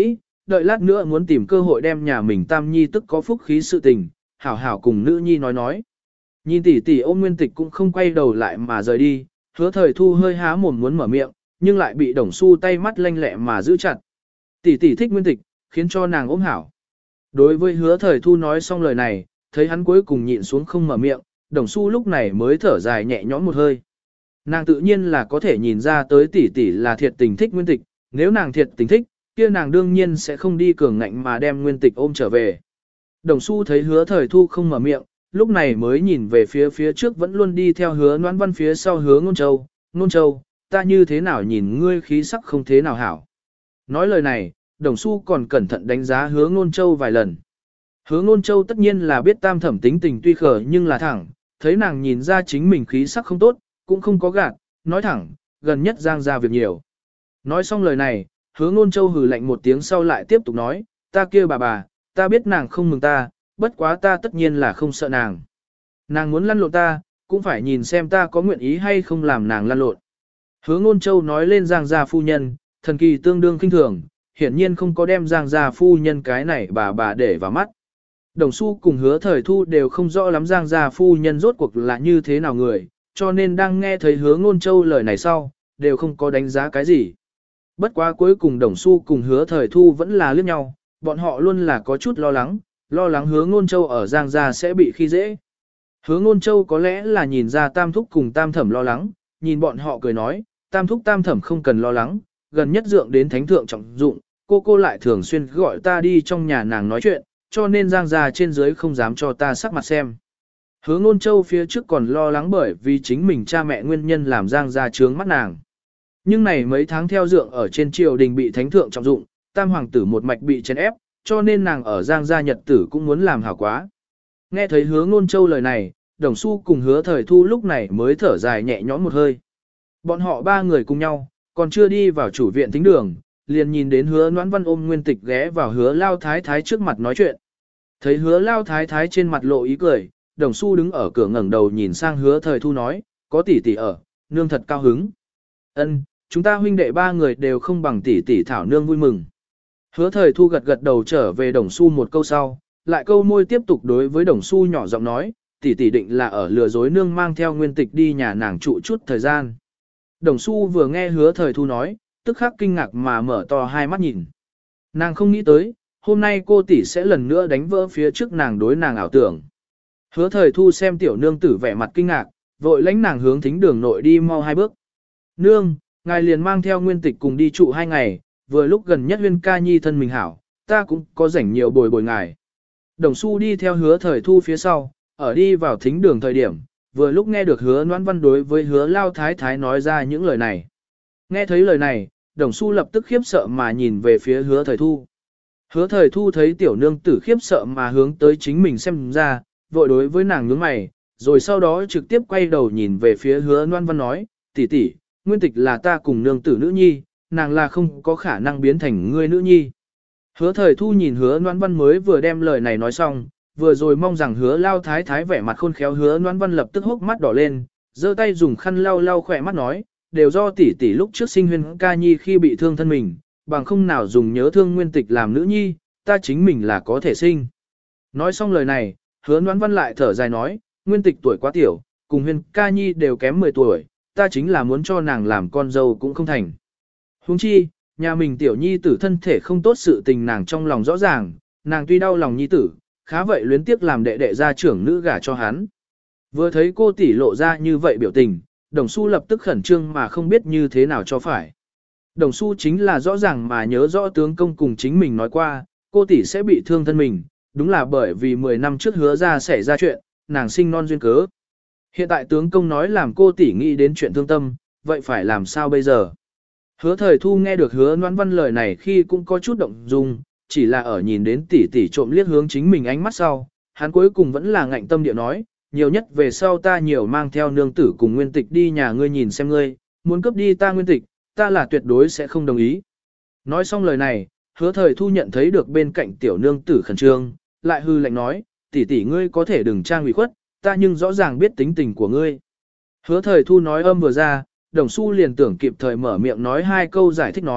đợi lát nữa muốn tìm cơ hội đem nhà mình tam nhi tức có phúc khí sự tình, hảo hảo cùng nữ nhi nói nói. Nhìn tỷ tỷ ôm Nguyên Tịch cũng không quay đầu lại mà rời đi, Hứa Thời Thu hơi há mồm muốn mở miệng, nhưng lại bị Đồng Xu tay mắt lanh lẹ mà giữ chặt. Tỷ tỷ thích Nguyên Tịch, khiến cho nàng ôm hảo. Đối với Hứa Thời Thu nói xong lời này, thấy hắn cuối cùng nhịn xuống không mở miệng, Đồng Xu lúc này mới thở dài nhẹ nhõm một hơi. Nàng tự nhiên là có thể nhìn ra tới tỷ tỷ là thiệt tình thích Nguyên Tịch, nếu nàng thiệt tình thích, kia nàng đương nhiên sẽ không đi cường ngạnh mà đem Nguyên Tịch ôm trở về. Đồng Xu thấy Hứa Thời Thu không mở miệng, lúc này mới nhìn về phía phía trước vẫn luôn đi theo Hứa Noãn Văn phía sau Hứa Ngôn Châu, Ngôn Châu, ta như thế nào nhìn ngươi khí sắc không thế nào hảo. Nói lời này, Đồng Xu còn cẩn thận đánh giá Hứa Ngôn Châu vài lần. Hứa Ngôn Châu tất nhiên là biết Tam Thẩm tính tình tuy khờ nhưng là thẳng, thấy nàng nhìn ra chính mình khí sắc không tốt, cũng không có gạt, nói thẳng, gần nhất giang ra việc nhiều. Nói xong lời này, Hứa Ngôn Châu hừ lạnh một tiếng sau lại tiếp tục nói, ta kia bà bà, ta biết nàng không mừng ta, bất quá ta tất nhiên là không sợ nàng. Nàng muốn lăn lộn ta, cũng phải nhìn xem ta có nguyện ý hay không làm nàng lăn lộn. Hứa Ngôn Châu nói lên Giang gia phu nhân, thần kỳ tương đương kinh thường, hiển nhiên không có đem Giang gia phu nhân cái này bà bà để vào mắt. Đồng Xu cùng Hứa Thời Thu đều không rõ lắm Giang gia phu nhân rốt cuộc là như thế nào người, cho nên đang nghe thấy Hứa Ngôn Châu lời này sau, đều không có đánh giá cái gì. Bất quá cuối cùng Đồng Xu cùng Hứa Thời Thu vẫn là liếc nhau, bọn họ luôn là có chút lo lắng, lo lắng Hứa Ngôn Châu ở Giang gia sẽ bị khi dễ. Hứa Ngôn Châu có lẽ là nhìn ra Tam Thúc cùng Tam Thẩm lo lắng, nhìn bọn họ cười nói, Tam Thúc Tam Thẩm không cần lo lắng, gần nhất dượng đến thánh thượng trọng dụng, cô cô lại thường xuyên gọi ta đi trong nhà nàng nói chuyện, cho nên Giang gia trên dưới không dám cho ta sắc mặt xem. Hứa Ngôn Châu phía trước còn lo lắng bởi vì chính mình cha mẹ nguyên nhân làm Giang gia trướng mắt nàng. Nhưng này mấy tháng theo dượng ở trên triều đình bị thánh thượng trọng dụng, Tam hoàng tử một mạch bị chèn ép, cho nên nàng ở Giang gia nhật tử cũng muốn làm hảo quá. Nghe thấy Hứa Ngôn Châu lời này, Đồng Xu cùng Hứa Thời Thu lúc này mới thở dài nhẹ nhõm một hơi. Bọn họ ba người cùng nhau, còn chưa đi vào chủ viện thính đường, liền nhìn đến Hứa Noãn Văn ôm Nguyên Tịch ghé vào Hứa Lao Thái Thái trước mặt nói chuyện. Thấy Hứa Lao Thái Thái trên mặt lộ ý cười, Đồng Xu đứng ở cửa ngẩng đầu nhìn sang Hứa Thời Thu nói, có tỷ tỷ ở, nương thật cao hứng. Ân, chúng ta huynh đệ ba người đều không bằng tỷ tỷ thảo nương vui mừng. Hứa Thời Thu gật gật đầu trở về Đồng Xu một câu sau, lại câu môi tiếp tục đối với Đồng Xu nhỏ giọng nói, tỷ tỷ định là ở lừa dối nương mang theo Nguyên Tịch đi nhà nàng trụ chút thời gian. Đồng Xu vừa nghe Hứa Thời Thu nói, tức khắc kinh ngạc mà mở to hai mắt nhìn. Nàng không nghĩ tới, hôm nay cô tỷ sẽ lần nữa đánh vỡ phía trước nàng đối nàng ảo tưởng. Hứa Thời Thu xem tiểu nương tử vẻ mặt kinh ngạc, vội lãnh nàng hướng thính đường nội đi mau hai bước. Nương, ngài liền mang theo Nguyên Tịch cùng đi trụ hai ngày, vừa lúc gần nhất Huyên ca nhi thân mình hảo, ta cũng có rảnh nhiều bồi bồi ngài. Đồng Xu đi theo Hứa Thời Thu phía sau, ở đi vào thính đường thời điểm, vừa lúc nghe được Hứa Noãn Văn đối với Hứa Lao Thái Thái nói ra những lời này. Nghe thấy lời này, Đồng Xu lập tức khiếp sợ mà nhìn về phía Hứa Thời Thu. Hứa Thời Thu thấy tiểu nương tử khiếp sợ mà hướng tới chính mình xem ra, vội đối với nàng nhướng mày, rồi sau đó trực tiếp quay đầu nhìn về phía Hứa Noãn Văn nói, tỷ tỷ, Nguyên Tịch là ta cùng nương tử nữ nhi, nàng là không có khả năng biến thành ngươi nữ nhi. Hứa Thời Thu nhìn Hứa Noãn Văn mới vừa đem lời này nói xong, vừa rồi mong rằng Hứa Lao Thái Thái vẻ mặt khôn khéo. Hứa Noãn Văn lập tức hốc mắt đỏ lên, giơ tay dùng khăn lau lau khỏe mắt nói, đều do tỷ tỷ lúc trước sinh Huyên ca nhi khi bị thương thân mình, bằng không nào dùng nhớ thương Nguyên Tịch làm nữ nhi, ta chính mình là có thể sinh. Nói xong lời này, Hứa Noãn Văn lại thở dài nói, Nguyên Tịch tuổi quá tiểu, cùng Huyên ca nhi đều kém mười tuổi, ta chính là muốn cho nàng làm con dâu cũng không thành. Huống chi, nhà mình tiểu nhi tử thân thể không tốt sự tình nàng trong lòng rõ ràng, nàng tuy đau lòng nhi tử, khá vậy luyến tiếc làm đệ đệ gia trưởng nữ gả cho hắn. Vừa thấy cô tỷ lộ ra như vậy biểu tình, Đồng Xu lập tức khẩn trương mà không biết như thế nào cho phải. Đồng Xu chính là rõ ràng mà nhớ rõ tướng công cùng chính mình nói qua, cô tỷ sẽ bị thương thân mình, đúng là bởi vì mười năm trước Hứa ra xảy ra chuyện, nàng sinh non duyên cớ. Hiện tại tướng công nói làm cô tỷ nghĩ đến chuyện thương tâm, vậy phải làm sao bây giờ? Hứa Thời Thu nghe được Hứa Noãn Văn lời này khi cũng có chút động dung, chỉ là ở nhìn đến tỷ tỷ trộm liếc hướng chính mình ánh mắt sau, hắn cuối cùng vẫn là ngạnh tâm địa nói, nhiều nhất về sau ta nhiều mang theo nương tử cùng Nguyên Tịch đi nhà ngươi nhìn xem ngươi, muốn cướp đi ta Nguyên Tịch, ta là tuyệt đối sẽ không đồng ý. Nói xong lời này, Hứa Thời Thu nhận thấy được bên cạnh tiểu nương tử khẩn trương, lại hư lạnh nói, tỷ tỷ ngươi có thể đừng trang ủy khuất, ta nhưng rõ ràng biết tính tình của ngươi. Hứa Thời Thu nói âm vừa ra, Đồng Xu liền tưởng kịp thời mở miệng nói hai câu giải thích nói,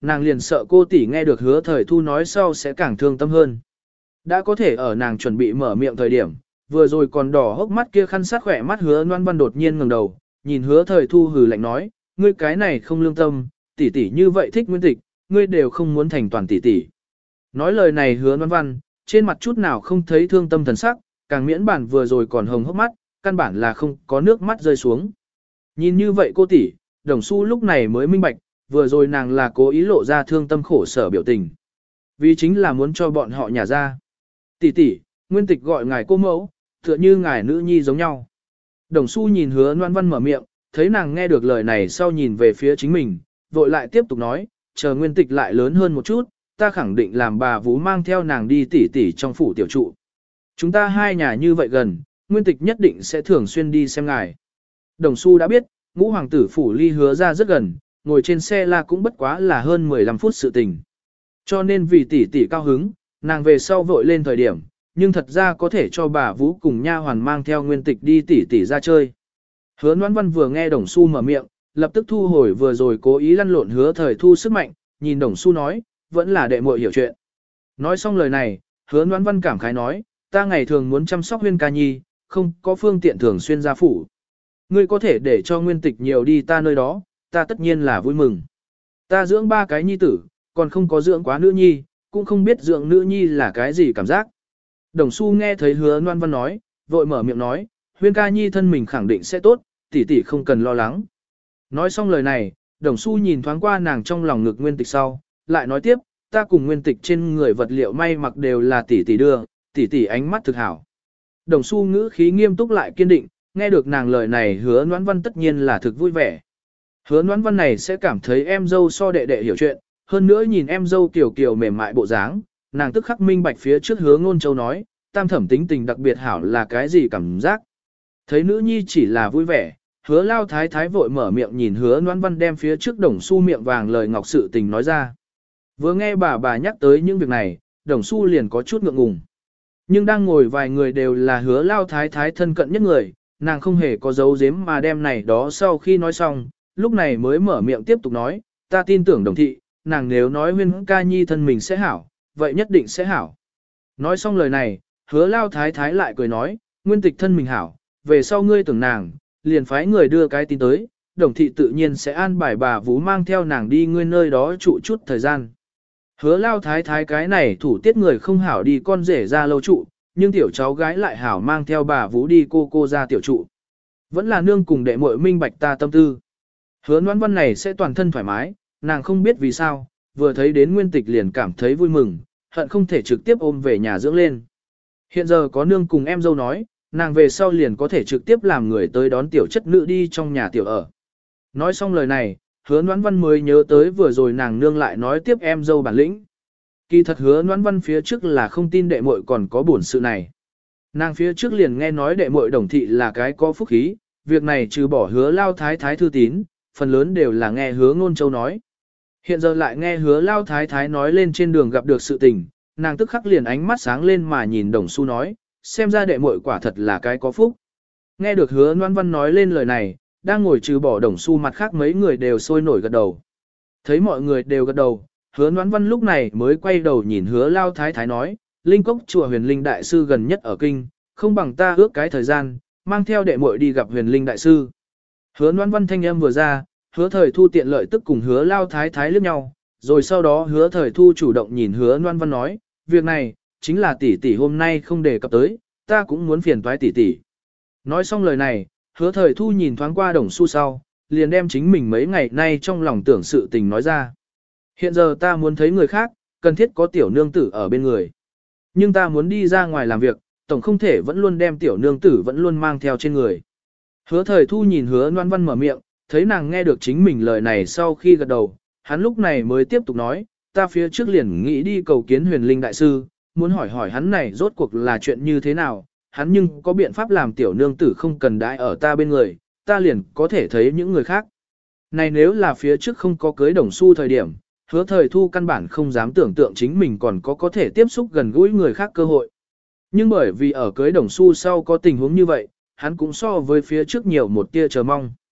nàng liền sợ cô tỷ nghe được hứa thời thu nói sau sẽ càng thương tâm hơn. Đã có thể ở nàng chuẩn bị mở miệng thời điểm, vừa rồi còn đỏ hốc mắt kia khăn sát khỏe mắt hứa Loan Văn đột nhiên ngẩng đầu, nhìn hứa thời thu hừ lạnh nói, ngươi cái này không lương tâm, tỷ tỷ như vậy thích Nguyên Tịch, ngươi đều không muốn thành toàn tỷ tỷ. Nói lời này hứa Loan Văn, trên mặt chút nào không thấy thương tâm thần sắc, càng miễn bản vừa rồi còn hồng hốc mắt, căn bản là không có nước mắt rơi xuống. Nhìn như vậy cô tỷ, Đồng Xu lúc này mới minh bạch, vừa rồi nàng là cố ý lộ ra thương tâm khổ sở biểu tình. Vì chính là muốn cho bọn họ nhả ra. Tỷ tỷ, Nguyên Tịch gọi ngài cô mẫu, tựa như ngài nữ nhi giống nhau. Đồng Xu nhìn hứa Loan Văn mở miệng, thấy nàng nghe được lời này sau nhìn về phía chính mình, vội lại tiếp tục nói, chờ Nguyên Tịch lại lớn hơn một chút, ta khẳng định làm bà vú mang theo nàng đi tỷ tỷ trong phủ tiểu trụ. Chúng ta hai nhà như vậy gần, Nguyên Tịch nhất định sẽ thường xuyên đi xem ngài. Đồng Xu đã biết, ngũ hoàng tử phủ ly hứa ra rất gần, ngồi trên xe la cũng bất quá là hơn mười lăm phút sự tình. Cho nên vì tỷ tỷ cao hứng, nàng về sau vội lên thời điểm, nhưng thật ra có thể cho bà Vũ cùng nha hoàn mang theo Nguyên Tịch đi tỷ tỷ ra chơi. Hứa Loan Văn vừa nghe Đồng Xu mở miệng, lập tức thu hồi vừa rồi cố ý lăn lộn hứa thời thu sức mạnh, nhìn Đồng Xu nói, vẫn là đệ muội hiểu chuyện. Nói xong lời này, hứa Loan Văn cảm khái nói, ta ngày thường muốn chăm sóc Huyên ca nhi, không có phương tiện thường xuyên ra phủ. Ngươi có thể để cho Nguyên Tịch nhiều đi ta nơi đó, ta tất nhiên là vui mừng. Ta dưỡng ba cái nhi tử, còn không có dưỡng quá nữ nhi, cũng không biết dưỡng nữ nhi là cái gì cảm giác. Đồng Xu nghe thấy hứa Loan Văn nói, vội mở miệng nói, Huyên ca nhi thân mình khẳng định sẽ tốt, tỷ tỷ không cần lo lắng. Nói xong lời này, Đồng Xu nhìn thoáng qua nàng trong lòng ngực Nguyên Tịch sau, lại nói tiếp, ta cùng Nguyên Tịch trên người vật liệu may mặc đều là tỷ tỷ đưa, tỷ tỷ ánh mắt thực hảo. Đồng Xu ngữ khí nghiêm túc lại kiên định, nghe được nàng lời này hứa Loan Văn tất nhiên là thực vui vẻ. Hứa Loan Văn này sẽ cảm thấy em dâu so đệ đệ hiểu chuyện, hơn nữa nhìn em dâu kiểu kiểu mềm mại bộ dáng, nàng tức khắc minh bạch phía trước hứa Ngôn Châu nói, tam thẩm tính tình đặc biệt hảo là cái gì cảm giác. Thấy nữ nhi chỉ là vui vẻ, hứa lao thái thái vội mở miệng nhìn hứa Loan Văn đem phía trước Đồng Xu miệng vàng lời ngọc sự tình nói ra. Vừa nghe bà bà nhắc tới những việc này, Đồng Xu liền có chút ngượng ngùng. Nhưng đang ngồi vài người đều là hứa lao thái thái thân cận nhất người, nàng không hề có dấu giếm mà đem này đó sau khi nói xong, lúc này mới mở miệng tiếp tục nói, ta tin tưởng Đồng thị, nàng nếu nói Huyên ca nhi thân mình sẽ hảo, vậy nhất định sẽ hảo. Nói xong lời này, hứa lao thái thái lại cười nói, Nguyên Tịch thân mình hảo, về sau ngươi tưởng nàng, liền phái người đưa cái tin tới, Đồng thị tự nhiên sẽ an bài bà Vú mang theo nàng đi ngươi nơi đó trụ chút thời gian. Hứa lao thái thái cái này thủ tiết người không hảo đi con rể ra lâu trụ, nhưng tiểu cháu gái lại hảo mang theo bà Vú đi cô cô ra tiểu trụ. Vẫn là nương cùng đệ muội minh bạch ta tâm tư. Hứa Loan Văn này sẽ toàn thân thoải mái, nàng không biết vì sao, vừa thấy đến Nguyên Tịch liền cảm thấy vui mừng, hận không thể trực tiếp ôm về nhà dưỡng lên. Hiện giờ có nương cùng em dâu nói, nàng về sau liền có thể trực tiếp làm người tới đón tiểu chất nữ đi trong nhà tiểu ở. Nói xong lời này, hứa Loan Văn mới nhớ tới vừa rồi nàng nương lại nói tiếp em dâu bản lĩnh. Kỳ thật hứa Loan Văn phía trước là không tin đệ muội còn có bổn sự này. Nàng phía trước liền nghe nói đệ muội Đồng thị là cái có phúc khí, việc này trừ bỏ hứa lao thái thái thư tín, phần lớn đều là nghe hứa Ngôn Châu nói. Hiện giờ lại nghe hứa lao thái thái nói lên trên đường gặp được sự tình, nàng tức khắc liền ánh mắt sáng lên mà nhìn Đồng Xu nói, xem ra đệ muội quả thật là cái có phúc. Nghe được hứa Loan Văn nói lên lời này, đang ngồi trừ bỏ Đồng Xu mặt khác mấy người đều sôi nổi gật đầu. Thấy mọi người đều gật đầu, hứa Loan Văn lúc này mới quay đầu nhìn hứa lao thái thái nói, Linh Cốc chùa Huyền Linh Đại Sư gần nhất ở kinh, không bằng ta ước cái thời gian, mang theo đệ muội đi gặp Huyền Linh Đại Sư. Hứa Loan Văn thanh âm vừa ra, hứa thời thu tiện lợi tức cùng hứa lao thái thái liếc nhau, rồi sau đó hứa thời thu chủ động nhìn hứa Loan Văn nói, việc này, chính là tỷ tỷ hôm nay không đề cập tới, ta cũng muốn phiền toái tỷ tỷ. Nói xong lời này, hứa thời thu nhìn thoáng qua Đồng Xu sau, liền đem chính mình mấy ngày nay trong lòng tưởng sự tình nói ra. Hiện giờ ta muốn thấy người khác, cần thiết có tiểu nương tử ở bên người. Nhưng ta muốn đi ra ngoài làm việc, tổng không thể vẫn luôn đem tiểu nương tử vẫn luôn mang theo trên người. Hứa thời thu nhìn hứa Loan Văn mở miệng, thấy nàng nghe được chính mình lời này sau khi gật đầu, hắn lúc này mới tiếp tục nói, ta phía trước liền nghĩ đi cầu kiến Huyền Linh Đại Sư, muốn hỏi hỏi hắn này rốt cuộc là chuyện như thế nào, hắn nhưng có biện pháp làm tiểu nương tử không cần đãi ở ta bên người, ta liền có thể thấy những người khác. Này nếu là phía trước không có cưới Đồng Xu thời điểm, hứa thời thu căn bản không dám tưởng tượng chính mình còn có có thể tiếp xúc gần gũi người khác cơ hội. Nhưng bởi vì ở cưới Đồng Xu sau có tình huống như vậy, hắn cũng so với phía trước nhiều một tia chờ mong.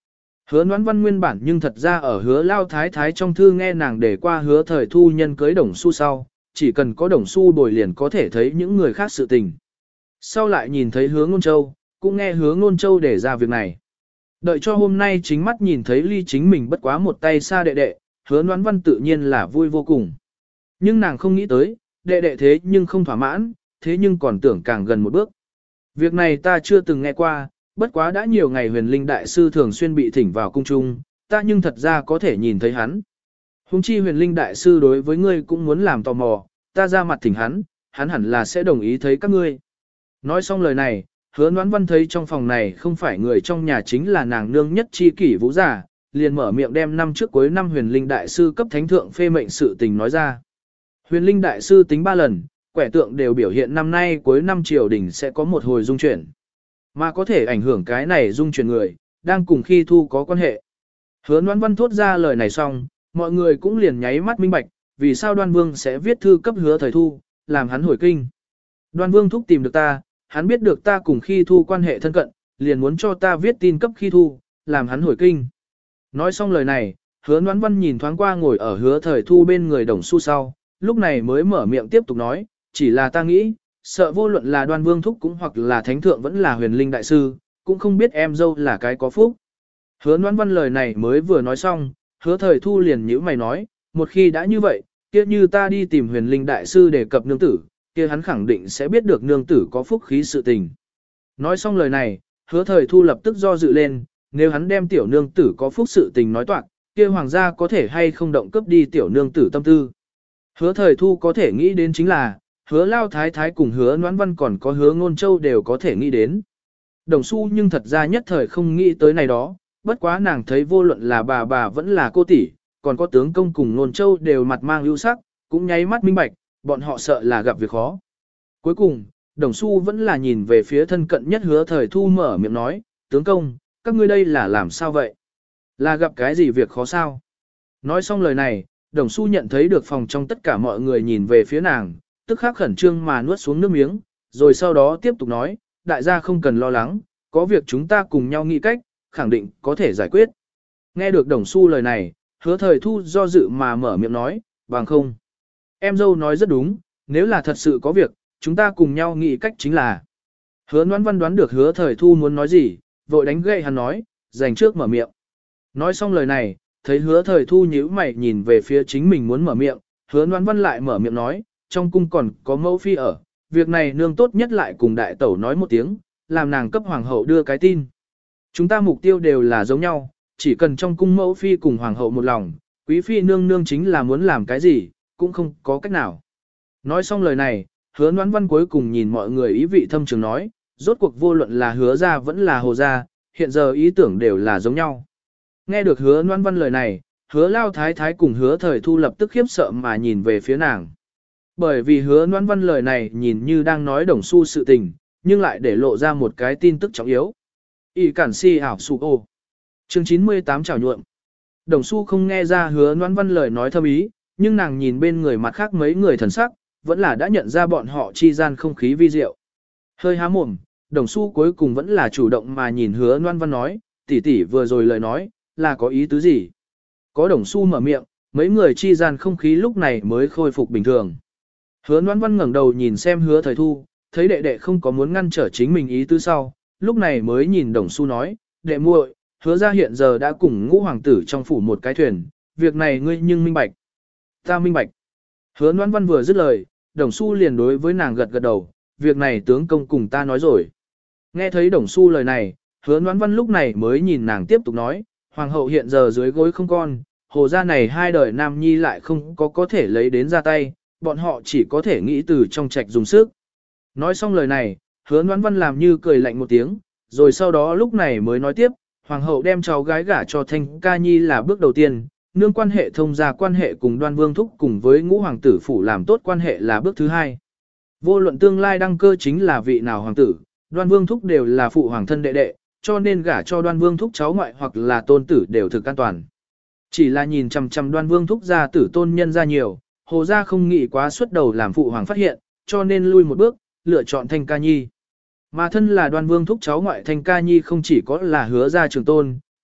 Hứa Noãn Văn nguyên bản nhưng thật ra ở hứa lao thái thái trong thư nghe nàng để qua hứa thời thu nhân cưới đồng xu sau, chỉ cần có đồng xu bồi liền có thể thấy những người khác sự tình. Sau lại nhìn thấy hứa ngôn châu, cũng nghe hứa ngôn châu để ra việc này. Đợi cho hôm nay chính mắt nhìn thấy ly chính mình bất quá một tay xa đệ đệ, hứa Noãn Văn tự nhiên là vui vô cùng. Nhưng nàng không nghĩ tới, đệ đệ thế nhưng không thỏa mãn, thế nhưng còn tưởng càng gần một bước. Việc này ta chưa từng nghe qua, bất quá đã nhiều ngày huyền linh đại sư thường xuyên bị thỉnh vào cung trung, ta nhưng thật ra có thể nhìn thấy hắn. Hùng chi huyền linh đại sư đối với ngươi cũng muốn làm tò mò, ta ra mặt thỉnh hắn, hắn hẳn là sẽ đồng ý thấy các ngươi. Nói xong lời này, hứa Noãn Văn thấy trong phòng này không phải người trong nhà chính là nàng nương nhất chi kỷ vũ giả, liền mở miệng đem năm trước cuối năm huyền linh đại sư cấp thánh thượng phê mệnh sự tình nói ra. Huyền linh đại sư tính ba lần, quẻ tượng đều biểu hiện năm nay cuối năm triều đình sẽ có một hồi dung chuyển. Mà có thể ảnh hưởng cái này dung chuyển người, đang cùng khi thu có quan hệ. Hứa Noãn Văn thốt ra lời này xong, mọi người cũng liền nháy mắt minh bạch, vì sao Đoan Vương sẽ viết thư cấp hứa thời thu, làm hắn hồi kinh. Đoan Vương thúc tìm được ta, hắn biết được ta cùng khi thu quan hệ thân cận, liền muốn cho ta viết tin cấp khi thu, làm hắn hồi kinh. Nói xong lời này, hứa Noãn Văn nhìn thoáng qua ngồi ở hứa thời thu bên người đồng xu sau, lúc này mới mở miệng tiếp tục nói, chỉ là ta nghĩ, sợ vô luận là Đoan Vương thúc cũng hoặc là thánh thượng vẫn là huyền linh đại sư, cũng không biết em dâu là cái có phúc. Hứa Noãn Văn lời này mới vừa nói xong, hứa thời thu liền nhíu mày nói, một khi đã như vậy, kia như ta đi tìm huyền linh đại sư để cập nương tử, kia hắn khẳng định sẽ biết được nương tử có phúc khí sự tình. Nói xong lời này, hứa thời thu lập tức do dự lên, nếu hắn đem tiểu nương tử có phúc sự tình nói toạc, kia hoàng gia có thể hay không động cướp đi tiểu nương tử tâm tư. Hứa thời thu có thể nghĩ đến chính là, hứa lao thái thái cùng hứa Noãn Văn còn có hứa ngôn châu đều có thể nghĩ đến. Đồng xu nhưng thật ra nhất thời không nghĩ tới này đó, bất quá nàng thấy vô luận là bà bà vẫn là cô tỷ, còn có tướng công cùng ngôn châu đều mặt mang ưu sắc, cũng nháy mắt minh bạch, bọn họ sợ là gặp việc khó. Cuối cùng, đồng xu vẫn là nhìn về phía thân cận nhất hứa thời thu mở miệng nói, tướng công, các ngươi đây là làm sao vậy? Là gặp cái gì việc khó sao? Nói xong lời này, đồng xu nhận thấy được phòng trong tất cả mọi người nhìn về phía nàng, tức khắc khẩn trương mà nuốt xuống nước miếng, rồi sau đó tiếp tục nói, đại gia không cần lo lắng, có việc chúng ta cùng nhau nghĩ cách, khẳng định có thể giải quyết. Nghe được đồng xu lời này, hứa thời thu do dự mà mở miệng nói, bằng không. Em dâu nói rất đúng, nếu là thật sự có việc, chúng ta cùng nhau nghĩ cách chính là. Hứa Noãn Văn đoán được hứa thời thu muốn nói gì, vội đánh gậy hắn nói, dành trước mở miệng. Nói xong lời này, thấy hứa thời thu nhíu mày nhìn về phía chính mình muốn mở miệng, hứa Noãn Văn lại mở miệng nói, trong cung còn có mẫu phi ở, việc này nương tốt nhất lại cùng đại tẩu nói một tiếng, làm nàng cấp hoàng hậu đưa cái tin. Chúng ta mục tiêu đều là giống nhau, chỉ cần trong cung mẫu phi cùng hoàng hậu một lòng, quý phi nương nương chính là muốn làm cái gì, cũng không có cách nào. Nói xong lời này, hứa Noãn Văn cuối cùng nhìn mọi người ý vị thâm trường nói, rốt cuộc vô luận là hứa ra vẫn là hồ ra, hiện giờ ý tưởng đều là giống nhau. Nghe được hứa Noãn Văn lời này, hứa lao thái thái cùng hứa thời thu lập tức khiếp sợ mà nhìn về phía nàng. Bởi vì hứa Noãn Văn lời này nhìn như đang nói đồng xu sự tình, nhưng lại để lộ ra một cái tin tức trọng yếu. Y cản si ảo su ô. Chương chín mươi tám chào nhuộm. Đồng xu không nghe ra hứa Noãn Văn lời nói thâm ý, nhưng nàng nhìn bên người mặt khác mấy người thần sắc, vẫn là đã nhận ra bọn họ chi gian không khí vi diệu. Hơi há mồm, đồng xu cuối cùng vẫn là chủ động mà nhìn hứa Noãn Văn nói, tỷ tỷ vừa rồi lời nói, là có ý tứ gì? Có đồng xu mở miệng, mấy người chi gian không khí lúc này mới khôi phục bình thường. Hứa Noãn Văn ngẩng đầu nhìn xem hứa thời thu, thấy đệ đệ không có muốn ngăn trở chính mình ý tứ sau, lúc này mới nhìn đồng xu nói, đệ muội, hứa ra hiện giờ đã cùng ngũ hoàng tử trong phủ một cái thuyền, việc này ngươi nhưng minh bạch. Ta minh bạch. Hứa Noãn Văn vừa dứt lời, đồng xu liền đối với nàng gật gật đầu, việc này tướng công cùng ta nói rồi. Nghe thấy đồng xu lời này, hứa Noãn Văn lúc này mới nhìn nàng tiếp tục nói, hoàng hậu hiện giờ dưới gối không con, hồ gia này hai đời nam nhi lại không có có thể lấy đến ra tay, bọn họ chỉ có thể nghĩ từ trong trạch dùng sức. Nói xong lời này, hứa Noãn Văn làm như cười lạnh một tiếng, rồi sau đó lúc này mới nói tiếp, hoàng hậu đem cháu gái gả cho Thanh Ca Nhi là bước đầu tiên, nương quan hệ thông gia quan hệ cùng Đoan Vương thúc cùng với ngũ hoàng tử phủ làm tốt quan hệ là bước thứ hai. Vô luận tương lai đăng cơ chính là vị nào hoàng tử, Đoan Vương thúc đều là phụ hoàng thân đệ đệ, cho nên gả cho Đoan Vương thúc cháu ngoại hoặc là tôn tử đều thực an toàn. Chỉ là nhìn chằm chằm Đoan Vương thúc gia tử tôn nhân ra nhiều, hồ gia không nghĩ quá xuất đầu làm phụ hoàng phát hiện, cho nên lui một bước, lựa chọn Thanh Ca Nhi. Mà thân là Đoan Vương thúc cháu ngoại Thanh Ca Nhi không chỉ có là hứa gia trường tôn,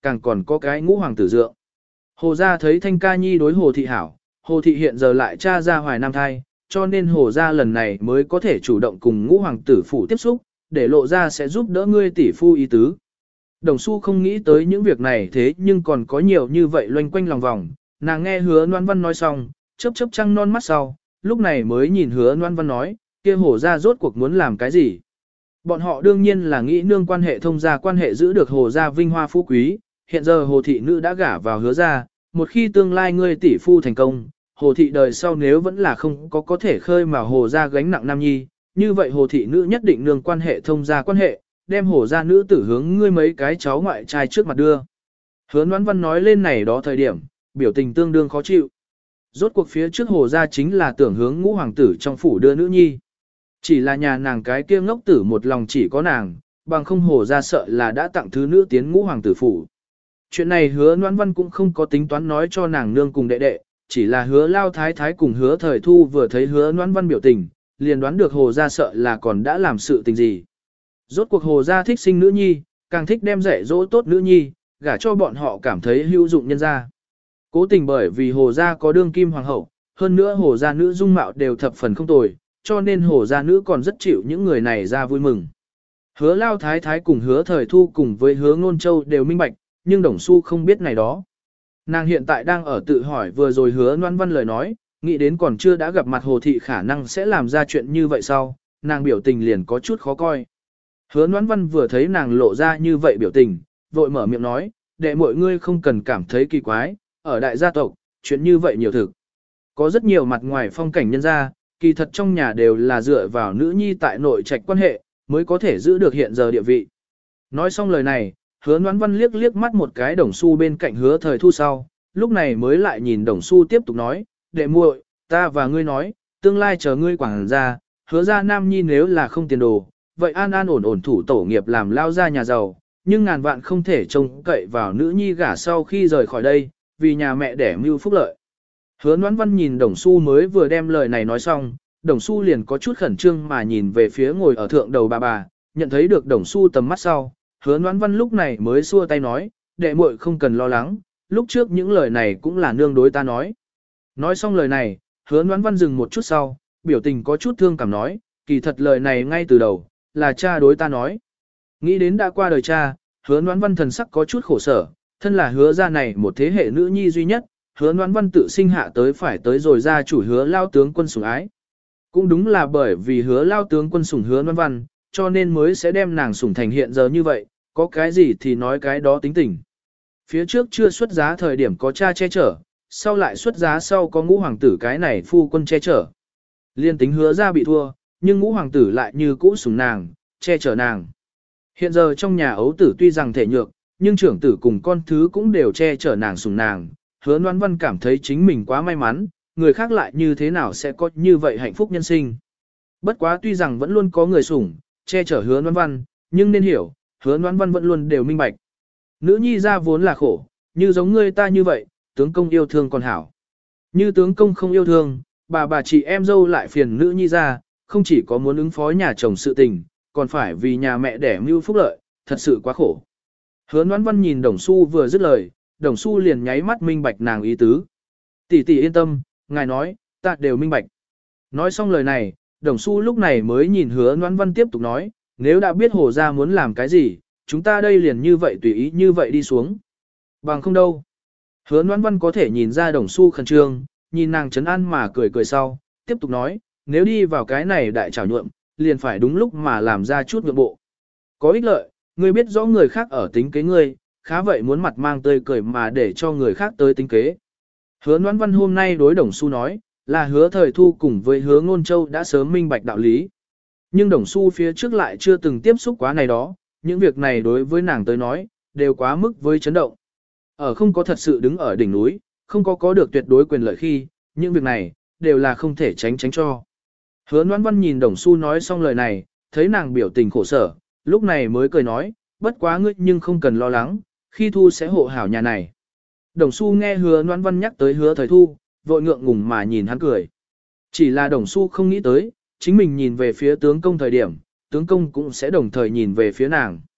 càng còn có cái ngũ hoàng tử dượng. Hồ gia thấy Thanh Ca Nhi đối Hồ thị hảo, Hồ thị hiện giờ lại tra ra hoài nam thai, cho nên Hồ gia lần này mới có thể chủ động cùng ngũ hoàng tử phủ tiếp xúc, để lộ ra sẽ giúp đỡ ngươi tỷ phu ý tứ. Đồng Xu không nghĩ tới những việc này thế nhưng còn có nhiều như vậy loanh quanh lòng vòng, nàng nghe Hứa Loan Văn nói xong, chớp chớp trăng non mắt sau, lúc này mới nhìn Hứa Loan Văn nói, kia Hồ gia rốt cuộc muốn làm cái gì? Bọn họ đương nhiên là nghĩ nương quan hệ thông gia quan hệ giữ được Hồ gia vinh hoa phú quý, hiện giờ Hồ thị nữ đã gả vào Hứa gia, một khi tương lai ngươi tỷ phu thành công, Hồ thị đời sau nếu vẫn là không có có thể khơi mà Hồ gia gánh nặng nam nhi, như vậy Hồ thị nữ nhất định nương quan hệ thông gia quan hệ, đem Hồ gia nữ tử hướng ngươi mấy cái cháu ngoại trai trước mặt đưa. Hứa Noãn Văn nói lên này đó thời điểm, biểu tình tương đương khó chịu. Rốt cuộc phía trước Hồ gia chính là tưởng hướng ngũ hoàng tử trong phủ đưa nữ nhi. Chỉ là nhà nàng cái kia ngốc tử một lòng chỉ có nàng, bằng không Hồ gia sợ là đã tặng thứ nữ tiến ngũ hoàng tử phủ. Chuyện này Hứa Noãn Văn cũng không có tính toán nói cho nàng nương cùng đệ đệ, chỉ là Hứa Lao Thái Thái cùng Hứa Thời Thu vừa thấy Hứa Noãn Văn biểu tình, liền đoán được Hồ gia sợ là còn đã làm sự tình gì. Rốt cuộc Hồ gia thích sinh nữ nhi, càng thích đem dạy dỗ tốt nữ nhi, gả cho bọn họ cảm thấy hữu dụng nhân gia. Cố tình bởi vì Hồ gia có đương kim hoàng hậu, hơn nữa Hồ gia nữ dung mạo đều thập phần không tồi, cho nên Hồ gia nữ còn rất chịu những người này ra vui mừng. Hứa Lao Thái Thái cùng Hứa Thời Thu cùng với Hứa Ngôn Châu đều minh bạch, nhưng Đồng Xu không biết này đó. Nàng hiện tại đang ở tự hỏi vừa rồi Hứa Noãn Văn lời nói, nghĩ đến còn chưa đã gặp mặt Hồ thị khả năng sẽ làm ra chuyện như vậy sau, nàng biểu tình liền có chút khó coi. Hứa Noãn Văn vừa thấy nàng lộ ra như vậy biểu tình, vội mở miệng nói, đệ mọi ngươi không cần cảm thấy kỳ quái, ở đại gia tộc, chuyện như vậy nhiều thực. Có rất nhiều mặt ngoài phong cảnh nhân gia, kỳ thật trong nhà đều là dựa vào nữ nhi tại nội trạch quan hệ, mới có thể giữ được hiện giờ địa vị. Nói xong lời này, Hứa Noãn Văn liếc liếc mắt một cái Đồng Xu bên cạnh Hứa Thời Thu sau, lúc này mới lại nhìn Đồng Xu tiếp tục nói, đệ muội, ta và ngươi nói, tương lai chờ ngươi quảng ra, Hứa ra nam nhi nếu là không tiền đồ, vậy an an ổn ổn thủ tổ nghiệp làm lao ra nhà giàu, nhưng ngàn vạn không thể trông cậy vào nữ nhi gả sau khi rời khỏi đây, vì nhà mẹ đẻ mưu phúc lợi. Hứa Noãn Văn nhìn Đồng Xu mới vừa đem lời này nói xong, Đồng Xu liền có chút khẩn trương mà nhìn về phía ngồi ở thượng đầu bà bà, nhận thấy được Đồng Xu tầm mắt sau, Hứa Noãn Văn lúc này mới xua tay nói, đệ muội không cần lo lắng, lúc trước những lời này cũng là nương đối ta nói. Nói xong lời này, Hứa Noãn Văn dừng một chút sau, biểu tình có chút thương cảm nói, kỳ thật lời này ngay từ đầu, là cha đối ta nói. Nghĩ đến đã qua đời cha, Hứa Noãn Văn thần sắc có chút khổ sở, thân là Hứa gia này một thế hệ nữ nhi duy nhất, Hứa Noãn Văn tự sinh hạ tới phải tới rồi gia chủ Hứa Lao tướng quân sủng ái. Cũng đúng là bởi vì Hứa Lao tướng quân sủng Hứa Noãn Văn, cho nên mới sẽ đem nàng sủng thành hiện giờ như vậy, có cái gì thì nói cái đó tính tình. Phía trước chưa xuất giá thời điểm có cha che chở, sau lại xuất giá sau có ngũ hoàng tử cái này phu quân che chở. Liên tính Hứa gia bị thua, nhưng ngũ hoàng tử lại như cũ sủng nàng, che chở nàng. Hiện giờ trong nhà ấu tử tuy rằng thể nhược, nhưng trưởng tử cùng con thứ cũng đều che chở nàng sủng nàng. Hứa Noãn Văn cảm thấy chính mình quá may mắn, người khác lại như thế nào sẽ có như vậy hạnh phúc nhân sinh. Bất quá tuy rằng vẫn luôn có người sủng, che chở Hứa Noãn Văn, nhưng nên hiểu, Hứa Noãn Văn vẫn luôn đều minh bạch. Nữ nhi ra vốn là khổ, như giống ngươi ta như vậy, tướng công yêu thương còn hảo. Như tướng công không yêu thương, bà bà chị em dâu lại phiền nữ nhi ra, không chỉ có muốn ứng phó nhà chồng sự tình, còn phải vì nhà mẹ đẻ mưu phúc lợi, thật sự quá khổ. Hứa Noãn Văn nhìn Đồng Xu vừa dứt lời, Đồng Xu liền nháy mắt minh bạch nàng ý tứ. Tỷ tỷ yên tâm, ngài nói, ta đều minh bạch. Nói xong lời này, Đồng Xu lúc này mới nhìn Hứa Noãn Văn tiếp tục nói, nếu đã biết Hồ gia muốn làm cái gì, chúng ta đây liền như vậy tùy ý như vậy đi xuống. Bằng không đâu. Hứa Noãn Văn có thể nhìn ra Đồng Xu khẩn trương, nhìn nàng trấn an mà cười cười sau, tiếp tục nói, nếu đi vào cái này đại trảo nhuộm, liền phải đúng lúc mà làm ra chút nhượng bộ. Có ích lợi, ngươi biết rõ người khác ở tính kế ngươi, khá vậy muốn mặt mang tươi cười mà để cho người khác tới tính kế. Hứa Noãn Văn hôm nay đối Đồng Xu nói, là Hứa Thời Thu cùng với Hứa Ngôn Châu đã sớm minh bạch đạo lý. Nhưng Đồng Xu phía trước lại chưa từng tiếp xúc quá này đó, những việc này đối với nàng tới nói, đều quá mức với chấn động. Ở không có thật sự đứng ở đỉnh núi, không có có được tuyệt đối quyền lợi khi, những việc này, đều là không thể tránh tránh cho. Hứa Noãn Văn nhìn Đồng Xu nói xong lời này, thấy nàng biểu tình khổ sở, lúc này mới cười nói, bất quá ngươi nhưng không cần lo lắng, khi Thu sẽ hộ hảo nhà này. Đồng Xu nghe Hứa Noãn Văn nhắc tới Hứa Thời Thu, vội ngượng ngùng mà nhìn hắn cười. Chỉ là Đồng Xu không nghĩ tới, chính mình nhìn về phía tướng công thời điểm, tướng công cũng sẽ đồng thời nhìn về phía nàng.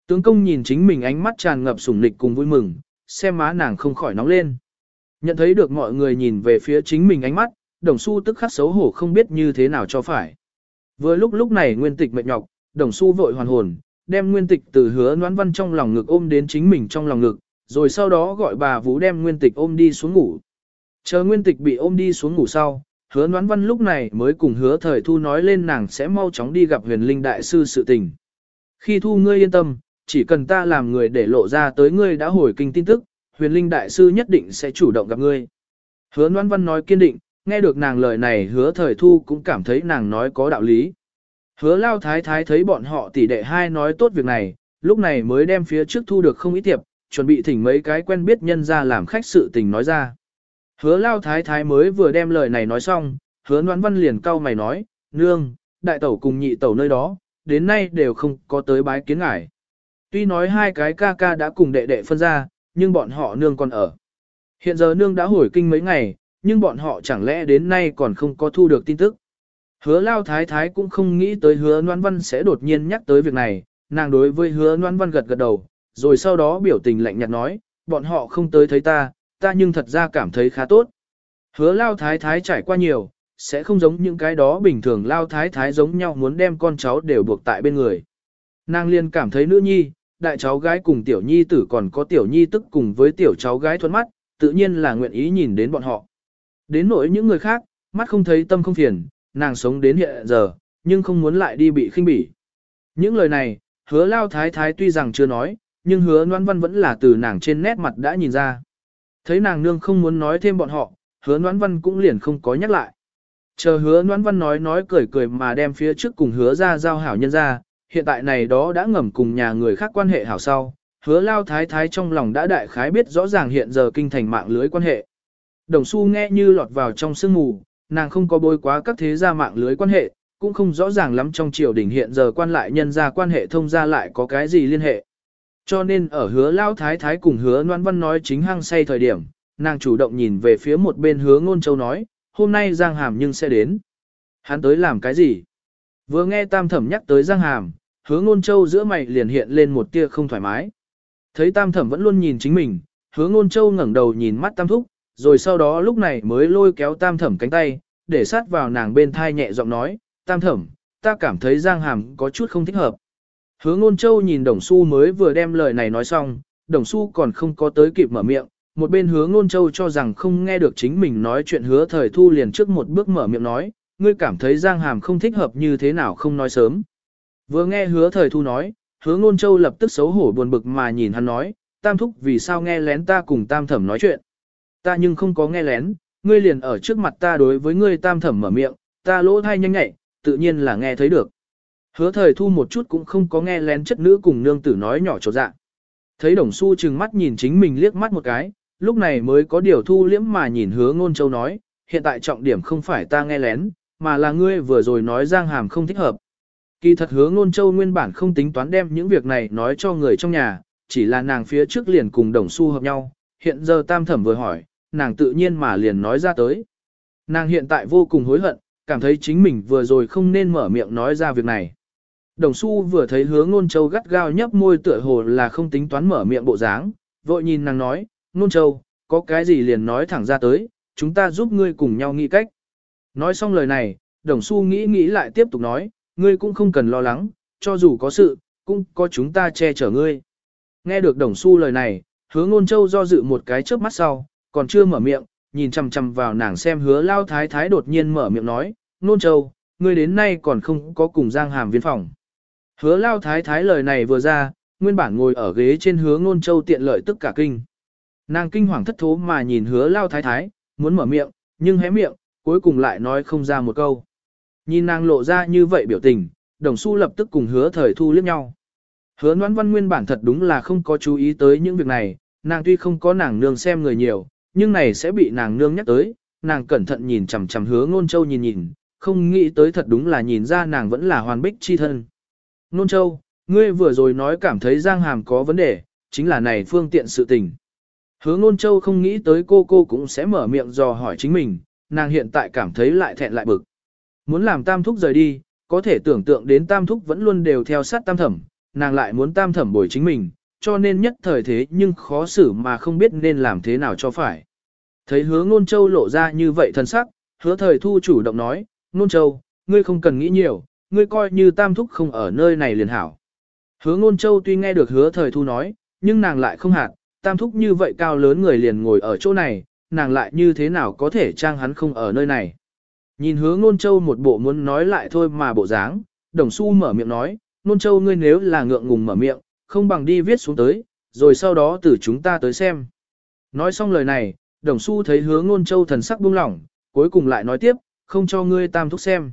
Tướng công nhìn chính mình ánh mắt tràn ngập sủng nịch cùng vui mừng, xem má nàng không khỏi nóng lên. Nhận thấy được mọi người nhìn về phía chính mình ánh mắt, Đồng Xu tức khắc xấu hổ không biết như thế nào cho phải. Vừa lúc lúc này Nguyên Tịch mệt nhọc, Đồng Xu vội hoàn hồn, đem Nguyên Tịch từ Hứa Noãn Văn trong lòng ngực ôm đến chính mình trong lòng ngực, rồi sau đó gọi bà Vũ đem Nguyên Tịch ôm đi xuống ngủ. Chờ Nguyên Tịch bị ôm đi xuống ngủ sau, Hứa Noãn Văn lúc này mới cùng Hứa Thời Thu nói lên nàng sẽ mau chóng đi gặp Huyền Linh đại sư sự tình. Khi Thu ngươi yên tâm, chỉ cần ta làm người để lộ ra tới ngươi đã hồi kinh tin tức, Huyền Linh đại sư nhất định sẽ chủ động gặp ngươi. Hứa Noãn Văn nói kiên định, nghe được nàng lời này Hứa Thời Thu cũng cảm thấy nàng nói có đạo lý. Hứa Lao Thái Thái thấy bọn họ tỷ đệ hai nói tốt việc này, lúc này mới đem phía trước thu được không ít tiệp, chuẩn bị thỉnh mấy cái quen biết nhân ra làm khách sự tình nói ra. Hứa Lao Thái Thái mới vừa đem lời này nói xong, Hứa Noãn Văn liền cau mày nói, nương, đại tẩu cùng nhị tẩu nơi đó, đến nay đều không có tới bái kiến ngài. Tuy nói hai cái ca ca đã cùng đệ đệ phân ra, nhưng bọn họ nương còn ở. Hiện giờ nương đã hồi kinh mấy ngày, nhưng bọn họ chẳng lẽ đến nay còn không có thu được tin tức. Hứa Lao Thái Thái cũng không nghĩ tới Hứa Noãn Văn sẽ đột nhiên nhắc tới việc này, nàng đối với Hứa Noãn Văn gật gật đầu, rồi sau đó biểu tình lạnh nhạt nói, bọn họ không tới thấy ta, ta nhưng thật ra cảm thấy khá tốt. Hứa Lao Thái Thái trải qua nhiều, sẽ không giống những cái đó bình thường Lao Thái Thái giống nhau muốn đem con cháu đều buộc tại bên người. Nàng liền cảm thấy nữ nhi, đại cháu gái cùng tiểu nhi tử còn có tiểu nhi tức cùng với tiểu cháu gái thuận mắt, tự nhiên là nguyện ý nhìn đến bọn họ. Đến nỗi những người khác, mắt không thấy tâm không phiền, nàng sống đến hiện giờ, nhưng không muốn lại đi bị khinh bỉ. Những lời này, Hứa Lao Thái Thái tuy rằng chưa nói, nhưng Hứa Noãn Văn vẫn là từ nàng trên nét mặt đã nhìn ra. Thấy nàng nương không muốn nói thêm bọn họ, Hứa Noãn Văn cũng liền không có nhắc lại. Chờ Hứa Noãn Văn nói nói cười cười mà đem phía trước cùng Hứa ra giao hảo nhân ra, hiện tại này đó đã ngầm cùng nhà người khác quan hệ hảo sau, Hứa Lao Thái Thái trong lòng đã đại khái biết rõ ràng hiện giờ kinh thành mạng lưới quan hệ. Đồng Xu nghe như lọt vào trong sương mù, nàng không có bối quá các thế gia mạng lưới quan hệ, cũng không rõ ràng lắm trong triều đình hiện giờ quan lại nhân gia quan hệ thông gia lại có cái gì liên hệ. Cho nên ở Hứa Lao Thái Thái cùng Hứa Noãn Văn nói chính hăng say thời điểm, nàng chủ động nhìn về phía một bên Hứa Ngôn Châu nói, hôm nay Giang Hàm nhưng sẽ đến. Hắn tới làm cái gì? Vừa nghe Tam Thẩm nhắc tới Giang Hàm, Hứa Ngôn Châu giữa mày liền hiện lên một tia không thoải mái. Thấy Tam Thẩm vẫn luôn nhìn chính mình, Hứa Ngôn Châu ngẩng đầu nhìn mắt Tam Thúc, rồi sau đó lúc này mới lôi kéo Tam Thẩm cánh tay, để sát vào nàng bên thai nhẹ giọng nói, Tam Thẩm, ta cảm thấy Giang Hàm có chút không thích hợp. Hứa Ngôn Châu nhìn Đồng Xu mới vừa đem lời này nói xong, Đồng Xu còn không có tới kịp mở miệng, một bên Hứa Ngôn Châu cho rằng không nghe được chính mình nói chuyện Hứa Thời Thu liền trước một bước mở miệng nói, ngươi cảm thấy Giang Hàm không thích hợp như thế nào không nói sớm. Vừa nghe Hứa Thời Thu nói, Hứa Ngôn Châu lập tức xấu hổ buồn bực mà nhìn hắn nói, Tam Thúc vì sao nghe lén ta cùng Tam Thẩm nói chuyện. Ta nhưng không có nghe lén, ngươi liền ở trước mặt ta đối với ngươi Tam Thẩm mở miệng, ta lỗ thai nhanh nhạy, tự nhiên là nghe thấy được. Hứa Thời Thu một chút cũng không có nghe lén chất nữ cùng nương tử nói nhỏ chỗ dạ. Thấy Đồng Xu trừng mắt nhìn chính mình liếc mắt một cái, lúc này mới có điều thu liễm mà nhìn Hứa Ngôn Châu nói, hiện tại trọng điểm không phải ta nghe lén, mà là ngươi vừa rồi nói Giang Hàm không thích hợp. Kỳ thật Hứa Ngôn Châu nguyên bản không tính toán đem những việc này nói cho người trong nhà, chỉ là nàng phía trước liền cùng Đồng Xu hợp nhau, hiện giờ Tam Thẩm vừa hỏi, nàng tự nhiên mà liền nói ra tới. Nàng hiện tại vô cùng hối hận, cảm thấy chính mình vừa rồi không nên mở miệng nói ra việc này. Đồng Xu vừa thấy Hứa Ngôn Châu gắt gao nhấp môi tựa hồ là không tính toán mở miệng bộ dáng, vội nhìn nàng nói, Ngôn Châu, có cái gì liền nói thẳng ra tới, chúng ta giúp ngươi cùng nhau nghĩ cách. Nói xong lời này, Đồng Xu nghĩ nghĩ lại tiếp tục nói, ngươi cũng không cần lo lắng, cho dù có sự, cũng có chúng ta che chở ngươi. Nghe được Đồng Xu lời này, Hứa Ngôn Châu do dự một cái chớp mắt sau, còn chưa mở miệng, nhìn chằm chằm vào nàng xem Hứa Lao Thái Thái đột nhiên mở miệng nói, Ngôn Châu, ngươi đến nay còn không có cùng Giang Hàm viên phòng. Hứa Lao Thái Thái lời này vừa ra, nguyên bản ngồi ở ghế trên Hứa Ngôn Châu tiện lợi tức cả kinh. Nàng kinh hoàng thất thố mà nhìn Hứa Lao Thái Thái, muốn mở miệng, nhưng hé miệng, cuối cùng lại nói không ra một câu. Nhìn nàng lộ ra như vậy biểu tình, Đồng Xu lập tức cùng Hứa Thời Thu liếc nhau. Hứa Noãn Văn nguyên bản thật đúng là không có chú ý tới những việc này, nàng tuy không có nàng nương xem người nhiều, nhưng này sẽ bị nàng nương nhắc tới, nàng cẩn thận nhìn chằm chằm Hứa Ngôn Châu nhìn nhìn, không nghĩ tới thật đúng là nhìn ra nàng vẫn là hoàn bích chi thân. Ngôn Châu, ngươi vừa rồi nói cảm thấy Giang Hàm có vấn đề, chính là này phương tiện sự tình. Hứa Ngôn Châu không nghĩ tới cô cô cũng sẽ mở miệng dò hỏi chính mình, nàng hiện tại cảm thấy lại thẹn lại bực. Muốn làm Tam Thúc rời đi, có thể tưởng tượng đến Tam Thúc vẫn luôn đều theo sát Tam Thẩm, nàng lại muốn tam thẩm bồi chính mình, cho nên nhất thời thế nhưng khó xử mà không biết nên làm thế nào cho phải. Thấy hứa ngôn châu lộ ra như vậy thân sắc, hứa thời thu chủ động nói, ngôn châu, ngươi không cần nghĩ nhiều, ngươi coi như tam thúc không ở nơi này liền hảo. Hứa ngôn châu tuy nghe được hứa thời thu nói, nhưng nàng lại không hạt, tam thúc như vậy cao lớn người liền ngồi ở chỗ này, nàng lại như thế nào có thể trang hắn không ở nơi này. Nhìn hứa ngôn châu một bộ muốn nói lại thôi mà bộ dáng, đồng su mở miệng nói, ngôn châu ngươi nếu là ngượng ngùng mở miệng, không bằng đi viết xuống tới, rồi sau đó từ chúng ta tới xem. Nói xong lời này, đồng su thấy hứa ngôn châu thần sắc buông lỏng, cuối cùng lại nói tiếp, không cho ngươi tam thúc xem.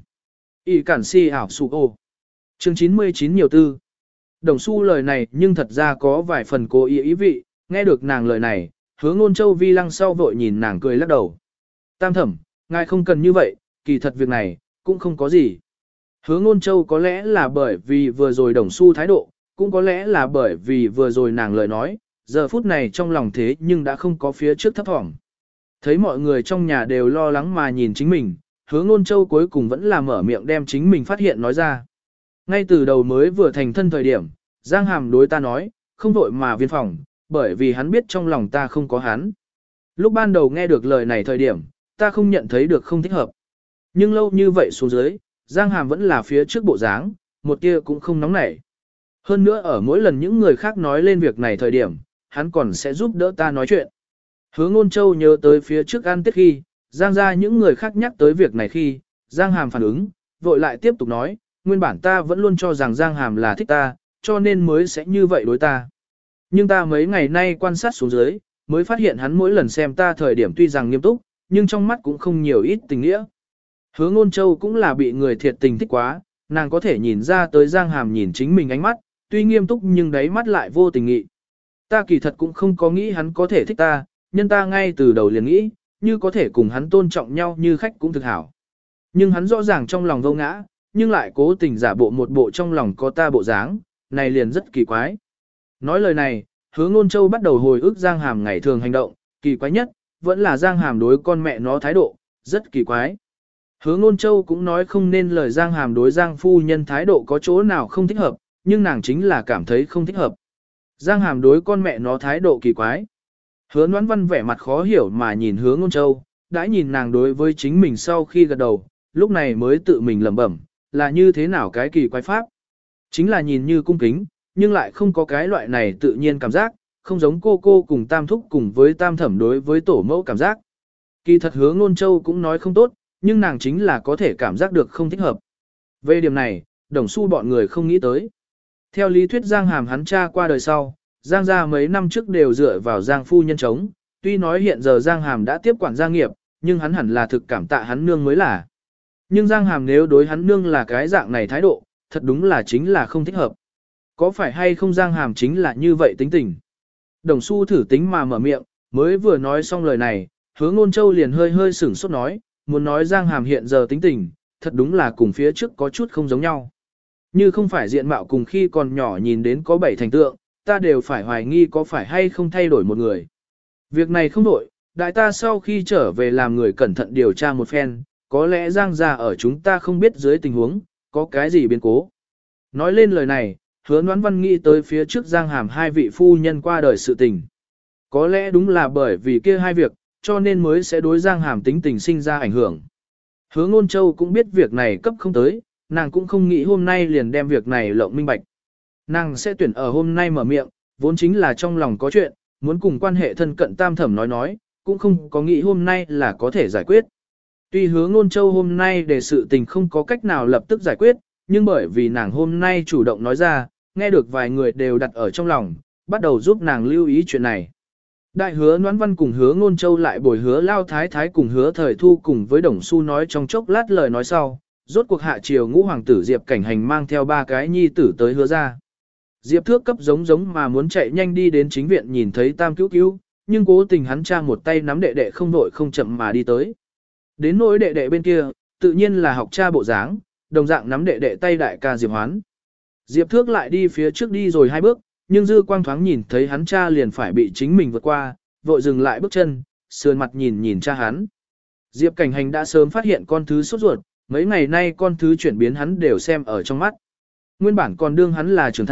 Ý cản si ảo sụ ô. Chương chín mươi chín nhiều tư. Đồng su lời này nhưng thật ra có vài phần cố ý ý vị, nghe được nàng lời này, hứa ngôn châu vi lăng sau vội nhìn nàng cười lắc đầu. Tam thẩm, ngài không cần như vậy, kỳ thật việc này, cũng không có gì. Hứa ngôn châu có lẽ là bởi vì vừa rồi đồng su thái độ, cũng có lẽ là bởi vì vừa rồi nàng lời nói, giờ phút này trong lòng thế nhưng đã không có phía trước thấp thỏm. Thấy mọi người trong nhà đều lo lắng mà nhìn chính mình, hứa ngôn châu cuối cùng vẫn là mở miệng đem chính mình phát hiện nói ra. Ngay từ đầu mới vừa thành thân thời điểm, Giang Hàm đối ta nói, không vội mà viên phòng, bởi vì hắn biết trong lòng ta không có hắn. Lúc ban đầu nghe được lời này thời điểm, ta không nhận thấy được không thích hợp. Nhưng lâu như vậy xuống dưới, Giang Hàm vẫn là phía trước bộ dáng, một tia cũng không nóng nảy. Hơn nữa ở mỗi lần những người khác nói lên việc này thời điểm, hắn còn sẽ giúp đỡ ta nói chuyện. Hứa Ngôn Châu nhớ tới phía trước ăn tết khi, Giang ra những người khác nhắc tới việc này khi, Giang Hàm phản ứng, vội lại tiếp tục nói, nguyên bản ta vẫn luôn cho rằng Giang Hàm là thích ta, cho nên mới sẽ như vậy đối ta. Nhưng ta mấy ngày nay quan sát xuống dưới, mới phát hiện hắn mỗi lần xem ta thời điểm tuy rằng nghiêm túc, nhưng trong mắt cũng không nhiều ít tình nghĩa. Hứa Ngôn Châu cũng là bị người thiệt tình thích quá, nàng có thể nhìn ra tới Giang Hàm nhìn chính mình ánh mắt, tuy nghiêm túc nhưng đáy mắt lại vô tình nghị. Ta kỳ thật cũng không có nghĩ hắn có thể thích ta, nhân ta ngay từ đầu liền nghĩ, như có thể cùng hắn tôn trọng nhau như khách cũng thực hảo. Nhưng hắn rõ ràng trong lòng vô ngã, nhưng lại cố tình giả bộ một bộ trong lòng có ta bộ dáng, này liền rất kỳ quái. Nói lời này, Hứa Ngôn Châu bắt đầu hồi ức Giang Hàm ngày thường hành động, kỳ quái nhất, vẫn là Giang Hàm đối con mẹ nó thái độ, rất kỳ quái. Hứa Ngôn Châu cũng nói không nên lời Giang Hàm đối Giang phu nhân thái độ có chỗ nào không thích hợp, nhưng nàng chính là cảm thấy không thích hợp. Giang Hàm đối con mẹ nó thái độ kỳ quái. Hứa Noãn Văn vẻ mặt khó hiểu mà nhìn Hứa Ngôn Châu, đã nhìn nàng đối với chính mình sau khi gật đầu, lúc này mới tự mình lẩm bẩm, là như thế nào cái kỳ quái pháp. Chính là nhìn như cung kính, nhưng lại không có cái loại này tự nhiên cảm giác, không giống cô cô cùng tam thúc cùng với tam thẩm đối với tổ mẫu cảm giác. Kỳ thật Hứa Ngôn Châu cũng nói không tốt, nhưng nàng chính là có thể cảm giác được không thích hợp. Về điểm này, Đồng Xu bọn người không nghĩ tới. Theo lý thuyết Giang Hàm hắn cha qua đời sau, Giang gia mấy năm trước đều dựa vào Giang phu nhân chống, tuy nói hiện giờ Giang Hàm đã tiếp quản gia nghiệp, nhưng hắn hẳn là thực cảm tạ hắn nương mới là. Nhưng Giang Hàm nếu đối hắn nương là cái dạng này thái độ, thật đúng là chính là không thích hợp. Có phải hay không Giang Hàm chính là như vậy tính tình? Đồng Xu thử tính mà mở miệng, mới vừa nói xong lời này, Hứa Ngôn Châu liền hơi hơi sửng sốt nói, muốn nói Giang Hàm hiện giờ tính tình, thật đúng là cùng phía trước có chút không giống nhau. Như không phải diện mạo cùng khi còn nhỏ nhìn đến có bảy thành tượng, ta đều phải hoài nghi có phải hay không thay đổi một người. Việc này không đổi, đại ta sau khi trở về làm người cẩn thận điều tra một phen, có lẽ Giang gia ở chúng ta không biết dưới tình huống, có cái gì biến cố. Nói lên lời này, Hứa Noãn Văn nghĩ tới phía trước Giang Hàm hai vị phu nhân qua đời sự tình. Có lẽ đúng là bởi vì kia hai việc, cho nên mới sẽ đối Giang Hàm tính tình sinh ra ảnh hưởng. Hứa Ngôn Châu cũng biết việc này cấp không tới, nàng cũng không nghĩ hôm nay liền đem việc này lộng minh bạch. Nàng sẽ tuyển ở hôm nay mở miệng, vốn chính là trong lòng có chuyện, muốn cùng quan hệ thân cận tam thẩm nói nói, cũng không có nghĩ hôm nay là có thể giải quyết. Tuy Hứa Ngôn Châu hôm nay để sự tình không có cách nào lập tức giải quyết, nhưng bởi vì nàng hôm nay chủ động nói ra, nghe được vài người đều đặt ở trong lòng, bắt đầu giúp nàng lưu ý chuyện này. Đại Hứa Noãn Văn cùng Hứa Ngôn Châu lại bồi Hứa Lao Thái Thái cùng Hứa Thời Thu cùng với Đồng Xu nói trong chốc lát lời nói sau, rốt cuộc hạ triều ngũ hoàng tử Diệp Cảnh Hành mang theo ba cái nhi tử tới Hứa ra. Diệp Thước cấp giống giống mà muốn chạy nhanh đi đến chính viện nhìn thấy Tam Cứu Cứu, nhưng cố tình hắn cha một tay nắm đệ đệ không đội không chậm mà đi tới. Đến nỗi đệ đệ bên kia, tự nhiên là học cha bộ dáng, đồng dạng nắm đệ đệ tay đại ca Diệp Hoán. Diệp Thước lại đi phía trước đi rồi hai bước, nhưng dư quang thoáng nhìn thấy hắn cha liền phải bị chính mình vượt qua, vội dừng lại bước chân, sườn mặt nhìn nhìn cha hắn. Diệp Cảnh Hành đã sớm phát hiện con thứ sốt ruột, mấy ngày nay con thứ chuyển biến hắn đều xem ở trong mắt. Nguyên bản còn đương hắn là trưởng thành,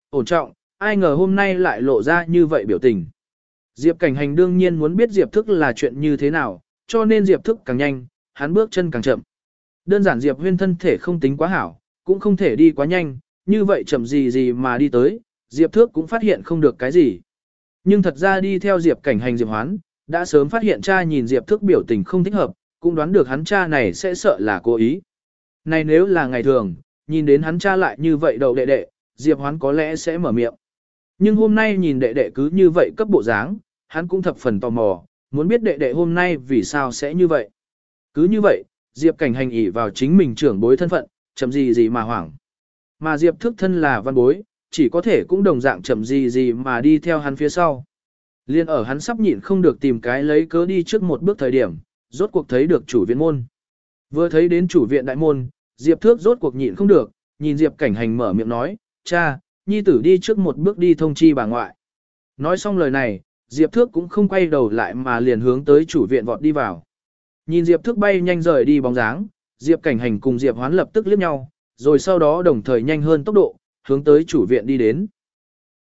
ổn trọng, ai ngờ hôm nay lại lộ ra như vậy biểu tình. Diệp Cảnh Hành đương nhiên muốn biết Diệp Thức là chuyện như thế nào, cho nên Diệp Thức càng nhanh, hắn bước chân càng chậm. Đơn giản Diệp Huyên thân thể không tính quá hảo, cũng không thể đi quá nhanh, như vậy chậm gì gì mà đi tới, Diệp Thước cũng phát hiện không được cái gì. Nhưng thật ra đi theo Diệp Cảnh Hành Diệp Hoán, đã sớm phát hiện cha nhìn Diệp Thước biểu tình không thích hợp, cũng đoán được hắn cha này sẽ sợ là cố ý. Này nếu là ngày thường, nhìn đến hắn cha lại như vậy đầu đệ đệ, Diệp Hoán có lẽ sẽ mở miệng. Nhưng hôm nay nhìn đệ đệ cứ như vậy cấp bộ dáng, hắn cũng thập phần tò mò, muốn biết đệ đệ hôm nay vì sao sẽ như vậy. Cứ như vậy, Diệp Cảnh Hành ỷ vào chính mình trưởng bối thân phận, chậm gì gì mà hoảng. Mà Diệp Thức thân là văn bối, chỉ có thể cũng đồng dạng chậm gì gì mà đi theo hắn phía sau. Liên ở hắn sắp nhịn không được tìm cái lấy cớ đi trước một bước thời điểm, rốt cuộc thấy được chủ viện môn. Vừa thấy đến chủ viện đại môn, Diệp Thước rốt cuộc nhịn không được, nhìn Diệp Cảnh Hành mở miệng nói, cha, nhi tử đi trước một bước đi thông chi bà ngoại. Nói xong lời này, Diệp Thước cũng không quay đầu lại mà liền hướng tới chủ viện vọt đi vào. Nhìn Diệp Thước bay nhanh rời đi bóng dáng, Diệp Cảnh Hành cùng Diệp Hoán lập tức liếc nhau, rồi sau đó đồng thời nhanh hơn tốc độ, hướng tới chủ viện đi đến.